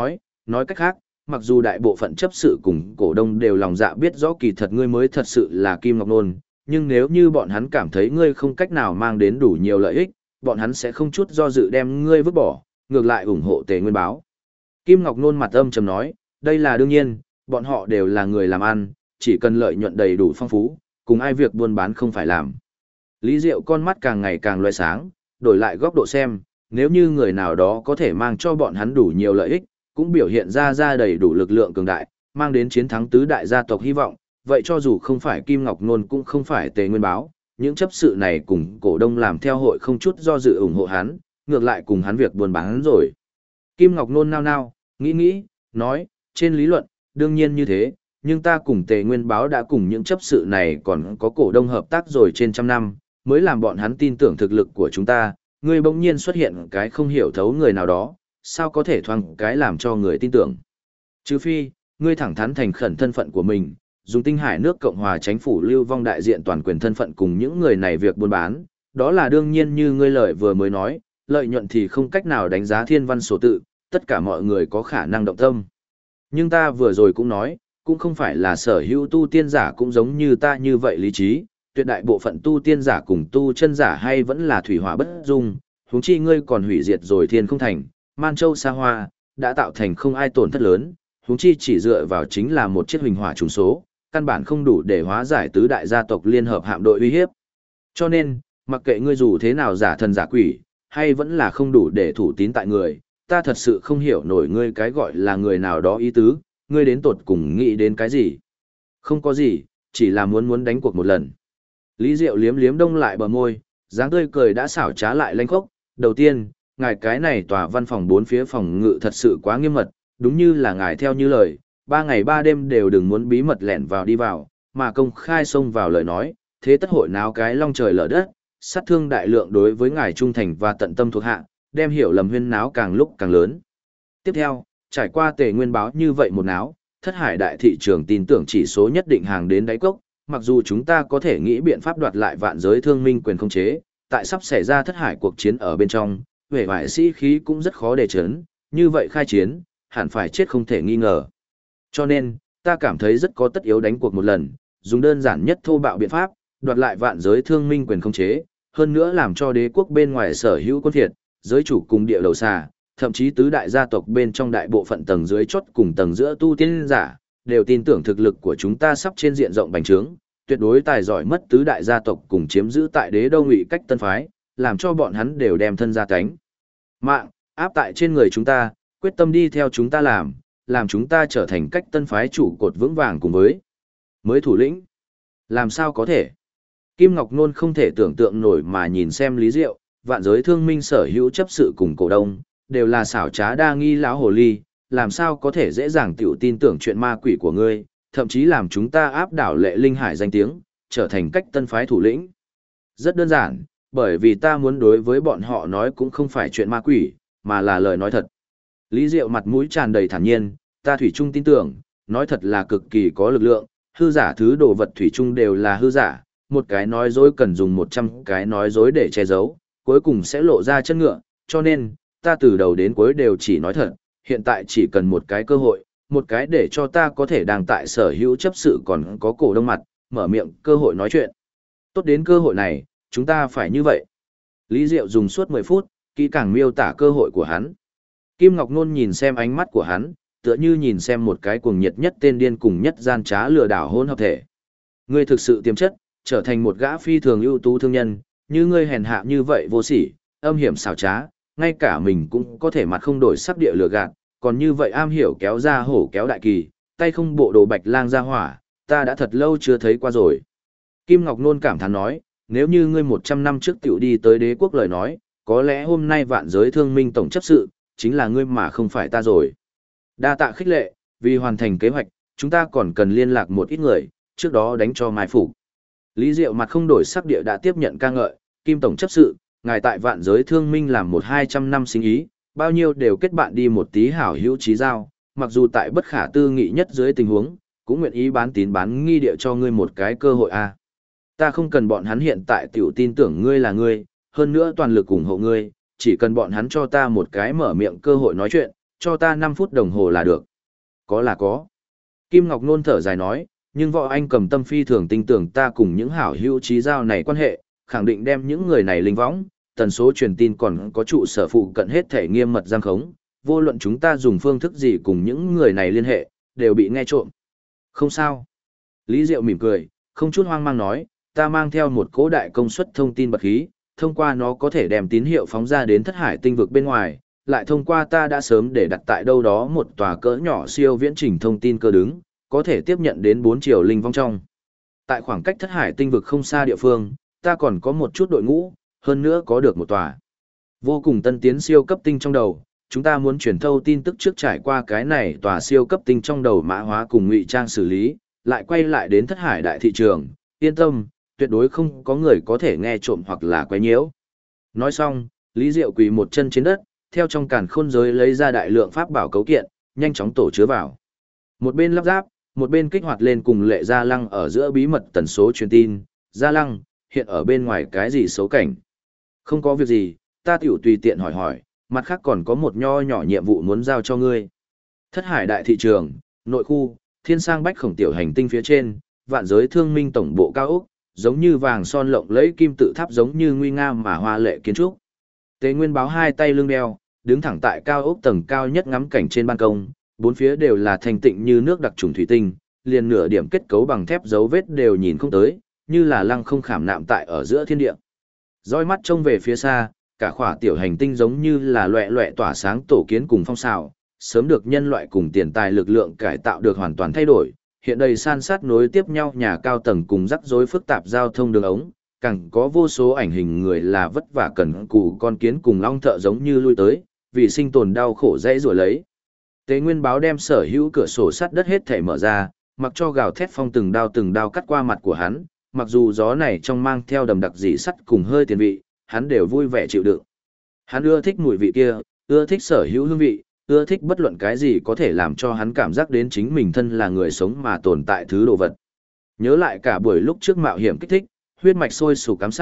nói cách khác, mặc dù đại bộ phận chấp sự cùng cổ đông đều lòng dạ biết rõ kỳ thật ngươi mới thật sự là Kim Ngọc Nôn, nhưng nếu như bọn hắn cảm thấy ngươi không cách nào mang đến đủ nhiều lợi ích, bọn hắn sẽ không chút do dự đem ngươi vứt bỏ, ngược lại ủng hộ Tề Nguyên Báo. Kim Ngọc Nôn mặt âm trầm nói, đây là đương nhiên, bọn họ đều là người làm ăn, chỉ cần lợi nhuận đầy đủ phong phú, cùng ai việc buôn bán không phải làm. Lý Diệu con mắt càng ngày càng loe sáng, đổi lại góc độ xem, nếu như người nào đó có thể mang cho bọn hắn đủ nhiều lợi ích, cũng biểu hiện ra đầy đủ lực lượng cường đại, mang đến chiến thắng tứ đại gia tộc hy vọng, vậy cho dù không phải Kim Ngọc Nôn cũng không phải Tề Nguyên Báo, những chấp sự này cùng cổ đông làm theo hội không chút do dự ủng hộ hắn, ngược lại cùng hắn việc buôn bán rồi. Kim Ngọc Nôn nao, nghĩ, nói, trên lý luận, đương nhiên như thế, nhưng ta cùng Tề Nguyên Báo đã cùng những chấp sự này còn có cổ đông hợp tác rồi trên trăm năm, mới làm bọn hắn tin tưởng thực lực của chúng ta, ngươi bỗng nhiên xuất hiện cái không hiểu thấu người nào đó, sao có thể thoáng cái làm cho người tin tưởng. Trừ phi, ngươi thẳng thắn thành khẩn thân phận của mình, dùng Tinh Hải nước Cộng hòa Chánh phủ lưu vong đại diện toàn quyền thân phận cùng những người này việc buôn bán, đó là đương nhiên như ngươi lời vừa mới nói, lợi nhuận thì không cách nào đánh giá thiên văn số tự, tất cả mọi người có khả năng động tâm. Nhưng ta vừa rồi cũng nói, cũng không phải là sở hữu tu tiên giả cũng giống như ta như vậy lý trí, tuyệt đại bộ phận tu tiên giả cùng tu chân giả hay vẫn là thủy hỏa bất dung, huống chi ngươi còn hủy diệt rồi thiên không thành, Man Châu xa hoa, đã tạo thành không ai tổn thất lớn, huống chi chỉ dựa vào chính là một chiếc huỳnh hỏa trùng số, căn bản không đủ để hóa giải tứ đại gia tộc liên hợp hạm đội uy hiếp. Cho nên, mặc kệ ngươi dù thế nào giả thần giả quỷ, hay vẫn là không đủ để thủ tín tại người, ta thật sự không hiểu nổi ngươi cái gọi là người nào đó ý tứ, ngươi đến tột cùng nghĩ đến cái gì. Không có gì, chỉ là muốn đánh cuộc một lần. Lý Diệu liếm đông lại bờ môi, dáng tươi cười đã xảo trá lại lanh khốc. Đầu tiên, ngài cái này tòa văn phòng 4 phía phòng ngự thật sự quá nghiêm mật, đúng như là ngài theo như lời, 3 ngày 3 đêm đều đừng muốn bí mật lẻn vào đi vào, mà công khai xông vào lời nói, thế tất hội náo cái long trời lở đất, sát thương đại lượng đối với ngài trung thành và tận tâm thuộc hạ, đem hiểu lầm huyên náo càng lúc càng lớn. Tiếp theo, trải qua Tề Nguyên Báo như vậy một náo, thất hải đại thị trường tin tưởng chỉ số nhất định hàng đến đáy cốc, mặc dù chúng ta có thể nghĩ biện pháp đoạt lại vạn giới thương minh quyền khống chế, tại sắp xảy ra thất hải cuộc chiến ở bên trong, vẻ vải sĩ khí cũng rất khó để chấn, như vậy khai chiến, hẳn phải chết không thể nghi ngờ. Cho nên, ta cảm thấy rất có tất yếu đánh cuộc một lần, dùng đơn giản nhất thô bạo biện pháp, đoạt lại vạn giới thương minh quyền khống chế, hơn nữa làm cho đế quốc bên ngoài sở hữu quân thiệt, giới chủ cùng địa đầu xà, thậm chí tứ đại gia tộc bên trong đại bộ phận tầng dưới chốt cùng tầng giữa tu tiên giả, đều tin tưởng thực lực của chúng ta sắp trên diện rộng bành trướng, tuyệt đối tài giỏi mất tứ đại gia tộc cùng chiếm giữ tại đế đô Ngụy Cách Tân phái, làm cho bọn hắn đều đem thân ra cánh mạng áp tại trên người chúng ta, quyết tâm đi theo chúng ta làm chúng ta trở thành Cách Tân phái trụ cột vững vàng cùng với mới thủ lĩnh. Làm sao có thể? Kim Ngọc Nôn không thể tưởng tượng nổi mà nhìn xem Lý Diệu, vạn giới thương minh sở hữu chấp sự cùng cổ đông, đều là xảo trá đa nghi lão hồ ly, làm sao có thể dễ dàng tiểu tin tưởng chuyện ma quỷ của ngươi, thậm chí làm chúng ta áp đảo Lệ Linh Hải danh tiếng, trở thành Cách Tân phái thủ lĩnh. Rất đơn giản, bởi vì ta muốn đối với bọn họ nói cũng không phải chuyện ma quỷ, mà là lời nói thật. Lý Diệu mặt mũi tràn đầy thản nhiên, ta thủy chung tin tưởng, nói thật là cực kỳ có lực lượng, hư giả thứ đồ vật thủy chung đều là hư giả, một cái nói dối cần dùng 100 cái nói dối để che giấu, cuối cùng sẽ lộ ra chân ngựa, cho nên, ta từ đầu đến cuối đều chỉ nói thật, hiện tại chỉ cần một cái cơ hội, một cái để cho ta có thể đang tại sở hữu chấp sự còn có cổ đông mặt, mở miệng cơ hội nói chuyện. Tốt đến cơ hội này, chúng ta phải như vậy. Lý Diệu dùng suốt 10 phút, kỹ càng miêu tả cơ hội của hắn. Kim Ngọc Nôn nhìn xem ánh mắt của hắn, tựa như nhìn xem một cái cuồng nhiệt nhất tên điên cùng nhất gian trá lừa đảo hôn hợp thể. Ngươi thực sự tiềm chất, trở thành một gã phi thường ưu tú thương nhân, như ngươi hèn hạ như vậy vô sỉ, âm hiểm xảo trá, ngay cả mình cũng có thể mặt không đổi sắc địa lừa gạt, còn như vậy am hiểu kéo ra hổ kéo đại kỳ, tay không bộ đồ bạch lang ra hỏa, ta đã thật lâu chưa thấy qua rồi. Kim Ngọc Nôn cảm thán nói, nếu như ngươi 100 năm trước tiểu đi tới đế quốc lời nói, có lẽ hôm nay vạn giới thương minh tổng chấp sự, chính là ngươi mà không phải ta rồi. Đa tạ khích lệ, vì hoàn thành kế hoạch, chúng ta còn cần liên lạc một ít người, trước đó đánh cho mai phục. Lý Diệu mặt không đổi sắc địa đã tiếp nhận ca ngợi, Kim tổng chấp sự, ngài tại vạn giới thương minh làm 100-200 năm sinh ý, bao nhiêu đều kết bạn đi một tí hảo hữu trí giao, mặc dù tại bất khả tư nghị nhất dưới tình huống, cũng nguyện ý bán tín bán nghi địa cho ngươi một cái cơ hội a. Ta không cần bọn hắn hiện tại tiểu tin tưởng ngươi là ngươi, hơn nữa toàn lực ủng hộ ngươi, chỉ cần bọn hắn cho ta một cái mở miệng cơ hội nói chuyện, cho ta 5 phút đồng hồ là được. Có là có. Kim Ngọc Nôn thở dài nói, nhưng võ anh cầm tâm phi thường tin tưởng ta cùng những hảo hữu trí giao này quan hệ, khẳng định đem những người này linh võng, tần số truyền tin còn có trụ sở phụ cận hết thể nghiêm mật giam khống, vô luận chúng ta dùng phương thức gì cùng những người này liên hệ, đều bị nghe trộm. Không sao. Lý Diệu mỉm cười, không chút hoang mang nói, ta mang theo một cỗ đại công suất thông tin bật khí, thông qua nó có thể đem tín hiệu phóng ra đến thất hải tinh vực bên ngoài, lại thông qua ta đã sớm để đặt tại đâu đó một tòa cỡ nhỏ siêu viễn trình thông tin cơ đứng, có thể tiếp nhận đến 4 triệu linh vong trong. Tại khoảng cách thất hải tinh vực không xa địa phương, ta còn có một chút đội ngũ, hơn nữa có được một tòa vô cùng tân tiến siêu cấp tinh trong đầu. Chúng ta muốn truyền thâu tin tức trước trải qua cái này tòa siêu cấp tinh trong đầu mã hóa cùng ngụy trang xử lý, lại quay lại đến thất hải đại thị trường, yên tâm, tuyệt đối không có người có thể nghe trộm hoặc là quấy nhiễu. Nói xong, Lý Diệu quỳ một chân trên đất, theo trong càn khôn giới lấy ra đại lượng pháp bảo cấu kiện, nhanh chóng tổ chứa vào. Một bên lắp ráp, một bên kích hoạt lên cùng Lệ Gia Lăng ở giữa bí mật tần số truyền tin. Gia Lăng, hiện ở bên ngoài cái gì xấu cảnh? Không có việc gì, ta tiểu tùy tiện hỏi hỏi, mặt khác còn có một nho nhỏ nhiệm vụ muốn giao cho ngươi. Thất hải đại thị trường, nội khu, thiên sang bách khổng tiểu hành tinh phía trên, vạn giới thương minh tổng bộ cao ốc, giống như vàng son lộng lẫy kim tự tháp giống như nguy nga mà hoa lệ kiến trúc. Tế Nguyên Báo hai tay lưng đeo, đứng thẳng tại cao ốc tầng cao nhất ngắm cảnh trên ban công, bốn phía đều là thanh tịnh như nước đặc trùng thủy tinh, liền nửa điểm kết cấu bằng thép dấu vết đều nhìn không tới, như là lăng không khảm nạm tại ở giữa thiên địa. Dõi mắt trông về phía xa, cả khỏa tiểu hành tinh giống như là loẹ loẹ tỏa sáng tổ kiến cùng phong xào, sớm được nhân loại cùng tiền tài lực lượng cải tạo được hoàn toàn thay đổi, hiện đầy san sát nối tiếp nhau nhà cao tầng cùng rắc rối phức tạp giao thông đường ống, càng có vô số ảnh hình người là vất vả cần cù con kiến cùng long thợ giống như lui tới, vì sinh tồn đau khổ dãy rủa lấy. Tế Nguyên Báo đem sở hữu cửa sổ sắt đất hết thảy mở ra, mặc cho gào thét phong từng đao cắt qua mặt của hắn, mặc dù gió này trong mang theo đầm đặc dị sắt cùng hơi tiền vị, hắn đều vui vẻ chịu đựng. Hắn ưa thích mùi vị kia, ưa thích sở hữu hương vị, ưa thích bất luận cái gì có thể làm cho hắn cảm giác đến chính mình thân là người sống mà tồn tại thứ đồ vật. Nhớ lại cả buổi lúc trước mạo hiểm kích thích, huyết mạch sôi sục cám sát,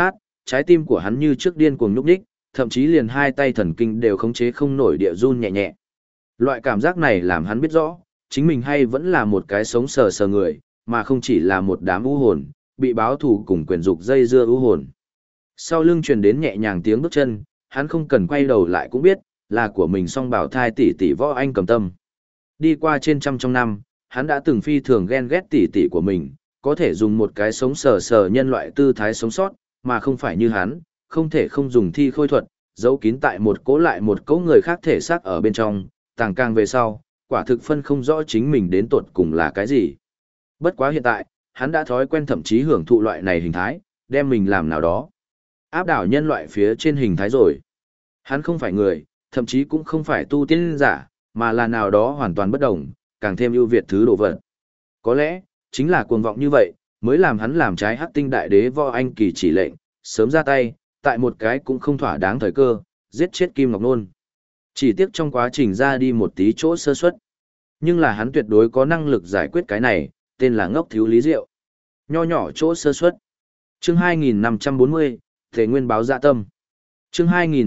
trái tim của hắn như trước điên cuồng nhúc nhích, thậm chí liền hai tay thần kinh đều khống chế không nổi địa run nhẹ nhẹ. Loại cảm giác này làm hắn biết rõ, chính mình hay vẫn là một cái sống sờ sờ người, mà không chỉ là một đám u hồn, bị báo thù cùng quyền dục dây dưa u hồn. Sau lưng truyền đến nhẹ nhàng tiếng bước chân, hắn không cần quay đầu lại cũng biết, là của mình song bảo thai tỷ tỷ Võ Anh Cầm Tâm. Đi qua trên trăm trong năm, hắn đã từng phi thường ghen ghét tỷ tỷ của mình, có thể dùng một cái sống sờ sờ nhân loại tư thái sống sót, mà không phải như hắn, không thể không dùng thi khôi thuật, giấu kín tại một cỗ lại một cỗ người khác thể xác ở bên trong, tàng càng về sau, quả thực phân không rõ chính mình đến tột cùng là cái gì. Bất quá hiện tại, hắn đã thói quen thậm chí hưởng thụ loại này hình thái, đem mình làm nào đó. Áp đảo nhân loại phía trên hình thái rồi. Hắn không phải người, thậm chí cũng không phải tu tiên giả, mà là nào đó hoàn toàn bất đồng, càng thêm ưu việt thứ đồ vật. Có lẽ, chính là cuồng vọng như vậy, mới làm hắn làm trái Hắc Tinh Đại Đế Võ Anh Kỳ chỉ lệnh, sớm ra tay, tại một cái cũng không thỏa đáng thời cơ, giết chết Kim Ngọc Nôn. Chỉ tiếc trong quá trình ra đi một tí chỗ sơ suất. Nhưng là hắn tuyệt đối có năng lực giải quyết cái này, tên là ngốc thiếu lý diệu. Nho nhỏ chỗ sơ suất. Chương 2540, Thể Nguyên báo dạ tâm. Chương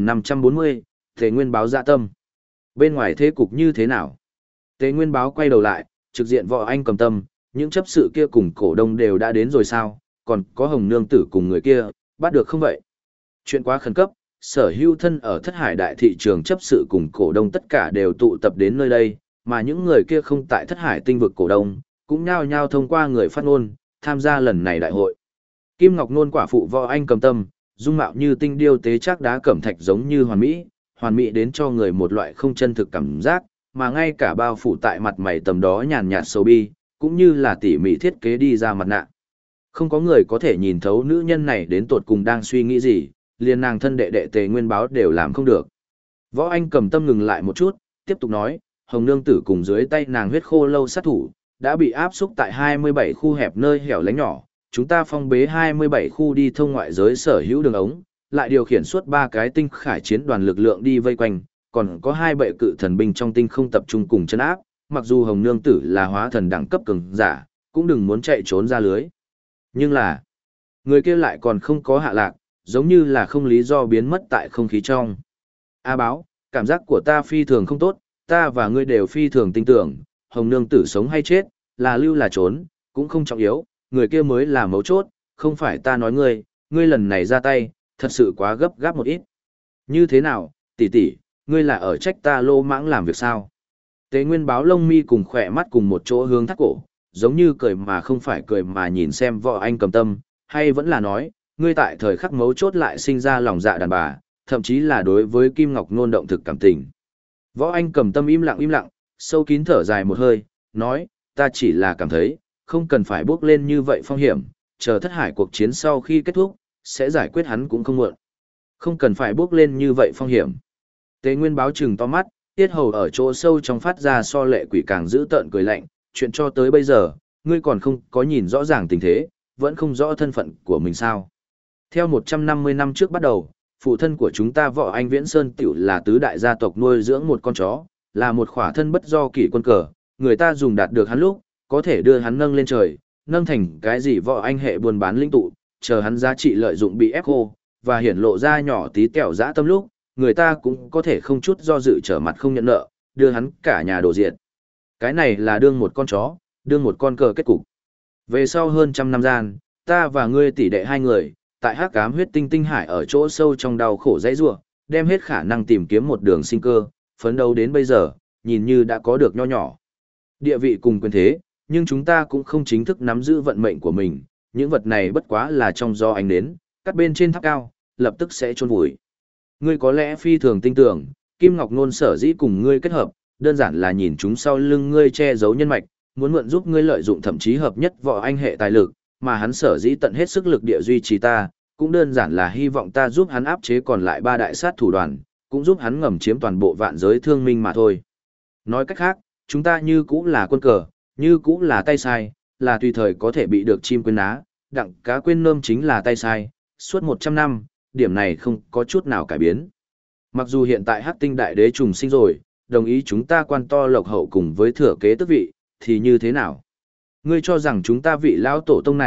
2540, Thể Nguyên báo dạ tâm. Bên ngoài thế cục như thế nào? Tế Nguyên báo quay đầu lại, trực diện Võ Anh Cầm Tâm, những chấp sự kia cùng cổ đông đều đã đến rồi sao, còn có Hồng Nương Tử cùng người kia, bắt được không vậy? Chuyện quá khẩn cấp, sở hữu thân ở Thất Hải đại thị trường chấp sự cùng cổ đông tất cả đều tụ tập đến nơi đây, mà những người kia không tại Thất Hải tinh vực cổ đông, cũng nhao nhao thông qua người phát ngôn, tham gia lần này đại hội. Kim Ngọc Nôn quả phụ Võ Anh Cầm Tâm, dung mạo như tinh điêu tế chắc đá cẩm thạch giống như hoàn mỹ đến cho người một loại không chân thực cảm giác, mà ngay cả bao phủ tại mặt mày tầm đó nhàn nhạt sầu bi, cũng như là tỉ mỉ thiết kế đi ra mặt nạ. Không có người có thể nhìn thấu nữ nhân này đến tột cùng đang suy nghĩ gì, liền nàng thân đệ đệ Tề Nguyên báo đều làm không được. Võ Anh Cầm Tâm ngừng lại một chút, tiếp tục nói, Hồng Nương Tử cùng dưới tay nàng huyết khô lâu sát thủ, đã bị áp xúc tại 27 khu hẹp nơi hẻo lánh nhỏ, chúng ta phong bế 27 khu đi thông ngoại giới sở hữu đường ống, lại điều khiển suốt 3 cái tinh khải chiến đoàn lực lượng đi vây quanh, còn có 2 bệ cự thần binh trong tinh không tập trung cùng chân áp, mặc dù Hồng Nương Tử là hóa thần đẳng cấp cường giả, cũng đừng muốn chạy trốn ra lưới. Nhưng là, người kia lại còn không có hạ lạc, giống như là không lý do biến mất tại không khí trong. A báo, cảm giác của ta phi thường không tốt, ta và ngươi đều phi thường tin tưởng, Hồng Nương Tử sống hay chết, là lưu là trốn, cũng không trọng yếu, người kia mới là mấu chốt, không phải ta nói ngươi lần này ra tay, thật sự quá gấp gáp một ít. Như thế nào, tỷ tỷ, ngươi là ở trách ta lô mãng làm việc sao? Tế Nguyên báo lông mi cùng khỏe mắt cùng một chỗ hướng thắt cổ, giống như cười mà không phải cười mà nhìn xem Võ Anh Cầm Tâm, hay vẫn là nói, ngươi tại thời khắc mấu chốt lại sinh ra lòng dạ đàn bà, thậm chí là đối với Kim Ngọc Nôn động thực cảm tình. Võ Anh Cầm Tâm im lặng, sâu kín thở dài một hơi, nói, ta chỉ là cảm thấy, không cần phải bước lên như vậy phong hiểm, chờ Thất Hải cuộc chiến sau khi kết thúc, sẽ giải quyết hắn cũng không muộn. Không cần phải bước lên như vậy phong hiểm. Tế Nguyên báo trừng to mắt, tiết hầu ở chỗ sâu trong phát ra so lệ quỷ càng dữ tợn cười lạnh, chuyện cho tới bây giờ, ngươi còn không có nhìn rõ ràng tình thế, vẫn không rõ thân phận của mình sao. Theo 150 năm trước bắt đầu, phụ thân của chúng ta Võ Anh Viễn Sơn tiểu là tứ đại gia tộc nuôi dưỡng một con chó, là một khỏa thân bất do kỷ quân cờ, người ta dùng đạt được hắn lúc, có thể đưa hắn nâng lên trời, nâng thành cái gì Võ Anh hệ buôn bán linh tụ, chờ hắn giá trị lợi dụng bị ép khô, và hiển lộ ra nhỏ tí tẹo dã tâm lúc, người ta cũng có thể không chút do dự trở mặt không nhận nợ, đưa hắn cả nhà đổ diệt. Cái này là đương một con chó, đương một con cờ kết cục. Về sau hơn trăm năm gian, ta và ngươi tỷ đệ hai người, tại hắc ám huyết tinh tinh hải ở chỗ sâu trong đau khổ dãy rủa, đem hết khả năng tìm kiếm một đường sinh cơ, phấn đấu đến bây giờ, nhìn như đã có được nho nhỏ địa vị cùng quyền thế, nhưng chúng ta cũng không chính thức nắm giữ vận mệnh của mình, những vật này bất quá là trong gió ánh nến, cắt bên trên tháp cao, lập tức sẽ chôn vùi. Ngươi có lẽ phi thường tin tưởng, Kim Ngọc Nôn sở dĩ cùng ngươi kết hợp, đơn giản là nhìn chúng sau lưng ngươi che giấu nhân mạch, muốn mượn giúp ngươi lợi dụng thậm chí hợp nhất Võ Anh hệ tài lực, mà hắn sở dĩ tận hết sức lực địa duy trì ta, cũng đơn giản là hy vọng ta giúp hắn áp chế còn lại 3 đại sát thủ đoàn, cũng giúp hắn ngầm chiếm toàn bộ vạn giới thương minh mà thôi. Nói cách khác, chúng ta như cũ là quân cờ, như cũ là tay sai, là tùy thời có thể bị được chim quên ná, đặng cá quên nơm chính là tay sai, suốt 100 năm, điểm này không có chút nào cải biến. Mặc dù hiện tại Hắc Tinh Đại Đế trùng sinh rồi, đồng ý chúng ta quan to lộc hậu cùng với thừa kế tước vị, thì như thế nào? Ngươi cho rằng chúng ta vị lão tổ tông này,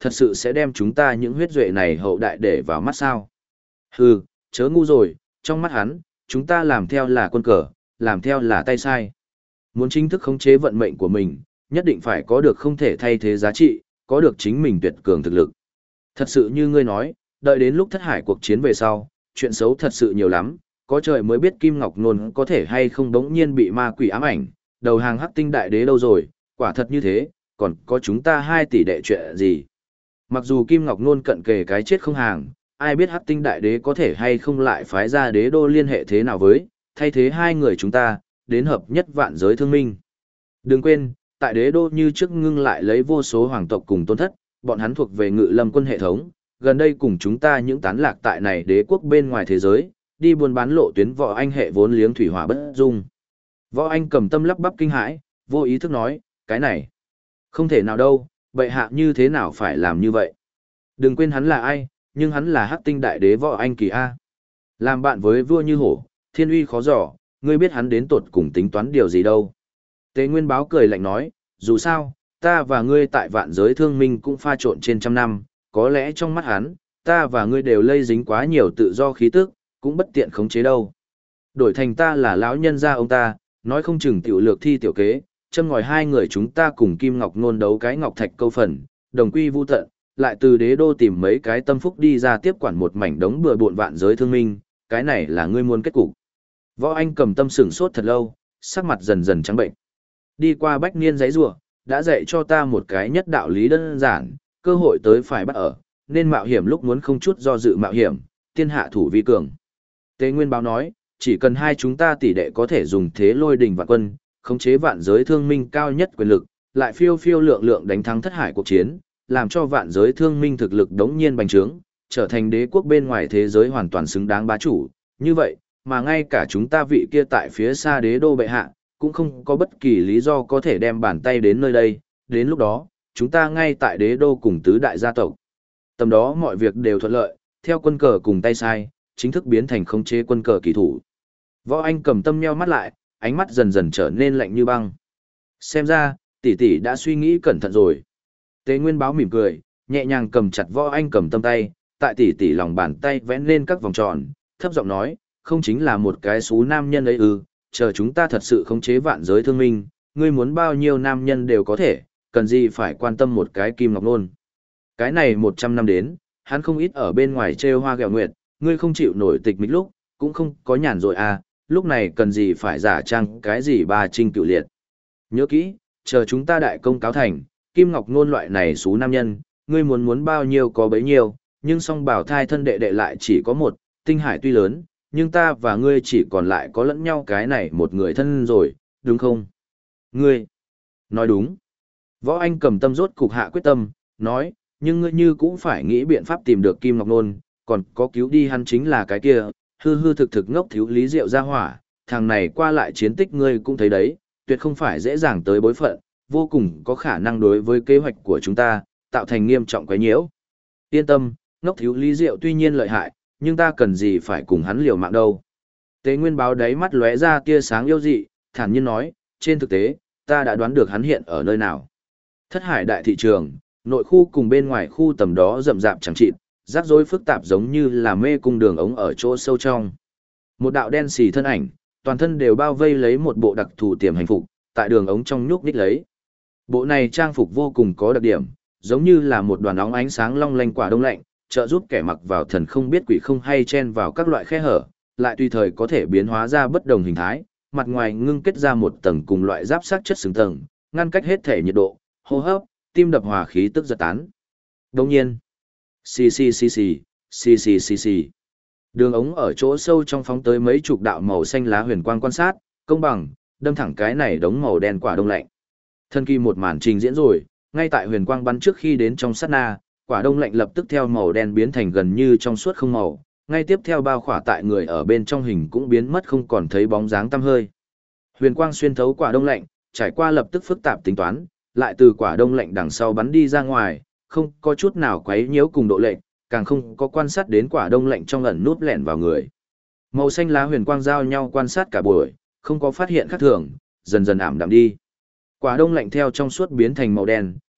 thật sự sẽ đem chúng ta những huyết duệ này hậu đại để vào mắt sao? Hừ, chớ ngu rồi, trong mắt hắn, chúng ta làm theo là quân cờ, làm theo là tay sai. Muốn chính thức khống chế vận mệnh của mình, nhất định phải có được không thể thay thế giá trị, có được chính mình tuyệt cường thực lực. Thật sự như ngươi nói, đợi đến lúc thất hải cuộc chiến về sau, chuyện xấu thật sự nhiều lắm, có trời mới biết Kim Ngọc Nôn có thể hay không đống nhiên bị ma quỷ ám ảnh, đầu hàng Hắc Tinh Đại Đế đâu rồi, quả thật như thế, còn có chúng ta 2 tỷ đệ chuyện gì. Mặc dù Kim Ngọc Nôn cận kề cái chết không hàng, ai biết Hắc Tinh Đại Đế có thể hay không lại phái ra đế đô liên hệ thế nào với, thay thế hai người chúng ta, đến hợp nhất vạn giới thương minh. Đừng quên, tại đế đô như trước ngưng lại lấy vô số hoàng tộc cùng tôn thất, bọn hắn thuộc về Ngự Lâm quân hệ thống, gần đây cùng chúng ta những tán lạc tại này đế quốc bên ngoài thế giới, đi buôn bán lộ tuyến Võ Anh hệ vốn liếng thủy hỏa bất dung. Võ Anh cầm tâm lắp bắp kinh hãi, vô ý thức nói, cái này, không thể nào đâu, bệ hạ như thế nào phải làm như vậy. Đừng quên hắn là ai, nhưng hắn là Hắc Tinh Đại Đế Võ Anh Kỳ A. Làm bạn với vua như hổ, thiên uy khó dò, ngươi biết hắn đến tột cùng tính toán điều gì đâu. Tế Nguyên Báo cười lạnh nói, dù sao, ta và ngươi tại vạn giới thương minh cũng pha trộn trên trăm năm, có lẽ trong mắt hắn, ta và ngươi đều lây dính quá nhiều tự do khí tức, cũng bất tiện khống chế đâu. Đổi thành ta là lão nhân gia ông ta, nói không chừng tiểu lược thi tiểu kế, châm ngòi hai người chúng ta cùng Kim Ngọc Nôn đấu cái ngọc thạch câu phần, đồng quy vu tận, lại từ đế đô tìm mấy cái tâm phúc đi ra tiếp quản một mảnh đống bừa bộn vạn giới thương minh, cái này là ngươi muốn kết cục. Võ Anh cầm tâm sửng sốt thật lâu, sắc mặt dần dần trắng bệnh. Đi qua bách niên giấy rủa, đã dạy cho ta một cái nhất đạo lý đơn giản, cơ hội tới phải bắt ở, nên mạo hiểm lúc muốn không chút do dự mạo hiểm, tiên hạ thủ vi cường. Tế Nguyên Báo nói, chỉ cần hai chúng ta tỷ đệ có thể dùng thế lôi đình vạn quân, khống chế vạn giới thương minh cao nhất quyền lực, lại phiêu phiêu lượng lượng đánh thắng thất hải cuộc chiến, làm cho vạn giới thương minh thực lực đống nhiên bành trướng, trở thành đế quốc bên ngoài thế giới hoàn toàn xứng đáng bá chủ. Như vậy, mà ngay cả chúng ta vị kia tại phía xa đế đô bệ hạ, cũng không có bất kỳ lý do có thể đem bàn tay đến nơi đây, đến lúc đó, chúng ta ngay tại đế đô cùng tứ đại gia tộc. Tầm đó mọi việc đều thuận lợi, theo quân cờ cùng tay sai, chính thức biến thành khống chế quân cờ kỳ thủ. Võ Anh cầm tâm nheo mắt lại, ánh mắt dần dần trở nên lạnh như băng. Xem ra, tỷ tỷ đã suy nghĩ cẩn thận rồi. Tế Nguyên Báo mỉm cười, nhẹ nhàng cầm chặt Võ Anh cầm tâm tay, tại tỷ tỷ lòng bàn tay vẽ lên các vòng tròn, thấp giọng nói, không chính là một cái số nam nhân ấy ư, chờ chúng ta thật sự khống chế vạn giới thương minh, ngươi muốn bao nhiêu nam nhân đều có thể, cần gì phải quan tâm một cái Kim Ngọc Nôn. Cái này 100 năm đến, hắn không ít ở bên ngoài trêu hoa ghẹo nguyệt, ngươi không chịu nổi tịch mịch lúc, cũng không có nhàn rồi à, lúc này cần gì phải giả trang cái gì ba trinh cựu liệt. Nhớ kỹ, chờ chúng ta đại công cáo thành, Kim Ngọc Nôn loại này số nam nhân, ngươi muốn bao nhiêu có bấy nhiêu, nhưng song bảo thai thân đệ đệ lại chỉ có một, tinh hải tuy lớn, nhưng ta và ngươi chỉ còn lại có lẫn nhau cái này một người thân rồi, đúng không? Ngươi, nói đúng. Võ Anh cầm tâm rốt cục hạ quyết tâm, nói, nhưng ngươi như cũng phải nghĩ biện pháp tìm được Kim Ngọc Nôn, còn có cứu đi hắn chính là cái kia, hư hư thực thực ngốc thiếu lý rượu ra hỏa, thằng này qua lại chiến tích ngươi cũng thấy đấy, tuyệt không phải dễ dàng tới bối phận, vô cùng có khả năng đối với kế hoạch của chúng ta, tạo thành nghiêm trọng quấy nhiễu. Yên tâm, ngốc thiếu lý rượu tuy nhiên lợi hại, nhưng ta cần gì phải cùng hắn liều mạng đâu. Tế Nguyên Báo đáy mắt lóe ra tia sáng yêu dị, thản nhiên nói, trên thực tế, ta đã đoán được hắn hiện ở nơi nào. Thất hải đại thị trường, nội khu cùng bên ngoài khu tầm đó rậm rạp chẳng chịt, rắc rối phức tạp giống như là mê cung đường ống ở chỗ sâu trong. Một đạo đen xì thân ảnh, toàn thân đều bao vây lấy một bộ đặc thù tiềm hành phục, tại đường ống trong nhúc nhích lấy. Bộ này trang phục vô cùng có đặc điểm, giống như là một đoàn óng ánh sáng long lanh quả đông lạnh, trợ giúp kẻ mặc vào thần không biết quỷ không hay chen vào các loại khe hở, lại tùy thời có thể biến hóa ra bất đồng hình thái, mặt ngoài ngưng kết ra một tầng cùng loại giáp sát chất xứng tầng, ngăn cách hết thể nhiệt độ, hô hấp, tim đập hòa khí tức giật tán. Đồng nhiên, xì xì xì xì, xì xì xì xì. Đường ống ở chỗ sâu trong phóng tới mấy chục đạo màu xanh lá huyền quang quan sát, công bằng, đâm thẳng cái này đống màu đen quả đông lạnh. Thân kỳ một màn trình diễn rồi, ngay tại huyền quang bắn trước khi đến trong sát na, quả đông lạnh lập tức theo màu đen biến thành gần như trong suốt không màu, ngay tiếp theo bao khỏa tại người ở bên trong hình cũng biến mất không còn thấy bóng dáng tăm hơi. Huyền quang xuyên thấu quả đông lạnh, trải qua lập tức phức tạp tính toán, lại từ quả đông lạnh đằng sau bắn đi ra ngoài, không có chút nào quấy nhiễu cùng độ lệnh, càng không có quan sát đến quả đông lạnh trong ẩn nút lẻn vào người. Màu xanh lá huyền quang giao nhau quan sát cả buổi, không có phát hiện khác thường, dần dần ảm đạm đi. Quả đông lạnh theo trong suốt biến thành màu đen,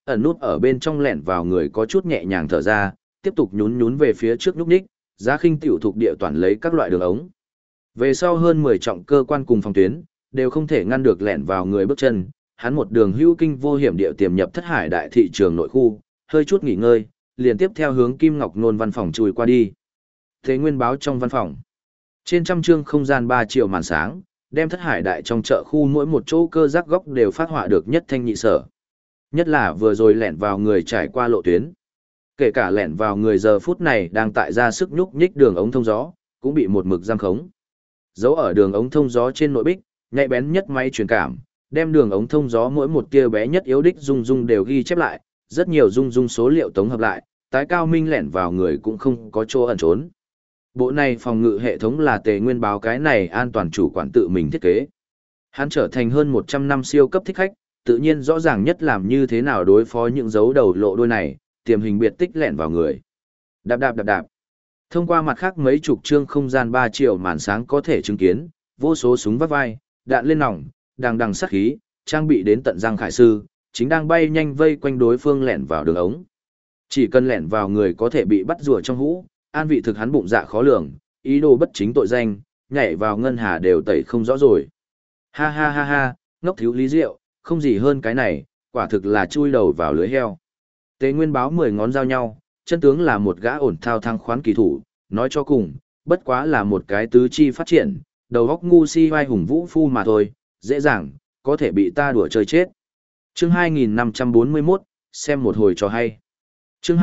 ẩn nút ở bên trong lẻn vào người có chút nhẹ nhàng thở ra, tiếp tục nhún nhún về phía trước nhúc nhích, Giá Khinh tiểu thuộc địa toàn lấy các loại đường ống. Về sau hơn 10 trọng cơ quan cùng phòng tuyến, đều không thể ngăn được lẻn vào người bước chân, hắn một đường hữu kinh vô hiểm địa tiềm nhập Thất Hải đại thị trường nội khu, hơi chút nghỉ ngơi, liền tiếp theo hướng Kim Ngọc Nôn văn phòng chui qua đi. Thế Nguyên báo trong văn phòng. Trên trăm chương không gian 3 triệu màn sáng, đem Thất Hải đại trong chợ khu mỗi một chỗ cơ giác góc đều phát họa được nhất thanh nhị sở. Nhất là vừa rồi lẻn vào người trải qua lộ tuyến. Kể cả lẻn vào người giờ phút này đang tại ra sức nhúc nhích đường ống thông gió, cũng bị một mực giam khống. Giấu ở đường ống thông gió trên nội bích, nhạy bén nhất máy truyền cảm, đem đường ống thông gió mỗi một tia bé nhất yếu đích rung rung đều ghi chép lại, rất nhiều rung rung số liệu tổng hợp lại, tái cao minh lẻn vào người cũng không có chỗ ẩn trốn. Bộ này phòng ngự hệ thống là Tề Nguyên báo cái này an toàn chủ quản tự mình thiết kế. Hắn trở thành hơn 100 năm siêu cấp thích khách, tự nhiên rõ ràng nhất làm như thế nào đối phó những dấu đầu lộ đuôi này, tiềm hình biệt tích lẻn vào người. Đạp đạp đạp đạp. Thông qua mặt khác mấy chục chương không gian 3 triệu màn sáng có thể chứng kiến, vô số súng vắt vai, đạn lên nòng, đằng đằng sát khí, trang bị đến tận răng khải sư, chính đang bay nhanh vây quanh đối phương lẻn vào đường ống. Chỉ cần lẻn vào người có thể bị bắt rùa trong hũ, an vị thực hắn bụng dạ khó lường, ý đồ bất chính tội danh, nhảy vào ngân hà đều tẩy không rõ rồi. Ha ha ha ha, ngốc thiếu lý diệu, không gì hơn cái này, quả thực là chui đầu vào lưới heo. Tế Nguyên báo 10 ngón giao nhau, chân tướng là một gã ổn thao thăng khoán kỳ thủ, nói cho cùng, bất quá là một cái tứ chi phát triển, đầu óc ngu si vai hùng vũ phu mà thôi, dễ dàng, có thể bị ta đùa chơi chết. Chương 2541, xem một hồi cho hay. Chương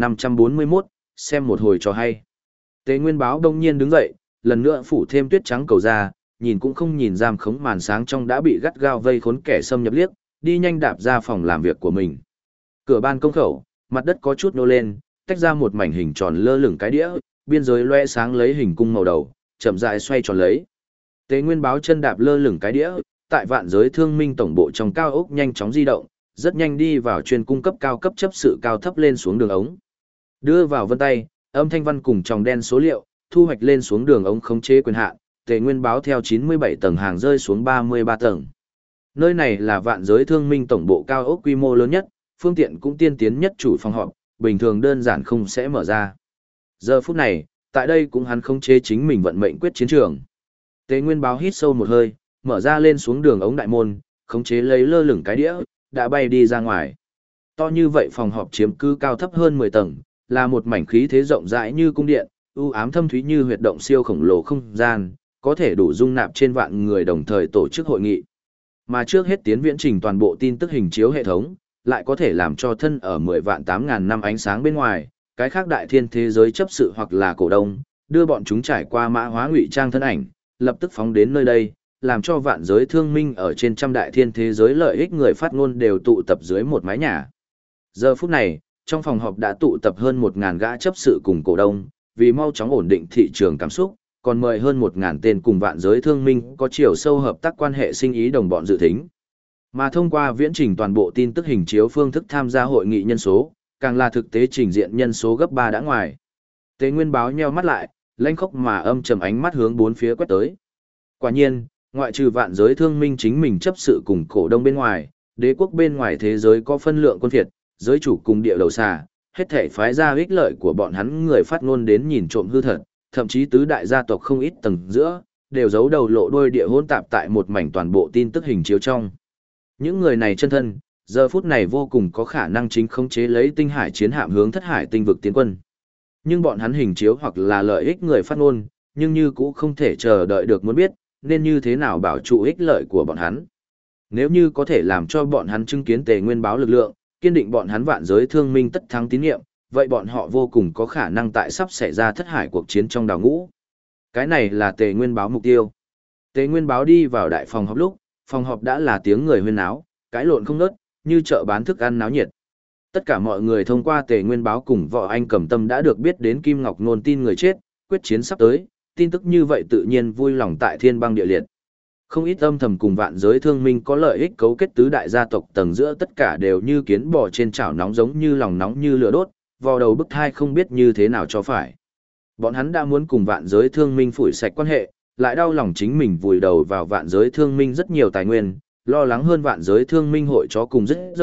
2541, xem một hồi cho hay. Tế Nguyên báo đông nhiên đứng dậy, lần nữa phủ thêm tuyết trắng cầu ra, nhìn cũng không nhìn giam khống màn sáng trong đã bị gắt gao vây khốn kẻ xâm nhập liếc, đi nhanh đạp ra phòng làm việc của mình. Cửa ban công khẩu, mặt đất có chút nô lên, tách ra một mảnh hình tròn lơ lửng cái đĩa, biên giới loe sáng lấy hình cung màu đầu, chậm rãi xoay tròn lấy. Tế Nguyên báo chân đạp lơ lửng cái đĩa, tại Vạn Giới Thương Minh tổng bộ trong cao ốc nhanh chóng di động, rất nhanh đi vào chuyên cung cấp cao cấp chấp sự cao thấp lên xuống đường ống. Đưa vào vân tay, âm thanh văn cùng tròng đen số liệu, thu hoạch lên xuống đường ống khống chế quyền hạn, Tế Nguyên báo theo 97 tầng hàng rơi xuống 33 tầng. Nơi này là Vạn Giới Thương Minh tổng bộ cao ốc quy mô lớn nhất, phương tiện cũng tiên tiến nhất chủ phòng họp, bình thường đơn giản không sẽ mở ra. Giờ phút này, tại đây cũng hắn khống chế chính mình vận mệnh quyết chiến trường. Tế Nguyên báo hít sâu một hơi, mở ra lên xuống đường ống đại môn, khống chế lấy lơ lửng cái đĩa, đã bay đi ra ngoài. To như vậy phòng họp chiếm cứ cao thấp hơn 10 tầng, là một mảnh khí thế rộng rãi như cung điện, u ám thâm thúy như huyệt động siêu khổng lồ không gian, có thể đủ dung nạp trên vạn người đồng thời tổ chức hội nghị. Mà trước hết tiến viễn trình toàn bộ tin tức hình chiếu hệ thống, lại có thể làm cho thân ở 10 vạn 8.000 năm ánh sáng bên ngoài, cái khác đại thiên thế giới chấp sự hoặc là cổ đông, đưa bọn chúng trải qua mã hóa ngụy trang thân ảnh, lập tức phóng đến nơi đây, làm cho Vạn Giới Thương Minh ở trên trăm đại thiên thế giới lợi ích người phát ngôn đều tụ tập dưới một mái nhà. Giờ phút này, trong phòng họp đã tụ tập hơn 1.000 gã chấp sự cùng cổ đông, vì mau chóng ổn định thị trường cảm xúc, còn mời hơn 1.000 tên cùng Vạn Giới Thương Minh có chiều sâu hợp tác quan hệ sinh ý đồng bọn dự thính. Mà thông qua viễn trình toàn bộ tin tức hình chiếu phương thức tham gia hội nghị nhân số, càng là thực tế trình diện nhân số gấp 3 đã ngoài. Tế Nguyên báo nheo mắt lại, lanh khốc mà âm trầm ánh mắt hướng bốn phía quét tới. Quả nhiên, ngoại trừ Vạn Giới Thương Minh chính mình chấp sự cùng cổ đông bên ngoài, đế quốc bên ngoài thế giới có phân lượng quân phiệt, giới chủ cùng địa đầu xà, hết thể phái ra ích lợi của bọn hắn người phát ngôn đến nhìn trộm hư thật, thậm chí tứ đại gia tộc không ít tầng giữa, đều giấu đầu lộ đuôi địa hỗn tạp tại một mảnh toàn bộ tin tức hình chiếu trong. Những người này chân thân, giờ phút này vô cùng có khả năng chính khống chế lấy tinh hải chiến hạm hướng thất hải tinh vực tiến quân. Nhưng bọn hắn hình chiếu hoặc là lợi ích người phát ngôn, nhưng như cũng không thể chờ đợi được muốn biết, nên như thế nào bảo trụ ích lợi của bọn hắn. Nếu như có thể làm cho bọn hắn chứng kiến Tề Nguyên báo lực lượng, kiên định bọn hắn Vạn Giới Thương Minh tất thắng tín nhiệm, vậy bọn họ vô cùng có khả năng tại sắp xảy ra thất hải cuộc chiến trong đào ngũ. Cái này là Tề Nguyên báo mục tiêu. Tề Nguyên báo đi vào đại phòng họp lúc, phòng họp đã là tiếng người huyên náo, cãi lộn không ngớt, như chợ bán thức ăn náo nhiệt. Tất cả mọi người thông qua Tề Nguyên báo cùng Võ Anh Cẩm Tâm đã được biết đến Kim Ngọc Nôn tin người chết, quyết chiến sắp tới, tin tức như vậy tự nhiên vui lòng tại thiên băng địa liệt. Không ít âm thầm cùng Vạn Giới Thương Minh có lợi ích cấu kết tứ đại gia tộc tầng giữa tất cả đều như kiến bò trên chảo nóng giống như lòng nóng như lửa đốt, vò đầu bức thai không biết như thế nào cho phải. Bọn hắn đã muốn cùng Vạn Giới Thương Minh phủi sạch quan hệ, lại đau lòng chính mình vùi đầu vào Vạn Giới Thương Minh rất nhiều tài nguyên, lo lắng hơn Vạn Giới Thương Minh hội chó cùng rất dậu,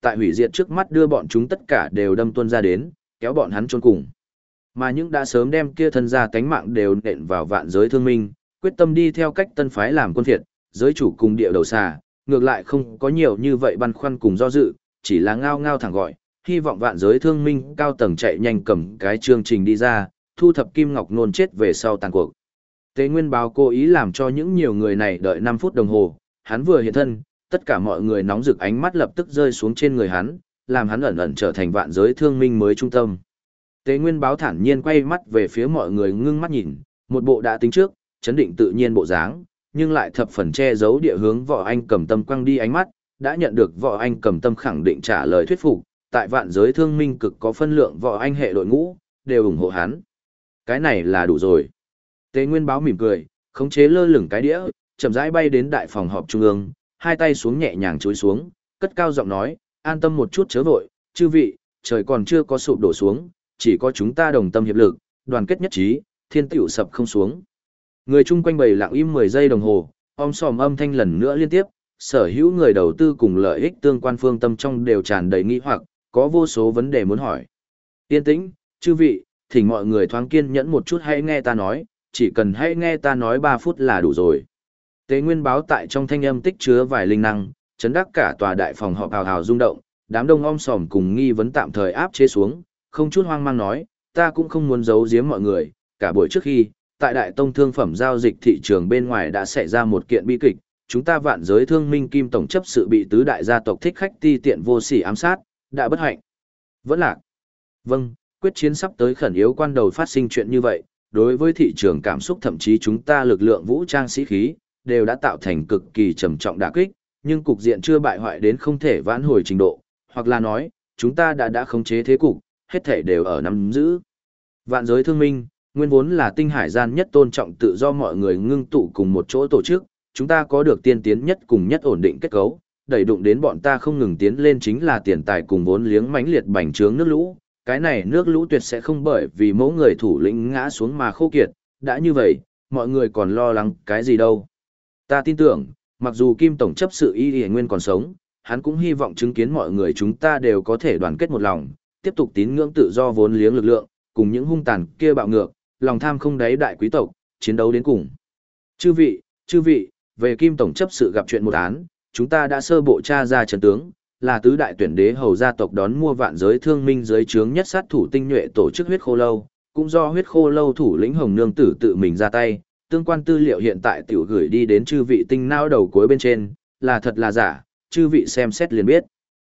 tại hủy diệt trước mắt đưa bọn chúng tất cả đều đâm tuôn ra đến, kéo bọn hắn chôn cùng. Mà những đã sớm đem kia thân ra cánh mạng đều nện vào vạn giới thương minh, quyết tâm đi theo cách tân phái làm quân phiệt, giới chủ cùng địa đầu xà, ngược lại không có nhiều như vậy băn khoăn cùng do dự, chỉ là ngao ngao thẳng gọi, hy vọng vạn giới thương minh cao tầng chạy nhanh cầm cái chương trình đi ra, thu thập Kim Ngọc Nôn chết về sau tàn cuộc. Tế Nguyên Báo cố ý làm cho những nhiều người này đợi 5 phút đồng hồ, hắn vừa hiện thân, tất cả mọi người nóng rực ánh mắt lập tức rơi xuống trên người hắn, làm hắn ẩn ẩn trở thành vạn giới thương minh mới trung tâm. Tế Nguyên Báo thản nhiên quay mắt về phía mọi người ngưng mắt nhìn, một bộ đã tính trước, chấn định tự nhiên bộ dáng, nhưng lại thập phần che giấu địa hướng Võ Anh Cầm Tâm quăng đi ánh mắt, đã nhận được Võ Anh Cầm Tâm khẳng định trả lời thuyết phục, tại vạn giới thương minh cực có phân lượng Võ Anh hệ đội ngũ, đều ủng hộ hắn. Cái này là đủ rồi. Tế Nguyên Báo mỉm cười, khống chế lơ lửng cái đĩa, chậm rãi bay đến đại phòng họp trung ương, hai tay xuống nhẹ nhàng chối xuống, cất cao giọng nói, an tâm một chút chớ vội, chư vị, trời còn chưa có sụp đổ xuống, chỉ có chúng ta đồng tâm hiệp lực, đoàn kết nhất trí, thiên tiểu sập không xuống. Người chung quanh bầy lặng im 10 giây đồng hồ, sòm âm thanh lần nữa liên tiếp, sở hữu người đầu tư cùng lợi ích tương quan phương tâm trong đều tràn đầy nghi hoặc, có vô số vấn đề muốn hỏi. Yên tĩnh, chư vị, thỉnh mọi người thoáng kiên nhẫn một chút hãy nghe ta nói, chỉ cần hãy nghe ta nói 3 phút là đủ rồi. Tế Nguyên Báo tại trong thanh âm tích chứa vài linh năng, chấn đắc cả tòa đại phòng họp hào hào rung động, đám đông sòm cùng nghi vấn tạm thời áp chế xuống, không chút hoang mang nói, ta cũng không muốn giấu giếm mọi người, cả buổi trước khi, tại đại tông thương phẩm giao dịch thị trường bên ngoài đã xảy ra một kiện bi kịch, chúng ta vạn giới thương minh kim tổng chấp sự bị tứ đại gia tộc thích khách ti tiện vô sỉ ám sát, đã bất hạnh. Vẫn lạc. Vâng, quyết chiến sắp tới khẩn yếu quan đầu phát sinh chuyện như vậy, đối với thị trường cảm xúc thậm chí chúng ta lực lượng vũ trang sĩ khí, đều đã tạo thành cực kỳ trầm trọng đả kích, nhưng cục diện chưa bại hoại đến không thể vãn hồi trình độ, hoặc là nói, chúng ta đã khống chế thế cục, hết thể đều ở nắm giữ. Vạn giới thương minh, nguyên vốn là tinh hải gian nhất tôn trọng tự do mọi người ngưng tụ cùng một chỗ tổ chức, chúng ta có được tiên tiến nhất cùng nhất ổn định kết cấu, đẩy đụng đến bọn ta không ngừng tiến lên chính là tiền tài cùng vốn liếng mãnh liệt bành trướng nước lũ, cái này nước lũ tuyệt sẽ không bởi vì mỗi người thủ lĩnh ngã xuống mà khô kiệt, đã như vậy, mọi người còn lo lắng cái gì đâu. Ta tin tưởng, mặc dù Kim Tổng chấp sự Y Nguyên còn sống, hắn cũng hy vọng chứng kiến mọi người chúng ta đều có thể đoàn kết một lòng, tiếp tục tín ngưỡng tự do vốn liếng lực lượng, cùng những hung tàn kia bạo ngược, lòng tham không đáy đại quý tộc, chiến đấu đến cùng. Chư vị, về Kim Tổng chấp sự gặp chuyện một án, chúng ta đã sơ bộ tra ra trận tướng, là tứ đại tuyển đế hầu gia tộc đón mua vạn giới thương minh dưới trướng nhất sát thủ tinh nhuệ tổ chức huyết khô lâu, cũng do huyết khô lâu thủ lĩnh Hồng Nương Tử tự mình ra tay, tương quan tư liệu hiện tại tiểu gửi đi đến chư vị tinh não đầu cuối bên trên, là thật là giả, chư vị xem xét liền biết.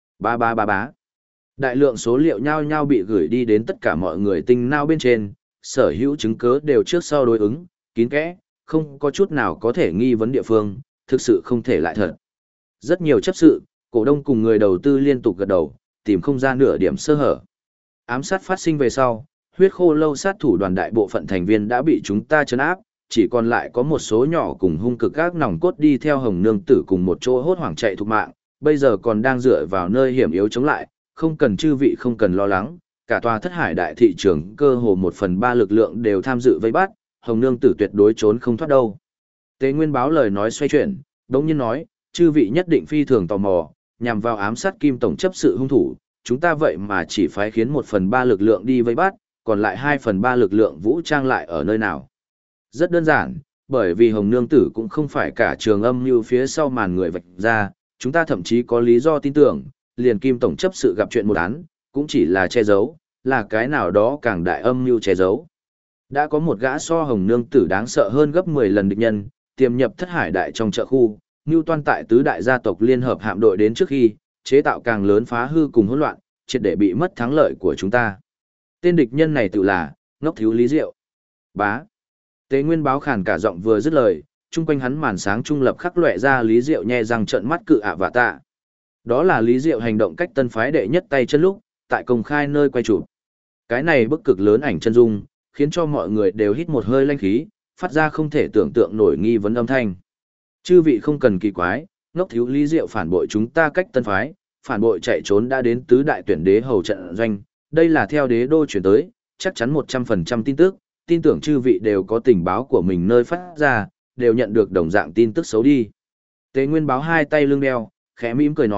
Bá. Đại lượng số liệu nhau nhau bị gửi đi đến tất cả mọi người tinh não bên trên, sở hữu chứng cứ đều trước sau đối ứng, kín kẽ, không có chút nào có thể nghi vấn địa phương, thực sự không thể lại thật. Rất nhiều chấp sự, cổ đông cùng người đầu tư liên tục gật đầu, tìm không ra nửa điểm sơ hở. Ám sát phát sinh về sau, huyết khô lâu sát thủ đoàn đại bộ phận thành viên đã bị chúng ta trấn áp, chỉ còn lại có một số nhỏ cùng hung cực các nòng cốt đi theo Hồng Nương Tử cùng một chỗ hốt hoảng chạy thục mạng, bây giờ còn đang dựa vào nơi hiểm yếu chống lại, không cần chư vị không cần lo lắng, cả tòa thất hải đại thị trường cơ hồ 1/3 lực lượng đều tham dự vây bắt, Hồng Nương Tử tuyệt đối trốn không thoát đâu. Tế Nguyên Báo lời nói xoay chuyển, đống nhiên nói, chư vị nhất định phi thường tò mò, nhằm vào ám sát Kim Tổng chấp sự hung thủ, chúng ta vậy mà chỉ phái khiến 1/3 lực lượng đi vây bắt, còn lại 2/3 lực lượng vũ trang lại ở nơi nào. Rất đơn giản, bởi vì Hồng Nương Tử cũng không phải cả trường âm như phía sau màn người vạch ra, chúng ta thậm chí có lý do tin tưởng, liền Kim Tổng chấp sự gặp chuyện một án, cũng chỉ là che giấu, là cái nào đó càng đại âm mưu che giấu. Đã có một gã so Hồng Nương Tử đáng sợ hơn gấp 10 lần địch nhân, tiềm nhập thất hải đại trong chợ khu, mưu toan tại tứ đại gia tộc liên hợp hạm đội đến trước khi, chế tạo càng lớn phá hư cùng hỗn loạn, triệt để bị mất thắng lợi của chúng ta. Tên địch nhân này tự là, ngốc thiếu Lý Diệu. Bá. Tế Nguyên Báo khàn cả giọng vừa dứt lời, chung quanh hắn màn sáng trung lập khắc lóe ra Lý Diệu nhe răng trợn mắt cự ạ và tạ. Đó là Lý Diệu hành động cách tân phái đệ nhất tay chân lúc, tại công khai nơi quay chụp. Cái này bức cực lớn ảnh chân dung, khiến cho mọi người đều hít một hơi lanh khí, phát ra không thể tưởng tượng nổi nghi vấn âm thanh. Chư vị không cần kỳ quái, ngốc thiếu Lý Diệu phản bội chúng ta cách tân phái, phản bội chạy trốn đã đến tứ đại tuyển đế hầu trận doanh, đây là theo đế đô chuyển tới, chắc chắn 100% tin tức, tin tưởng chư vị đều có tình báo của mình nơi phát ra, đều nhận được đồng dạng tin tức xấu đi. Tế Nguyên Báo hai tay lưng đeo, khẽ mỉm cười nói,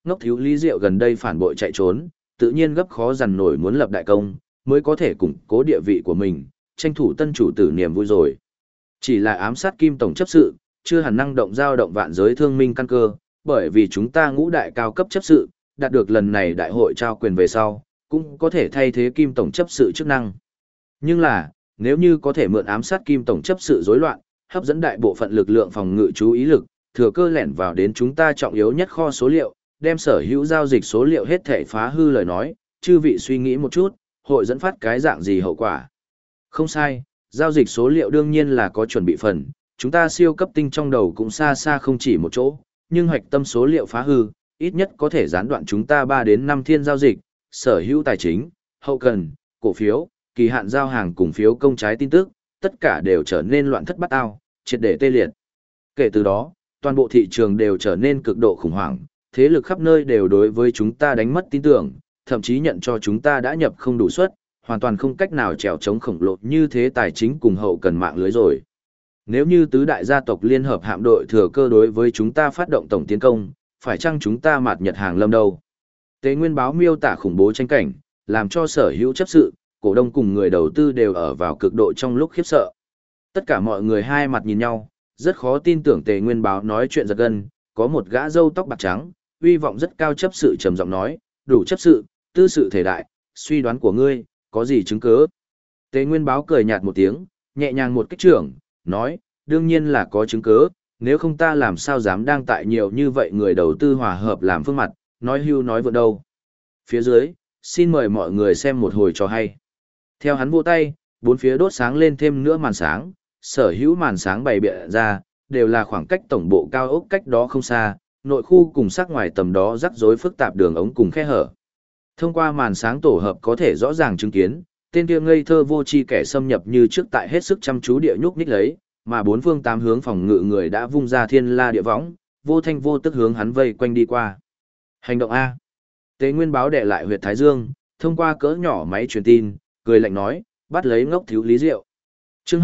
Ngốc thiếu Lý Diệu gần đây phản bội chạy trốn, tự nhiên gấp khó dằn nổi muốn lập đại công, mới có thể củng cố địa vị của mình, tranh thủ tân chủ tử niềm vui rồi. Chỉ là ám sát Kim tổng chấp sự, chưa hẳn năng động dao động vạn giới thương minh căn cơ, bởi vì chúng ta ngũ đại cao cấp chấp sự, đạt được lần này đại hội trao quyền về sau, cũng có thể thay thế Kim tổng chấp sự chức năng. Nhưng là, nếu như có thể mượn ám sát Kim tổng chấp sự rối loạn, hấp dẫn đại bộ phận lực lượng phòng ngự chú ý lực, thừa cơ lẻn vào đến chúng ta trọng yếu nhất kho số liệu, đem sở hữu giao dịch số liệu hết thể phá hư lời nói, chư vị suy nghĩ một chút, hội dẫn phát cái dạng gì hậu quả. Không sai, giao dịch số liệu đương nhiên là có chuẩn bị phần, chúng ta siêu cấp tinh trong đầu cũng xa xa không chỉ một chỗ, nhưng hoạch tâm số liệu phá hư, ít nhất có thể gián đoạn chúng ta 3 đến 5 thiên giao dịch, sở hữu tài chính, hậu cần, cổ phiếu, kỳ hạn giao hàng cùng phiếu công trái tin tức, tất cả đều trở nên loạn thất bát ao, triệt để tê liệt. Kể từ đó, toàn bộ thị trường đều trở nên cực độ khủng hoảng, thế lực khắp nơi đều đối với chúng ta đánh mất tin tưởng, thậm chí nhận cho chúng ta đã nhập không đủ suất, hoàn toàn không cách nào trèo chống khổng lồ như thế tài chính cùng hậu cần mạng lưới rồi. Nếu như tứ đại gia tộc liên hợp hạm đội thừa cơ đối với chúng ta phát động tổng tiến công, phải chăng chúng ta mạt nhật hàng lâm đâu? Tế Nguyên báo miêu tả khủng bố tranh cảnh, làm cho sở hữu chấp sự, cổ đông cùng người đầu tư đều ở vào cực độ trong lúc khiếp sợ. Tất cả mọi người hai mặt nhìn nhau, rất khó tin tưởng Tề Nguyên báo nói chuyện giật gân, có một gã râu tóc bạc trắng, uy vọng rất cao chấp sự trầm giọng nói, đủ chấp sự, tư sự thể đại, suy đoán của ngươi, có gì chứng cứ? Tề Nguyên báo cười nhạt một tiếng, nhẹ nhàng một kích trưởng, nói, đương nhiên là có chứng cứ, nếu không ta làm sao dám đang tại nhiều như vậy người đầu tư hòa hợp làm phương mặt, nói hưu nói vượt đâu. Phía dưới, xin mời mọi người xem một hồi trò hay. Theo hắn vỗ tay, bốn phía đốt sáng lên thêm nữa màn sáng, sở hữu màn sáng bày biện ra, đều là khoảng cách tổng bộ cao ốc cách đó không xa, nội khu cùng sắc ngoài tầm đó rắc rối phức tạp đường ống cùng khe hở. Thông qua màn sáng tổ hợp có thể rõ ràng chứng kiến, tên kia ngây thơ vô tri kẻ xâm nhập như trước tại hết sức chăm chú địa nhúc nhích lấy, mà bốn phương tám hướng phòng ngự người đã vung ra thiên la địa võng, vô thanh vô tức hướng hắn vây quanh đi qua. Hành động A. Tế Nguyên báo đệ lại huyệt Thái Dương, thông qua cỡ nhỏ máy truyền tin, cười lạnh nói, bắt lấy ngốc thiếu Lý Diệu. Chương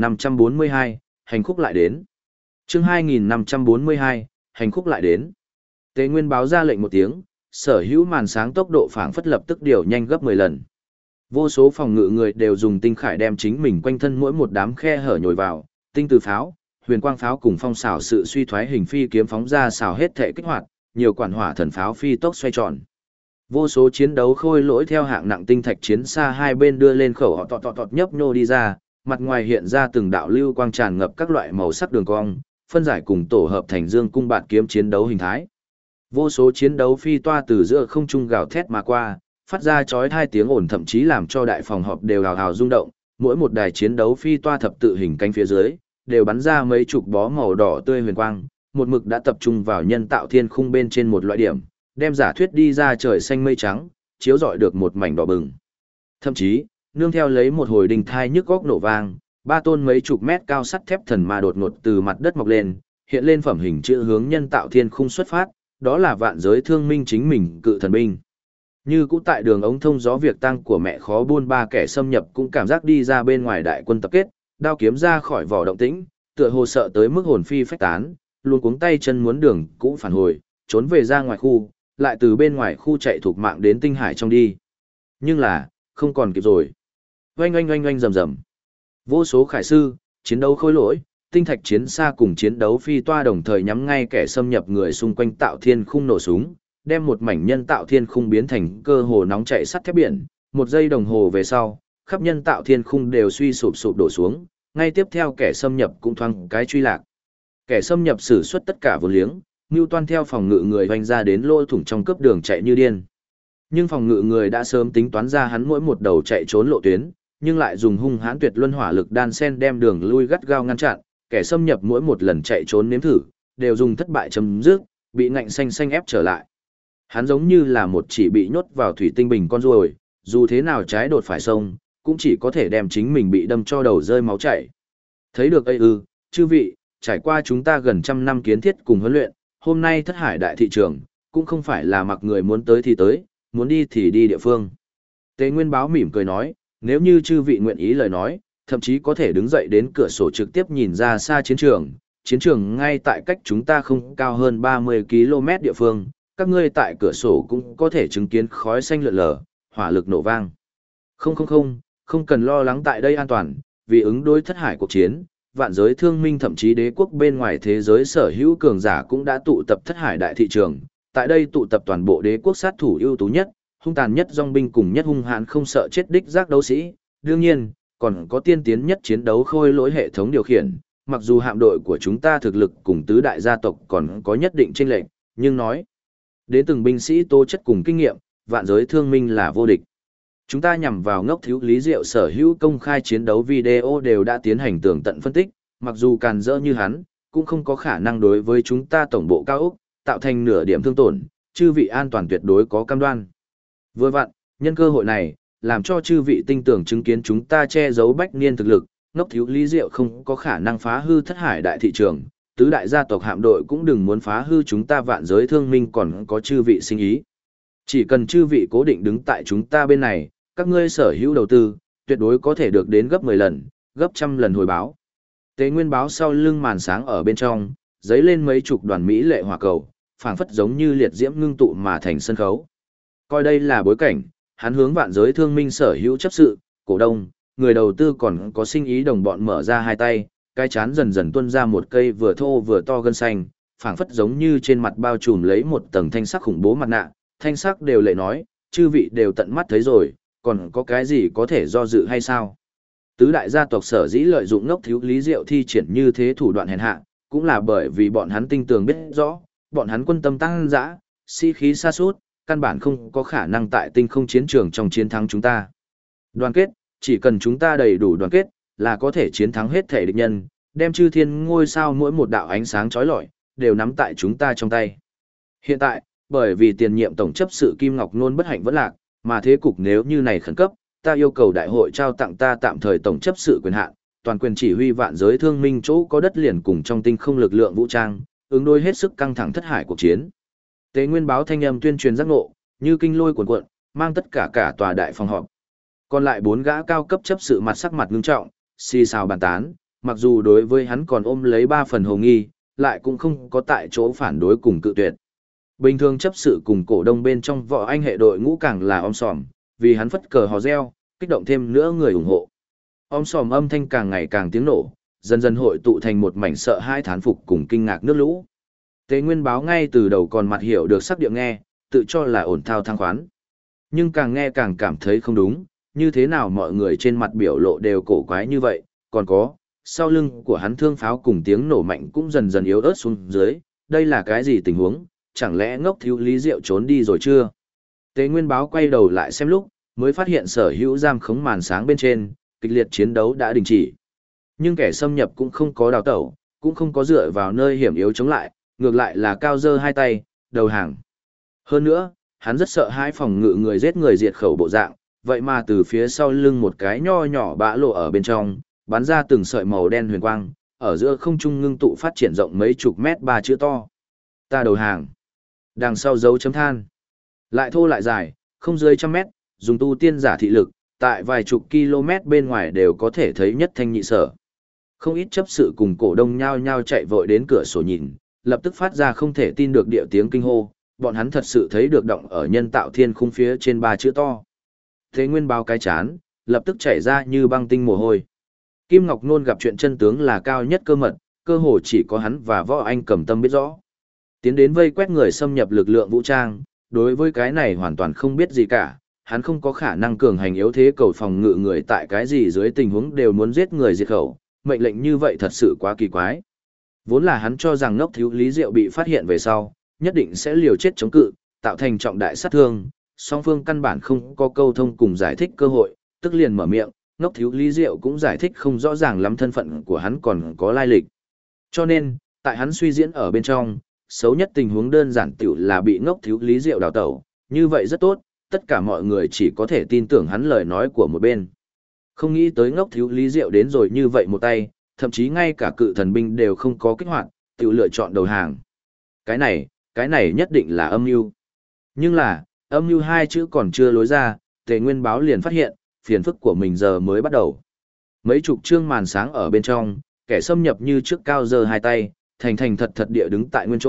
2542, hành khúc lại đến. Chương 2542, hành khúc lại đến. Tế Nguyên báo ra lệnh một tiếng, sở hữu màn sáng tốc độ phảng phất lập tức điều nhanh gấp 10 lần. Vô số phòng ngự người đều dùng tinh khải đem chính mình quanh thân mỗi một đám khe hở nhồi vào, tinh từ pháo, huyền quang pháo cùng phong xảo sự suy thoái hình phi kiếm phóng ra xảo hết thể kích hoạt, nhiều quản hỏa thần pháo phi tốc xoay tròn. Vô số chiến đấu khôi lỗi theo hạng nặng tinh thạch chiến xa hai bên đưa lên khẩu họ tọt nhấp nhô đi ra, mặt ngoài hiện ra từng đạo lưu quang tràn ngập các loại màu sắc đường cong, phân giải cùng tổ hợp thành dương cung bạt kiếm chiến đấu hình thái. Vô số chiến đấu phi toa từ giữa không trung gào thét mà qua, phát ra chói tai tiếng ồn thậm chí làm cho đại phòng họp đều hào hào rung động, mỗi một đài chiến đấu phi toa thập tự hình cánh phía dưới, đều bắn ra mấy chục bó màu đỏ tươi huyền quang, một mực đã tập trung vào nhân tạo thiên khung bên trên một loại điểm, đem giả thuyết đi ra trời xanh mây trắng, chiếu rọi được một mảnh đỏ bừng. Thậm chí, nương theo lấy một hồi đình thai nhức góc nổ vang, ba tôn mấy chục mét cao sắt thép thần ma đột ngột từ mặt đất mọc lên, hiện lên phẩm hình chữ hướng nhân tạo thiên khung xuất phát, đó là vạn giới thương minh chính mình cự thần binh. Như cũ tại đường ống thông gió việc tăng của mẹ khó buôn ba kẻ xâm nhập cũng cảm giác đi ra bên ngoài đại quân tập kết, đao kiếm ra khỏi vỏ động tĩnh, tựa hồ sợ tới mức hồn phi phách tán, luôn cuống tay chân muốn đường cũng phản hồi, trốn về ra ngoài khu, lại từ bên ngoài khu chạy thuộc mạng đến tinh hải trong đi. Nhưng là, không còn kịp rồi. Oanh oanh oanh oanh rầm rầm. Vô số khải sư, chiến đấu khôi lỗi, tinh thạch chiến xa cùng chiến đấu phi toa đồng thời nhắm ngay kẻ xâm nhập người xung quanh tạo thiên khung nổ súng, đem một mảnh nhân tạo thiên khung biến thành cơ hồ nóng chảy sắt thép biển. Một giây đồng hồ về sau, khắp nhân tạo thiên khung đều suy sụp sụp đổ xuống, ngay tiếp theo kẻ xâm nhập cũng thoáng cái truy lạc. Kẻ xâm nhập sử xuất tất cả vốn liếng, Newton theo phòng ngự người hoành ra đến lỗ thủng trong cấp đường chạy như điên. Nhưng phòng ngự người đã sớm tính toán ra hắn mỗi một đầu chạy trốn lộ tuyến, nhưng lại dùng hung hãn tuyệt luân hỏa lực đan sen đem đường lui gắt gao ngăn chặn, kẻ xâm nhập mỗi một lần chạy trốn nếm thử, đều dùng thất bại chấm dứt, bị ngạnh xanh xanh ép trở lại. Hắn giống như là một chỉ bị nhốt vào thủy tinh bình con ruồi, dù thế nào trái đột phải sông, cũng chỉ có thể đem chính mình bị đâm cho đầu rơi máu chảy. Thấy được ấy ư, chư vị, trải qua chúng ta gần trăm năm kiến thiết cùng huấn luyện, hôm nay thất hải đại thị trường, cũng không phải là mặc người muốn tới thì tới, muốn đi thì đi địa phương. Tế Nguyên báo mỉm cười nói, nếu như chư vị nguyện ý lời nói, thậm chí có thể đứng dậy đến cửa sổ trực tiếp nhìn ra xa chiến trường ngay tại cách chúng ta không cao hơn 30 km địa phương, các ngươi tại cửa sổ cũng có thể chứng kiến khói xanh lượn lờ, hỏa lực nổ vang. Không cần lo lắng, tại đây an toàn, vì ứng đối thất hải cuộc chiến, vạn giới thương minh thậm chí đế quốc bên ngoài thế giới sở hữu cường giả cũng đã tụ tập thất hải đại thị trường, tại đây tụ tập toàn bộ đế quốc sát thủ ưu tú nhất, hung tàn nhất dòng binh cùng nhất hung hãn không sợ chết đích giác đấu sĩ, đương nhiên, còn có tiên tiến nhất chiến đấu khôi lỗi hệ thống điều khiển, mặc dù hạm đội của chúng ta thực lực cùng tứ đại gia tộc còn có nhất định chênh lệch, nhưng nói đến từng binh sĩ tố chất cùng kinh nghiệm, vạn giới thương minh là vô địch. Chúng ta nhằm vào ngốc thiếu lý diệu sở hữu công khai chiến đấu video đều đã tiến hành tường tận phân tích, mặc dù càn rỡ như hắn, cũng không có khả năng đối với chúng ta tổng bộ cao ốc, tạo thành nửa điểm thương tổn, chư vị an toàn tuyệt đối có cam đoan. Vừa vặn, nhân cơ hội này, làm cho chư vị tinh tưởng chứng kiến chúng ta che giấu bách niên thực lực, ngốc thiếu lý diệu không có khả năng phá hư thất hải đại thị trường, tứ đại gia tộc hạm đội cũng đừng muốn phá hư chúng ta vạn giới thương minh còn có chư vị sinh ý. Chỉ cần chư vị cố định đứng tại chúng ta bên này, các ngươi sở hữu đầu tư, tuyệt đối có thể được đến gấp 10 lần, gấp trăm lần hồi báo. Tế Nguyên báo sau lưng màn sáng ở bên trong, giấy lên mấy chục đoàn mỹ lệ hỏa cầu, phảng phất giống như liệt diễm ngưng tụ mà thành sân khấu. Coi đây là bối cảnh, hắn hướng vạn giới thương minh sở hữu chấp sự, cổ đông, người đầu tư còn có sinh ý đồng bọn mở ra hai tay, cái chán dần dần tuôn ra một cây vừa thô vừa to gân xanh, phảng phất giống như trên mặt bao trùm lấy một tầng thanh sắc khủng bố mặt nạ, thanh sắc đều lệ nói, chư vị đều tận mắt thấy rồi, còn có cái gì có thể do dự hay sao? Tứ đại gia tộc sở dĩ lợi dụng ngốc thiếu lý diệu thi triển như thế thủ đoạn hèn hạ, cũng là bởi vì bọn hắn tinh tường biết rõ, bọn hắn quân tâm tăng dã, sĩ khí sa sút, căn bản không có khả năng tại tinh không chiến trường trong chiến thắng chúng ta. Đoàn kết, chỉ cần chúng ta đầy đủ đoàn kết, là có thể chiến thắng hết thể địch nhân, đem chư thiên ngôi sao mỗi một đạo ánh sáng chói lọi, đều nắm tại chúng ta trong tay. Hiện tại, bởi vì tiền nhiệm tổng chấp sự Kim Ngọc Nôn bất hạnh vẫn lạc, mà thế cục nếu như này khẩn cấp, ta yêu cầu đại hội trao tặng ta tạm thời tổng chấp sự quyền hạn, toàn quyền chỉ huy vạn giới thương minh chỗ có đất liền cùng trong tinh không lực lượng vũ trang, ứng đối hết sức căng thẳng thất hải cuộc chiến. Tế Nguyên báo thanh âm tuyên truyền giác ngộ, như kinh lôi cuồn cuộn, mang tất cả tòa đại phòng họp. Còn lại 4 gã cao cấp chấp sự mặt sắc mặt ngưng trọng, xì xào bàn tán, mặc dù đối với hắn còn ôm lấy 3 phần hồ nghi, lại cũng không có tại chỗ phản đối cùng cự tuyệt. Bình thường chấp sự cùng cổ đông bên trong võ anh hệ đội ngũ càng là om sòm, vì hắn phất cờ hò reo, kích động thêm nữa người ủng hộ. Om sòm âm thanh càng ngày càng tiếng nổ, dần dần hội tụ thành một mảnh sợ hai thán phục cùng kinh ngạc nước lũ. Tế Nguyên báo ngay từ đầu còn mặt hiểu được sắc điệu nghe, tự cho là ổn thao thăng khoán. Nhưng càng nghe càng cảm thấy không đúng, như thế nào mọi người trên mặt biểu lộ đều cổ quái như vậy, còn có, sau lưng của hắn thương pháo cùng tiếng nổ mạnh cũng dần dần yếu ớt xuống dưới, đây là cái gì tình huống, chẳng lẽ ngốc thiếu lý diệu trốn đi rồi chưa? Tế Nguyên báo quay đầu lại xem lúc, mới phát hiện sở hữu giam khống màn sáng bên trên, kịch liệt chiến đấu đã đình chỉ. Nhưng kẻ xâm nhập cũng không có đào tẩu, cũng không có dựa vào nơi hiểm yếu chống lại, ngược lại là cao giơ hai tay, đầu hàng. Hơn nữa, hắn rất sợ hai phòng ngự người giết người diệt khẩu bộ dạng, vậy mà từ phía sau lưng một cái nho nhỏ bã lộ ở bên trong, bắn ra từng sợi màu đen huyền quang, ở giữa không trung ngưng tụ phát triển rộng mấy chục mét 3 chữ to. Ta đầu hàng. Đằng sau dấu chấm than. Lại thô lại dài, không dưới 100 mét, dùng tu tiên giả thị lực, tại vài chục km bên ngoài đều có thể thấy nhất thanh nhị sở. Không ít chấp sự cùng cổ đông nhao nhao chạy vội đến cửa sổ nhìn, lập tức phát ra không thể tin được điệu tiếng kinh hô, bọn hắn thật sự thấy được động ở nhân tạo thiên khung phía trên 3 chữ to. Thế Nguyên báo cái chán, lập tức chảy ra như băng tinh mồ hôi. Kim Ngọc Nôn gặp chuyện chân tướng là cao nhất cơ mật, cơ hồ chỉ có hắn và Võ Anh Cầm Tâm biết rõ. Tiến đến vây quét người xâm nhập lực lượng vũ trang, đối với cái này hoàn toàn không biết gì cả, hắn không có khả năng cường hành yếu thế cầu phòng ngự người tại cái gì dưới tình huống đều muốn giết người diệt khẩu, mệnh lệnh như vậy thật sự quá kỳ quái. Vốn là hắn cho rằng ngốc thiếu lý diệu bị phát hiện về sau, nhất định sẽ liều chết chống cự, tạo thành trọng đại sát thương, song phương căn bản không có câu thông cùng giải thích cơ hội, tức liền mở miệng, ngốc thiếu lý diệu cũng giải thích không rõ ràng lắm thân phận của hắn còn có lai lịch. Cho nên, tại hắn suy diễn ở bên trong, xấu nhất tình huống đơn giản tiểu là bị ngốc thiếu lý diệu đào tẩu, như vậy rất tốt, tất cả mọi người chỉ có thể tin tưởng hắn lời nói của một bên. Không nghĩ tới ngốc thiếu lý diệu đến rồi như vậy một tay, thậm chí ngay cả cự thần binh đều không có kích hoạt, tiểu lựa chọn đầu hàng. Cái này nhất định là âm mưu. Nhưng là, âm mưu hai chữ còn chưa lối ra, Tề Nguyên báo liền phát hiện, phiền phức của mình giờ mới bắt đầu. Mấy chục chương màn sáng ở bên trong, kẻ xâm nhập như trước cao giơ hai tay, thành thật địa đứng tại nguyên chỗ,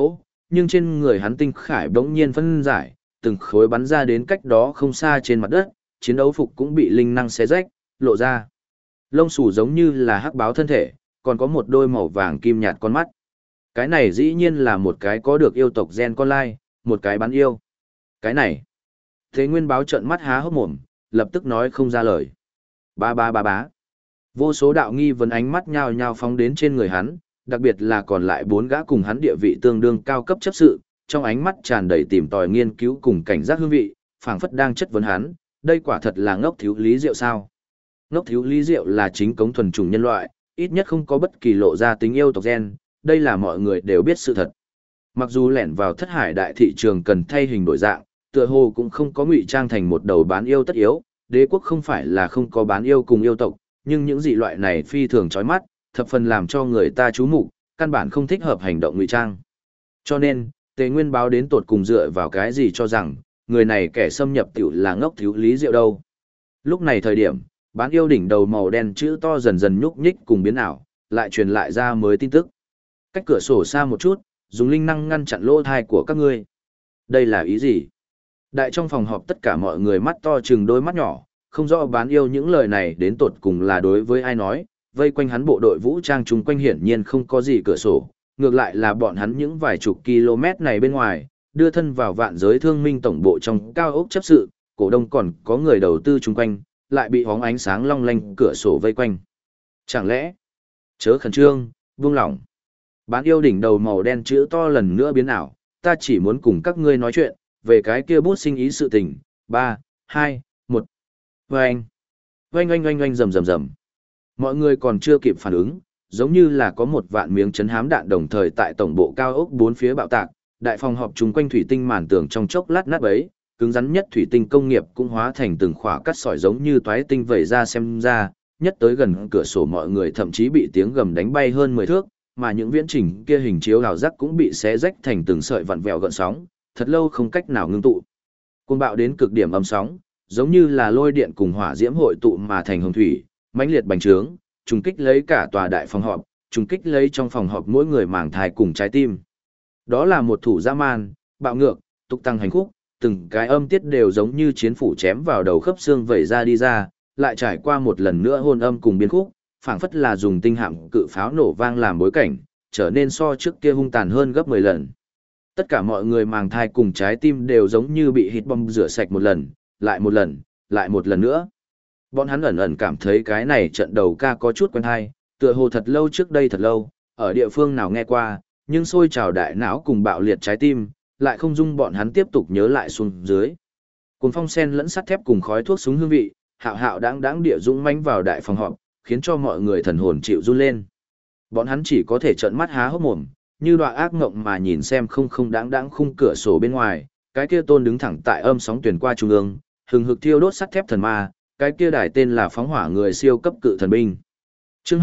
nhưng trên người hắn tinh khải bỗng nhiên phân giải, từng khối bắn ra đến cách đó không xa trên mặt đất, chiến đấu phục cũng bị linh năng xé rách, lộ ra. Lông xù giống như là hắc báo thân thể, còn có một đôi màu vàng kim nhạt con mắt. Cái này dĩ nhiên là một cái có được yêu tộc gen con lai, một cái bán yêu. Cái này. Thế Nguyên Báo trợn mắt há hốc mồm, lập tức nói không ra lời. Ba ba ba bá. Vô số đạo nghi vấn ánh mắt nhao nhao phóng đến trên người hắn, đặc biệt là còn lại 4 gã cùng hắn địa vị tương đương cao cấp chấp sự, trong ánh mắt tràn đầy tìm tòi nghiên cứu cùng cảnh giác hương vị, phảng phất đang chất vấn hắn, đây quả thật là ngốc thiếu lý diệu sao? Ngốc thiếu lý diệu là chính cống thuần chủng nhân loại, ít nhất không có bất kỳ lộ ra tính yêu tộc gen, đây là mọi người đều biết sự thật. Mặc dù lẻn vào thất hải đại thị trường cần thay hình đổi dạng, tựa hồ cũng không có ngụy trang thành một đầu bán yêu tất yếu, đế quốc không phải là không có bán yêu cùng yêu tộc, nhưng những dị loại này phi thường chói mắt, thập phần làm cho người ta chú mục, căn bản không thích hợp hành động ngụy trang. Cho nên, Tề Nguyên Báo đến tột cùng dựa vào cái gì cho rằng, người này kẻ xâm nhập tiểu là ngốc thiếu lý diệu đâu. Lúc này thời điểm, bán yêu đỉnh đầu màu đen chữ to dần dần nhúc nhích cùng biến ảo, lại truyền lại ra mới tin tức. Cách cửa sổ xa một chút, dùng linh năng ngăn chặn lỗ thai của các ngươi. Đây là ý gì? Đại trong phòng họp tất cả mọi người mắt to chừng đôi mắt nhỏ, không rõ bán yêu những lời này đến tột cùng là đối với ai nói, vây quanh hắn bộ đội vũ trang chung quanh hiển nhiên không có gì cửa sổ, ngược lại là bọn hắn những vài chục km này bên ngoài, đưa thân vào vạn giới thương minh tổng bộ trong cao ốc chấp sự, cổ đông còn có người đầu tư chung quanh, lại bị hóng ánh sáng long lanh cửa sổ vây quanh. Chẳng lẽ, chớ khẩn trương, buông lỏng. Bán yêu đỉnh đầu màu đen chữ to lần nữa biến ảo, ta chỉ muốn cùng các ngươi nói chuyện, về cái kia bút sinh ý sự tình. 3, 2, 1. Oanh. Oanh oanh oanh oanh rầm rầm rầm. Mọi người còn chưa kịp phản ứng, giống như là có một vạn miếng chấn hám đạn đồng thời tại tổng bộ cao ốc bốn phía bạo tạc, đại phòng họp chung quanh thủy tinh màn tường trong chốc lát nát bấy, cứng rắn nhất thủy tinh công nghiệp cũng hóa thành từng khỏa cắt sỏi giống như toái tinh vẩy ra xem ra, nhất tới gần cửa sổ mọi người thậm chí bị tiếng gầm đánh bay hơn 10 thước, mà những viễn trình kia hình chiếu hào giác cũng bị xé rách thành từng sợi vặn vẹo gợn sóng, thật lâu không cách nào ngưng tụ. Cuồng bạo đến cực điểm âm sóng, giống như là lôi điện cùng hỏa diễm hội tụ mà thành hồng thủy, mãnh liệt bành trướng, trùng kích lấy cả tòa đại phòng họp, trùng kích lấy trong phòng họp mỗi người màng thai cùng trái tim. Đó là một thủ dã man, bạo ngược, tục tăng hành khúc, từng cái âm tiết đều giống như chiến phủ chém vào đầu khớp xương vẩy ra đi ra, lại trải qua một lần nữa hôn âm cùng biến khúc, phảng phất là dùng tinh hạm cự pháo nổ vang làm bối cảnh, trở nên so trước kia hung tàn hơn gấp 10 lần. Tất cả mọi người màng thai cùng trái tim đều giống như bị hít bom rửa sạch một lần, lại một lần, lại một lần nữa. Bọn hắn ẩn ẩn cảm thấy cái này trận đầu ca có chút quen hay, tựa hồ thật lâu trước đây thật lâu, ở địa phương nào nghe qua, nhưng sôi trào đại não cùng bạo liệt trái tim, lại không dung bọn hắn tiếp tục nhớ lại xuống dưới. Cùng phong sen lẫn sắt thép cùng khói thuốc súng hương vị, hạo hạo đáng đáng địa dũng mãnh vào đại phòng họp, khiến cho mọi người thần hồn chịu run lên. Bọn hắn chỉ có thể trợn mắt há hốc mồm, như đọa ác ngộng mà nhìn xem không đáng đáng khung cửa sổ bên ngoài, cái kia tôn đứng thẳng tại âm sóng tuyển qua trung ương, hừng hực thiêu đốt sắt thép thần ma, cái kia đài tên là phóng hỏa người siêu cấp cự thần binh. Chương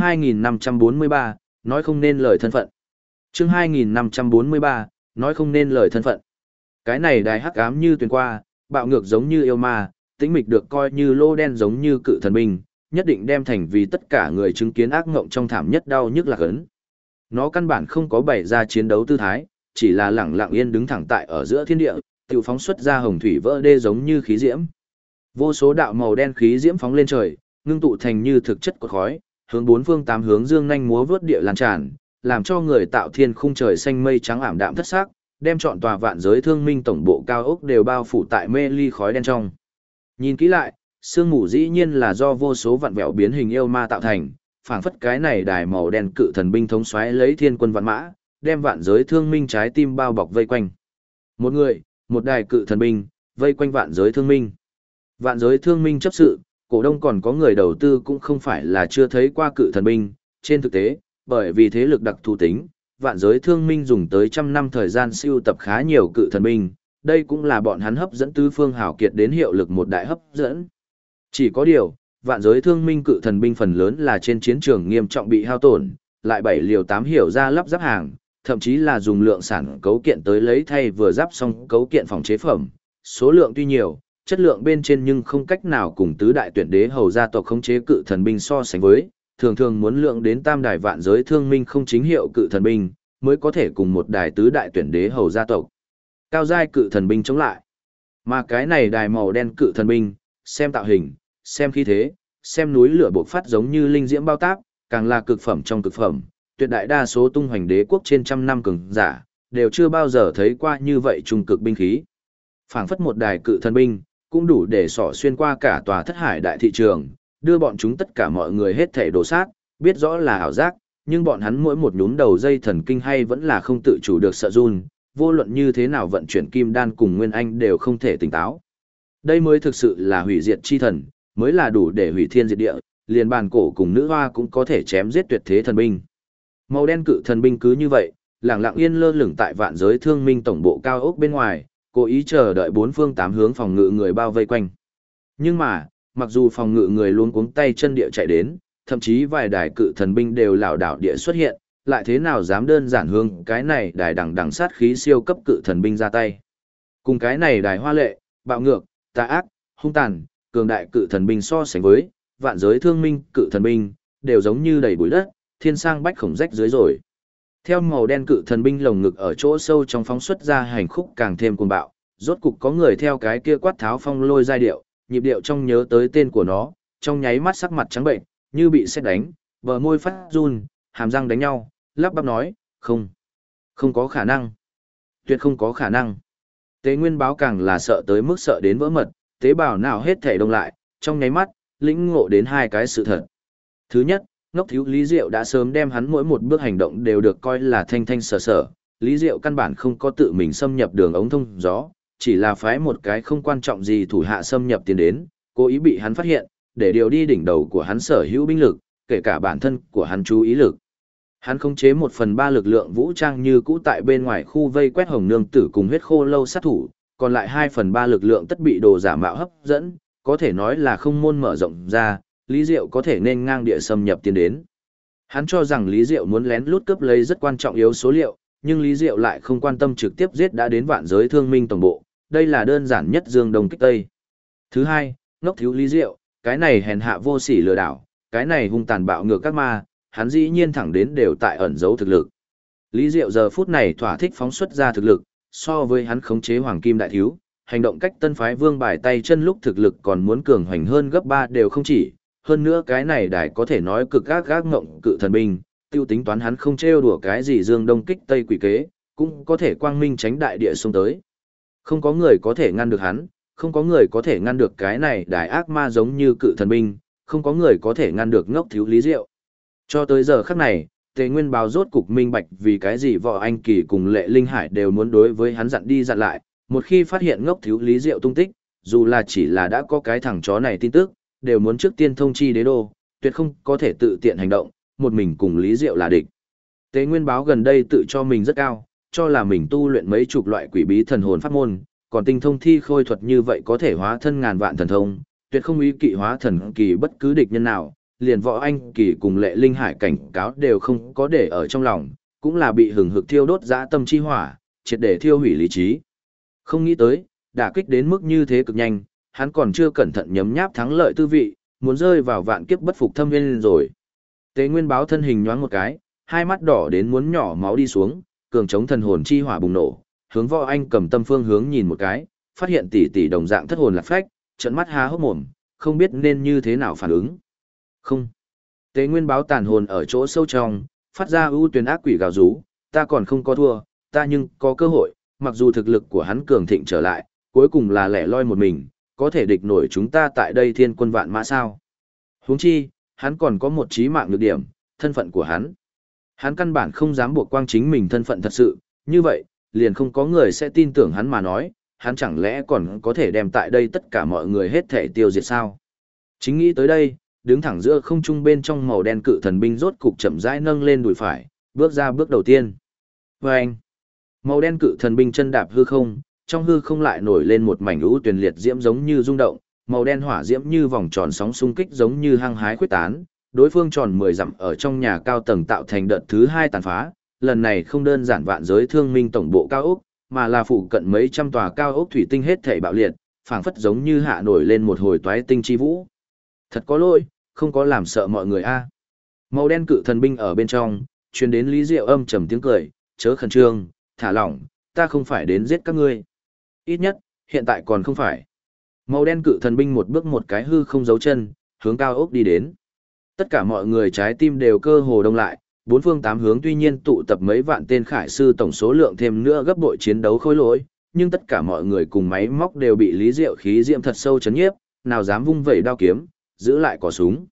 2543, nói không nên lời thân phận. Chương 2543, nói không nên lời thân phận. Cái này đài hắc ám như tuyển qua, bạo ngược giống như yêu ma, tĩnh mịch được coi như lô đen giống như cự thần binh, nhất định đem thành vì tất cả người chứng kiến ác ngộng trong thảm nhất đau nhức lạc ấn. Nó căn bản không có bày ra chiến đấu tư thái, chỉ là lẳng lặng yên đứng thẳng tại ở giữa thiên địa, tự phóng xuất ra hồng thủy vỡ đê giống như khí diễm. Vô số đạo màu đen khí diễm phóng lên trời, ngưng tụ thành như thực chất của khói, hướng bốn phương tám hướng dương nhanh múa vớt địa lan tràn, làm cho người tạo thiên khung trời xanh mây trắng ảm đạm thất sắc, đem trọn tòa vạn giới thương minh tổng bộ cao ốc đều bao phủ tại mê ly khói đen trong. Nhìn kỹ lại, sương mù dĩ nhiên là do vô số vạn vẹo biến hình yêu ma tạo thành, phảng phất cái này đài màu đen cự thần binh thống soái lấy thiên quân vạn mã, đem vạn giới thương minh trái tim bao bọc vây quanh. Một người, một đài cự thần binh, vây quanh vạn giới thương minh. Vạn giới thương minh chấp sự, cổ đông còn có người đầu tư cũng không phải là chưa thấy qua cự thần binh, trên thực tế, bởi vì thế lực đặc thù tính, vạn giới thương minh dùng tới 100 năm thời gian siêu tập khá nhiều cự thần binh, đây cũng là bọn hắn hấp dẫn tứ phương hào kiệt đến hiệu lực một đại hấp dẫn. Chỉ có điều, vạn giới thương minh cự thần binh phần lớn là trên chiến trường nghiêm trọng bị hao tổn, lại 7 liều 8 hiểu ra lắp ráp hàng, thậm chí là dùng lượng sản cấu kiện tới lấy thay vừa giáp xong cấu kiện phòng chế phẩm, số lượng tuy nhiều, chất lượng bên trên nhưng không cách nào cùng tứ đại tuyển đế hầu gia tộc khống chế cự thần binh so sánh với, thường thường muốn lượng đến tam đài vạn giới thương minh không chính hiệu cự thần binh, mới có thể cùng một đài tứ đại tuyển đế hầu gia tộc. Cao giai cự thần binh chống lại. Mà cái này đài màu đen cự thần binh, xem tạo hình, xem khí thế, xem núi lửa bộc phát giống như linh diễm bao táp, càng là cực phẩm trong cực phẩm, tuyệt đại đa số tung hoành đế quốc trên trăm năm cường giả, đều chưa bao giờ thấy qua như vậy trung cực binh khí. Phảng phất một đài cự thần binh, cũng đủ để xỏ xuyên qua cả tòa thất hải đại thị trường, đưa bọn chúng tất cả mọi người hết thể đổ sát, biết rõ là ảo giác, nhưng bọn hắn mỗi một nhúm đầu dây thần kinh hay vẫn là không tự chủ được sợ run, vô luận như thế nào vận chuyển kim đan cùng nguyên anh đều không thể tỉnh táo. Đây mới thực sự là hủy diệt chi thần, mới là đủ để hủy thiên diệt địa, liền bàn cổ cùng nữ hoa cũng có thể chém giết tuyệt thế thần binh. Màu đen cự thần binh cứ như vậy, lặng lặng yên lơ lửng tại vạn giới thương minh tổng bộ cao ốc bên ngoài, cố ý chờ đợi bốn phương tám hướng phòng ngự người bao vây quanh. Nhưng mà, mặc dù phòng ngự người luôn cuống tay chân địa chạy đến, thậm chí vài đài cự thần binh đều lảo đảo địa xuất hiện, lại thế nào dám đơn giản hướng cái này đài đằng sát khí siêu cấp cự thần binh ra tay. Cùng cái này đài hoa lệ, bạo ngược, tà ác, hung tàn, cường đại cự thần binh so sánh với, vạn giới thương minh cự thần binh, đều giống như đầy bụi đất, thiên sang bách khổng rách dưới rồi. Theo màu đen cự thần binh lồng ngực ở chỗ sâu trong phóng xuất ra hành khúc càng thêm cuồng bạo, rốt cục có người theo cái kia quát tháo phong lôi giai điệu, nhịp điệu trong nhớ tới tên của nó, trong nháy mắt sắc mặt trắng bệnh, như bị sét đánh, bờ môi phát run, hàm răng đánh nhau, lắp bắp nói, không có khả năng, tuyệt không có khả năng. Tế Nguyên Báo càng là sợ tới mức sợ đến vỡ mật, tế bào nào hết thể đông lại, trong nháy mắt, lĩnh ngộ đến hai cái sự thật. Thứ nhất, ngốc thiếu Lý Diệu đã sớm đem hắn mỗi một bước hành động đều được coi là thanh thanh sở sở, Lý Diệu căn bản không có tự mình xâm nhập đường ống thông gió, chỉ là phái một cái không quan trọng gì thủ hạ xâm nhập tiến đến, cố ý bị hắn phát hiện, để điều đi đỉnh đầu của hắn sở hữu binh lực, kể cả bản thân của hắn chú ý lực. Hắn khống chế 1/3 lực lượng vũ trang như cũ tại bên ngoài khu vây quét Hồng Nương Tử cùng huyết khô lâu sát thủ, còn lại 2/3 lực lượng tất bị đồ giả mạo hấp dẫn, có thể nói là không môn mở rộng ra, Lý Diệu có thể nên ngang địa xâm nhập tiến đến. Hắn cho rằng Lý Diệu muốn lén lút cướp lấy rất quan trọng yếu số liệu, nhưng Lý Diệu lại không quan tâm trực tiếp giết đã đến vạn giới thương minh tổng bộ, đây là đơn giản nhất dương đông kích tây. Thứ hai, ngốc thiếu Lý Diệu, cái này hèn hạ vô sỉ lừa đảo, cái này hung tàn bạo ngược các ma, hắn dĩ nhiên thẳng đến đều tại ẩn giấu thực lực. Lý Diệu giờ phút này thỏa thích phóng xuất ra thực lực, so với hắn khống chế hoàng kim đại thiếu, hành động cách tân phái vương bài tay chân lúc thực lực còn muốn cường hoành hơn gấp 3 đều không chỉ, hơn nữa cái này đài có thể nói cực gác ngộng cự thần binh, tiêu tính toán hắn không trêu đùa cái gì dương đông kích tây quỷ kế, cũng có thể quang minh tránh đại địa xông tới. Không có người có thể ngăn được hắn, không có người có thể ngăn được cái này đài ác ma giống như cự thần binh, không có người có thể ngăn được ngốc thiếu Lý Diệu. Cho tới giờ khắc này, Tề Nguyên Báo rốt cục minh bạch vì cái gì Võ Anh Kỳ cùng Lệ Linh Hải đều muốn đối với hắn dặn đi dặn lại, một khi phát hiện ngốc thiếu Lý Diệu tung tích, dù là chỉ là đã có cái thằng chó này tin tức, đều muốn trước tiên thông chi đế đô, tuyệt không có thể tự tiện hành động, một mình cùng Lý Diệu là địch. Tế Nguyên Báo gần đây tự cho mình rất cao, cho là mình tu luyện mấy chục loại quỷ bí thần hồn pháp môn, còn tinh thông thi khôi thuật như vậy có thể hóa thân ngàn vạn thần thông, tuyệt không ý kỵ hóa thần kỳ bất cứ địch nhân nào, liền Võ Anh Kỳ cùng Lệ Linh Hải cảnh cáo đều không có để ở trong lòng, cũng là bị hừng hực thiêu đốt dã tâm chi hỏa, triệt để thiêu hủy lý trí. Không nghĩ tới, đả kích đến mức như thế cực nhanh, hắn còn chưa cẩn thận nhấm nháp thắng lợi tư vị, muốn rơi vào vạn kiếp bất phục thâm viên rồi. Tế Nguyên Báo thân hình nhoáng một cái, hai mắt đỏ đến muốn nhỏ máu đi xuống, cường chống thần hồn chi hỏa bùng nổ, hướng Võ Anh Cầm tâm phương hướng nhìn một cái, phát hiện tỷ tỷ đồng dạng thất hồn lạc phách, trợn mắt há hốc mồm, không biết nên như thế nào phản ứng. Không. Tế Nguyên Báo tàn hồn ở chỗ sâu trong, phát ra ưu tuyến ác quỷ gào rú, ta còn không có thua, ta nhưng có cơ hội, mặc dù thực lực của hắn cường thịnh trở lại, cuối cùng là lẻ loi một mình, có thể địch nổi chúng ta tại đây thiên quân vạn mã sao. Huống chi, hắn còn có một chí mạng nhược điểm, thân phận của hắn. Hắn căn bản không dám buộc quang chính mình thân phận thật sự, như vậy, liền không có người sẽ tin tưởng hắn mà nói, hắn chẳng lẽ còn có thể đem tại đây tất cả mọi người hết thể tiêu diệt sao. Chính nghĩ tới đây, đứng thẳng giữa không trung bên trong màu đen cự thần binh rốt cục chậm rãi nâng lên đùi phải, bước ra bước đầu tiên. Và anh, màu đen cự thần binh chân đạp hư không, trong hư không lại nổi lên một mảnh ưu tuyền liệt diễm giống như rung động, màu đen hỏa diễm như vòng tròn sóng xung kích giống như hăng hái khuếch tán, đối phương tròn 10 dặm ở trong nhà cao tầng tạo thành đợt thứ 2 tàn phá, lần này không đơn giản vạn giới thương minh tổng bộ cao ốc, mà là phụ cận mấy trăm tòa cao ốc thủy tinh hết thảy bạo liệt, phảng phất giống như hạ nổi lên một hồi toái tinh chi vũ. Thật có lỗi, không có làm sợ mọi người a. Màu đen cự thần binh ở bên trong, truyền đến Lý Diệu âm trầm tiếng cười, chớ khẩn trương, thả lỏng, ta không phải đến giết các ngươi. Ít nhất, hiện tại còn không phải. Màu đen cự thần binh một bước một cái hư không giấu chân, hướng cao ốc đi đến. Tất cả mọi người trái tim đều cơ hồ đông lại, bốn phương tám hướng tuy nhiên tụ tập mấy vạn tên khải sư tổng số lượng thêm nữa gấp bội chiến đấu khối lỗi, nhưng tất cả mọi người cùng máy móc đều bị Lý Diệu khí diệm thật sâu chấn nhiếp, nào dám vung vẩy đao kiếm, giữ lại cò súng.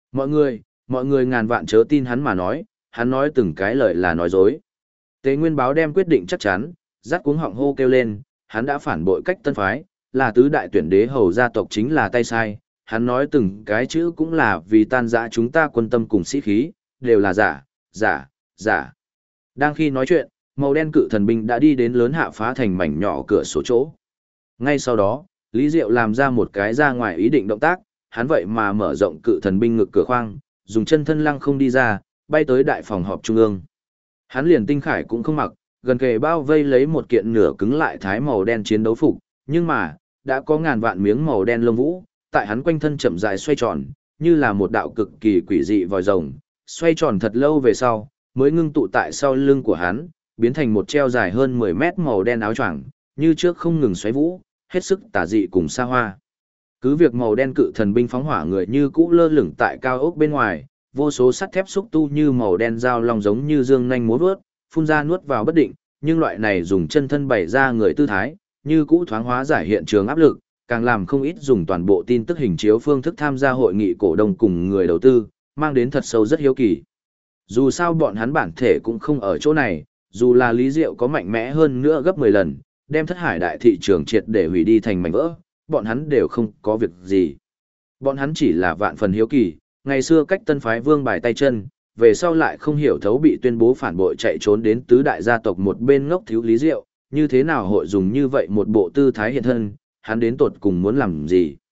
Mọi người ngàn vạn chớ tin hắn mà nói, hắn nói từng cái lời là nói dối. Tế Nguyên Báo đem quyết định chắc chắn, dắt cuống họng hô kêu lên, hắn đã phản bội cách tân phái, là tứ đại tuyển đế hầu gia tộc chính là tay sai, hắn nói từng cái chữ cũng là vì tan rã chúng ta quân tâm cùng sĩ khí, đều là giả, giả, giả. Đang khi nói chuyện, màu đen cự thần binh đã đi đến lớn hạ phá thành mảnh nhỏ cửa sổ chỗ. Ngay sau đó, Lý Diệu làm ra một cái ra ngoài ý định động tác, hắn vậy mà mở rộng cự thần binh ngực cửa khoang, dùng chân thân lăng không đi ra, bay tới đại phòng họp trung ương. Hắn liền tinh khải cũng không mặc, gần kề bao vây lấy một kiện nửa cứng lại thái màu đen chiến đấu phục, nhưng mà, đã có ngàn vạn miếng màu đen lông vũ, tại hắn quanh thân chậm rãi xoay tròn, như là một đạo cực kỳ quỷ dị vòi rồng, xoay tròn thật lâu về sau, mới ngưng tụ tại sau lưng của hắn, biến thành một treo dài hơn 10 mét màu đen áo choàng, như trước không ngừng xoáy vũ, hết sức tà dị cùng xa hoa. Cứ việc màu đen cự thần binh phóng hỏa người như cũ lơ lửng tại cao ốc bên ngoài, vô số sắt thép xúc tu như màu đen dao long giống như dương nhanh múa vớt, phun ra nuốt vào bất định, nhưng loại này dùng chân thân bày ra người tư thái, như cũ thoáng hóa giải hiện trường áp lực, càng làm không ít dùng toàn bộ tin tức hình chiếu phương thức tham gia hội nghị cổ đông cùng người đầu tư, mang đến thật sâu rất hiếu kỳ. Dù sao bọn hắn bản thể cũng không ở chỗ này, dù là Lý Diệu có mạnh mẽ hơn nữa gấp 10 lần, đem thất hải đại thị trường triệt để hủy đi thành mảnh vỡ, bọn hắn đều không có việc gì. Bọn hắn chỉ là vạn phần hiếu kỳ, ngày xưa cách tân phái vương bài tay chân, về sau lại không hiểu thấu bị tuyên bố phản bội chạy trốn đến tứ đại gia tộc một bên ngốc thiếu Lý Diệu, như thế nào hội dùng như vậy một bộ tư thái hiện thân, hắn đến tột cùng muốn làm gì.